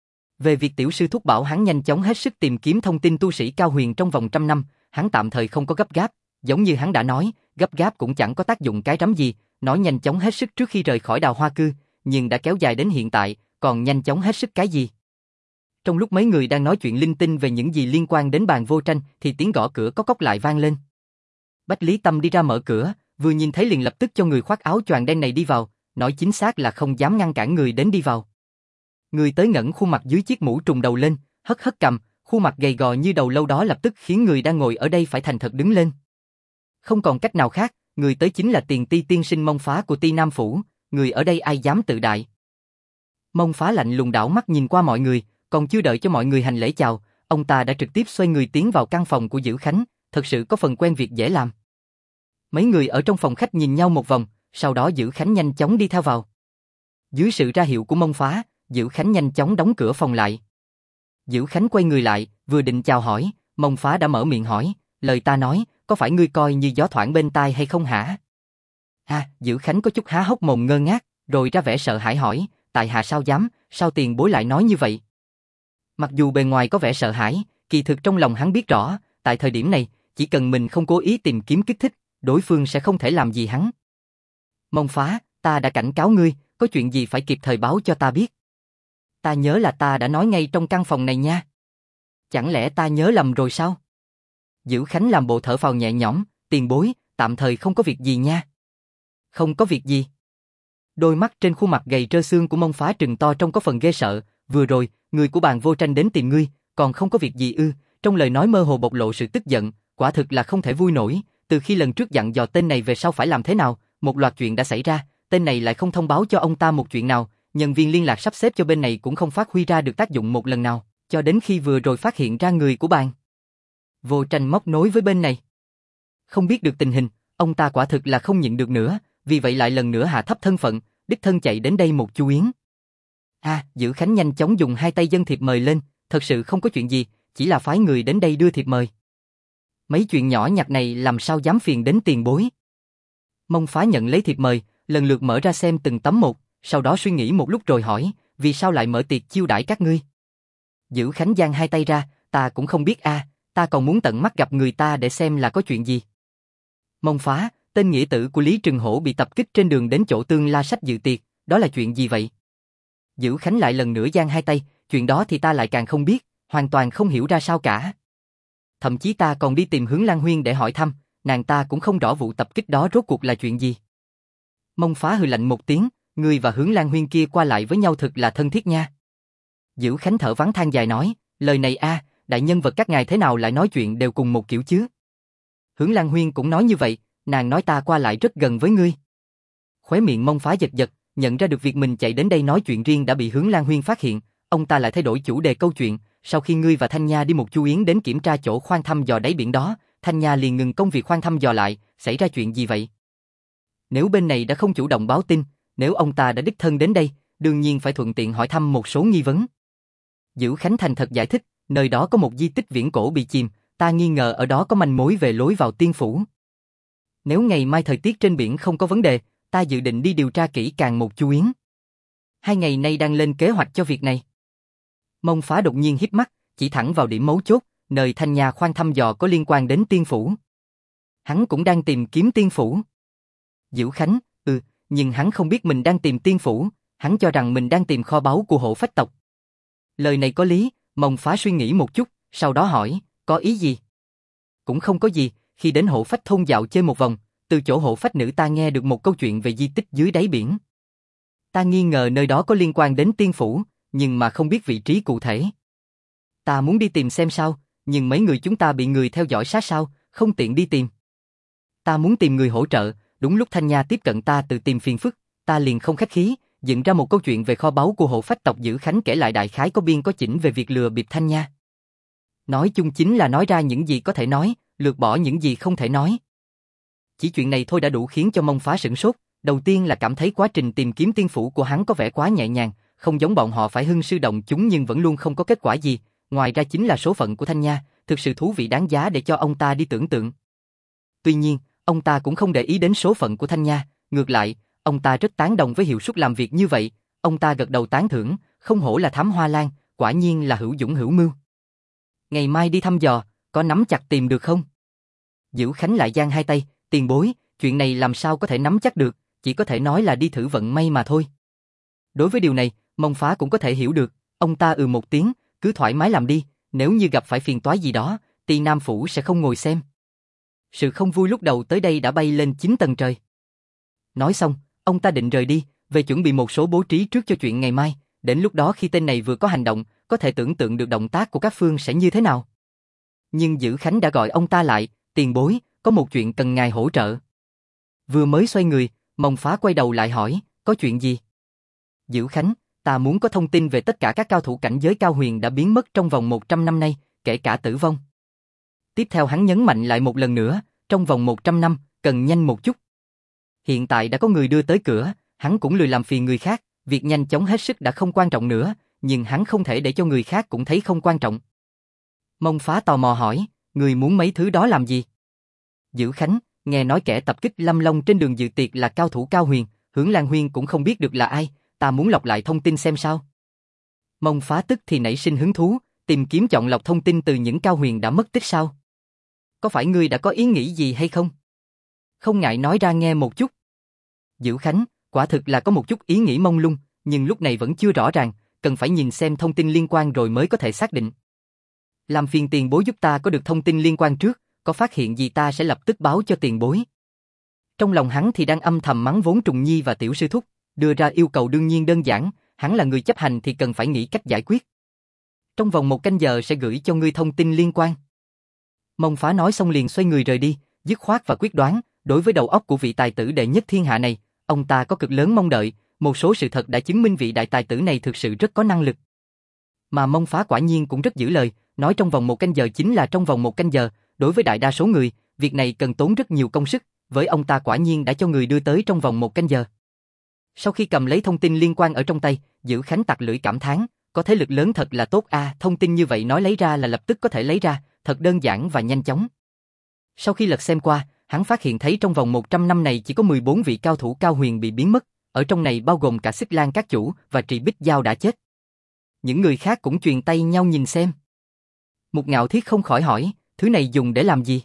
Về việc tiểu sư thúc bảo hắn nhanh chóng hết sức tìm kiếm thông tin tu sĩ Cao Huyền trong vòng 100 năm, hắn tạm thời không có gấp gáp, giống như hắn đã nói, gấp gáp cũng chẳng có tác dụng cái rắm gì, nói nhanh chóng hết sức trước khi rời khỏi Đào Hoa Cư, nhưng đã kéo dài đến hiện tại, còn nhanh chóng hết sức cái gì? Trong lúc mấy người đang nói chuyện linh tinh về những gì liên quan đến Bàn Vô Tranh thì tiếng gõ cửa có cốc lại vang lên. Bách Lý Tâm đi ra mở cửa, vừa nhìn thấy liền lập tức cho người khoác áo choàng đen này đi vào, nói chính xác là không dám ngăn cản người đến đi vào. Người tới ngẩng khuôn mặt dưới chiếc mũ trùng đầu lên, hất hất cằm, khuôn mặt gầy gò như đầu lâu đó lập tức khiến người đang ngồi ở đây phải thành thật đứng lên. Không còn cách nào khác, người tới chính là Tiền Ti tiên sinh Mông Phá của Ti Nam Phủ, người ở đây ai dám tự đại. Mông Phá lạnh lùng đảo mắt nhìn qua mọi người, còn chưa đợi cho mọi người hành lễ chào, ông ta đã trực tiếp xoay người tiến vào căn phòng của Dữ Khánh, thật sự có phần quen việc dễ làm. Mấy người ở trong phòng khách nhìn nhau một vòng, sau đó Dữ Khánh nhanh chóng đi theo vào. Dưới sự ra hiệu của Mông Phá, Dữ Khánh nhanh chóng đóng cửa phòng lại. Dữ Khánh quay người lại, vừa định chào hỏi, Mông Phá đã mở miệng hỏi, lời ta nói, có phải ngươi coi như gió thoảng bên tai hay không hả? Dữ Khánh có chút há hốc mồm ngơ ngác, rồi ra vẻ sợ hãi hỏi, tại hạ sao dám, sao tiền bối lại nói như vậy? Mặc dù bề ngoài có vẻ sợ hãi, kỳ thực trong lòng hắn biết rõ, tại thời điểm này, chỉ cần mình không cố ý tìm kiếm kích thích, đối phương sẽ không thể làm gì hắn. Mông Phá, ta đã cảnh cáo ngươi, có chuyện gì phải kịp thời báo cho ta biết. Ta nhớ là ta đã nói ngay trong căn phòng này nha. Chẳng lẽ ta nhớ lầm rồi sao? Dữ Khánh làm bộ thở phào nhẹ nhõm, tiền bối, tạm thời không có việc gì nha. Không có việc gì. Đôi mắt trên khuôn mặt gầy trơ xương của Mông Phá trừng to trông có phần ghê sợ, vừa rồi, người của Bàn Vô Tranh đến tìm ngươi, còn không có việc gì ư? Trong lời nói mơ hồ bộc lộ sự tức giận, quả thực là không thể vui nổi, từ khi lần trước dặn dò tên này về sau phải làm thế nào, một loạt chuyện đã xảy ra, tên này lại không thông báo cho ông ta một chuyện nào, nhân viên liên lạc sắp xếp cho bên này cũng không phát huy ra được tác dụng một lần nào, cho đến khi vừa rồi phát hiện ra người của Bàn Vô Tranh móc nối với bên này. Không biết được tình hình, ông ta quả thực là không nhịn được nữa, vì vậy lại lần nữa hạ thấp thân phận, đích thân chạy đến đây một chu yến. Dữ Khánh nhanh chóng dùng hai tay dâng thiệp mời lên, thật sự không có chuyện gì, chỉ là phái người đến đây đưa thiệp mời. Mấy chuyện nhỏ nhặt này làm sao dám phiền đến tiền bối. Mông Phá nhận lấy thiệp mời, lần lượt mở ra xem từng tấm một, sau đó suy nghĩ một lúc rồi hỏi, vì sao lại mở tiệc chiêu đãi các ngươi? Dữ Khánh giang hai tay ra, ta cũng không biết ta còn muốn tận mắt gặp người ta để xem là có chuyện gì. Mông Phá, tên nghĩa tử của Lý Trừng Hổ bị tập kích trên đường đến chỗ Tương La Sách dự tiệc, đó là chuyện gì vậy? Dữ Khánh lại lần nữa giang hai tay, chuyện đó thì ta lại càng không biết, hoàn toàn không hiểu ra sao cả. Thậm chí ta còn đi tìm Hướng Lan Huyên để hỏi thăm, nàng ta cũng không rõ vụ tập kích đó rốt cuộc là chuyện gì. Mông Phá hừ lạnh một tiếng, ngươi và Hướng Lan Huyên kia qua lại với nhau thực là thân thiết nha. Dữ Khánh thở vắng than dài nói, lời này đại nhân vật các ngài thế nào lại nói chuyện đều cùng một kiểu chứ? Hướng Lan Huyên cũng nói như vậy, nàng nói ta qua lại rất gần với ngươi. Khóe miệng Mông Phá giật giật, nhận ra được việc mình chạy đến đây nói chuyện riêng đã bị Hướng Lan Huyên phát hiện, ông ta lại thay đổi chủ đề câu chuyện, sau khi ngươi và Thanh Nha đi một chu yến đến kiểm tra chỗ khoan thăm dò đáy biển đó, Thanh Nha liền ngừng công việc khoan thăm dò lại, xảy ra chuyện gì vậy? Nếu bên này đã không chủ động báo tin, nếu ông ta đã đích thân đến đây, đương nhiên phải thuận tiện hỏi thăm một số nghi vấn. Dữ Khánh thành thật giải thích, nơi đó có một di tích viễn cổ bị chìm, ta nghi ngờ ở đó có manh mối về lối vào tiên phủ. Nếu ngày mai thời tiết trên biển không có vấn đề, ta dự định đi điều tra kỹ càng một chu yến. 2 ngày nay đang lên kế hoạch cho việc này. Mông Phá đột nhiên híp mắt, chỉ thẳng vào điểm mấu chốt, nơi Thanh Nha khoan thăm dò có liên quan đến tiên phủ. Hắn cũng đang tìm kiếm tiên phủ. Dữ Khánh, nhưng hắn không biết mình đang tìm tiên phủ, hắn cho rằng mình đang tìm kho báu của Hổ Phách tộc. Lời này có lý, Mông Phá suy nghĩ một chút, sau đó hỏi, có ý gì? Cũng không có gì, khi đến Hổ Phách thôn dạo chơi một vòng, từ chỗ Hổ Phách nữ ta nghe được một câu chuyện về di tích dưới đáy biển. Ta nghi ngờ nơi đó có liên quan đến tiên phủ, nhưng mà không biết vị trí cụ thể. Ta muốn đi tìm xem sao, nhưng mấy người chúng ta bị người theo dõi sát sao, không tiện đi tìm. Ta muốn tìm người hỗ trợ, đúng lúc Thanh Nha tiếp cận ta tự tìm phiền phức, ta liền không khách khí, dựng ra một câu chuyện về kho báu của Hổ Phách tộc Dữ Khánh kể lại đại khái có biên có chỉnh về việc lừa bịp Thanh Nha. Nói chung chính là nói ra những gì có thể nói, lược bỏ những gì không thể nói. Chỉ chuyện này thôi đã đủ khiến cho Mông Phá sửng sốt, đầu tiên là cảm thấy quá trình tìm kiếm tiên phủ của hắn có vẻ quá nhẹ nhàng, không giống bọn họ phải hưng sư động chúng nhưng vẫn luôn không có kết quả gì, ngoài ra chính là số phận của Thanh Nha, thực sự thú vị đáng giá để cho ông ta đi tưởng tượng. Tuy nhiên, ông ta cũng không để ý đến số phận của Thanh Nha, ngược lại, ông ta rất tán đồng với hiệu suất làm việc như vậy, ông ta gật đầu tán thưởng, không hổ là thám hoa lan, quả nhiên là hữu dũng hữu mưu. Ngày mai đi thăm dò, có nắm chặt tìm được không? Dữ Khánh lại giang hai tay, tiền bối, chuyện này làm sao có thể nắm chắc được, chỉ có thể nói là đi thử vận may mà thôi. Đối với điều này, Mông Phá cũng có thể hiểu được, ông ta một tiếng, cứ thoải mái làm đi, nếu như gặp phải phiền toái gì đó, Tỳ Nam Phủ sẽ không ngồi xem. Sự không vui lúc đầu tới đây đã bay lên 9 tầng trời. Nói xong, ông ta định rời đi, về chuẩn bị một số bố trí trước cho chuyện ngày mai, đến lúc đó khi tên này vừa có hành động, có thể tưởng tượng được động tác của các phương sẽ như thế nào. Nhưng Dữ Khánh đã gọi ông ta lại, tiền bối, có một chuyện cần ngài hỗ trợ. Vừa mới xoay người, Mông Phá quay đầu lại hỏi, có chuyện gì? Dữ Khánh, ta muốn có thông tin về tất cả các cao thủ cảnh giới cao huyền đã biến mất trong vòng 100 năm nay, kể cả tử vong. Tiếp theo hắn nhấn mạnh lại một lần nữa, trong vòng 100 năm, cần nhanh một chút. Hiện tại đã có người đưa tới cửa, hắn cũng lười làm phiền người khác, việc nhanh chóng hết sức đã không quan trọng nữa, nhưng hắn không thể để cho người khác cũng thấy không quan trọng. Mông Phá tò mò hỏi, người muốn mấy thứ đó làm gì? Dữ Khánh, nghe nói kẻ tập kích Lâm Long trên đường dự tiệc là cao thủ cao huyền, Hướng Lan Huyên cũng không biết được là ai, ta muốn lọc lại thông tin xem sao. Mông Phá tức thì nảy sinh hứng thú, tìm kiếm chọn lọc thông tin từ những cao huyền đã mất tích sao? Có phải ngươi đã có ý nghĩ gì hay không? Không ngại nói ra nghe một chút. Dữ Khánh, quả thực là có một chút ý nghĩ mông lung, nhưng lúc này vẫn chưa rõ ràng, cần phải nhìn xem thông tin liên quan rồi mới có thể xác định. Làm phiền tiền bối giúp ta có được thông tin liên quan trước, có phát hiện gì ta sẽ lập tức báo cho tiền bối. Trong lòng hắn thì đang âm thầm mắng vốn Trùng Nhi và Tiểu Sư Thúc, đưa ra yêu cầu đương nhiên đơn giản, hắn là người chấp hành thì cần phải nghĩ cách giải quyết. Trong vòng 1 canh giờ sẽ gửi cho ngươi thông tin liên quan. Mông Phá nói xong liền xoay người rời đi, dứt khoát và quyết đoán, đối với đầu óc của vị tài tử đệ nhất thiên hạ này, ông ta có cực lớn mong đợi, một số sự thật đã chứng minh vị đại tài tử này thực sự rất có năng lực. Mà Mông Phá quả nhiên cũng rất giữ lời, nói trong vòng 1 canh giờ chính là trong vòng 1 canh giờ, đối với đại đa số người, việc này cần tốn rất nhiều công sức, với ông ta quả nhiên đã cho người đưa tới trong vòng 1 canh giờ. Sau khi cầm lấy thông tin liên quan ở trong tay, Dữ Khánh tặc lưỡi cảm thán, có thế lực lớn thật là tốt a, thông tin như vậy nói lấy ra là lập tức có thể lấy ra, thật đơn giản và nhanh chóng. Sau khi lật xem qua, hắn phát hiện thấy trong vòng 100 năm này chỉ có 14 vị cao thủ cao huyền bị biến mất, ở trong này bao gồm cả Xích Lan các chủ và Trì Bích Giao đã chết. Những người khác cũng truyền tay nhau nhìn xem. Mục Ngạo Thiết không khỏi hỏi, thứ này dùng để làm gì?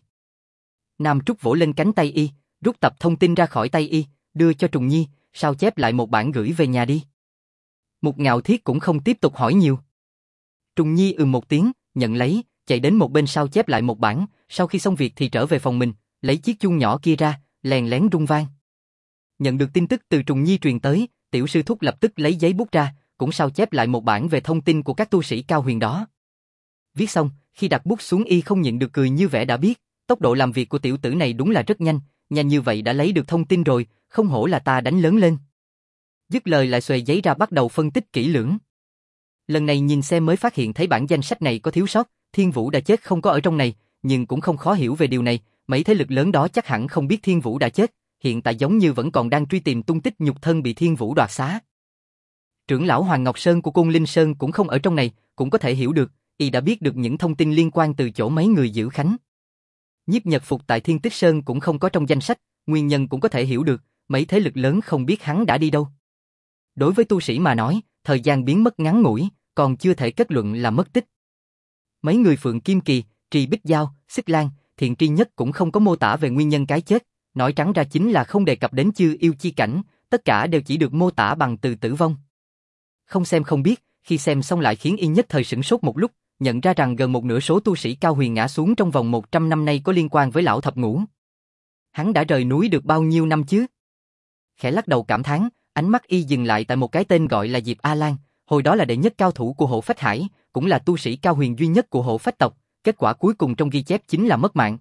Nam Trúc vỗ lên cánh tay y, rút tập thông tin ra khỏi tay y, đưa cho Trùng Nhi, sao chép lại một bản gửi về nhà đi. Mục Ngạo Thiết cũng không tiếp tục hỏi nhiều. Trùng Nhi một tiếng, nhận lấy, chạy đến một bên sao chép lại một bản, sau khi xong việc thì trở về phòng mình, lấy chiếc chuông nhỏ kia ra, lèn lén rung vang. Nhận được tin tức từ Trùng Nhi truyền tới, Tiểu Sư Thúc lập tức lấy giấy bút ra, cũng sao chép lại một bản về thông tin của các tu sĩ cao huyền đó. Viết xong, khi đặt bút xuống y không nhịn được cười như vẻ đã biết, tốc độ làm việc của tiểu tử này đúng là rất nhanh, nhanh như vậy đã lấy được thông tin rồi, không hổ là ta đánh lớn lên. Dứt lời lại xuề giấy ra bắt đầu phân tích kỹ lưỡng. Lần này nhìn xem mới phát hiện thấy bản danh sách này có thiếu sót, Thiên Vũ đã chết không có ở trong này, nhưng cũng không khó hiểu về điều này, mấy thế lực lớn đó chắc hẳn không biết Thiên Vũ đã chết, hiện tại giống như vẫn còn đang truy tìm tung tích nhục thân bị Thiên Vũ đoạt xá. Trưởng lão Hoàng Ngọc Sơn của Côn Linh Sơn cũng không ở trong này, cũng có thể hiểu được, y đã biết được những thông tin liên quan từ chỗ mấy người giữ khánh. Nhiếp Nhật Phục tại Thiên Tích Sơn cũng không có trong danh sách, nguyên nhân cũng có thể hiểu được, mấy thế lực lớn không biết hắn đã đi đâu. Đối với tu sĩ mà nói, thời gian biến mất ngắn ngủi, còn chưa thể kết luận là mất tích. Mấy người Phượng Kim Kỳ, Trì Bích Giao, Xích Lan, Thiện Tri Nhất cũng không có mô tả về nguyên nhân cái chết, nói trắng ra chính là không đề cập đến chư yêu chi cảnh, tất cả đều chỉ được mô tả bằng từ tử vong. Không xem không biết, khi xem xong lại khiến y nhất thời sửng sốt một lúc, nhận ra rằng gần một nửa số tu sĩ cao huyền ngã xuống trong vòng 100 năm nay có liên quan với lão thập ngũ. Hắn đã rời núi được bao nhiêu năm chứ? Khẽ lắc đầu cảm thán, ánh mắt y dừng lại tại một cái tên gọi là Diệp A Lan, hồi đó là đệ nhất cao thủ của Hộ Phách Hải, cũng là tu sĩ cao huyền duy nhất của Hộ Phách tộc, kết quả cuối cùng trong ghi chép chính là mất mạng.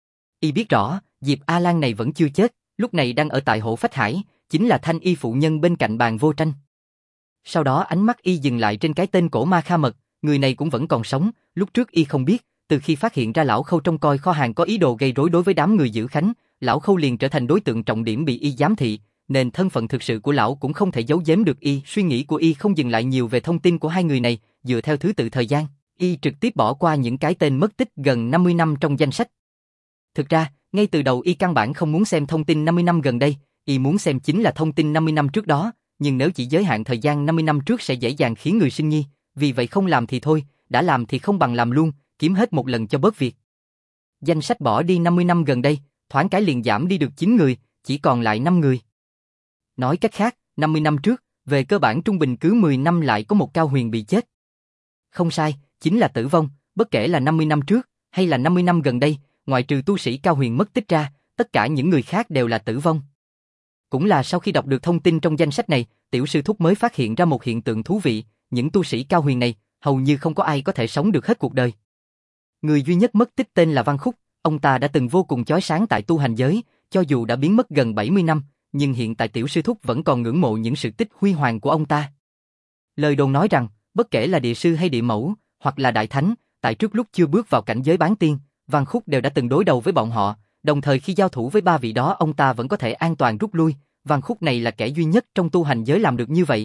Y biết rõ, Diệp A Lan này vẫn chưa chết, lúc này đang ở tại Hộ Phách Hải, chính là Thanh Y phụ nhân bên cạnh Bàn Vô Tranh. Sau đó ánh mắt y dừng lại trên cái tên Cổ Ma Kha Mật, người này cũng vẫn còn sống, lúc trước y không biết, từ khi phát hiện ra lão Khâu trong coi kho hàng có ý đồ gây rối đối với đám người giữ khánh, lão Khâu liền trở thành đối tượng trọng điểm bị y giám thị, nên thân phận thực sự của lão cũng không thể giấu giếm được y. Suy nghĩ của y không dừng lại nhiều về thông tin của hai người này, dựa theo thứ tự thời gian, y trực tiếp bỏ qua những cái tên mất tích gần 50 năm trong danh sách. Thực ra, ngay từ đầu y căn bản không muốn xem thông tin 50 năm gần đây, y muốn xem chính là thông tin 50 năm trước đó, nhưng nếu chỉ giới hạn thời gian 50 năm trước sẽ dễ dàng khiến người sinh nghi, vì vậy không làm thì thôi, đã làm thì không bằng làm luôn, kiếm hết một lần cho bớt việc. Danh sách bỏ đi 50 năm gần đây, thoáng cái liền giảm đi được 9 người, chỉ còn lại 5 người. Nói cách khác, 50 năm trước, về cơ bản trung bình cứ 10 năm lại có một cao huyền bị chết. Không sai, chính là tử vong, bất kể là 50 năm trước, hay là 50 năm gần đây, ngoại trừ tu sĩ cao huyền mất tích ra, tất cả những người khác đều là tử vong. Cũng là sau khi đọc được thông tin trong danh sách này, tiểu sư thúc mới phát hiện ra một hiện tượng thú vị, những tu sĩ cao huyền này, hầu như không có ai có thể sống được hết cuộc đời. Người duy nhất mất tích tên là Văn Khúc, ông ta đã từng vô cùng chói sáng tại tu hành giới, cho dù đã biến mất gần 70 năm, nhưng hiện tại tiểu sư thúc vẫn còn ngưỡng mộ những sự tích huy hoàng của ông ta. Lời đồn nói rằng, bất kể là địa sư hay địa mẫu, hoặc là đại thánh, tại trước lúc chưa bước vào cảnh giới bán tiên, Văn Khúc đều đã từng đối đầu với bọn họ, đồng thời khi giao thủ với ba vị đó ông ta vẫn có thể an toàn rút lui, Văn Khúc này là kẻ duy nhất trong tu hành giới làm được như vậy.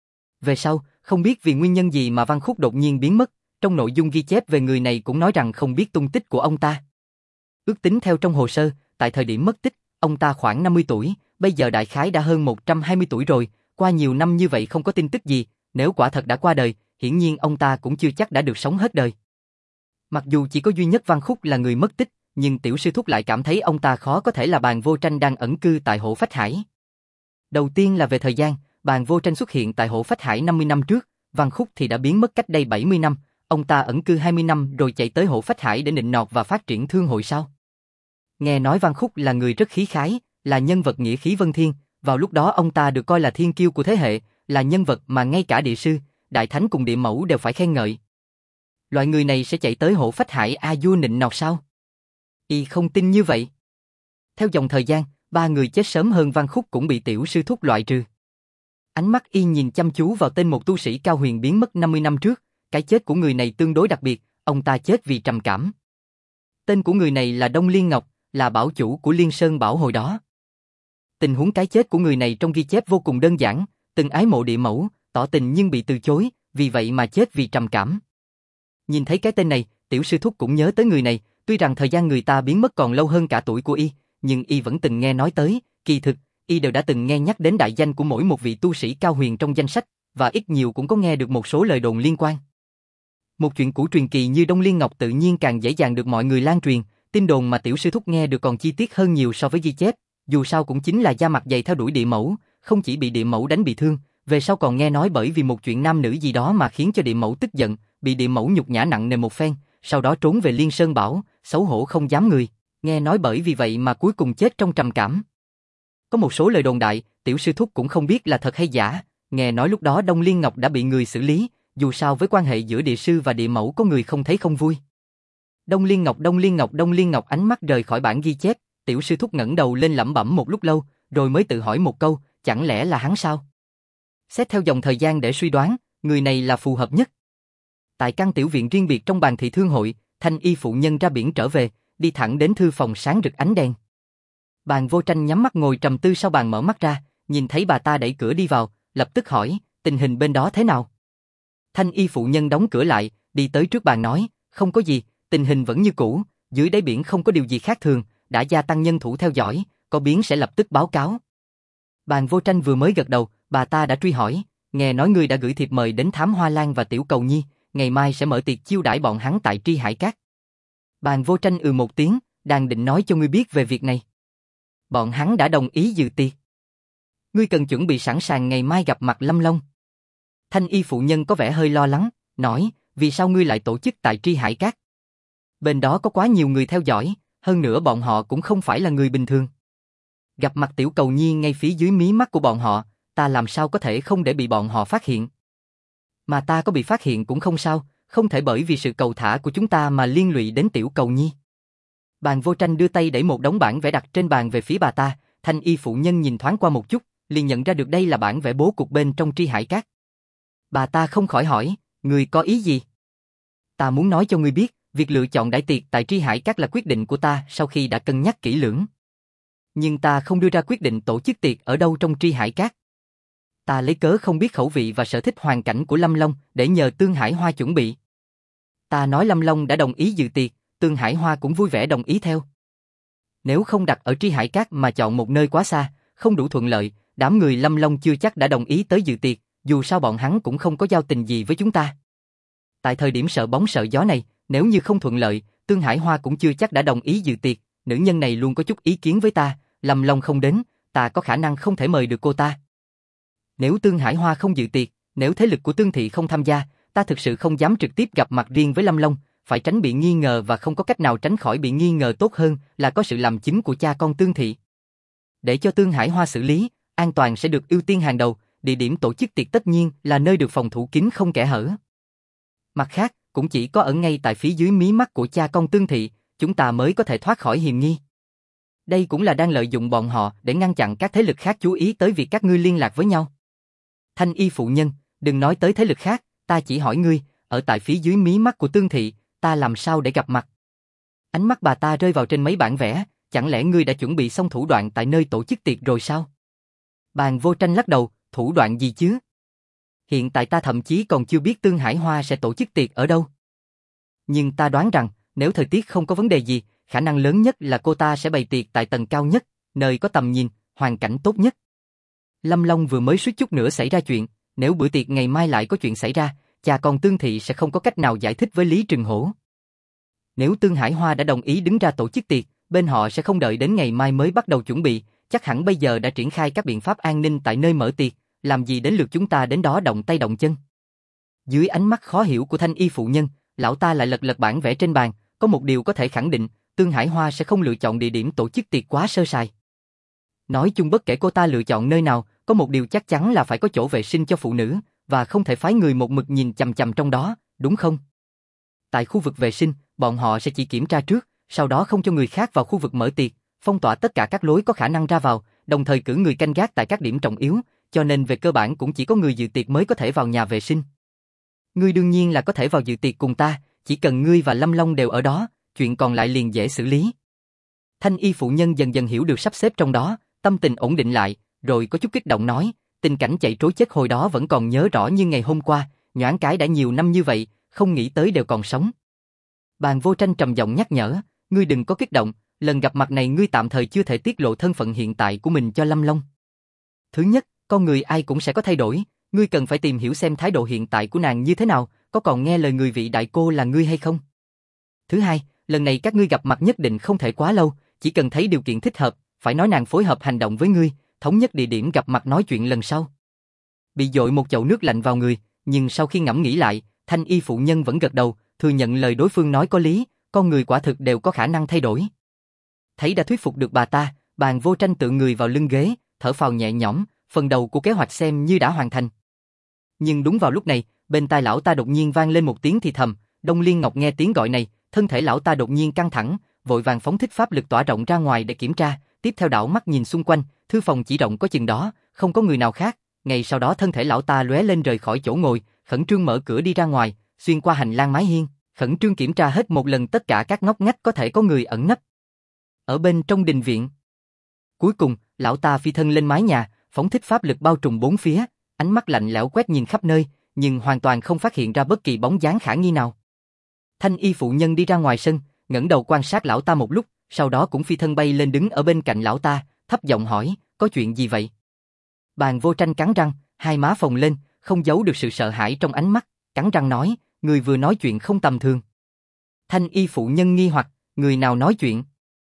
Về sau, không biết vì nguyên nhân gì mà Văn Khúc đột nhiên biến mất, trong nội dung ghi chép về người này cũng nói rằng không biết tung tích của ông ta. Ước tính theo trong hồ sơ, tại thời điểm mất tích, ông ta khoảng 50 tuổi, bây giờ đại khái đã hơn 120 tuổi rồi, qua nhiều năm như vậy không có tin tức gì, nếu quả thật đã qua đời, hiển nhiên ông ta cũng chưa chắc đã được sống hết đời. Mặc dù chỉ có duy nhất Văn Khúc là người mất tích, nhưng tiểu sư thúc lại cảm thấy ông ta khó có thể là Bàn Vô Tranh đang ẩn cư tại Hộ Phách Hải. Đầu tiên là về thời gian, Bàn Vô Tranh xuất hiện tại Hộ Phách Hải 50 năm trước, Văn Khúc thì đã biến mất cách đây 70 năm, ông ta ẩn cư 20 năm rồi chạy tới Hộ Phách Hải để nịnh nọt và phát triển thương hội sao? Nghe nói Văn Khúc là người rất khí khái, là nhân vật nghĩa khí vân thiên, vào lúc đó ông ta được coi là thiên kiêu của thế hệ, là nhân vật mà ngay cả địa sư, đại thánh cùng địa mẫu đều phải khen ngợi. Loại người này sẽ chạy tới Hộ Phách Hải a vua nịnh nọt sao? Y không tin như vậy. Theo dòng thời gian, ba người chết sớm hơn Văn Khúc cũng bị tiểu sư thúc loại trừ. Ánh mắt y nhìn chăm chú vào tên một tu sĩ cao huyền biến mất 50 năm trước, cái chết của người này tương đối đặc biệt, ông ta chết vì trầm cảm. Tên của người này là Đông Liên Ngọc, là bảo chủ của Liên Sơn Bảo hồi đó. Tình huống cái chết của người này trong ghi chép vô cùng đơn giản, từng ái mộ địa mẫu, tỏ tình nhưng bị từ chối, vì vậy mà chết vì trầm cảm. Nhìn thấy cái tên này, tiểu sư thúc cũng nhớ tới người này, tuy rằng thời gian người ta biến mất còn lâu hơn cả tuổi của y, nhưng y vẫn từng nghe nói tới, kỳ thực, y đều đã từng nghe nhắc đến đại danh của mỗi một vị tu sĩ cao huyền trong danh sách, và ít nhiều cũng có nghe được một số lời đồn liên quan. Một chuyện cũ truyền kỳ như Đông Liên Ngọc tự nhiên càng dễ dàng được mọi người lan truyền, tin đồn mà tiểu sư thúc nghe được còn chi tiết hơn nhiều so với ghi chép, dù sao cũng chính là da mặt dày theo đuổi địa mẫu, không chỉ bị địa mẫu đánh bị thương, về sau còn nghe nói bởi vì một chuyện nam nữ gì đó mà khiến cho địa mẫu tức giận, bị địa mẫu nhục nhã nặng nề một phen, sau đó trốn về Liên Sơn Bảo, xấu hổ không dám người, nghe nói bởi vì vậy mà cuối cùng chết trong trầm cảm. Có một số lời đồn đại, tiểu sư thúc cũng không biết là thật hay giả, nghe nói lúc đó Đông Liên Ngọc đã bị người xử lý, dù sao với quan hệ giữa địa sư và địa mẫu có người không thấy không vui. Đông Liên Ngọc, Đông Liên Ngọc, Đông Liên Ngọc, ánh mắt rời khỏi bản ghi chép, tiểu sư thúc ngẩng đầu lên lẩm bẩm một lúc lâu, rồi mới tự hỏi một câu, chẳng lẽ là hắn sao? Xét theo dòng thời gian để suy đoán, người này là phù hợp nhất. Tại căn tiểu viện riêng biệt trong bàn thị thương hội, Thanh y phụ nhân ra biển trở về, đi thẳng đến thư phòng sáng rực ánh đèn. Bàn Vô Tranh nhắm mắt ngồi trầm tư, sau bàn mở mắt ra, nhìn thấy bà ta đẩy cửa đi vào, lập tức hỏi, tình hình bên đó thế nào? Thanh y phụ nhân đóng cửa lại, đi tới trước bàn nói, không có gì, tình hình vẫn như cũ, dưới đáy biển không có điều gì khác thường, đã gia tăng nhân thủ theo dõi, có biến sẽ lập tức báo cáo. Bàn Vô Tranh vừa mới gật đầu, bà ta đã truy hỏi, nghe nói ngươi đã gửi thiệp mời đến Thám Hoa Lan và Tiểu Cầu Nhi, ngày mai sẽ mở tiệc chiêu đãi bọn hắn tại Tri Hải Cát. Bàn Vô Tranh một tiếng, đang định nói cho ngươi biết về việc này. Bọn hắn đã đồng ý dự tiệc. Ngươi cần chuẩn bị sẵn sàng ngày mai gặp mặt Lâm Long. Thanh y phụ nhân có vẻ hơi lo lắng, nói, vì sao ngươi lại tổ chức tại Tri Hải Cát? Bên đó có quá nhiều người theo dõi, hơn nữa bọn họ cũng không phải là người bình thường. Gặp mặt Tiểu Cầu Nhi ngay phía dưới mí mắt của bọn họ, ta làm sao có thể không để bị bọn họ phát hiện. Mà ta có bị phát hiện cũng không sao, không thể bởi vì sự cầu thả của chúng ta mà liên lụy đến Tiểu Cầu Nhi. Bàn Vô Tranh đưa tay đẩy một đống bản vẽ đặt trên bàn về phía bà ta, Thanh y phụ nhân nhìn thoáng qua một chút, liền nhận ra được đây là bản vẽ bố cục bên trong Tri Hải Cát. Bà ta không khỏi hỏi, ngươi có ý gì? Ta muốn nói cho ngươi biết, việc lựa chọn đại tiệc tại Tri Hải Cát là quyết định của ta sau khi đã cân nhắc kỹ lưỡng. Nhưng ta không đưa ra quyết định tổ chức tiệc ở đâu trong Tri Hải Cát. Ta lấy cớ không biết khẩu vị và sở thích hoàn cảnh của Lâm Long để nhờ Tương Hải Hoa chuẩn bị. Ta nói Lâm Long đã đồng ý dự tiệc, Tương Hải Hoa cũng vui vẻ đồng ý theo. Nếu không đặt ở Tri Hải Cát mà chọn một nơi quá xa, không đủ thuận lợi, đám người Lâm Long chưa chắc đã đồng ý tới dự tiệc, dù sao bọn hắn cũng không có giao tình gì với chúng ta. Tại thời điểm sợ bóng sợ gió này, nếu như không thuận lợi, Tương Hải Hoa cũng chưa chắc đã đồng ý dự tiệc, nữ nhân này luôn có chút ý kiến với ta, Lâm Long không đến, ta có khả năng không thể mời được cô ta. Nếu Tương Hải Hoa không dự tiệc, nếu thế lực của Tương thị không tham gia, ta thực sự không dám trực tiếp gặp mặt riêng với Lâm Long, phải tránh bị nghi ngờ và không có cách nào tránh khỏi bị nghi ngờ tốt hơn là có sự làm chính của cha con Tương thị. Để cho Tương Hải Hoa xử lý, an toàn sẽ được ưu tiên hàng đầu, địa điểm tổ chức tiệc tất nhiên là nơi được phòng thủ kín không kẽ hở. Mặt khác, cũng chỉ có ở ngay tại phía dưới mí mắt của cha con Tương thị, chúng ta mới có thể thoát khỏi hiềm nghi. Đây cũng là đang lợi dụng bọn họ để ngăn chặn các thế lực khác chú ý tới việc các ngươi liên lạc với nhau. Thanh y phụ nhân, đừng nói tới thế lực khác, ta chỉ hỏi ngươi, ở tại phía dưới mí mắt của Tương thị, ta làm sao để gặp mặt? Ánh mắt bà ta rơi vào trên mấy bản vẽ, chẳng lẽ ngươi đã chuẩn bị xong thủ đoạn tại nơi tổ chức tiệc rồi sao? Bàn Vô Tranh lắc đầu, thủ đoạn gì chứ? Hiện tại ta thậm chí còn chưa biết Tương Hải Hoa sẽ tổ chức tiệc ở đâu. Nhưng ta đoán rằng, nếu thời tiết không có vấn đề gì, khả năng lớn nhất là cô ta sẽ bày tiệc tại tầng cao nhất, nơi có tầm nhìn, hoàn cảnh tốt nhất. Lâm Long vừa mới suýt chút nữa xảy ra chuyện, nếu bữa tiệc ngày mai lại có chuyện xảy ra, cha con Tương thị sẽ không có cách nào giải thích với Lý Trừng Hổ. Nếu Tương Hải Hoa đã đồng ý đứng ra tổ chức tiệc, bên họ sẽ không đợi đến ngày mai mới bắt đầu chuẩn bị, chắc hẳn bây giờ đã triển khai các biện pháp an ninh tại nơi mở tiệc, làm gì đến lượt chúng ta đến đó động tay động chân. Dưới ánh mắt khó hiểu của Thanh y phụ nhân, lão ta lại lật lật bản vẽ trên bàn, có một điều có thể khẳng định, Tương Hải Hoa sẽ không lựa chọn địa điểm tổ chức tiệc quá sơ sài. Nói chung bất kể cô ta lựa chọn nơi nào, có một điều chắc chắn là phải có chỗ vệ sinh cho phụ nữ, và không thể phái người một mực nhìn chằm chằm trong đó, đúng không? Tại khu vực vệ sinh, bọn họ sẽ chỉ kiểm tra trước, sau đó không cho người khác vào khu vực mở tiệc, phong tỏa tất cả các lối có khả năng ra vào, đồng thời cử người canh gác tại các điểm trọng yếu, cho nên về cơ bản cũng chỉ có người dự tiệc mới có thể vào nhà vệ sinh. Ngươi đương nhiên là có thể vào dự tiệc cùng ta, chỉ cần ngươi và Lâm Long đều ở đó, chuyện còn lại liền dễ xử lý. Thanh y phụ nhân dần dần hiểu được sắp xếp trong đó, tâm tình ổn định lại, rồi có chút kích động nói, tình cảnh chạy trối chết hồi đó vẫn còn nhớ rõ như ngày hôm qua, nhoáng cái đã nhiều năm như vậy, không nghĩ tới đều còn sống. Bàn Vô Tranh trầm giọng nhắc nhở, ngươi đừng có kích động, lần gặp mặt này ngươi tạm thời chưa thể tiết lộ thân phận hiện tại của mình cho Lâm Long. Thứ nhất, con người ai cũng sẽ có thay đổi, ngươi cần phải tìm hiểu xem thái độ hiện tại của nàng như thế nào, có còn nghe lời người vị đại cô là ngươi hay không. Thứ hai, lần này các ngươi gặp mặt nhất định không thể quá lâu, chỉ cần thấy điều kiện thích hợp, phải nói nàng phối hợp hành động với ngươi, thống nhất địa điểm gặp mặt nói chuyện lần sau. Bị dội một chậu nước lạnh vào người, nhưng sau khi ngẫm nghĩ lại, Thanh y phụ nhân vẫn gật đầu, thừa nhận lời đối phương nói có lý, con người quả thực đều có khả năng thay đổi. Thấy đã thuyết phục được bà ta, Bàn Vô Tranh tựa người vào lưng ghế, thở phào nhẹ nhõm, phần đầu của kế hoạch xem như đã hoàn thành. Nhưng đúng vào lúc này, bên tai lão ta đột nhiên vang lên một tiếng thì thầm, Đông Liên Ngọc nghe tiếng gọi này, thân thể lão ta đột nhiên căng thẳng, vội vàng phóng thích pháp lực tỏa rộng ra ngoài để kiểm tra, tiếp theo đảo mắt nhìn xung quanh, thư phòng chỉ rộng có chừng đó, không có người nào khác, Ngay sau đó thân thể lão ta lóe lên rời khỏi chỗ ngồi, khẩn trương mở cửa đi ra ngoài, xuyên qua hành lang mái hiên, khẩn trương kiểm tra hết một lần tất cả các ngóc ngách có thể có người ẩn nấp. Ở bên trong đình viện. Cuối cùng, lão ta phi thân lên mái nhà, phóng thích pháp lực bao trùm bốn phía, ánh mắt lạnh lẽo quét nhìn khắp nơi, nhưng hoàn toàn không phát hiện ra bất kỳ bóng dáng khả nghi nào. Thanh y phụ nhân đi ra ngoài sân, ngẩng đầu quan sát lão ta một lúc, sau đó cũng phi thân bay lên đứng ở bên cạnh lão ta, thấp giọng hỏi, có chuyện gì vậy? Bàn Vô Tranh cắn răng, hai má phồng lên, không giấu được sự sợ hãi trong ánh mắt, cắn răng nói, người vừa nói chuyện không tầm thường. Thanh y phụ nhân nghi hoặc, người nào nói chuyện?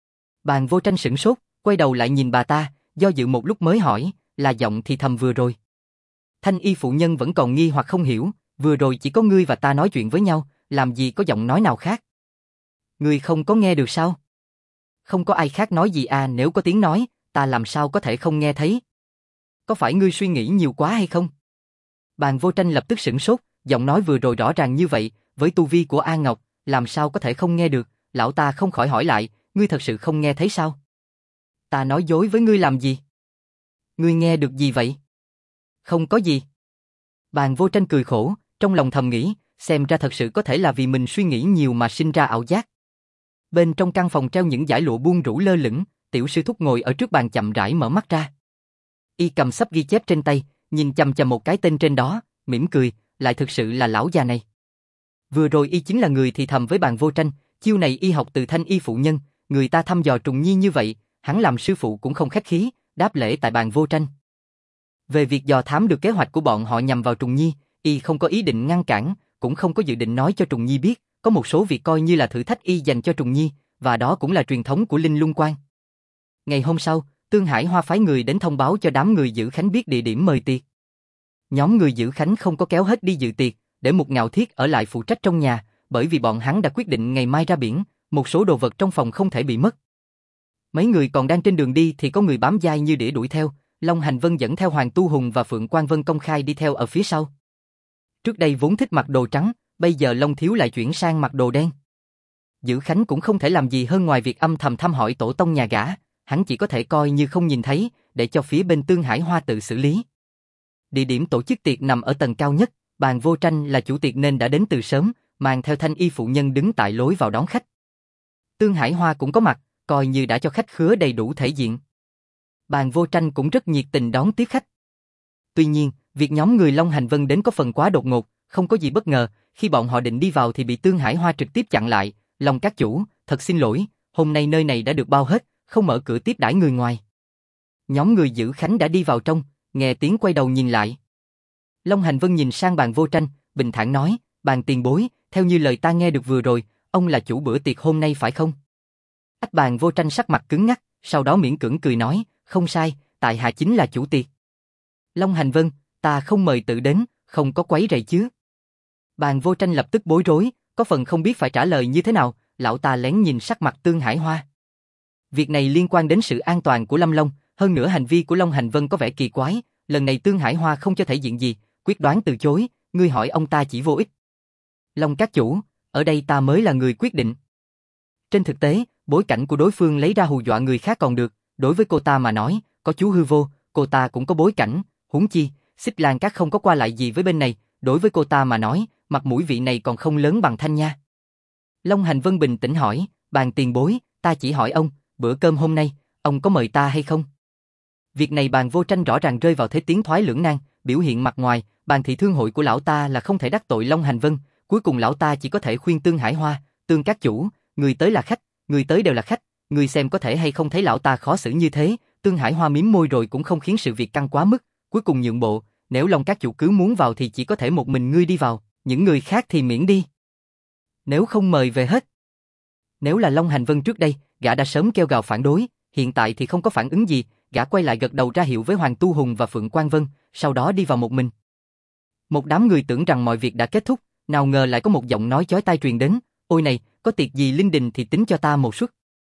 Bàn Vô Tranh sửng sốt, quay đầu lại nhìn bà ta, do dự một lúc mới hỏi, là giọng thì thầm vừa rồi. Thanh y phụ nhân vẫn còn nghi hoặc không hiểu, vừa rồi chỉ có ngươi và ta nói chuyện với nhau, làm gì có giọng nói nào khác? Ngươi không có nghe được sao? Không có ai khác nói gì à, nếu có tiếng nói, ta làm sao có thể không nghe thấy? Có phải ngươi suy nghĩ nhiều quá hay không? Bàn Vô Tranh lập tức sửng sốt, giọng nói vừa rồi rõ ràng như vậy, với tu vi của A Ngọc, làm sao có thể không nghe được? Lão ta không khỏi hỏi lại, ngươi thật sự không nghe thấy sao? Ta nói dối với ngươi làm gì? Ngươi nghe được gì vậy? Không có gì. Bàn Vô Tranh cười khổ, trong lòng thầm nghĩ, xem ra thật sự có thể là vì mình suy nghĩ nhiều mà sinh ra ảo giác. Bên trong căn phòng treo những dải lụa buông rủ lơ lửng, tiểu sư thúc ngồi ở trước bàn chậm rãi mở mắt ra. Y cầm sắp ghi chép trên tay, nhìn chằm chằm một cái tên trên đó, mỉm cười, lại thực sự là lão già này. Vừa rồi y chính là người thì thầm với Bàn Vô Tranh, chiêu này y học từ Thanh y phụ nhân, người ta thăm dò Trùng Nhi như vậy, hắn làm sư phụ cũng không khách khí, đáp lễ tại Bàn Vô Tranh. Về việc dò thám được kế hoạch của bọn họ nhằm vào Trùng Nhi, y không có ý định ngăn cản, cũng không có dự định nói cho Trùng Nhi biết, có một số việc coi như là thử thách y dành cho Trùng Nhi, và đó cũng là truyền thống của Linh Lung Quan. Ngày hôm sau, Tương Hải Hoa phái người đến thông báo cho đám người giữ khánh biết địa điểm mời tiệc. Nhóm người giữ khánh không có kéo hết đi dự tiệc, để Mục Ngạo Thiết ở lại phụ trách trong nhà, bởi vì bọn hắn đã quyết định ngày mai ra biển, một số đồ vật trong phòng không thể bị mất. Mấy người còn đang trên đường đi thì có người bám dai như đĩa đuổi theo, Long Hành Vân dẫn theo Hoàng Tu Hùng và Phượng Quang Vân công khai đi theo ở phía sau. Trước đây vốn thích mặc đồ trắng, bây giờ Long Thiếu lại chuyển sang mặc đồ đen. Giữ Khánh cũng không thể làm gì hơn ngoài việc âm thầm thăm hỏi tổ tông nhà gã, hắn chỉ có thể coi như không nhìn thấy, để cho phía bên Tương Hải Hoa tự xử lý. Địa điểm tổ chức tiệc nằm ở tầng cao nhất, Bàn Vô Tranh là chủ tiệc nên đã đến từ sớm, mang theo Thanh y phụ nhân đứng tại lối vào đón khách. Tương Hải Hoa cũng có mặt, coi như đã cho khách khứa đầy đủ thể diện. Bàn Vô Tranh cũng rất nhiệt tình đón tiếp khách. Tuy nhiên, việc nhóm người Long Hành Vân đến có phần quá đột ngột, không có gì bất ngờ, khi bọn họ định đi vào thì bị Tương Hải Hoa trực tiếp chặn lại, Long các chủ, thật xin lỗi, hôm nay nơi này đã được bao hết, không mở cửa tiếp đãi người ngoài. Nhóm người giữ khánh đã đi vào trong, nghe tiếng quay đầu nhìn lại. Long Hành Vân nhìn sang Bàn Vô Tranh, bình thản nói, Bàn tiền bối, theo như lời ta nghe được vừa rồi, ông là chủ bữa tiệc hôm nay phải không? Bàn Vô Tranh sắc mặt cứng ngắc, sau đó miễn cưỡng cười nói, không sai, tại hạ chính là chủ tiệc. Long Hành Vân, ta không mời tự đến, không có quấy rầy chứ? Bàn Vô Tranh lập tức bối rối, có phần không biết phải trả lời như thế nào, lão ta lén nhìn sắc mặt Tương Hải Hoa. Việc này liên quan đến sự an toàn của Lâm Long, hơn nữa hành vi của Long Hành Vân có vẻ kỳ quái, lần này Tương Hải Hoa không cho thể diện gì, quyết đoán từ chối, ngươi hỏi ông ta chỉ vô ích. Long các chủ, ở đây ta mới là người quyết định. Trên thực tế, bối cảnh của đối phương lấy ra hù dọa người khác còn được, đối với cô ta mà nói, có chú hư vô, cô ta cũng có bối cảnh, huống chi, Xích Lan Các không có qua lại gì với bên này, đối với cô ta mà nói, mặt mũi vị này còn không lớn bằng Thanh Nha. Long Hành Vân bình tĩnh hỏi, Bàn tiền bối, ta chỉ hỏi ông, bữa cơm hôm nay, ông có mời ta hay không? Việc này Bàn Vô Tranh rõ ràng rơi vào thế tiến thoái lưỡng nan, biểu hiện mặt ngoài, Bàn thị thương hội của lão ta là không thể đắc tội Long Hành Vân, cuối cùng lão ta chỉ có thể khuyên Tương Hải Hoa, Tương các chủ, người tới là khách, người tới đều là khách, người xem có thể hay không thấy lão ta khó xử như thế. Tương Hải Hoa mím môi rồi cũng không khiến sự việc căng quá mức, cuối cùng nhượng bộ, nếu Long các chủ cứ muốn vào thì chỉ có thể một mình ngươi đi vào, những người khác thì miễn đi. Nếu không mời về hết. Nếu là Long Hành Vân trước đây, gã đã sớm kêu gào phản đối, hiện tại thì không có phản ứng gì, gã quay lại gật đầu ra hiệu với Hoàng Tu Hùng và Phượng Quang Vân, sau đó đi vào một mình. Một đám người tưởng rằng mọi việc đã kết thúc, nào ngờ lại có một giọng nói chói tai truyền đến, ôi này, có tiệc gì linh đình thì tính cho ta một suất.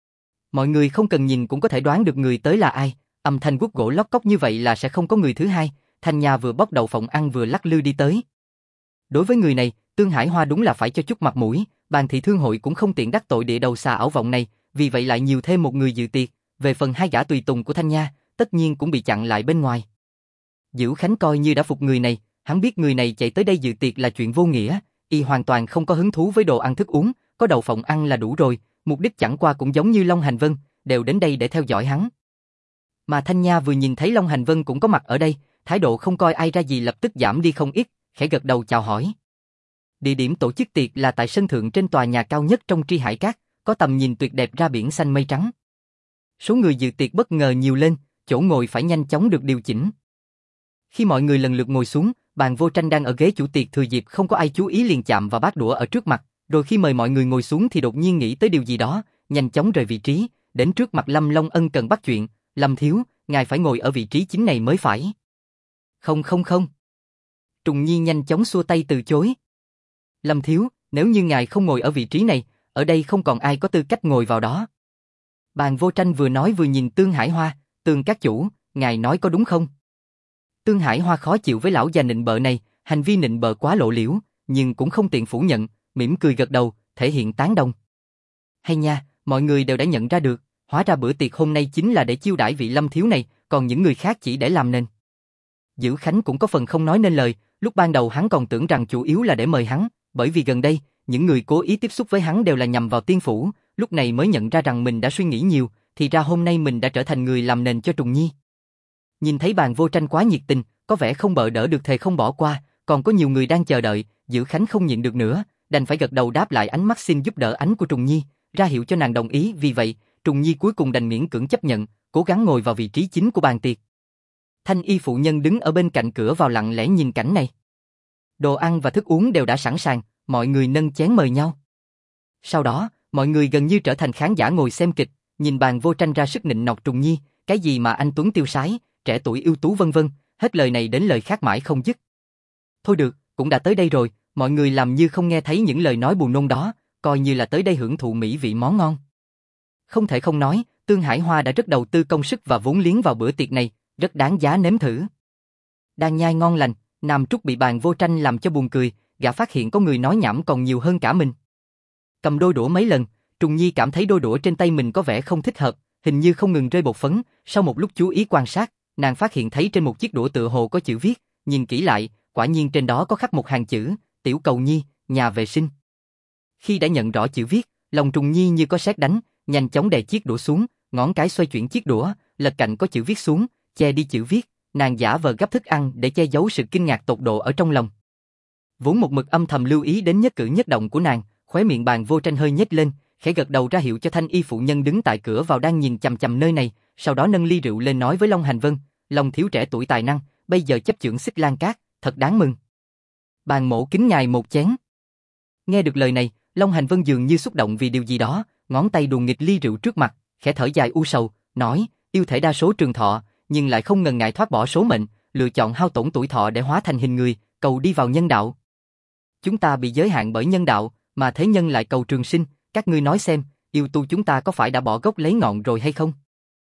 Mọi người không cần nhìn cũng có thể đoán được người tới là ai, âm thanh guốc gỗ lóc cóc như vậy là sẽ không có người thứ hai, Thanh Nha vừa bóc đậu phộng ăn vừa lắc lư đi tới. Đối với người này, Tương Hải Hoa đúng là phải cho chút mặt mũi, Bàn thị thương hội cũng không tiện đắc tội địa đầu xà ảo vọng này, vì vậy lại nhiều thêm một người dự tiệc, về phần hai gã tùy tùng của Thanh Nha, tất nhiên cũng bị chặn lại bên ngoài. Dữ Khánh coi như đã phục người này, hắn biết người này chạy tới đây dự tiệc là chuyện vô nghĩa, y hoàn toàn không có hứng thú với đồ ăn thức uống, có đậu phộng ăn là đủ rồi, mục đích chẳng qua cũng giống như Long Hành Vân, đều đến đây để theo dõi hắn. Mà Thanh Nha vừa nhìn thấy Long Hành Vân cũng có mặt ở đây, thái độ không coi ai ra gì lập tức giảm đi không ít, khẽ gật đầu chào hỏi. Địa điểm tổ chức tiệc là tại sân thượng trên tòa nhà cao nhất trong Tri Hải Các, có tầm nhìn tuyệt đẹp ra biển xanh mây trắng. Số người dự tiệc bất ngờ nhiều lên, chỗ ngồi phải nhanh chóng được điều chỉnh. Khi mọi người lần lượt ngồi xuống, bàn Vô Tranh đang ở ghế chủ tiệc thừa dịp không có ai chú ý liền chạm vào bát đũa ở trước mặt, rồi khi mời mọi người ngồi xuống thì đột nhiên nghĩ tới điều gì đó, nhanh chóng rời vị trí, đến trước mặt Lâm Long ân cần bắt chuyện, Lâm thiếu, ngài phải ngồi ở vị trí chính này mới phải. Không không không. Trùng Nhi nhanh chóng xua tay từ chối. Lâm thiếu, nếu như ngài không ngồi ở vị trí này, ở đây không còn ai có tư cách ngồi vào đó. Bàn Vô Tranh vừa nói vừa nhìn Tương Hải Hoa, Tương các chủ, ngài nói có đúng không? Tương Hải Hoa khó chịu với lão già nịnh bợ này, hành vi nịnh bợ quá lộ liễu, nhưng cũng không tiện phủ nhận, mỉm cười gật đầu, thể hiện tán đồng. Hay nha, mọi người đều đã nhận ra được, hóa ra bữa tiệc hôm nay chính là để chiêu đãi vị Lâm thiếu này, còn những người khác chỉ để làm nền. Dữ Khánh cũng có phần không nói nên lời, lúc ban đầu hắn còn tưởng rằng chủ yếu là để mời hắn, bởi vì gần đây, những người cố ý tiếp xúc với hắn đều là nhằm vào Tiên phủ, lúc này mới nhận ra rằng mình đã suy nghĩ nhiều, thì ra hôm nay mình đã trở thành người làm nền cho Trùng Nhi. Nhìn thấy bàn Vô Tranh quá nhiệt tình, có vẻ không bợ đỡ được thề không bỏ qua, còn có nhiều người đang chờ đợi, Dữ Khánh không nhịn được nữa, đành phải gật đầu đáp lại ánh mắt xin giúp đỡ ánh của Trùng Nhi, ra hiệu cho nàng đồng ý, vì vậy, Trùng Nhi cuối cùng đành miễn cưỡng chấp nhận, cố gắng ngồi vào vị trí chính của bàn tiệc. Thanh y phụ nhân đứng ở bên cạnh cửa vào lặng lẽ nhìn cảnh này. Đồ ăn và thức uống đều đã sẵn sàng, mọi người nâng chén mời nhau. Sau đó, mọi người gần như trở thành khán giả ngồi xem kịch, nhìn bàn Vô Tranh ra sức nịnh nọt Trùng Nhi, cái gì mà anh tuấn tiêu sái, trẻ tuổi ưu tú vân vân, hết lời này đến lời khác mãi không dứt. Thôi được, cũng đã tới đây rồi, mọi người làm như không nghe thấy những lời nói buồn nôn đó, coi như là tới đây hưởng thụ mỹ vị món ngon. Không thể không nói, Tương Hải Hoa đã rất đầu tư công sức và vốn liếng vào bữa tiệc này, rất đáng giá nếm thử. Đang nhai ngon lành, Nam Trúc bị bàn Vô Tranh làm cho buồn cười, gã phát hiện có người nói nhảm còn nhiều hơn cả mình. Cầm đôi đũa mấy lần, Trùng Nhi cảm thấy đôi đũa trên tay mình có vẻ không thích hợp, hình như không ngừng rơi bột phấn, sau một lúc chú ý quan sát, nàng phát hiện thấy trên một chiếc đũa tựa hồ có chữ viết, nhìn kỹ lại, quả nhiên trên đó có khắc một hàng chữ, Tiểu Cầu Nhi, nhà vệ sinh. Khi đã nhận rõ chữ viết, lòng Trùng Nhi như có sét đánh, nhanh chóng đè chiếc đũa xuống, ngón cái xoay chuyển chiếc đũa, lật cạnh có chữ viết xuống, che đi chữ viết, nàng giả vờ gắp thức ăn để che giấu sự kinh ngạc tột độ ở trong lòng. Vốn một mực âm thầm lưu ý đến nhất cử nhất động của nàng, khóe miệng bàn Vô Tranh hơi nhếch lên, khẽ gật đầu ra hiệu cho thanh y phụ nhân đứng tại cửa vào đang nhìn chằm chằm nơi này, sau đó nâng ly rượu lên nói với Long Hành Vân, Long thiếu trẻ tuổi tài năng, bây giờ chấp chưởng Xích Lan Cát, thật đáng mừng. Bàn mổ kính ngài một chén. Nghe được lời này, Long Hành Vân dường như xúc động vì điều gì đó, ngón tay đùn nghịch ly rượu trước mặt, khẽ thở dài u sầu, nói, yêu thể đa số trường thọ, nhưng lại không ngần ngại thoát bỏ số mệnh, lựa chọn hao tổn tuổi thọ để hóa thành hình người, cầu đi vào nhân đạo. Chúng ta bị giới hạn bởi nhân đạo, mà thế nhân lại cầu trường sinh, các ngươi nói xem, yêu tu chúng ta có phải đã bỏ gốc lấy ngọn rồi hay không?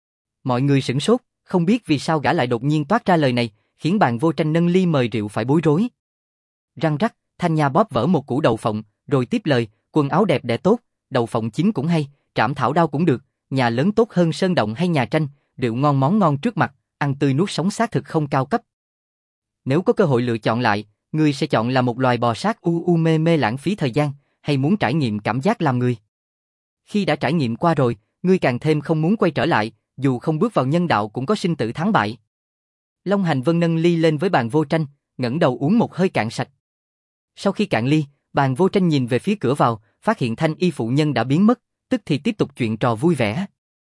Mọi người sửng sốt, không biết vì sao gã lại đột nhiên toát ra lời này, khiến bàn Vô Tranh nâng ly mời rượu phải bối rối. Răng rắc, Thanh Nha bóp vỡ một củ đậu phộng, rồi tiếp lời, quần áo đẹp đẽ tốt, đậu phộng chín cũng hay, trảm thảo đao cũng được, nhà lớn tốt hơn sơn động hay nhà tranh, rượu ngon món ngon trước mặt, ăn tươi nuốt sống xác thực không cao cấp. Nếu có cơ hội lựa chọn lại, ngươi sẽ chọn là một loài bò sát mê mê lãng phí thời gian, hay muốn trải nghiệm cảm giác làm người? Khi đã trải nghiệm qua rồi, ngươi càng thêm không muốn quay trở lại, dù không bước vào nhân đạo cũng có sinh tử thắng bại. Long Hành Vân nâng ly lên với bàn Vô Tranh, ngẩng đầu uống một hơi cạn sạch. Sau khi cạn ly, bàn Vô Tranh nhìn về phía cửa vào, phát hiện thanh y phụ nhân đã biến mất, tức thì tiếp tục chuyện trò vui vẻ.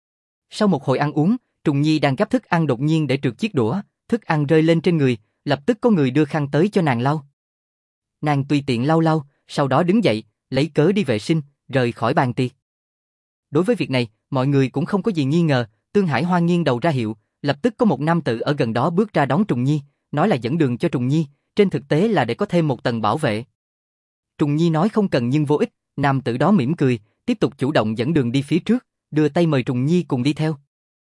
Sau một hồi ăn uống, Trùng Nhi đang gắp thức ăn đột nhiên để trượt chiếc đũa, thức ăn rơi lên trên người, lập tức có người đưa khăn tới cho nàng lau. Nàng tùy tiện lau lau, sau đó đứng dậy, lấy cớ đi vệ sinh, rời khỏi bàn tiệc. Đối với việc này, mọi người cũng không có gì nghi ngờ, Tương Hải Hoa nghiêng đầu ra hiệu, lập tức có một nam tử ở gần đó bước ra đón Trùng Nhi, nói là dẫn đường cho Trùng Nhi, trên thực tế là để có thêm một tầng bảo vệ. Trùng Nhi nói không cần nhưng vô ích, nam tử đó mỉm cười, tiếp tục chủ động dẫn đường đi phía trước, đưa tay mời Trùng Nhi cùng đi theo.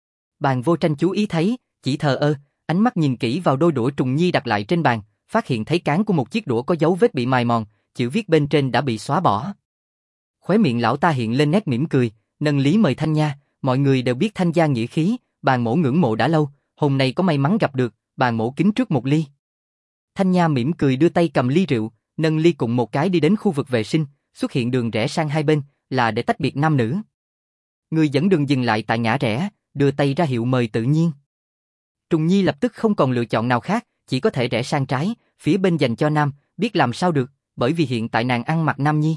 Bàn Vô Tranh chú ý thấy, chỉ thờ ơ, ánh mắt nhìn kỹ vào đôi đũa Trùng Nhi đặt lại trên bàn, phát hiện thấy cán của một chiếc đũa có dấu vết bị mài mòn, chữ viết bên trên đã bị xóa bỏ. Khóe miệng lão ta hiện lên nét mỉm cười, nâng lý mời Thanh Nha, mọi người đều biết Thanh gia nghĩa khí, bàn mổ ngưỡng mộ đã lâu, hôm nay có may mắn gặp được, bàn mổ kính trước một ly. Thanh Nha mỉm cười đưa tay cầm ly rượu, nâng ly cùng một cái đi đến khu vực vệ sinh, xuất hiện đường rẽ sang hai bên, là để tách biệt nam nữ. Người dẫn đường dừng lại tại ngã rẽ, đưa tay ra hiệu mời tự nhiên. Trùng Nhi lập tức không còn lựa chọn nào khác, chỉ có thể rẽ sang trái, phía bên dành cho nam, biết làm sao được, bởi vì hiện tại nàng ăn mặc nam nhi.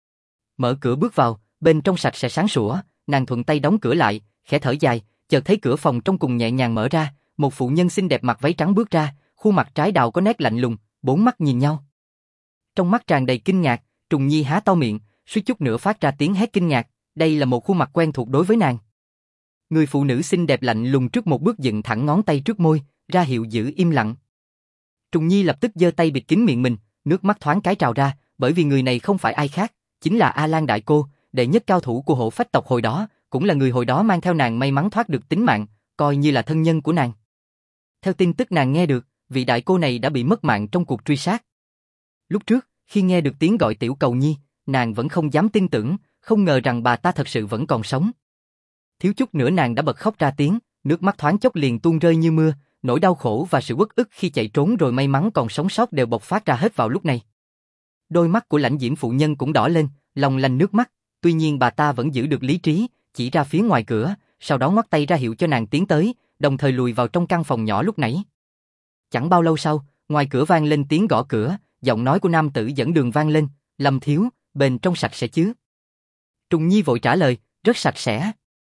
Mở cửa bước vào, bên trong sạch sẽ sáng sủa, nàng thuận tay đóng cửa lại, khẽ thở dài, chợt thấy cửa phòng trong cùng nhẹ nhàng mở ra, một phụ nhân xinh đẹp mặc váy trắng bước ra, khuôn mặt trái đào có nét lạnh lùng, bốn mắt nhìn nhau. Trong mắt tràn đầy kinh ngạc, Trùng Nhi há to miệng, suýt chút nữa phát ra tiếng hét kinh ngạc, đây là một khuôn mặt quen thuộc đối với nàng. Người phụ nữ xinh đẹp lạnh lùng trước một bước dựng thẳng ngón tay trước môi, ra hiệu giữ im lặng. Trùng Nhi lập tức giơ tay bịt kín miệng mình, nước mắt thoáng cái trào ra, bởi vì người này không phải ai khác, chính là A Lan đại cô, đệ nhất cao thủ của Hổ Phách tộc hồi đó, cũng là người hồi đó mang theo nàng may mắn thoát được tính mạng, coi như là thân nhân của nàng. Theo tin tức nàng nghe được, vị đại cô này đã bị mất mạng trong cuộc truy sát. Lúc trước, khi nghe được tiếng gọi Tiểu Cầu Nhi, nàng vẫn không dám tin tưởng, không ngờ rằng bà ta thật sự vẫn còn sống. Thiếu chút nữa nàng đã bật khóc ra tiếng, nước mắt thoáng chốc liền tuôn rơi như mưa, nỗi đau khổ và sự uất ức khi chạy trốn rồi may mắn còn sống sót đều bộc phát ra hết vào lúc này. Đôi mắt của Lãnh Diễm phụ nhân cũng đỏ lên, lòng lành nước mắt, tuy nhiên bà ta vẫn giữ được lý trí, chỉ ra phía ngoài cửa, sau đó ngoắc tay ra hiệu cho nàng tiến tới, đồng thời lùi vào trong căn phòng nhỏ lúc nãy. Chẳng bao lâu sau, ngoài cửa vang lên tiếng gõ cửa, giọng nói của nam tử dẫn đường vang lên, Lâm thiếu, bên trong sạch sẽ chứ? Trùng Nhi vội trả lời, rất sạch sẽ.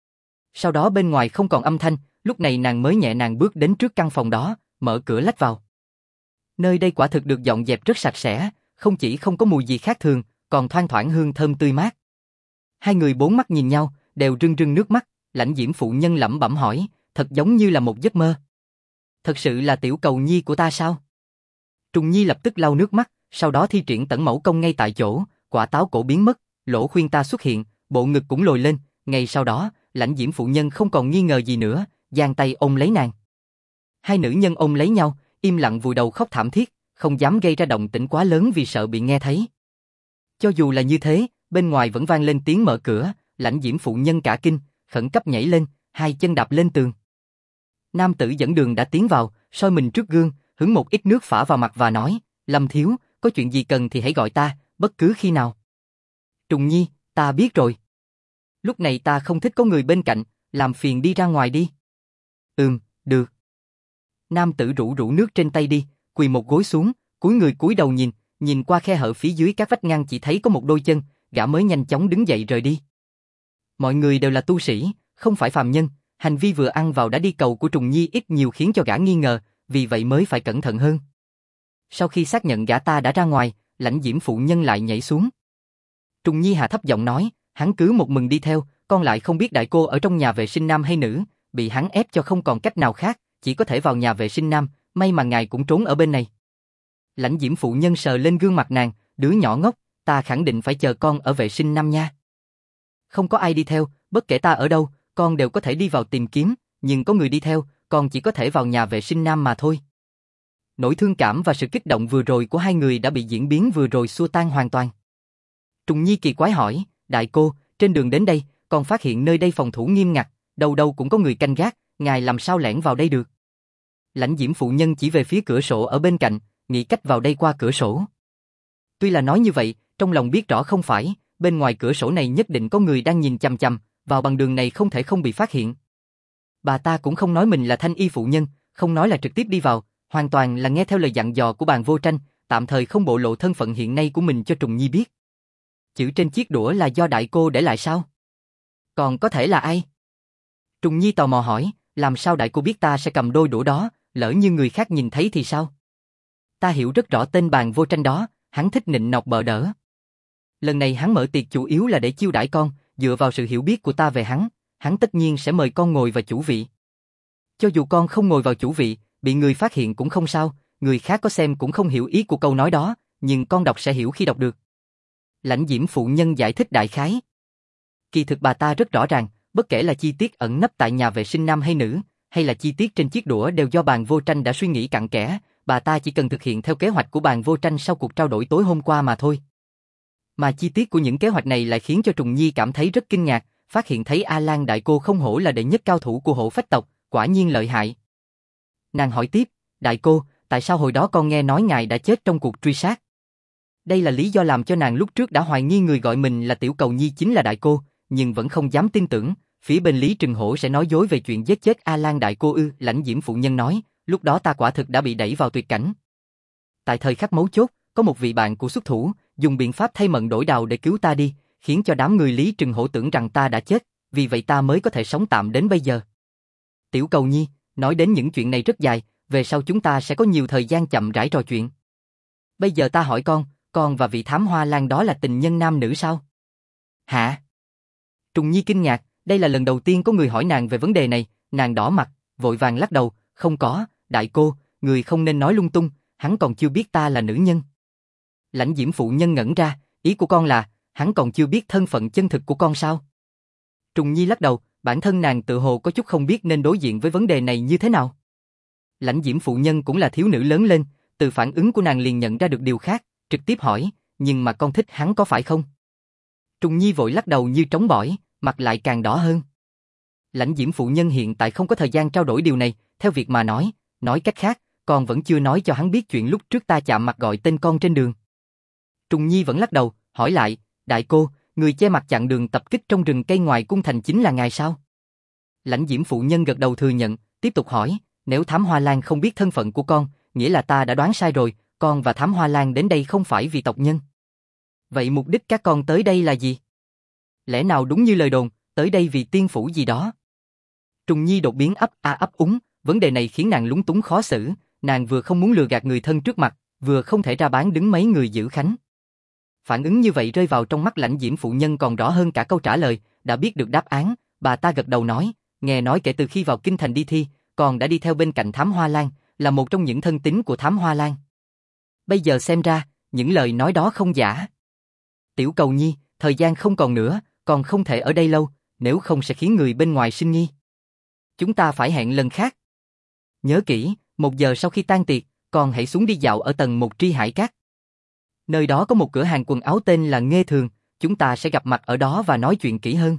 Sau đó bên ngoài không còn âm thanh, lúc này nàng mới nhẹ nhàng bước đến trước căn phòng đó, mở cửa lách vào. Nơi đây quả thực được dọn dẹp rất sạch sẽ, không chỉ không có mùi gì khác thường, còn thoang thoảng hương thơm tươi mát. Hai người bốn mắt nhìn nhau, đều rưng rưng nước mắt, Lãnh Diễm phụ nhân lẩm bẩm hỏi, thật giống như là một giấc mơ. Thật sự là Tiểu Cầu Nhi của ta sao? Trùng Nhi lập tức lau nước mắt, sau đó thi triển tẩn mẫu công ngay tại chỗ, quả táo cổ biến mất, lỗ khuyên ta xuất hiện, bộ ngực cũng lồi lên, ngay sau đó, Lãnh Diễm phụ nhân không còn nghi ngờ gì nữa, giang tay ôm lấy nàng. Hai nữ nhân ôm lấy nhau, im lặng vùi đầu khóc thảm thiết, không dám gây ra động tĩnh quá lớn vì sợ bị nghe thấy. Cho dù là như thế, bên ngoài vẫn vang lên tiếng mở cửa, Lãnh Diễm phụ nhân cả kinh, khẩn cấp nhảy lên, hai chân đạp lên tường. Nam tử dẫn đường đã tiến vào, soi mình trước gương, hứng một ít nước phả vào mặt và nói, Lâm thiếu, có chuyện gì cần thì hãy gọi ta, bất cứ khi nào. Trùng Nhi, ta biết rồi. Lúc này ta không thích có người bên cạnh, làm phiền đi ra ngoài đi. Được. Nam tử rủ nước trên tay đi, quỳ một gối xuống, cúi người cúi đầu nhìn qua khe hở phía dưới các vách ngăn chỉ thấy có một đôi chân, gã mới nhanh chóng đứng dậy rời đi. Mọi người đều là tu sĩ, không phải phàm nhân, hành vi vừa ăn vào đã đi cầu của Trùng Nhi ít nhiều khiến cho gã nghi ngờ, vì vậy mới phải cẩn thận hơn. Sau khi xác nhận gã ta đã ra ngoài, Lãnh Diễm phụ nhân lại nhảy xuống. Trùng Nhi hạ thấp giọng nói, hắn cứ một mừng đi theo, con lại không biết đại cô ở trong nhà vệ sinh nam hay nữ, bị hắn ép cho không còn cách nào khác, chỉ có thể vào nhà vệ sinh nam, may mà ngài cũng trốn ở bên này. Lãnh Diễm phụ nhân sờ lên gương mặt nàng, đứa nhỏ ngốc, ta khẳng định phải chờ con ở vệ sinh nam nha. Không có ai đi theo, bất kể ta ở đâu, con đều có thể đi vào tìm kiếm, nhưng có người đi theo, con chỉ có thể vào nhà vệ sinh nam mà thôi. Nỗi thương cảm và sự kích động vừa rồi của hai người đã bị diễn biến vừa rồi xua tan hoàn toàn. Trùng Nhi kỳ quái hỏi, đại cô, trên đường đến đây, con phát hiện nơi đây phòng thủ nghiêm ngặt, đâu đâu cũng có người canh gác, ngài làm sao lẻn vào đây được? Lãnh Diễm phụ nhân chỉ về phía cửa sổ ở bên cạnh, nghĩ cách vào đây qua cửa sổ. Tuy là nói như vậy, trong lòng biết rõ không phải, bên ngoài cửa sổ này nhất định có người đang nhìn chằm chằm, vào bằng đường này không thể không bị phát hiện. Bà ta cũng không nói mình là Thanh Y phụ nhân, không nói là trực tiếp đi vào, hoàn toàn là nghe theo lời dặn dò của Bàn Vô Tranh, tạm thời không bộ lộ thân phận hiện nay của mình cho Trùng Nhi biết. Chữ trên chiếc đũa là do đại cô để lại sao? Còn có thể là ai? Trùng Nhi tò mò hỏi, làm sao đại cô biết ta sẽ cầm đôi đũa đó, lỡ như người khác nhìn thấy thì sao? Ta hiểu rất rõ tên Bàn Vô Tranh đó, hắn thích nịnh nọt bợ đỡ. Lần này hắn mở tiệc chủ yếu là để chiêu đãi con, dựa vào sự hiểu biết của ta về hắn tất nhiên sẽ mời con ngồi vào chủ vị. Cho dù con không ngồi vào chủ vị, bị người phát hiện cũng không sao, người khác có xem cũng không hiểu ý của câu nói đó, nhưng con đọc sẽ hiểu khi đọc được. Lãnh Diễm phụ nhân giải thích đại khái. Kỳ thực bà ta rất rõ ràng, bất kể là chi tiết ẩn nấp tại nhà vệ sinh nam hay nữ, hay là chi tiết trên chiếc đũa đều do Bàn Vô Tranh đã suy nghĩ cặn kẽ, bà ta chỉ cần thực hiện theo kế hoạch của Bàn Vô Tranh sau cuộc trao đổi tối hôm qua mà thôi. Mà chi tiết của những kế hoạch này lại khiến cho Trùng Nhi cảm thấy rất kinh ngạc, phát hiện thấy A Lan đại cô không hổ là đệ nhất cao thủ của Hổ Phách tộc, quả nhiên lợi hại. Nàng hỏi tiếp, đại cô, tại sao hồi đó con nghe nói ngài đã chết trong cuộc truy sát? Đây là lý do làm cho nàng lúc trước đã hoài nghi người gọi mình là Tiểu Cầu Nhi chính là đại cô, nhưng vẫn không dám tin tưởng, phía bên Lý Trừng Hổ sẽ nói dối về chuyện giết chết A Lan đại cô ư? Lãnh Diễm phụ nhân nói, lúc đó ta quả thực đã bị đẩy vào tuyệt cảnh. Tại thời khắc mấu chốt, có một vị bạn của xuất thủ, dùng biện pháp thay mận đổi đào để cứu ta đi, khiến cho đám người Lý Trừng Hổ tưởng rằng ta đã chết, vì vậy ta mới có thể sống tạm đến bây giờ. Tiểu Cầu Nhi, nói đến những chuyện này rất dài, về sau chúng ta sẽ có nhiều thời gian chậm rãi trò chuyện. Bây giờ ta hỏi con và vị thám hoa lan đó là tình nhân nam nữ sao? Hả? Trùng Nhi kinh ngạc, đây là lần đầu tiên có người hỏi nàng về vấn đề này, nàng đỏ mặt, vội vàng lắc đầu, không có, đại cô, người không nên nói lung tung, hắn còn chưa biết ta là nữ nhân. Lãnh Diễm phụ nhân ngẩn ra, ý của con là, hắn còn chưa biết thân phận chân thực của con sao? Trùng Nhi lắc đầu, bản thân nàng tự hồ có chút không biết nên đối diện với vấn đề này như thế nào. Lãnh Diễm phụ nhân cũng là thiếu nữ lớn lên, từ phản ứng của nàng liền nhận ra được điều khác, trực tiếp hỏi, nhưng mà con thích hắn có phải không? Trùng Nhi vội lắc đầu như trống bỏi, mặt lại càng đỏ hơn. Lãnh Diễm phụ nhân hiện tại không có thời gian trao đổi điều này, theo việc mà nói cách khác, con vẫn chưa nói cho hắn biết chuyện lúc trước ta chạm mặt gọi tên con trên đường. Trùng Nhi vẫn lắc đầu, hỏi lại, đại cô, người che mặt chặn đường tập kích trong rừng cây ngoài cung thành chính là ngài sao? Lãnh Diễm phụ nhân gật đầu thừa nhận, tiếp tục hỏi, nếu Thám Hoa Lan không biết thân phận của con, nghĩa là ta đã đoán sai rồi, con và Thám Hoa Lan đến đây không phải vì tộc nhân. Vậy mục đích các con tới đây là gì? Lẽ nào đúng như lời đồn, tới đây vì tiên phủ gì đó? Trùng Nhi đột biến ấp úng, vấn đề này khiến nàng lúng túng khó xử, nàng vừa không muốn lừa gạt người thân trước mặt, vừa không thể ra bán đứng mấy người giữ khánh. Phản ứng như vậy rơi vào trong mắt Lãnh Diễm phụ nhân còn rõ hơn cả câu trả lời, đã biết được đáp án, bà ta gật đầu nói, nghe nói kể từ khi vào kinh thành đi thi, còn đã đi theo bên cạnh Thám Hoa Lan, là một trong những thân tín của Thám Hoa Lan. Bây giờ xem ra, những lời nói đó không giả. Tiểu Cầu Nhi, thời gian không còn nữa, còn không thể ở đây lâu, nếu không sẽ khiến người bên ngoài sinh nghi. Chúng ta phải hẹn lần khác. Nhớ kỹ, 1 giờ sau khi tan tiệc, con hãy xuống đi dạo ở tầng 1 Tri Hải Các. Nơi đó có một cửa hàng quần áo tên là Nghê Thường, chúng ta sẽ gặp mặt ở đó và nói chuyện kỹ hơn.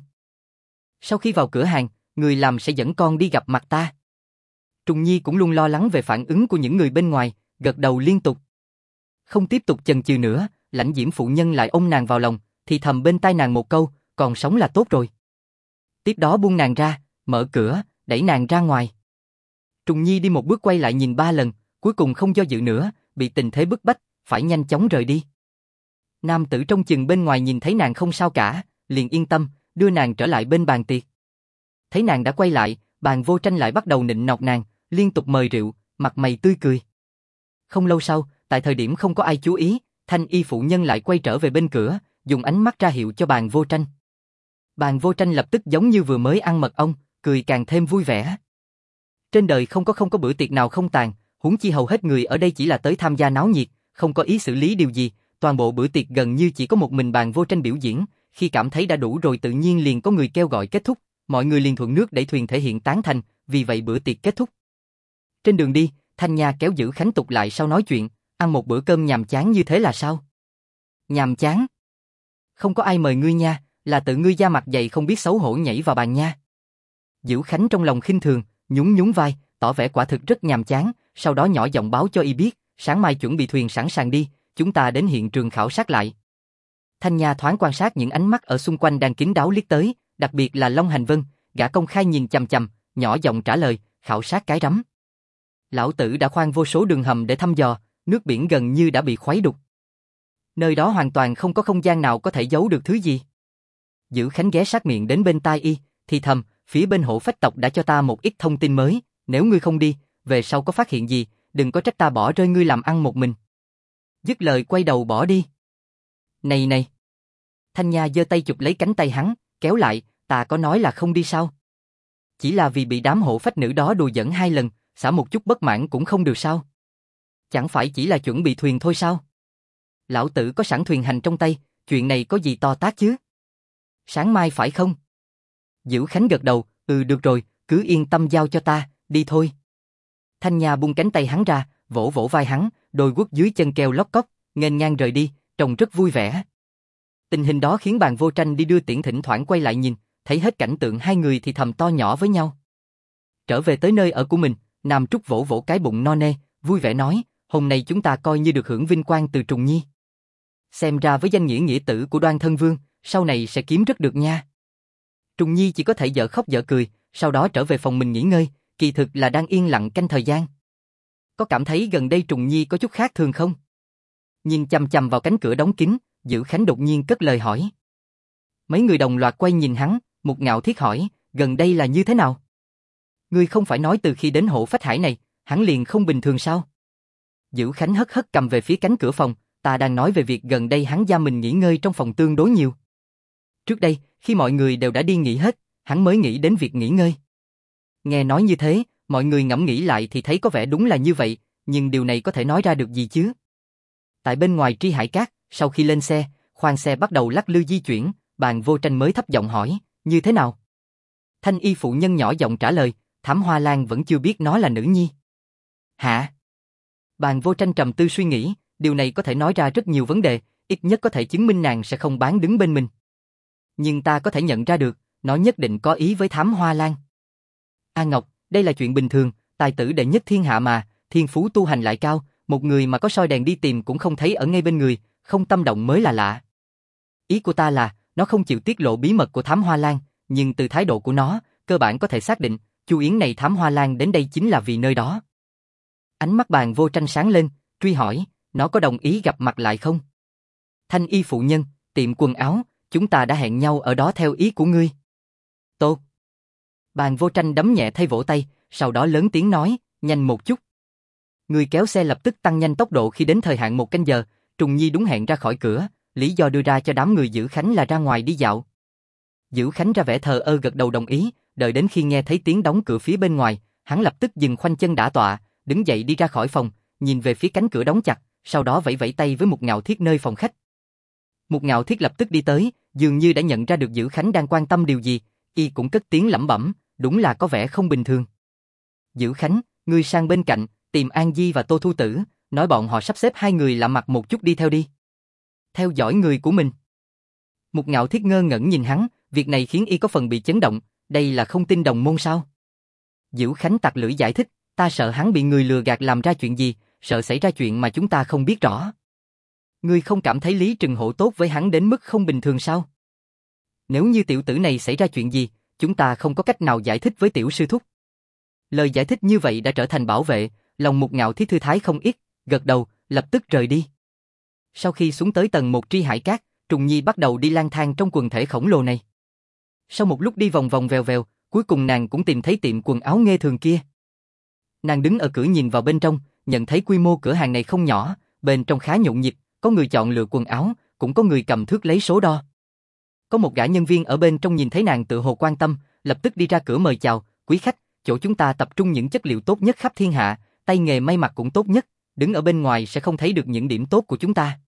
Sau khi vào cửa hàng, người làm sẽ dẫn con đi gặp mặt ta. Trùng Nhi cũng luôn lo lắng về phản ứng của những người bên ngoài, gật đầu liên tục. Không tiếp tục chần chừ nữa, Lãnh Diễm phụ nhân lại ôm nàng vào lòng, thì thầm bên tai nàng một câu, còn sống là tốt rồi. Tiếp đó buông nàng ra, mở cửa, đẩy nàng ra ngoài. Trùng Nhi đi một bước quay lại nhìn 3 lần, cuối cùng không do dự nữa, bị tình thế bức bách, phải nhanh chóng rời đi. Nam tử trong chừng bên ngoài nhìn thấy nàng không sao cả, liền yên tâm, đưa nàng trở lại bên bàn tiệc. Thấy nàng đã quay lại, Bàn Vô Tranh lại bắt đầu nịnh nọt nàng, liên tục mời rượu, mặt mày tươi cười. Không lâu sau, tại thời điểm không có ai chú ý, Thanh Y phụ nhân lại quay trở về bên cửa, dùng ánh mắt ra hiệu cho Bàn Vô Tranh. Bàn Vô Tranh lập tức giống như vừa mới ăn mật ong, cười càng thêm vui vẻ. Trên đời không có bữa tiệc nào không tàn, huống chi hầu hết người ở đây chỉ là tới tham gia náo nhiệt, không có ý xử lý điều gì, toàn bộ bữa tiệc gần như chỉ có một mình Bàn Vô Tranh biểu diễn, khi cảm thấy đã đủ rồi tự nhiên liền có người kêu gọi kết thúc, mọi người liền thuận nước đẩy thuyền thể hiện tán thành, vì vậy bữa tiệc kết thúc. Trên đường đi, Thanh Nha kéo giữ Khánh tục lại sau nói chuyện, ăn một bữa cơm nhàm chán như thế là sao? Nhàm chán? Không có ai mời ngươi nha, là tự ngươi da mặt dày không biết xấu hổ nhảy vào bàn nha. Giữ Khánh trong lòng khinh thường, nhún vai, tỏ vẻ quả thực rất nhàm chán, sau đó nhỏ giọng báo cho y biết, sáng mai chuẩn bị thuyền sẵn sàng đi, chúng ta đến hiện trường khảo sát lại. Thanh Nha thoáng quan sát những ánh mắt ở xung quanh đang kín đáo liếc tới, đặc biệt là Long Hành Vân, gã công khai nhìn chằm chằm, nhỏ giọng trả lời, khảo sát cái rắm. Lão tử đã khoan vô số đường hầm để thăm dò, nước biển gần như đã bị khuấy đục. Nơi đó hoàn toàn không có không gian nào có thể giấu được thứ gì. Giữ Khánh ghé sát miệng đến bên tai y, thì thầm, phía bên Hổ Phách tộc đã cho ta một ít thông tin mới, nếu ngươi không đi, về sau có phát hiện gì, đừng có trách ta bỏ rơi ngươi làm ăn một mình. Dứt lời quay đầu bỏ đi. Này. Thanh Nha giơ tay chụp lấy cánh tay hắn, kéo lại, ta có nói là không đi sao? Chỉ là vì bị đám Hổ Phách nữ đó đùa giỡn 2 lần, xả một chút bất mãn cũng không được sao? Chẳng phải chỉ là chuẩn bị thuyền thôi sao? Lão tử có sẵn thuyền hành trong tay, chuyện này có gì to tát chứ? Sáng mai phải không? Dữ Khánh gật đầu, được rồi, cứ yên tâm giao cho ta, đi thôi. Thanh Nha buông cánh tay hắn ra, vỗ vỗ vai hắn, đôi guốc dưới chân kêu lóc cóc, nghênh ngang rời đi, trông rất vui vẻ. Tình hình đó khiến Bàn Vô Tranh đi đưa tiễn thỉnh thoảng quay lại nhìn, thấy hết cảnh tượng hai người thì thầm to nhỏ với nhau. Trở về tới nơi ở của mình, Nam Trúc vỗ vỗ cái bụng no nê, vui vẻ nói, hôm nay chúng ta coi như được hưởng vinh quang từ Trùng Nhi. Xem ra với danh nghĩa nghĩa tử của Đoan Thân Vương, sau này sẽ kiếm rất được nha. Trùng Nhi chỉ có thể dở khóc dở cười, sau đó trở về phòng mình nghỉ ngơi, kỳ thực là đang yên lặng canh thời gian. Có cảm thấy gần đây Trùng Nhi có chút khác thường không? Nhìn chằm chằm vào cánh cửa đóng kín, Dữ Khánh đột nhiên cất lời hỏi. Mấy người đồng loạt quay nhìn hắn, Mục Ngạo Thiết hỏi, gần đây là như thế nào? Ngươi không phải nói từ khi đến Hộ Phách Hải này, hắn liền không bình thường sao? Dữ Khánh hất hất cầm về phía cánh cửa phòng, ta đang nói về việc gần đây hắn giam mình nghỉ ngơi trong phòng tương đối nhiều. Trước đây, khi mọi người đều đã đi nghỉ hết, hắn mới nghĩ đến việc nghỉ ngơi. Nghe nói như thế, mọi người ngẫm nghĩ lại thì thấy có vẻ đúng là như vậy, nhưng điều này có thể nói ra được gì chứ? Tại bên ngoài Tri Hải Cát, sau khi lên xe, khoang xe bắt đầu lắc lư di chuyển, Bàn Vô Tranh mới thấp giọng hỏi, như thế nào? Thanh y phụ nhân nhỏ giọng trả lời, Thám Hoa Lan vẫn chưa biết nó là nữ nhi. Hả? Bàn Vô Tranh trầm tư suy nghĩ, điều này có thể nói ra rất nhiều vấn đề, ít nhất có thể chứng minh nàng sẽ không bán đứng bên mình. Nhưng ta có thể nhận ra được, nó nhất định có ý với Thám Hoa Lan. A Ngọc, đây là chuyện bình thường, tài tử đệ nhất thiên hạ mà, thiên phú tu hành lại cao, một người mà có soi đèn đi tìm cũng không thấy ở ngay bên người, không tâm động mới là lạ. Ý của ta là, nó không chịu tiết lộ bí mật của Thám Hoa Lan, nhưng từ thái độ của nó, cơ bản có thể xác định, Chu Yến này Thám Hoa Lan đến đây chính là vì nơi đó. Ánh mắt Bàn Vô Tranh sáng lên, truy hỏi, nó có đồng ý gặp mặt lại không? Thanh y phụ nhân, tiệm quần áo, chúng ta đã hẹn nhau ở đó theo ý của ngươi. Tốt. Bàn Vô Tranh đấm nhẹ thay vỗ tay, sau đó lớn tiếng nói, nhanh một chút. Người kéo xe lập tức tăng nhanh tốc độ khi đến thời hạn 1 canh giờ, Trùng Nhi đúng hẹn ra khỏi cửa, lý do đưa ra cho đám người Dữ Khánh là ra ngoài đi dạo. Dữ Khánh ra vẻ thờ ơ gật đầu đồng ý, đợi đến khi nghe thấy tiếng đóng cửa phía bên ngoài, hắn lập tức dừng khoanh chân đả tọa, đứng dậy đi ra khỏi phòng, nhìn về phía cánh cửa đóng chặt, sau đó vẫy vẫy tay với Mục Ngạo Thiết nơi phòng khách. Mục Ngạo Thiết lập tức đi tới, dường như đã nhận ra được Dữ Khánh đang quan tâm điều gì, y cũng cất tiếng lẩm bẩm, đúng là có vẻ không bình thường. Dữ Khánh, ngươi sang bên cạnh, tìm An Di và Tô Thu Tử, nói bọn họ sắp xếp 2 người lạ mặt một chút đi theo đi. Theo dõi người của mình. Mục Ngạo Thiết ngơ ngẩn nhìn hắn, việc này khiến y có phần bị chấn động, đây là không tin đồng môn sao? Dữ Khánh tặc lưỡi giải thích, ta sợ hắn bị người lừa gạt làm ra chuyện gì, sợ xảy ra chuyện mà chúng ta không biết rõ. Ngươi không cảm thấy Lý Trừng Hổ tốt với hắn đến mức không bình thường sao? Nếu như tiểu tử này xảy ra chuyện gì, chúng ta không có cách nào giải thích với tiểu sư thúc. Lời giải thích như vậy đã trở thành bảo vệ, lòng Mục Ngạo Thiết thư thái không ít, gật đầu, lập tức rời đi. Sau khi xuống tới tầng 1 Tri Hải Cát, Trùng Nhi bắt đầu đi lang thang trong quần thể khổng lồ này. Sau một lúc đi vòng vòng vèo vèo, cuối cùng nàng cũng tìm thấy tiệm quần áo Nghê Thường kia. Nàng đứng ở cửa nhìn vào bên trong, nhận thấy quy mô cửa hàng này không nhỏ, bên trong khá nhộn nhịp, có người chọn lựa quần áo, cũng có người cầm thước lấy số đo. Có một gã nhân viên ở bên trong nhìn thấy nàng tự hồ quan tâm, lập tức đi ra cửa mời chào, quý khách, chỗ chúng ta tập trung những chất liệu tốt nhất khắp thiên hạ, tay nghề may mặc cũng tốt nhất, đứng ở bên ngoài sẽ không thấy được những điểm tốt của chúng ta.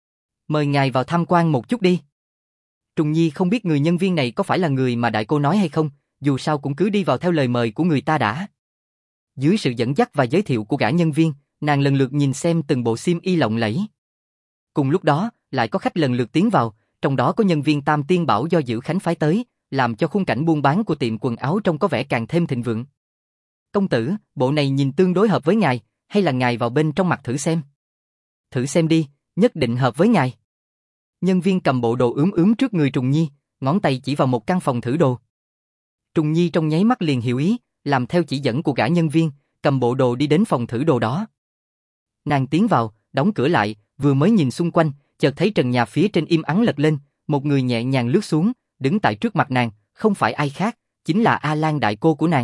Mời ngài vào tham quan một chút đi. Trùng Nhi không biết người nhân viên này có phải là người mà đại cô nói hay không, dù sao cũng cứ đi vào theo lời mời của người ta đã. Dưới sự dẫn dắt và giới thiệu của gã nhân viên, nàng lần lượt nhìn xem từng bộ xiêm y lộng lẫy. Cùng lúc đó, lại có khách lần lượt tiến vào, trong đó có nhân viên Tam Tiên Bảo do Dữ Khánh phái tới, làm cho khung cảnh buôn bán của tiệm quần áo trông có vẻ càng thêm thịnh vượng. Công tử, bộ này nhìn tương đối hợp với ngài, hay là ngài vào bên trong mặc thử xem? Thử xem đi, nhất định hợp với ngài. Nhân viên cầm bộ đồ ướm trước người Trùng Nhi, ngón tay chỉ vào một căn phòng thử đồ. Trùng Nhi trong nháy mắt liền hiểu ý, làm theo chỉ dẫn của gã nhân viên, cầm bộ đồ đi đến phòng thử đồ đó. Nàng tiến vào, đóng cửa lại, vừa mới nhìn xung quanh, chợt thấy trần nhà phía trên im ắng lật lên, một người nhẹ nhàng lướt xuống, đứng tại trước mặt nàng, không phải ai khác, chính là A Lan đại cô của nàng.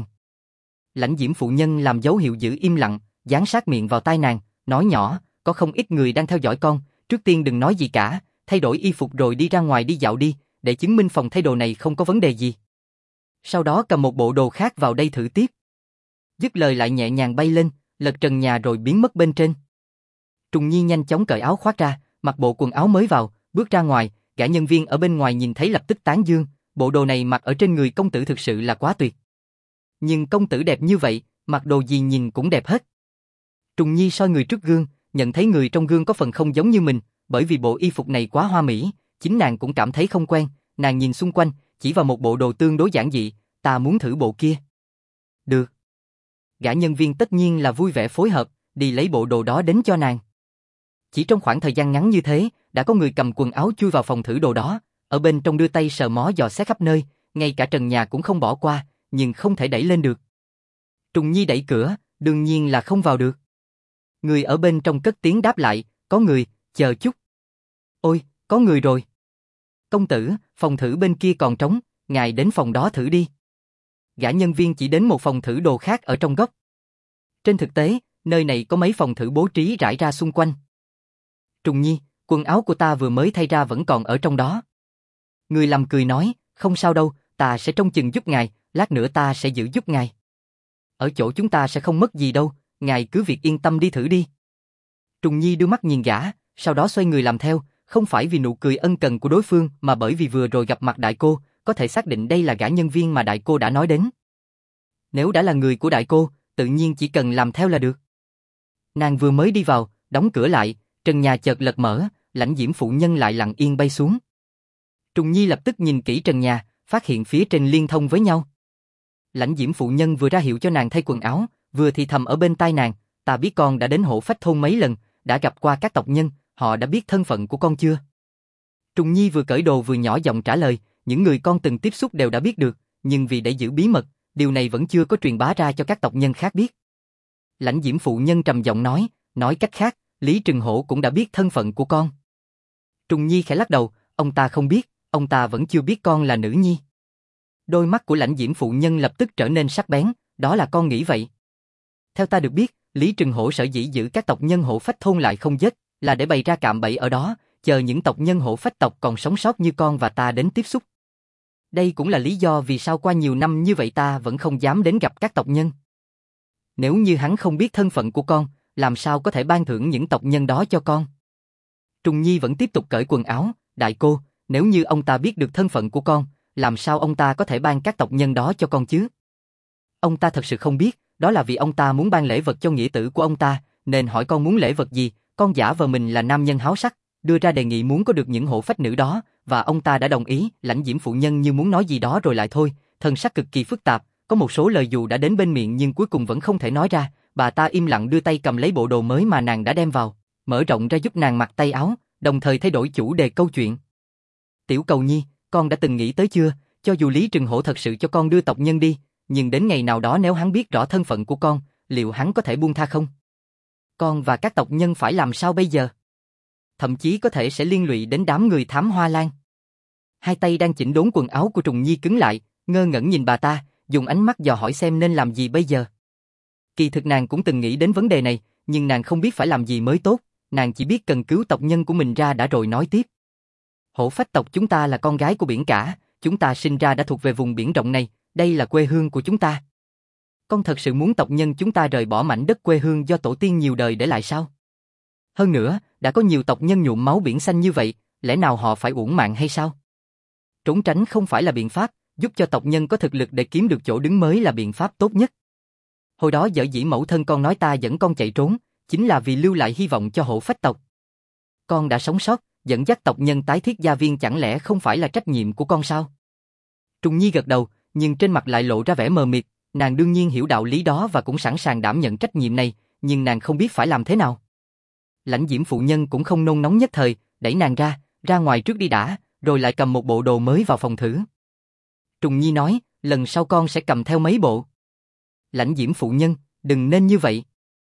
Lãnh Diễm phụ nhân làm dấu hiệu giữ im lặng, dán sát miệng vào tai nàng, nói nhỏ, có không ít người đang theo dõi con, trước tiên đừng nói gì cả, thay đổi y phục rồi đi ra ngoài đi dạo đi, để chứng minh phòng thay đồ này không có vấn đề gì. Sau đó cầm một bộ đồ khác vào đây thử tiếp. Dứt lời lại nhẹ nhàng bay lên, lật trần nhà rồi biến mất bên trên. Trùng Nhi nhanh chóng cởi áo khoác ra, mặc bộ quần áo mới vào, bước ra ngoài, gã nhân viên ở bên ngoài nhìn thấy lập tức tán dương, bộ đồ này mặc ở trên người công tử thực sự là quá tuyệt. Nhưng công tử đẹp như vậy, mặc đồ gì nhìn cũng đẹp hết. Trùng Nhi soi người trước gương, nhận thấy người trong gương có phần không giống như mình, bởi vì bộ y phục này quá hoa mỹ, chính nàng cũng cảm thấy không quen, nàng nhìn xung quanh, chỉ vào một bộ đồ tương đối giản dị, ta muốn thử bộ kia. Được. Gã nhân viên tất nhiên là vui vẻ phối hợp, đi lấy bộ đồ đó đến cho nàng. Chỉ trong khoảng thời gian ngắn như thế, đã có người cầm quần áo chui vào phòng thử đồ đó, ở bên trong đưa tay sờ mó dò xét khắp nơi, ngay cả trần nhà cũng không bỏ qua, nhưng không thể đẩy lên được. Trùng Nhi đẩy cửa, đương nhiên là không vào được. Người ở bên trong cất tiếng đáp lại, có người, chờ chút. Ôi, có người rồi. Công tử, phòng thử bên kia còn trống, ngài đến phòng đó thử đi. Gã nhân viên chỉ đến một phòng thử đồ khác ở trong góc. Trên thực tế, nơi này có mấy phòng thử bố trí rải ra xung quanh. Trùng Nhi, quần áo của ta vừa mới thay ra vẫn còn ở trong đó. Người làm cười nói, không sao đâu, ta sẽ trông chừng giúp ngài, lát nữa ta sẽ giữ giúp ngài. Ở chỗ chúng ta sẽ không mất gì đâu, ngài cứ việc yên tâm đi thử đi. Trùng Nhi đưa mắt nhìn gã, sau đó xoay người làm theo, không phải vì nụ cười ân cần của đối phương mà bởi vì vừa rồi gặp mặt đại cô, có thể xác định đây là gã nhân viên mà đại cô đã nói đến. Nếu đã là người của đại cô, tự nhiên chỉ cần làm theo là được. Nàng vừa mới đi vào, đóng cửa lại, trần nhà chợt lật mở, lãnh diễm phụ nhân lại lặng yên bay xuống. Trùng Nhi lập tức nhìn kỹ trần nhà, phát hiện phía trên liên thông với nhau. Lãnh diễm phụ nhân vừa ra hiệu cho nàng thay quần áo, vừa thì thầm ở bên tai nàng, ta biết con đã đến Hổ Phách thôn mấy lần, đã gặp qua các tộc nhân, họ đã biết thân phận của con chưa? Trùng Nhi vừa cởi đồ vừa nhỏ giọng trả lời, những người con từng tiếp xúc đều đã biết được, nhưng vì để giữ bí mật, điều này vẫn chưa có truyền bá ra cho các tộc nhân khác biết. Lãnh diễm phụ nhân trầm giọng nói cách khác, Lý Trừng Hổ cũng đã biết thân phận của con. Trùng Nhi khẽ lắc đầu, ông ta không biết, ông ta vẫn chưa biết con là nữ nhi. Đôi mắt của lãnh diễm phụ nhân lập tức trở nên sắc bén, đó là con nghĩ vậy. Theo ta được biết, Lý Trừng Hổ sở dĩ giữ các tộc nhân Hổ Phách thôn lại không giết, là để bày ra cạm bẫy ở đó, chờ những tộc nhân Hổ Phách tộc còn sống sót như con và ta đến tiếp xúc. Đây cũng là lý do vì sao qua nhiều năm như vậy ta vẫn không dám đến gặp các tộc nhân. Nếu như hắn không biết thân phận của con, làm sao có thể ban thưởng những tộc nhân đó cho con? Trùng Nhi vẫn tiếp tục cởi quần áo, đại cô, nếu như ông ta biết được thân phận của con, làm sao ông ta có thể ban các tộc nhân đó cho con chứ? Ông ta thật sự không biết, đó là vì ông ta muốn ban lễ vật cho nghĩa tử của ông ta, nên hỏi con muốn lễ vật gì, con giả vờ mình là nam nhân háo sắc, đưa ra đề nghị muốn có được những hộ phách nữ đó, và ông ta đã đồng ý. Lãnh diễm phụ nhân như muốn nói gì đó rồi lại thôi, thân sắc cực kỳ phức tạp, có một số lời dù đã đến bên miệng nhưng cuối cùng vẫn không thể nói ra. Bà ta im lặng đưa tay cầm lấy bộ đồ mới mà nàng đã đem vào, mở rộng ra giúp nàng mặc tay áo, đồng thời thay đổi chủ đề câu chuyện. Tiểu Cầu Nhi, con đã từng nghĩ tới chưa, cho dù Lý Trừng Hổ thật sự cho con đưa tộc nhân đi, nhưng đến ngày nào đó nếu hắn biết rõ thân phận của con, liệu hắn có thể buông tha không? Con và các tộc nhân phải làm sao bây giờ? Thậm chí có thể sẽ liên lụy đến đám người thám hoa lan. Hai tay đang chỉnh đốn quần áo của Trùng Nhi cứng lại, ngơ ngẩn nhìn bà ta, dùng ánh mắt dò hỏi xem nên làm gì bây giờ. Kỳ thực nàng cũng từng nghĩ đến vấn đề này, nhưng nàng không biết phải làm gì mới tốt, nàng chỉ biết cần cứu tộc nhân của mình ra đã rồi nói tiếp. Hổ Phách tộc chúng ta là con gái của biển cả, chúng ta sinh ra đã thuộc về vùng biển rộng này, đây là quê hương của chúng ta. Con thật sự muốn tộc nhân chúng ta rời bỏ mảnh đất quê hương do tổ tiên nhiều đời để lại sao? Hơn nữa, đã có nhiều tộc nhân nhuộm máu biển xanh như vậy, lẽ nào họ phải uổng mạng hay sao? Trốn tránh không phải là biện pháp, giúp cho tộc nhân có thực lực để kiếm được chỗ đứng mới là biện pháp tốt nhất. Hồi đó dở dĩ mẫu thân con nói ta dẫn con chạy trốn, chính là vì lưu lại hy vọng cho Hổ Phách tộc. Con đã sống sót, dẫn dắt tộc nhân tái thiết gia viên chẳng lẽ không phải là trách nhiệm của con sao? Trùng Nhi gật đầu, nhưng trên mặt lại lộ ra vẻ mờ mịt, nàng đương nhiên hiểu đạo lý đó và cũng sẵn sàng đảm nhận trách nhiệm này, nhưng nàng không biết phải làm thế nào. Lãnh diễm phụ nhân cũng không nôn nóng nhất thời, đẩy nàng ra ngoài trước đi đã, rồi lại cầm một bộ đồ mới vào phòng thử. Trùng Nhi nói, lần sau con sẽ cầm theo mấy bộ. Lãnh diễm phụ nhân, đừng nên như vậy.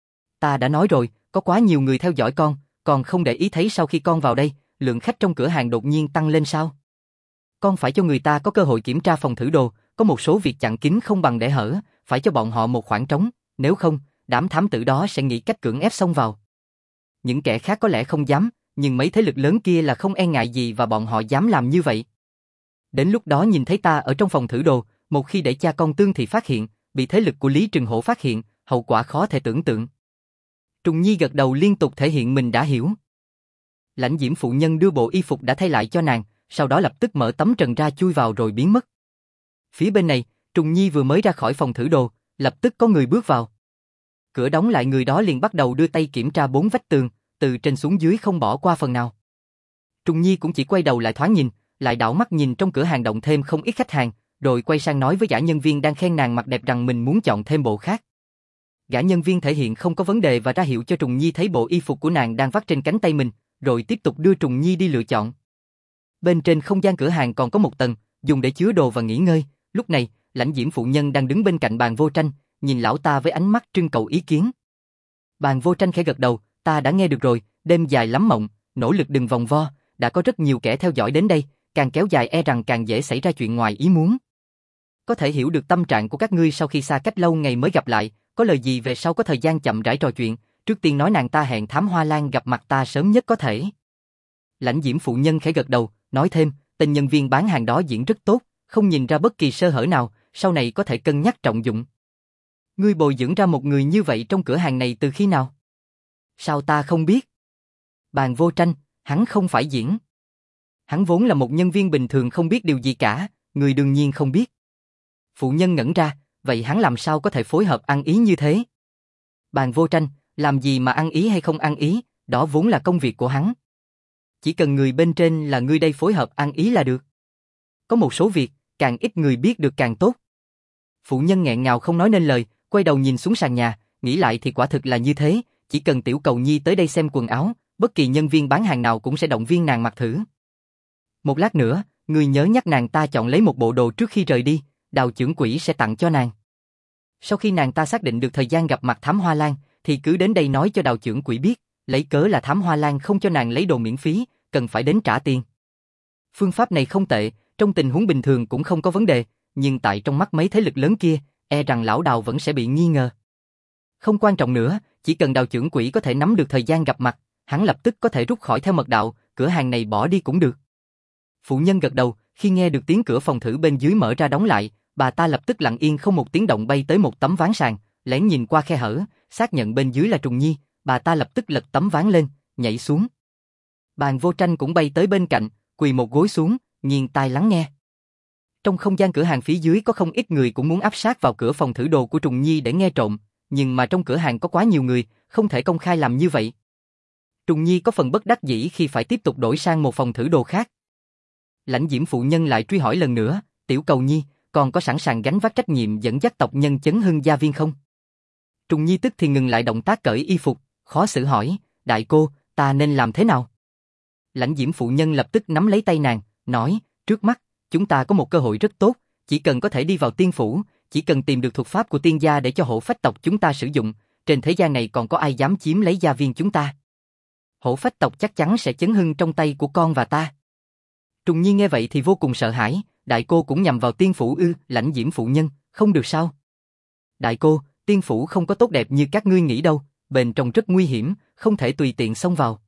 Ta đã nói rồi, có quá nhiều người theo dõi con không để ý thấy sau khi con vào đây, lượng khách trong cửa hàng đột nhiên tăng lên sao? Con phải cho người ta có cơ hội kiểm tra phòng thử đồ, có một số việc chặn kín không bằng để hở, phải cho bọn họ một khoảng trống, nếu không, đám thám tử đó sẽ nghĩ cách cưỡng ép xông vào. Những kẻ khác có lẽ không dám, nhưng mấy thế lực lớn kia là không e ngại gì và bọn họ dám làm như vậy. Đến lúc đó nhìn thấy ta ở trong phòng thử đồ, một khi để cha con Tương Thị phát hiện, bị thế lực của Lý Trừng Hổ phát hiện, hậu quả khó thể tưởng tượng. Trùng Nhi gật đầu liên tục thể hiện mình đã hiểu. Lãnh diễm phụ nhân đưa bộ y phục đã thay lại cho nàng, sau đó lập tức mở tấm trần ra chui vào rồi biến mất. Phía bên này, Trùng Nhi vừa mới ra khỏi phòng thử đồ, lập tức có người bước vào. Cửa đóng lại, người đó liền bắt đầu đưa tay kiểm tra bốn vách tường, từ trên xuống dưới không bỏ qua phần nào. Trùng Nhi cũng chỉ quay đầu lại thoáng nhìn, lại đảo mắt nhìn trong cửa hàng động thêm không ít khách hàng, rồi quay sang nói với gã nhân viên đang khen nàng mặc đẹp rằng mình muốn chọn thêm bộ khác. Gã nhân viên thể hiện không có vấn đề và ra hiệu cho Trùng Nhi thấy bộ y phục của nàng đang vắt trên cánh tay mình, rồi tiếp tục đưa Trùng Nhi đi lựa chọn. Bên trên không gian cửa hàng còn có một tầng, dùng để chứa đồ và nghỉ ngơi. Lúc này, Lãnh Diễm phụ nhân đang đứng bên cạnh Bàn Vô Tranh, nhìn lão ta với ánh mắt trưng cầu ý kiến. Bàn Vô Tranh khẽ gật đầu, ta đã nghe được rồi, đêm dài lắm mộng, nỗ lực đừng vòng vo, đã có rất nhiều kẻ theo dõi đến đây, càng kéo dài e rằng càng dễ xảy ra chuyện ngoài ý muốn. Có thể hiểu được tâm trạng của các ngươi sau khi xa cách lâu ngày mới gặp lại, có lời gì về sau có thời gian chậm rãi trò chuyện, trước tiên nói nàng ta hẹn Thám Hoa Lan gặp mặt ta sớm nhất có thể. Lãnh Diễm phụ nhân khẽ gật đầu, nói thêm, tên nhân viên bán hàng đó diễn rất tốt, không nhìn ra bất kỳ sơ hở nào, sau này có thể cân nhắc trọng dụng. Ngươi bồi dưỡng ra một người như vậy trong cửa hàng này từ khi nào? Sao ta không biết? Bàn Vô Tranh, hắn không phải diễn. Hắn vốn là một nhân viên bình thường không biết điều gì cả, người đương nhiên không biết. Phụ nhân ngẩn ra, vậy hắn làm sao có thể phối hợp ăn ý như thế? Bàn Vô Tranh, làm gì mà ăn ý hay không ăn ý, đó vốn là công việc của hắn. Chỉ cần người bên trên là ngươi đây phối hợp ăn ý là được. Có một số việc, càng ít người biết được càng tốt. Phụ nhân nghẹn ngào không nói nên lời, quay đầu nhìn xuống sàn nhà, nghĩ lại thì quả thực là như thế, chỉ cần Tiểu Cầu Nhi tới đây xem quần áo, bất kỳ nhân viên bán hàng nào cũng sẽ động viên nàng mặc thử. Một lát nữa, ngươi nhớ nhắc nàng ta chọn lấy một bộ đồ trước khi rời đi, Đào trưởng quỹ sẽ tặng cho nàng. Sau khi nàng ta xác định được thời gian gặp mặt Thám Hoa Lan, thì cứ đến đây nói cho Đào trưởng quỹ biết, lấy cớ là Thám Hoa Lan không cho nàng lấy đồ miễn phí, cần phải đến trả tiền. Phương pháp này không tệ, trong tình huống bình thường cũng không có vấn đề, nhưng tại trong mắt mấy thế lực lớn kia, e rằng lão Đào vẫn sẽ bị nghi ngờ. Không quan trọng nữa, chỉ cần Đào trưởng quỹ có thể nắm được thời gian gặp mặt, hắn lập tức có thể rút khỏi theo mật đạo, cửa hàng này bỏ đi cũng được. Phụ nhân gật đầu, khi nghe được tiếng cửa phòng thử bên dưới mở ra đóng lại, bà ta lập tức lặng yên không một tiếng động bay tới một tấm ván sàn, lén nhìn qua khe hở, xác nhận bên dưới là Trùng Nhi, bà ta lập tức lật tấm ván lên, nhảy xuống. Bàn Vô Tranh cũng bay tới bên cạnh, quỳ một gối xuống, nghiêng tai lắng nghe. Trong không gian cửa hàng phía dưới có không ít người cũng muốn áp sát vào cửa phòng thử đồ của Trùng Nhi để nghe trộm, nhưng mà trong cửa hàng có quá nhiều người, không thể công khai làm như vậy. Trùng Nhi có phần bất đắc dĩ khi phải tiếp tục đổi sang một phòng thử đồ khác. Lãnh Diễm phụ nhân lại truy hỏi lần nữa, Tiểu Cầu Nhi, còn có sẵn sàng gánh vác trách nhiệm dẫn dắt tộc nhân chấn hưng gia viên không? Trùng Nhi tức thì ngừng lại động tác cởi y phục, khó xử hỏi, đại cô, ta nên làm thế nào? Lãnh Diễm phụ nhân lập tức nắm lấy tay nàng, nói, trước mắt, chúng ta có một cơ hội rất tốt, chỉ cần có thể đi vào tiên phủ, chỉ cần tìm được thuật pháp của tiên gia để cho hổ phách tộc chúng ta sử dụng, trên thế gian này còn có ai dám chiếm lấy gia viên chúng ta? Hổ phách tộc chắc chắn sẽ chấn hưng trong tay của con và ta. Trùng Nhi nghe vậy thì vô cùng sợ hãi, đại cô cũng nhằm vào tiên phủ ư? Lãnh Diễm phụ nhân, không được sao? Đại cô, tiên phủ không có tốt đẹp như các ngươi nghĩ đâu, bên trong rất nguy hiểm, không thể tùy tiện xông vào.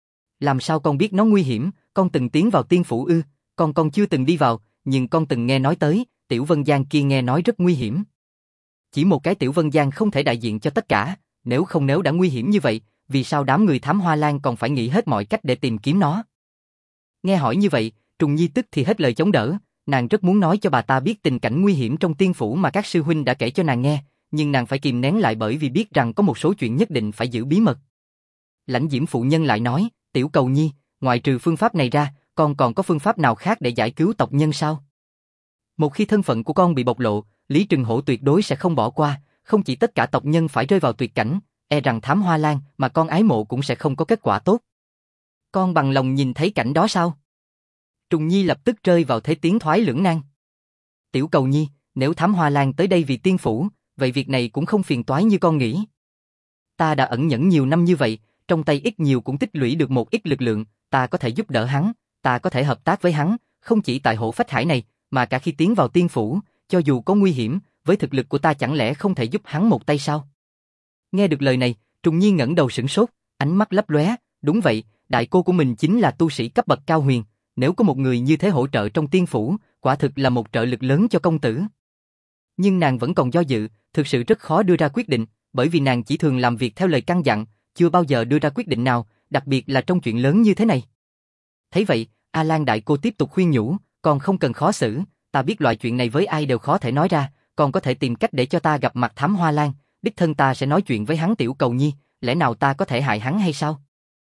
Làm sao con biết nó nguy hiểm, con từng tiến vào tiên phủ ư? Con chưa từng đi vào, nhưng con từng nghe nói tới, Tiểu Vân Giang kia nghe nói rất nguy hiểm. Chỉ một cái Tiểu Vân Giang không thể đại diện cho tất cả, nếu đã nguy hiểm như vậy, vì sao đám người Thám Hoa Lan còn phải nghĩ hết mọi cách để tìm kiếm nó? Nghe hỏi như vậy, Trùng Nhi tức thì hết lời chống đỡ, nàng rất muốn nói cho bà ta biết tình cảnh nguy hiểm trong tiên phủ mà các sư huynh đã kể cho nàng nghe, nhưng nàng phải kìm nén lại bởi vì biết rằng có một số chuyện nhất định phải giữ bí mật. Lãnh Diễm phụ nhân lại nói, Tiểu Cầu Nhi, ngoài trừ phương pháp này ra, con còn có phương pháp nào khác để giải cứu tộc nhân sao? Một khi thân phận của con bị bộc lộ, Lý Trừng Hổ tuyệt đối sẽ không bỏ qua, không chỉ tất cả tộc nhân phải rơi vào tuyệt cảnh, e rằng Thám Hoa Lan mà con ái mộ cũng sẽ không có kết quả tốt. Con bằng lòng nhìn thấy cảnh đó sao? Trùng Nhi lập tức rơi vào thế tiến thoái lưỡng nan. Tiểu Cầu Nhi, nếu Thám Hoa Lan tới đây vì tiên phủ, vậy việc này cũng không phiền toái như con nghĩ. Ta đã ẩn nhẫn nhiều năm như vậy, trong tay ít nhiều cũng tích lũy được một ít lực lượng, ta có thể giúp đỡ hắn, ta có thể hợp tác với hắn, không chỉ tại Hổ Phách Hải này, mà cả khi tiến vào tiên phủ, cho dù có nguy hiểm, với thực lực của ta chẳng lẽ không thể giúp hắn một tay sao? Nghe được lời này, Trùng Nhi ngẩng đầu sửng sốt, ánh mắt lấp lóe, đúng vậy, đại cô của mình chính là tu sĩ cấp bậc cao huyền, nếu có một người như thế hỗ trợ trong tiên phủ, quả thực là một trợ lực lớn cho công tử. Nhưng nàng vẫn còn do dự, thực sự rất khó đưa ra quyết định, bởi vì nàng chỉ thường làm việc theo lời căn dặn, chưa bao giờ đưa ra quyết định nào, đặc biệt là trong chuyện lớn như thế này. Thấy vậy, A Lan đại cô tiếp tục khuyên nhủ, con không cần khó xử, ta biết loại chuyện này với ai đều khó thể nói ra, con có thể tìm cách để cho ta gặp mặt Thám Hoa Lan, đích thân ta sẽ nói chuyện với hắn. Tiểu Cầu Nhi, lẽ nào ta có thể hại hắn hay sao?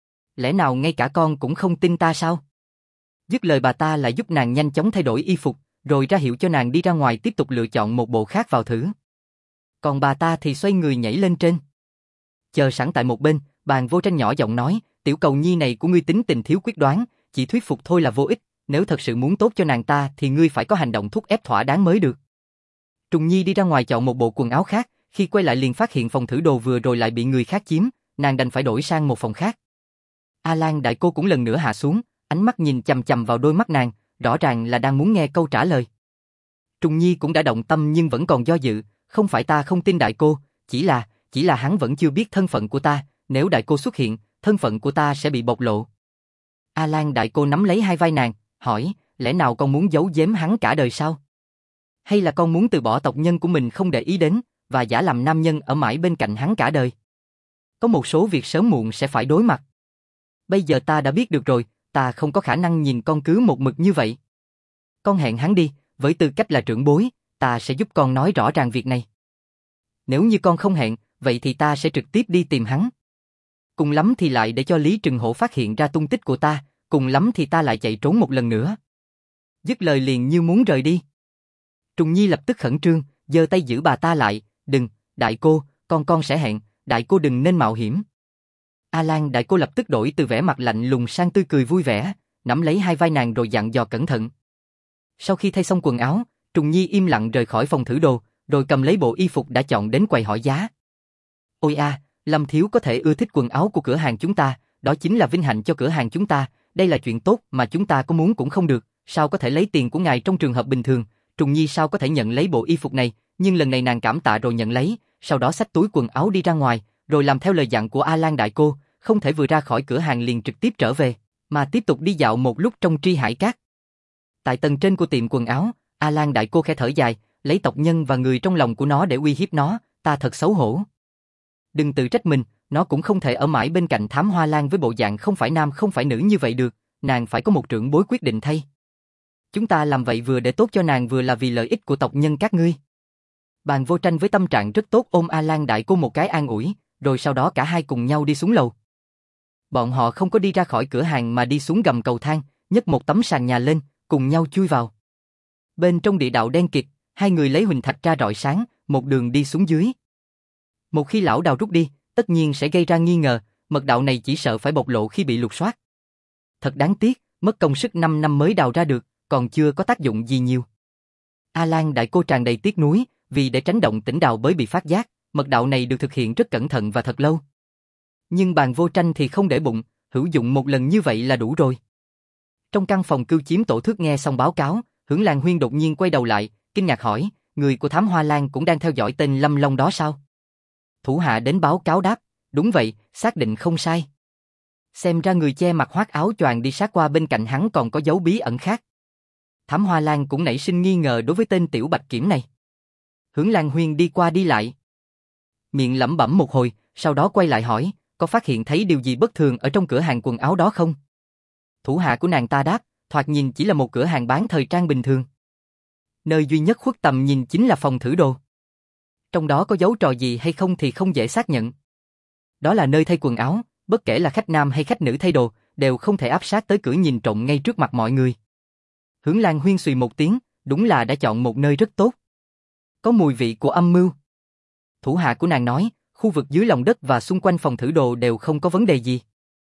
Lẽ nào ngay cả con cũng không tin ta sao? Dứt lời bà ta lại giúp nàng nhanh chóng thay đổi y phục, rồi ra hiệu cho nàng đi ra ngoài tiếp tục lựa chọn một bộ khác vào thử. Còn bà ta thì xoay người nhảy lên trên. Chờ sẵn tại một bên, Bàn Vô Tranh nhỏ giọng nói, tiểu cầu nhi này của ngươi tính tình thiếu quyết đoán, chỉ thuyết phục thôi là vô ích, nếu thật sự muốn tốt cho nàng ta thì ngươi phải có hành động thúc ép thỏa đáng mới được. Trùng Nhi đi ra ngoài chọn một bộ quần áo khác, khi quay lại liền phát hiện phòng thử đồ vừa rồi lại bị người khác chiếm, nàng đành phải đổi sang một phòng khác. A Lan đại cô cũng lần nữa hạ xuống, ánh mắt nhìn chằm chằm vào đôi mắt nàng, rõ ràng là đang muốn nghe câu trả lời. Trùng Nhi cũng đã động tâm nhưng vẫn còn do dự, không phải ta không tin đại cô, chỉ là hắn vẫn chưa biết thân phận của ta, nếu đại cô xuất hiện, thân phận của ta sẽ bị bộc lộ. A Lan đại cô nắm lấy hai vai nàng, hỏi, lẽ nào con muốn giấu giếm hắn cả đời sao? Hay là con muốn từ bỏ tộc nhân của mình không để ý đến, và giả làm nam nhân ở mãi bên cạnh hắn cả đời? Có một số việc sớm muộn sẽ phải đối mặt. Bây giờ ta đã biết được rồi, ta không có khả năng nhìn con cứ một mực như vậy. Con hẹn hắn đi, với tư cách là trưởng bối, ta sẽ giúp con nói rõ ràng việc này. Nếu như con không hẹn, vậy thì ta sẽ trực tiếp đi tìm hắn. Cùng lắm thì lại để cho Lý Trừng Hổ phát hiện ra tung tích của ta, cùng lắm thì ta lại chạy trốn một lần nữa. Dứt lời liền như muốn rời đi. Trùng Nhi lập tức khẩn trương, giơ tay giữ bà ta lại, đừng, đại cô, con sẽ hẹn, đại cô đừng nên mạo hiểm. A Lan đại cô lập tức đổi từ vẻ mặt lạnh lùng sang tươi cười vui vẻ, nắm lấy hai vai nàng rồi dặn dò cẩn thận. Sau khi thay xong quần áo, Trùng Nhi im lặng rời khỏi phòng thử đồ, rồi cầm lấy bộ y phục đã chọn đến quầy hỏi giá. Ôi a, Lâm thiếu có thể ưa thích quần áo của cửa hàng chúng ta, đó chính là vinh hạnh cho cửa hàng chúng ta, đây là chuyện tốt mà chúng ta có muốn cũng không được, sao có thể lấy tiền của ngài trong trường hợp bình thường, Trùng Nhi sao có thể nhận lấy bộ y phục này, nhưng lần này nàng cảm tạ rồi nhận lấy, sau đó xách túi quần áo đi ra ngoài, rồi làm theo lời dặn của A Lan đại cô, không thể vừa ra khỏi cửa hàng liền trực tiếp trở về, mà tiếp tục đi dạo một lúc trong Tri Hải Cát. Tại tầng trên của tiệm quần áo, A Lan đại cô khẽ thở dài, lấy tộc nhân và người trong lòng của nó để uy hiếp nó, ta thật xấu hổ. Đừng tự trách mình, nó cũng không thể ở mãi bên cạnh Thám Hoa Lan với bộ dạng không phải nam không phải nữ như vậy được, nàng phải có một trưởng bối quyết định thay. Chúng ta làm vậy vừa để tốt cho nàng vừa là vì lợi ích của tộc nhân các ngươi. Bàn Vô Tranh với tâm trạng rất tốt ôm A Lan đại cô một cái an ủi, rồi sau đó cả hai cùng nhau đi xuống lầu. Bọn họ không có đi ra khỏi cửa hàng mà đi xuống gầm cầu thang, nhấc một tấm sàn nhà lên, cùng nhau chui vào. Bên trong địa đạo đen kịt, hai người lấy huỳnh thạch ra rọi sáng, một đường đi xuống dưới. Một khi lão đào rút đi, tất nhiên sẽ gây ra nghi ngờ, mật đạo này chỉ sợ phải bộc lộ khi bị lục soát. Thật đáng tiếc, mất công sức 5 năm mới đào ra được, còn chưa có tác dụng gì nhiều. A Lan đại cô tràn đầy tiếc nuối, vì để tránh động tĩnh đào bới bị phát giác, mật đạo này được thực hiện rất cẩn thận và thật lâu. Nhưng Bàn Vô Tranh thì không để bụng, hữu dụng một lần như vậy là đủ rồi. Trong căn phòng cưu chiếm tổ thước nghe xong báo cáo, Hưởng Lan Huyên đột nhiên quay đầu lại, kinh ngạc hỏi, người của Thám Hoa Lan cũng đang theo dõi tên Lâm Long đó sao? Thủ hạ đến báo cáo đáp, đúng vậy, xác định không sai. Xem ra người che mặt khoác áo choàng đi sát qua bên cạnh hắn còn có dấu bí ẩn khác. Thám Hoa Lan cũng nảy sinh nghi ngờ đối với tên Tiểu Bạch Kiểm này. Hưởng Lan Huyên đi qua đi lại, miệng lẩm bẩm một hồi, sau đó quay lại hỏi, có phát hiện thấy điều gì bất thường ở trong cửa hàng quần áo đó không? Thủ hạ của nàng ta đáp, thoạt nhìn chỉ là một cửa hàng bán thời trang bình thường. Nơi duy nhất khuất tầm nhìn chính là phòng thử đồ. Trong đó có dấu trò gì hay không thì không dễ xác nhận. Đó là nơi thay quần áo, bất kể là khách nam hay khách nữ thay đồ, đều không thể áp sát tới cửa nhìn trộm ngay trước mặt mọi người. Hưởng Lan Huyên xùy một tiếng, đúng là đã chọn một nơi rất tốt. Có mùi vị của âm mưu. Thủ hạ của nàng nói, khu vực dưới lòng đất và xung quanh phòng thử đồ đều không có vấn đề gì.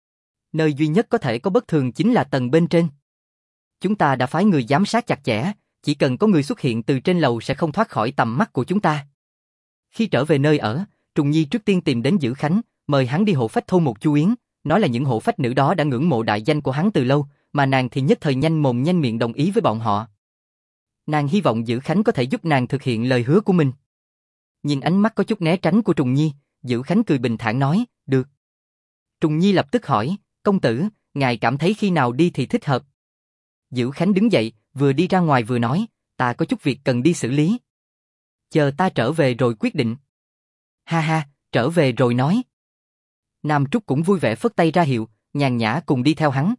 Nơi duy nhất có thể có bất thường chính là tầng bên trên. Chúng ta đã phái người giám sát chặt chẽ, chỉ cần có người xuất hiện từ trên lầu sẽ không thoát khỏi tầm mắt của chúng ta. Khi trở về nơi ở, Trùng Nhi trước tiên tìm đến Dữ Khánh, mời hắn đi hộ phách thôn một chu yến, nói là những hộ phách nữ đó đã ngưỡng mộ đại danh của hắn từ lâu, mà nàng thì nhất thời nhanh mồm nhanh miệng đồng ý với bọn họ. Nàng hy vọng Dữ Khánh có thể giúp nàng thực hiện lời hứa của mình. Nhìn ánh mắt có chút né tránh của Trùng Nhi, Dữ Khánh cười bình thản nói, được. Trùng Nhi lập tức hỏi, công tử, ngài cảm thấy khi nào đi thì thích hợp? Dữ Khánh đứng dậy, vừa đi ra ngoài vừa nói, ta có chút việc cần đi xử lý. Chờ ta trở về rồi quyết định. Ha ha, trở về rồi nói. Nam Trúc cũng vui vẻ phất tay ra hiệu, nhàn nhã cùng đi theo hắn.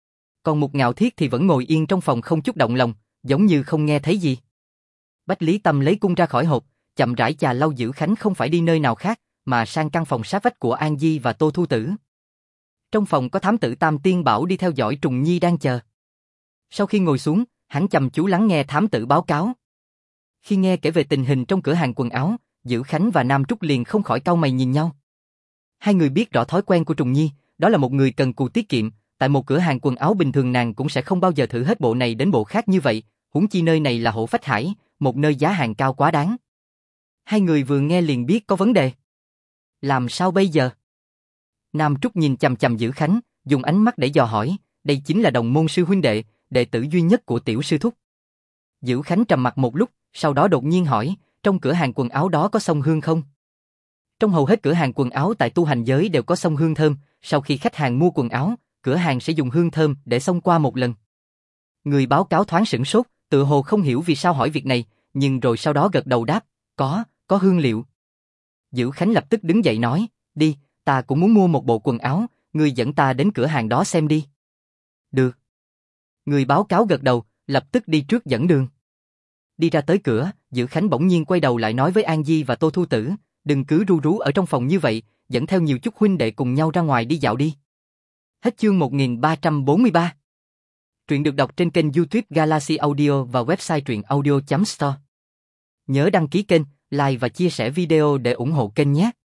Còn Mục Ngạo Thiết thì vẫn ngồi yên trong phòng không chút động lòng, giống như không nghe thấy gì. Bách Lý Tâm lấy cung ra khỏi hộp, chậm rãi chà lau Dữ Khánh không phải đi nơi nào khác, mà sang căn phòng sát vách của An Di và Tô Thu Tử. Trong phòng có thám tử Tam Tiên Bảo đi theo dõi Trùng Nhi đang chờ. Sau khi ngồi xuống, hắn chăm chú lắng nghe thám tử báo cáo. Khi nghe kể về tình hình trong cửa hàng quần áo, Dữ Khánh và Nam Trúc liền không khỏi cau mày nhìn nhau. Hai người biết rõ thói quen của Trùng Nhi, đó là một người cần cù tiết kiệm, tại một cửa hàng quần áo bình thường nàng cũng sẽ không bao giờ thử hết bộ này đến bộ khác như vậy, huống chi nơi này là Hộ Phách Hải, một nơi giá hàng cao quá đáng. Hai người vừa nghe liền biết có vấn đề. Làm sao bây giờ? Nam Trúc nhìn chằm chằm Dữ Khánh, dùng ánh mắt để dò hỏi, đây chính là đồng môn sư huynh đệ, đệ tử duy nhất của tiểu sư thúc. Dữ Khánh trầm mặt một lúc, sau đó đột nhiên hỏi, trong cửa hàng quần áo đó có xông hương không? Trong hầu hết cửa hàng quần áo tại tu hành giới đều có xông hương thơm, sau khi khách hàng mua quần áo, cửa hàng sẽ dùng hương thơm để xông qua một lần. Người báo cáo thoáng sửng sốt, tự hồ không hiểu vì sao hỏi việc này, nhưng rồi sau đó gật đầu đáp, có hương liệu. Dữ Khánh lập tức đứng dậy nói, đi, ta cũng muốn mua một bộ quần áo, ngươi dẫn ta đến cửa hàng đó xem đi. Được. Người báo cáo gật đầu, lập tức đi trước dẫn đường. Đi ra tới cửa, Dữ Khánh bỗng nhiên quay đầu lại nói với An Di và Tô Thu Tử, đừng cứ ru rú ở trong phòng như vậy, dẫn theo nhiều chút huynh đệ cùng nhau ra ngoài đi dạo đi. Hết chương 1343. Truyện được đọc trên kênh YouTube Galaxy Audio và website truyệnaudio.store. Nhớ đăng ký kênh, like và chia sẻ video để ủng hộ kênh nhé.